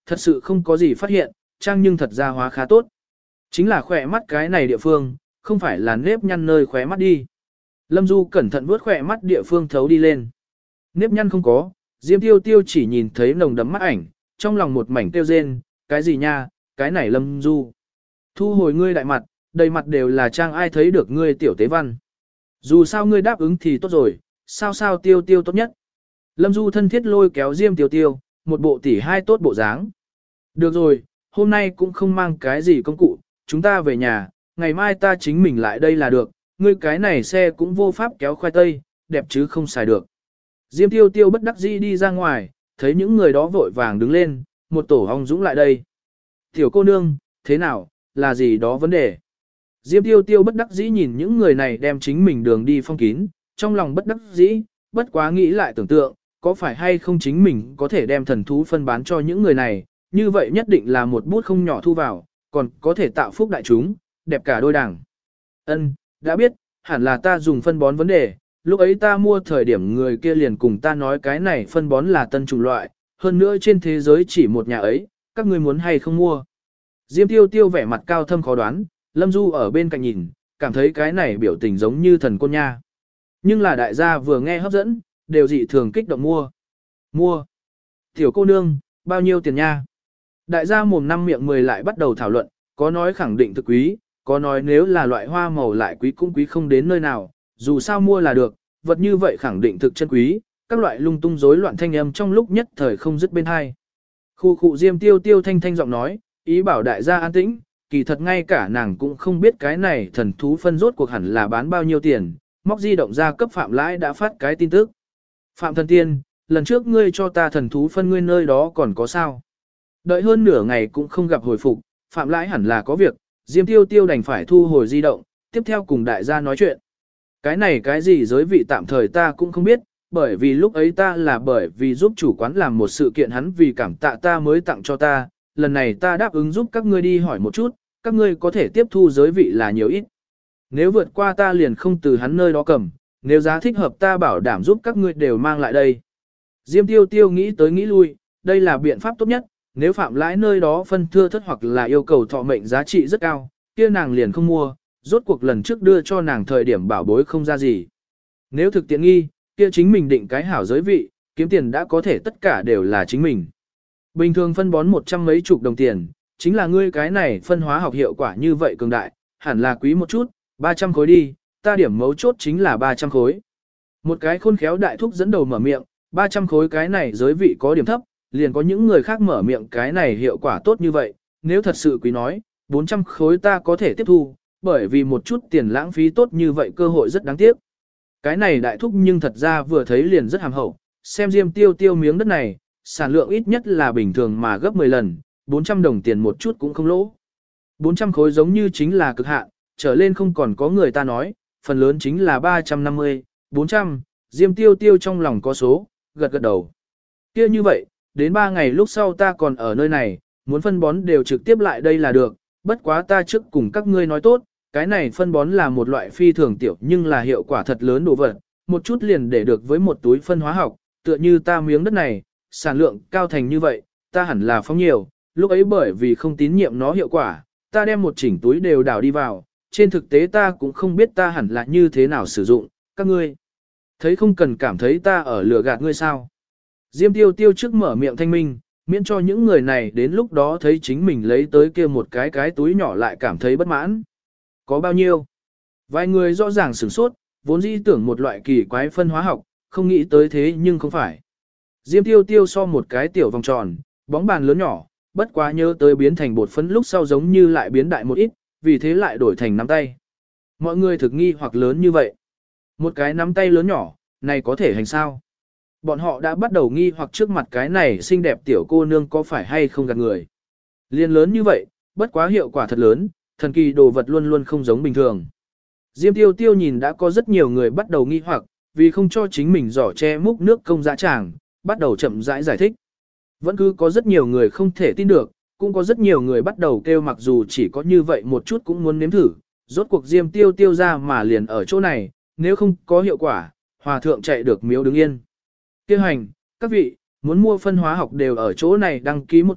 thật sự không có gì phát hiện, trang nhưng thật ra hóa khá tốt. Chính là khỏe mắt cái này địa phương, không phải là nếp nhăn nơi khóe mắt đi. Lâm Du cẩn thận vuốt khỏe mắt địa phương thấu đi lên. Nếp nhăn không có, Diêm Tiêu Tiêu chỉ nhìn thấy nồng đấm mắt ảnh, trong lòng một mảnh tiêu rên, cái gì nha, cái này Lâm Du. Thu hồi ngươi đại mặt, đầy mặt đều là trang ai thấy được ngươi tiểu tế văn. Dù sao ngươi đáp ứng thì tốt rồi, sao Tiêu Tiêu tốt nhất. Lâm Du thân thiết lôi kéo Diêm Tiêu Tiêu, một bộ tỷ hai tốt bộ dáng. Được rồi, hôm nay cũng không mang cái gì công cụ, chúng ta về nhà, ngày mai ta chính mình lại đây là được, ngươi cái này xe cũng vô pháp kéo khoai tây, đẹp chứ không xài được. Diêm Tiêu Tiêu bất đắc dĩ đi ra ngoài, thấy những người đó vội vàng đứng lên, một tổ ong dũng lại đây. Tiểu cô nương, thế nào, là gì đó vấn đề? Diêm Tiêu Tiêu bất đắc dĩ nhìn những người này đem chính mình đường đi phong kín, trong lòng bất đắc dĩ, bất quá nghĩ lại tưởng tượng, có phải hay không chính mình có thể đem thần thú phân bán cho những người này, như vậy nhất định là một bút không nhỏ thu vào, còn có thể tạo phúc đại chúng, đẹp cả đôi đảng. Ân, đã biết, hẳn là ta dùng phân bón vấn đề, lúc ấy ta mua thời điểm người kia liền cùng ta nói cái này phân bón là tân chủng loại, hơn nữa trên thế giới chỉ một nhà ấy, các ngươi muốn hay không mua. Diêm Tiêu Tiêu vẻ mặt cao thâm khó đoán, Lâm Du ở bên cạnh nhìn, cảm thấy cái này biểu tình giống như thần côn nha. Nhưng là đại gia vừa nghe hấp dẫn, đều dị thường kích động mua. Mua. Tiểu cô nương, bao nhiêu tiền nha? Đại gia mồm năm miệng 10 lại bắt đầu thảo luận, có nói khẳng định thực quý, có nói nếu là loại hoa màu lại quý cũng quý không đến nơi nào, dù sao mua là được, vật như vậy khẳng định thực chân quý, các loại lung tung rối loạn thanh âm trong lúc nhất thời không dứt bên hai. Khu khu Diêm Tiêu Tiêu thanh thanh giọng nói, ý bảo đại gia an tĩnh, kỳ thật ngay cả nàng cũng không biết cái này thần thú phân rốt cuộc hẳn là bán bao nhiêu tiền, móc di động ra cấp Phạm Lãi đã phát cái tin tức. Phạm thần tiên, lần trước ngươi cho ta thần thú phân ngươi nơi đó còn có sao? Đợi hơn nửa ngày cũng không gặp hồi phục, Phạm Lãi hẳn là có việc, Diêm Tiêu Tiêu đành phải thu hồi di động, tiếp theo cùng đại gia nói chuyện. Cái này cái gì giới vị tạm thời ta cũng không biết, bởi vì lúc ấy ta là bởi vì giúp chủ quán làm một sự kiện hắn vì cảm tạ ta mới tặng cho ta, lần này ta đáp ứng giúp các ngươi đi hỏi một chút, các ngươi có thể tiếp thu giới vị là nhiều ít. Nếu vượt qua ta liền không từ hắn nơi đó cầm, nếu giá thích hợp ta bảo đảm giúp các ngươi đều mang lại đây. Diêm Tiêu Tiêu nghĩ tới nghĩ lui, đây là biện pháp tốt nhất, nếu Phạm Lãi nơi đó phân thưa thất hoặc là yêu cầu thọ mệnh giá trị rất cao, kia nàng liền không mua, rốt cuộc lần trước đưa cho nàng thời điểm bảo bối không ra gì. Nếu thực tiện nghi, kia chính mình định cái hảo giới vị, kiếm tiền đã có thể tất cả đều là chính mình. Bình thường phân bón 100 mấy chục đồng tiền, chính là ngươi cái này phân hóa học hiệu quả như vậy cường đại, hẳn là quý một chút, 300 khối đi, ta điểm mấu chốt chính là 300 khối. Một cái khôn khéo đại thúc dẫn đầu mở miệng, 300 khối cái này giới vị có điểm thấp, liền có những người khác mở miệng cái này hiệu quả tốt như vậy, nếu thật sự quý nói, 400 khối ta có thể tiếp thu, bởi vì một chút tiền lãng phí tốt như vậy cơ hội rất đáng tiếc. Cái này đại thúc nhưng thật ra vừa thấy liền rất hàm hậu, xem Diêm Tiêu Tiêu miếng đất này, sản lượng ít nhất là bình thường mà gấp 10 lần, 400 đồng tiền một chút cũng không lỗ. 400 khối giống như chính là cực hạn, trở lên không còn có người ta nói, phần lớn chính là 350, 400, Diêm Tiêu Tiêu trong lòng có số, gật gật đầu. Kia như vậy, đến 3 ngày lúc sau ta còn ở nơi này, muốn phân bón đều trực tiếp lại đây là được, bất quá ta trước cùng các ngươi nói tốt, cái này phân bón là một loại phi thường tiểu nhưng là hiệu quả thật lớn đồ vật, một chút liền để được với một túi phân hóa học, tựa như ta miếng đất này, sản lượng cao thành như vậy, ta hẳn là phóng nhiều, lúc ấy bởi vì không tín nhiệm nó hiệu quả, ta đem một chỉnh túi đều đảo đi vào, trên thực tế ta cũng không biết ta hẳn là như thế nào sử dụng, các ngươi thấy không cần cảm thấy ta ở lừa gạt ngươi sao. Diêm Tiêu Tiêu trước mở miệng thanh minh, miễn cho những người này đến lúc đó thấy chính mình lấy tới kia một cái túi nhỏ lại cảm thấy bất mãn. Có bao nhiêu? Vài người rõ ràng sửng sốt, vốn dĩ tưởng một loại kỳ quái phân hóa học, không nghĩ tới thế nhưng không phải. Diêm Tiêu Tiêu so một cái tiểu vòng tròn, bóng bàn lớn nhỏ, bất quá nhớ tới biến thành bột phấn lúc sau giống như lại biến đại một ít, vì thế lại đổi thành nắm tay. Mọi người thực nghi hoặc lớn như vậy. Một cái nắm tay lớn nhỏ, này có thể hành sao? Bọn họ đã bắt đầu nghi hoặc trước mặt cái này xinh đẹp tiểu cô nương có phải hay không gạt người. Liên lớn như vậy, bất quá hiệu quả thật lớn, thần kỳ đồ vật luôn luôn không giống bình thường. Diêm Tiêu Tiêu nhìn đã có rất nhiều người bắt đầu nghi hoặc, vì không cho chính mình giỏ che múc nước công dã tràng, bắt đầu chậm rãi giải thích. Vẫn cứ có rất nhiều người không thể tin được, cũng có rất nhiều người bắt đầu kêu mặc dù chỉ có như vậy một chút cũng muốn nếm thử, rốt cuộc Diêm Tiêu Tiêu ra mà liền ở chỗ này, nếu không có hiệu quả, hòa thượng chạy được miếu đứng yên. Kêu hành, các vị, muốn mua phân hóa học đều ở chỗ này đăng ký một chút,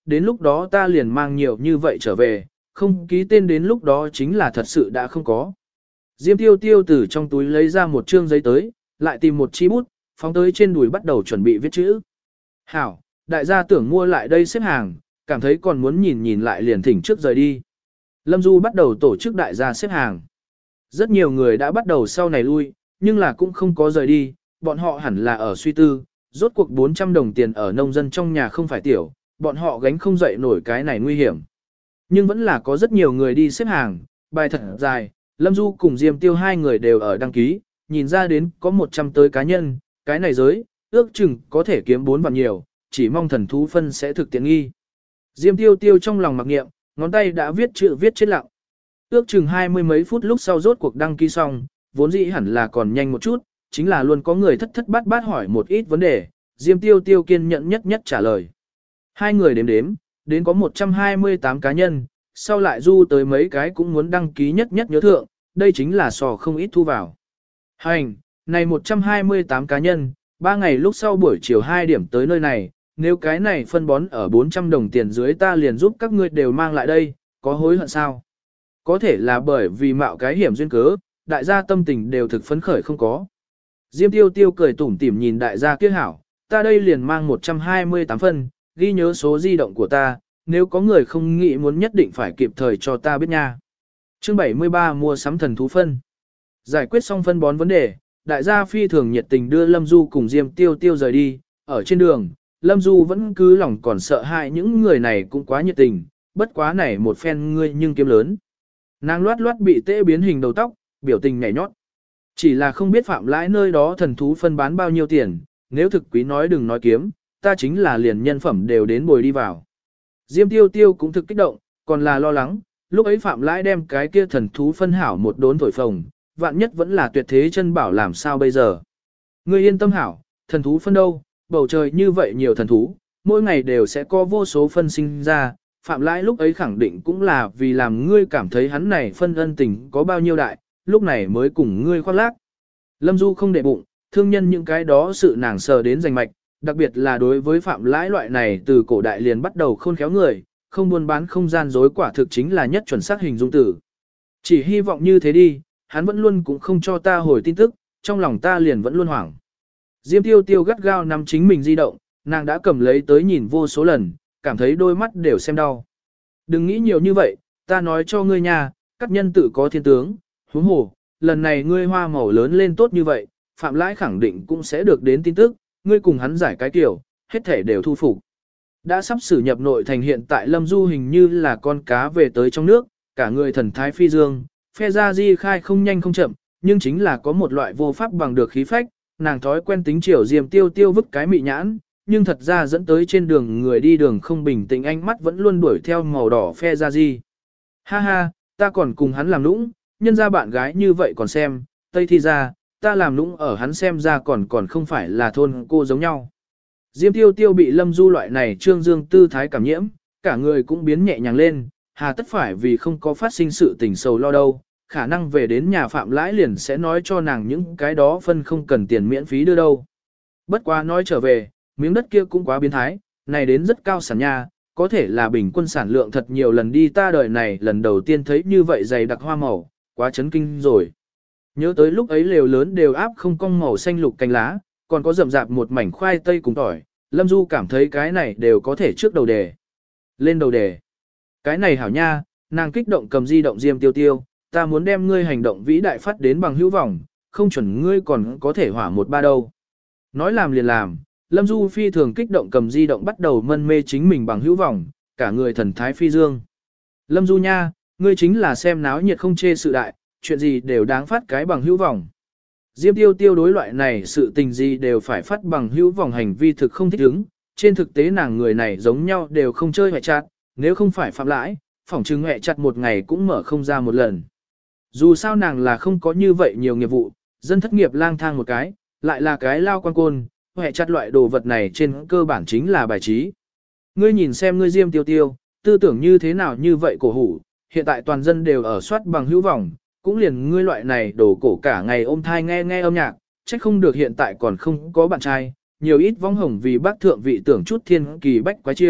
đến lúc đó ta liền mang nhiều như vậy trở về, không ký tên đến lúc đó chính là thật sự đã không có. Diêm tiêu tiêu từ trong túi lấy ra một trương giấy tới, lại tìm một chi bút, phóng tới trên đùi bắt đầu chuẩn bị viết chữ. Hảo, đại gia tưởng mua lại đây xếp hàng, cảm thấy còn muốn nhìn nhìn lại liền thỉnh trước rời đi. Lâm Du bắt đầu tổ chức đại gia xếp hàng. Rất nhiều người đã bắt đầu sau này lui, nhưng là cũng không có rời đi, bọn họ hẳn là ở suy tư, rốt cuộc 400 đồng tiền ở nông dân trong nhà không phải tiểu, bọn họ gánh không dậy nổi cái này nguy hiểm. Nhưng vẫn là có rất nhiều người đi xếp hàng, bài thật dài, Lâm Du cùng Diêm Tiêu hai người đều ở đăng ký, nhìn ra đến có 100 tới cá nhân, cái này giới, ước chừng có thể kiếm 4 vạn nhiều, chỉ mong thần thú phân sẽ thực tiện nghi. Diêm Tiêu Tiêu trong lòng mặc niệm, ngón tay đã viết chữ viết chết lặng. Ước chừng 20 mấy phút lúc sau rốt cuộc đăng ký xong, vốn dĩ hẳn là còn nhanh một chút, chính là luôn có người thất thất bát bát hỏi một ít vấn đề, Diêm Tiêu Tiêu kiên nhẫn nhất nhất trả lời. Hai người đếm đếm, đến có 128 cá nhân, sau lại du tới mấy cái cũng muốn đăng ký nhất nhất nhớ thượng, đây chính là sò không ít thu vào. Hành, này 128 cá nhân, 3 ngày lúc sau buổi chiều 2 điểm tới nơi này, nếu cái này phân bón ở 400 đồng tiền dưới ta liền giúp các ngươi đều mang lại đây, có hối hận sao? Có thể là bởi vì mạo cái hiểm duyên cớ, đại gia tâm tình đều thực phấn khởi không có. Diêm Tiêu Tiêu cười tủm tỉm nhìn đại gia kia hảo, ta đây liền mang 128 phân, ghi nhớ số di động của ta, nếu có người không nghĩ muốn nhất định phải kịp thời cho ta biết nha. Chương 73 mua sắm thần thú phân. Giải quyết xong phân bón vấn đề, đại gia phi thường nhiệt tình đưa Lâm Du cùng Diêm Tiêu Tiêu rời đi, ở trên đường, Lâm Du vẫn cứ lòng còn sợ hãi những người này cũng quá nhiệt tình, bất quá này một phen ngươi nhưng kiếm lớn. Nàng loát loát bị tễ biến hình đầu tóc, biểu tình nhảy nhót. Chỉ là không biết Phạm Lãi nơi đó thần thú phân bán bao nhiêu tiền, nếu thực quý nói đừng nói kiếm, ta chính là liền nhân phẩm đều đến bồi đi vào. Diêm Tiêu Tiêu cũng thực kích động, còn là lo lắng, lúc ấy Phạm Lãi đem cái kia thần thú phân hảo một đốn thổi phồng, vạn nhất vẫn là tuyệt thế chân bảo làm sao bây giờ. Ngươi yên tâm hảo, thần thú phân đâu, bầu trời như vậy nhiều thần thú, mỗi ngày đều sẽ có vô số phân sinh ra, Phạm Lãi lúc ấy khẳng định cũng là vì làm ngươi cảm thấy hắn này phân ân tình có bao nhiêu đại, lúc này mới cùng ngươi khoác lác. Lâm Du không để bụng, thương nhân những cái đó sự nàng sờ đến rành mạch, đặc biệt là đối với Phạm Lãi loại này từ cổ đại liền bắt đầu khôn khéo người, không buôn bán không gian dối quả thực chính là nhất chuẩn xác hình dung tử. Chỉ hy vọng như thế đi, hắn vẫn luôn cũng không cho ta hồi tin tức, trong lòng ta liền vẫn luôn hoảng. Diêm Tiêu Tiêu gắt gao nắm chính mình di động, nàng đã cầm lấy tới nhìn vô số lần, cảm thấy đôi mắt đều xem đau. Đừng nghĩ nhiều như vậy, ta nói cho ngươi nha, các nhân tự có thiên tướng, huống hồ, lần này ngươi hoa màu lớn lên tốt như vậy, Phạm Lãi khẳng định cũng sẽ được đến tin tức, ngươi cùng hắn giải cái kiểu, hết thể đều thu phục. Đã sắp xử nhập nội thành hiện tại Lâm Du hình như là con cá về tới trong nước, cả người thần thái phi dương, phe ra di khai không nhanh không chậm, nhưng chính là có một loại vô pháp bằng được khí phách, nàng thói quen tính chiều Diêm Tiêu Tiêu vứt cái mị nhãn, nhưng thật ra dẫn tới trên đường người đi đường không bình tĩnh ánh mắt vẫn luôn đuổi theo màu đỏ phe ra di. Ha ha, ta còn cùng hắn làm nũng, nhân ra bạn gái như vậy còn xem, tây thi ra, ta làm nũng ở hắn xem ra còn không phải là thôn cô giống nhau. Diêm Tiêu Tiêu bị Lâm Du loại này trương dương tư thái cảm nhiễm, cả người cũng biến nhẹ nhàng lên, hà tất phải vì không có phát sinh sự tình sầu lo đâu, khả năng về đến nhà Phạm Lãi liền sẽ nói cho nàng những cái đó phân không cần tiền miễn phí đưa đâu. Bất quá nói trở về, miếng đất kia cũng quá biến thái, này đến rất cao sản nha, có thể là bình quân sản lượng thật nhiều lần đi ta đời này lần đầu tiên thấy như vậy dày đặc hoa màu, quá chấn kinh rồi. Nhớ tới lúc ấy lều lớn đều áp không cong màu xanh lục cánh lá, còn có rậm rạp một mảnh khoai tây cùng tỏi, Lâm Du cảm thấy cái này đều có thể trước đầu đề. Lên đầu đề. Cái này hảo nha, nàng kích động cầm di động Diêm Tiêu Tiêu, ta muốn đem ngươi hành động vĩ đại phát đến bằng hữu vọng, không chuẩn ngươi còn có thể hỏa một ba đâu. Nói làm liền làm, Lâm Du phi thường kích động cầm di động bắt đầu mân mê chính mình bằng hữu vọng, cả người thần thái phi dương. Lâm Du nha, ngươi chính là xem náo nhiệt không chê sự đại, chuyện gì đều đáng phát cái bằng hữu vọng. Diêm Tiêu Tiêu đối loại này sự tình gì đều phải phát bằng hữu vọng hành vi thực không thích ứng, trên thực tế nàng người này giống nhau đều không chơi hoại chặt, nếu không phải Phạm Lãi, phỏng chứng hoại chặt một ngày cũng mở không ra một lần. Dù sao nàng là không có như vậy nhiều nghiệp vụ, dân thất nghiệp lang thang một cái, lại là cái lao quan côn, hoại chặt loại đồ vật này trên cơ bản chính là bài trí. Ngươi nhìn xem ngươi Diêm Tiêu Tiêu, tư tưởng như thế nào như vậy cổ hủ, hiện tại toàn dân đều ở soát bằng hữu vọng, cũng liền ngươi loại này đổ cổ cả ngày ôm thai nghe âm nhạc, trách không được hiện tại còn không có bạn trai, nhiều ít vong hồng vì bác thượng vị tưởng chút thiên kỳ bách quái chiêu,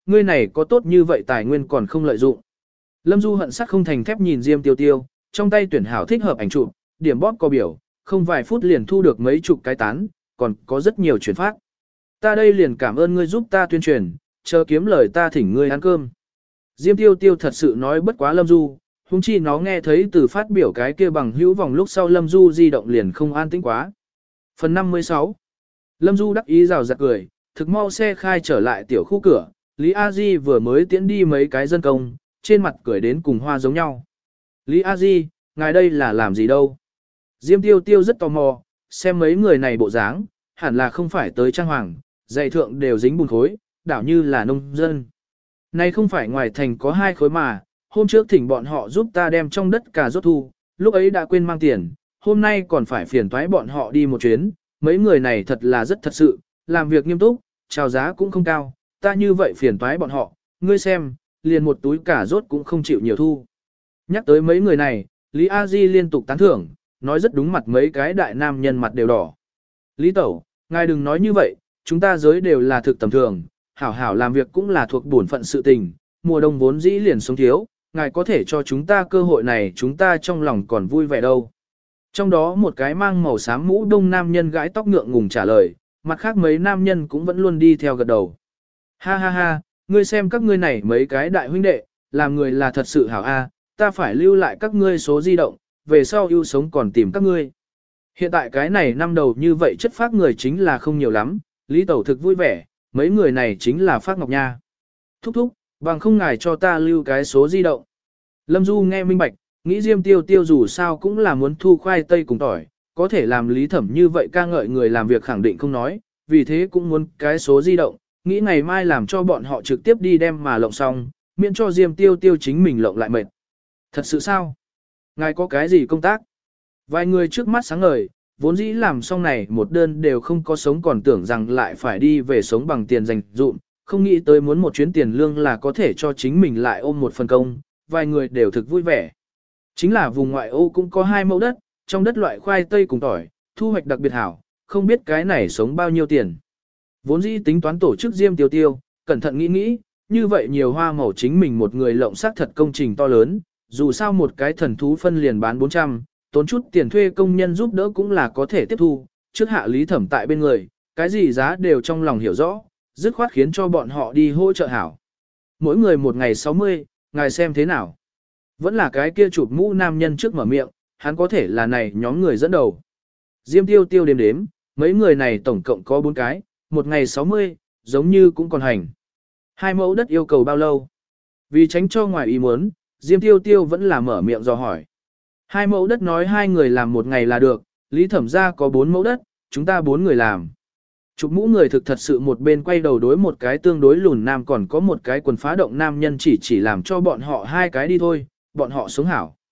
ngươi này có tốt như vậy tài nguyên còn không lợi dụng. Lâm Du hận sắt không thành thép nhìn Diêm Tiêu Tiêu, trong tay tuyển hảo thích hợp ảnh chụp, điểm bóp có biểu, không vài phút liền thu được mấy chục cái tán, còn có rất nhiều chuyển phát. Ta đây liền cảm ơn ngươi giúp ta tuyên truyền, chờ kiếm lời ta thỉnh ngươi ăn cơm. Diêm Tiêu Tiêu thật sự nói bất quá Lâm Du, huống chi nó nghe thấy từ phát biểu cái kia bằng hữu vòng lúc sau Lâm Du di động liền không an tĩnh quá. Phần 56 Lâm Du đắc ý rào rạt cười, thực mau xe khai trở lại tiểu khu cửa, Lý A Di vừa mới tiễn đi mấy cái dân công, trên mặt cười đến cùng hoa giống nhau. Lý A Di, ngài đây là làm gì đâu? Diêm Tiêu Tiêu rất tò mò, xem mấy người này bộ dáng, hẳn là không phải tới trang hoàng, dạy thượng đều dính bùn khối, đảo như là nông dân. Này không phải ngoài thành có 2 khối mà, hôm trước thỉnh bọn họ giúp ta đem trong đất cà rốt thu, lúc ấy đã quên mang tiền, hôm nay còn phải phiền toái bọn họ đi một chuyến, mấy người này thật là rất thật sự, làm việc nghiêm túc, chào giá cũng không cao, ta như vậy phiền toái bọn họ, ngươi xem, liền một túi cà rốt cũng không chịu nhiều thu. Nhắc tới mấy người này, Lý A Di liên tục tán thưởng, nói rất đúng mặt mấy cái đại nam nhân mặt đều đỏ. Lý Tẩu, ngài đừng nói như vậy, chúng ta giới đều là thực tầm thường, hảo hảo làm việc cũng là thuộc bổn phận sự tình, mùa đông vốn dĩ liền sống thiếu, ngài có thể cho chúng ta cơ hội này chúng ta trong lòng còn vui vẻ đâu. Trong đó một cái mang màu xám mũ đông nam nhân gãi tóc ngượng ngùng trả lời, mặt khác mấy nam nhân cũng vẫn luôn đi theo gật đầu. Ha ha ha, ngươi xem các ngươi này mấy cái đại huynh đệ, làm người là thật sự hảo a, ta phải lưu lại các ngươi số di động, về sau yêu sống còn tìm các ngươi. Hiện tại cái này năm đầu như vậy chất phác người chính là không nhiều lắm, Lý Tẩu thực vui vẻ, mấy người này chính là Phác Ngọc Nha. Thúc thúc, bằng không ngài cho ta lưu cái số di động. Lâm Du nghe minh bạch, nghĩ Diêm Tiêu Tiêu dù sao cũng là muốn thu khoai tây cùng tỏi, có thể làm Lý Thẩm như vậy ca ngợi người làm việc khẳng định không nói, vì thế cũng muốn cái số di động, nghĩ ngày mai làm cho bọn họ trực tiếp đi đem mà lộng xong, miễn cho Diêm Tiêu Tiêu chính mình lộng lại mệt. Thật sự sao? Ngài có cái gì công tác? Vài người trước mắt sáng ngời, vốn dĩ làm xong này một đơn đều không có sống còn tưởng rằng lại phải đi về sống bằng tiền dành dụm, không nghĩ tới muốn một chuyến tiền lương là có thể cho chính mình lại ôm một phần công, vài người đều thực vui vẻ. Chính là vùng ngoại ô cũng có 2 mẫu đất, trong đất loại khoai tây cùng tỏi, thu hoạch đặc biệt hảo, không biết cái này sống bao nhiêu tiền. Vốn dĩ tính toán tổ chức Diêm Tiêu Tiêu, cẩn thận nghĩ nghĩ, như vậy nhiều hoa màu chính mình một người lộng xác thật công trình to lớn, dù sao một cái thần thú phân liền bán 400, tốn chút tiền thuê công nhân giúp đỡ cũng là có thể tiếp thu, trước hạ Lý Thẩm tại bên người, cái gì giá đều trong lòng hiểu rõ, dứt khoát khiến cho bọn họ đi hỗ trợ hảo. Mỗi người một ngày 60, ngài xem thế nào. Vẫn là cái kia chụp mũ nam nhân trước mở miệng, hắn có thể là này nhóm người dẫn đầu. Diêm Tiêu Tiêu đếm đếm, mấy người này tổng cộng có 4 cái, một ngày 60, giống như cũng còn hành. 2 mẫu đất yêu cầu bao lâu? Vì tránh cho ngoài ý muốn, Diêm Tiêu Tiêu vẫn là mở miệng dò hỏi. 2 mẫu đất nói 2 người làm một ngày là được, Lý Thẩm ra có 4 mẫu đất, chúng ta 4 người làm. Chụp mũ người thực thật sự một bên quay đầu đối một cái tương đối lùn nam còn có một cái quần phá động nam nhân chỉ làm cho bọn họ 2 cái đi thôi, bọn họ sống hảo.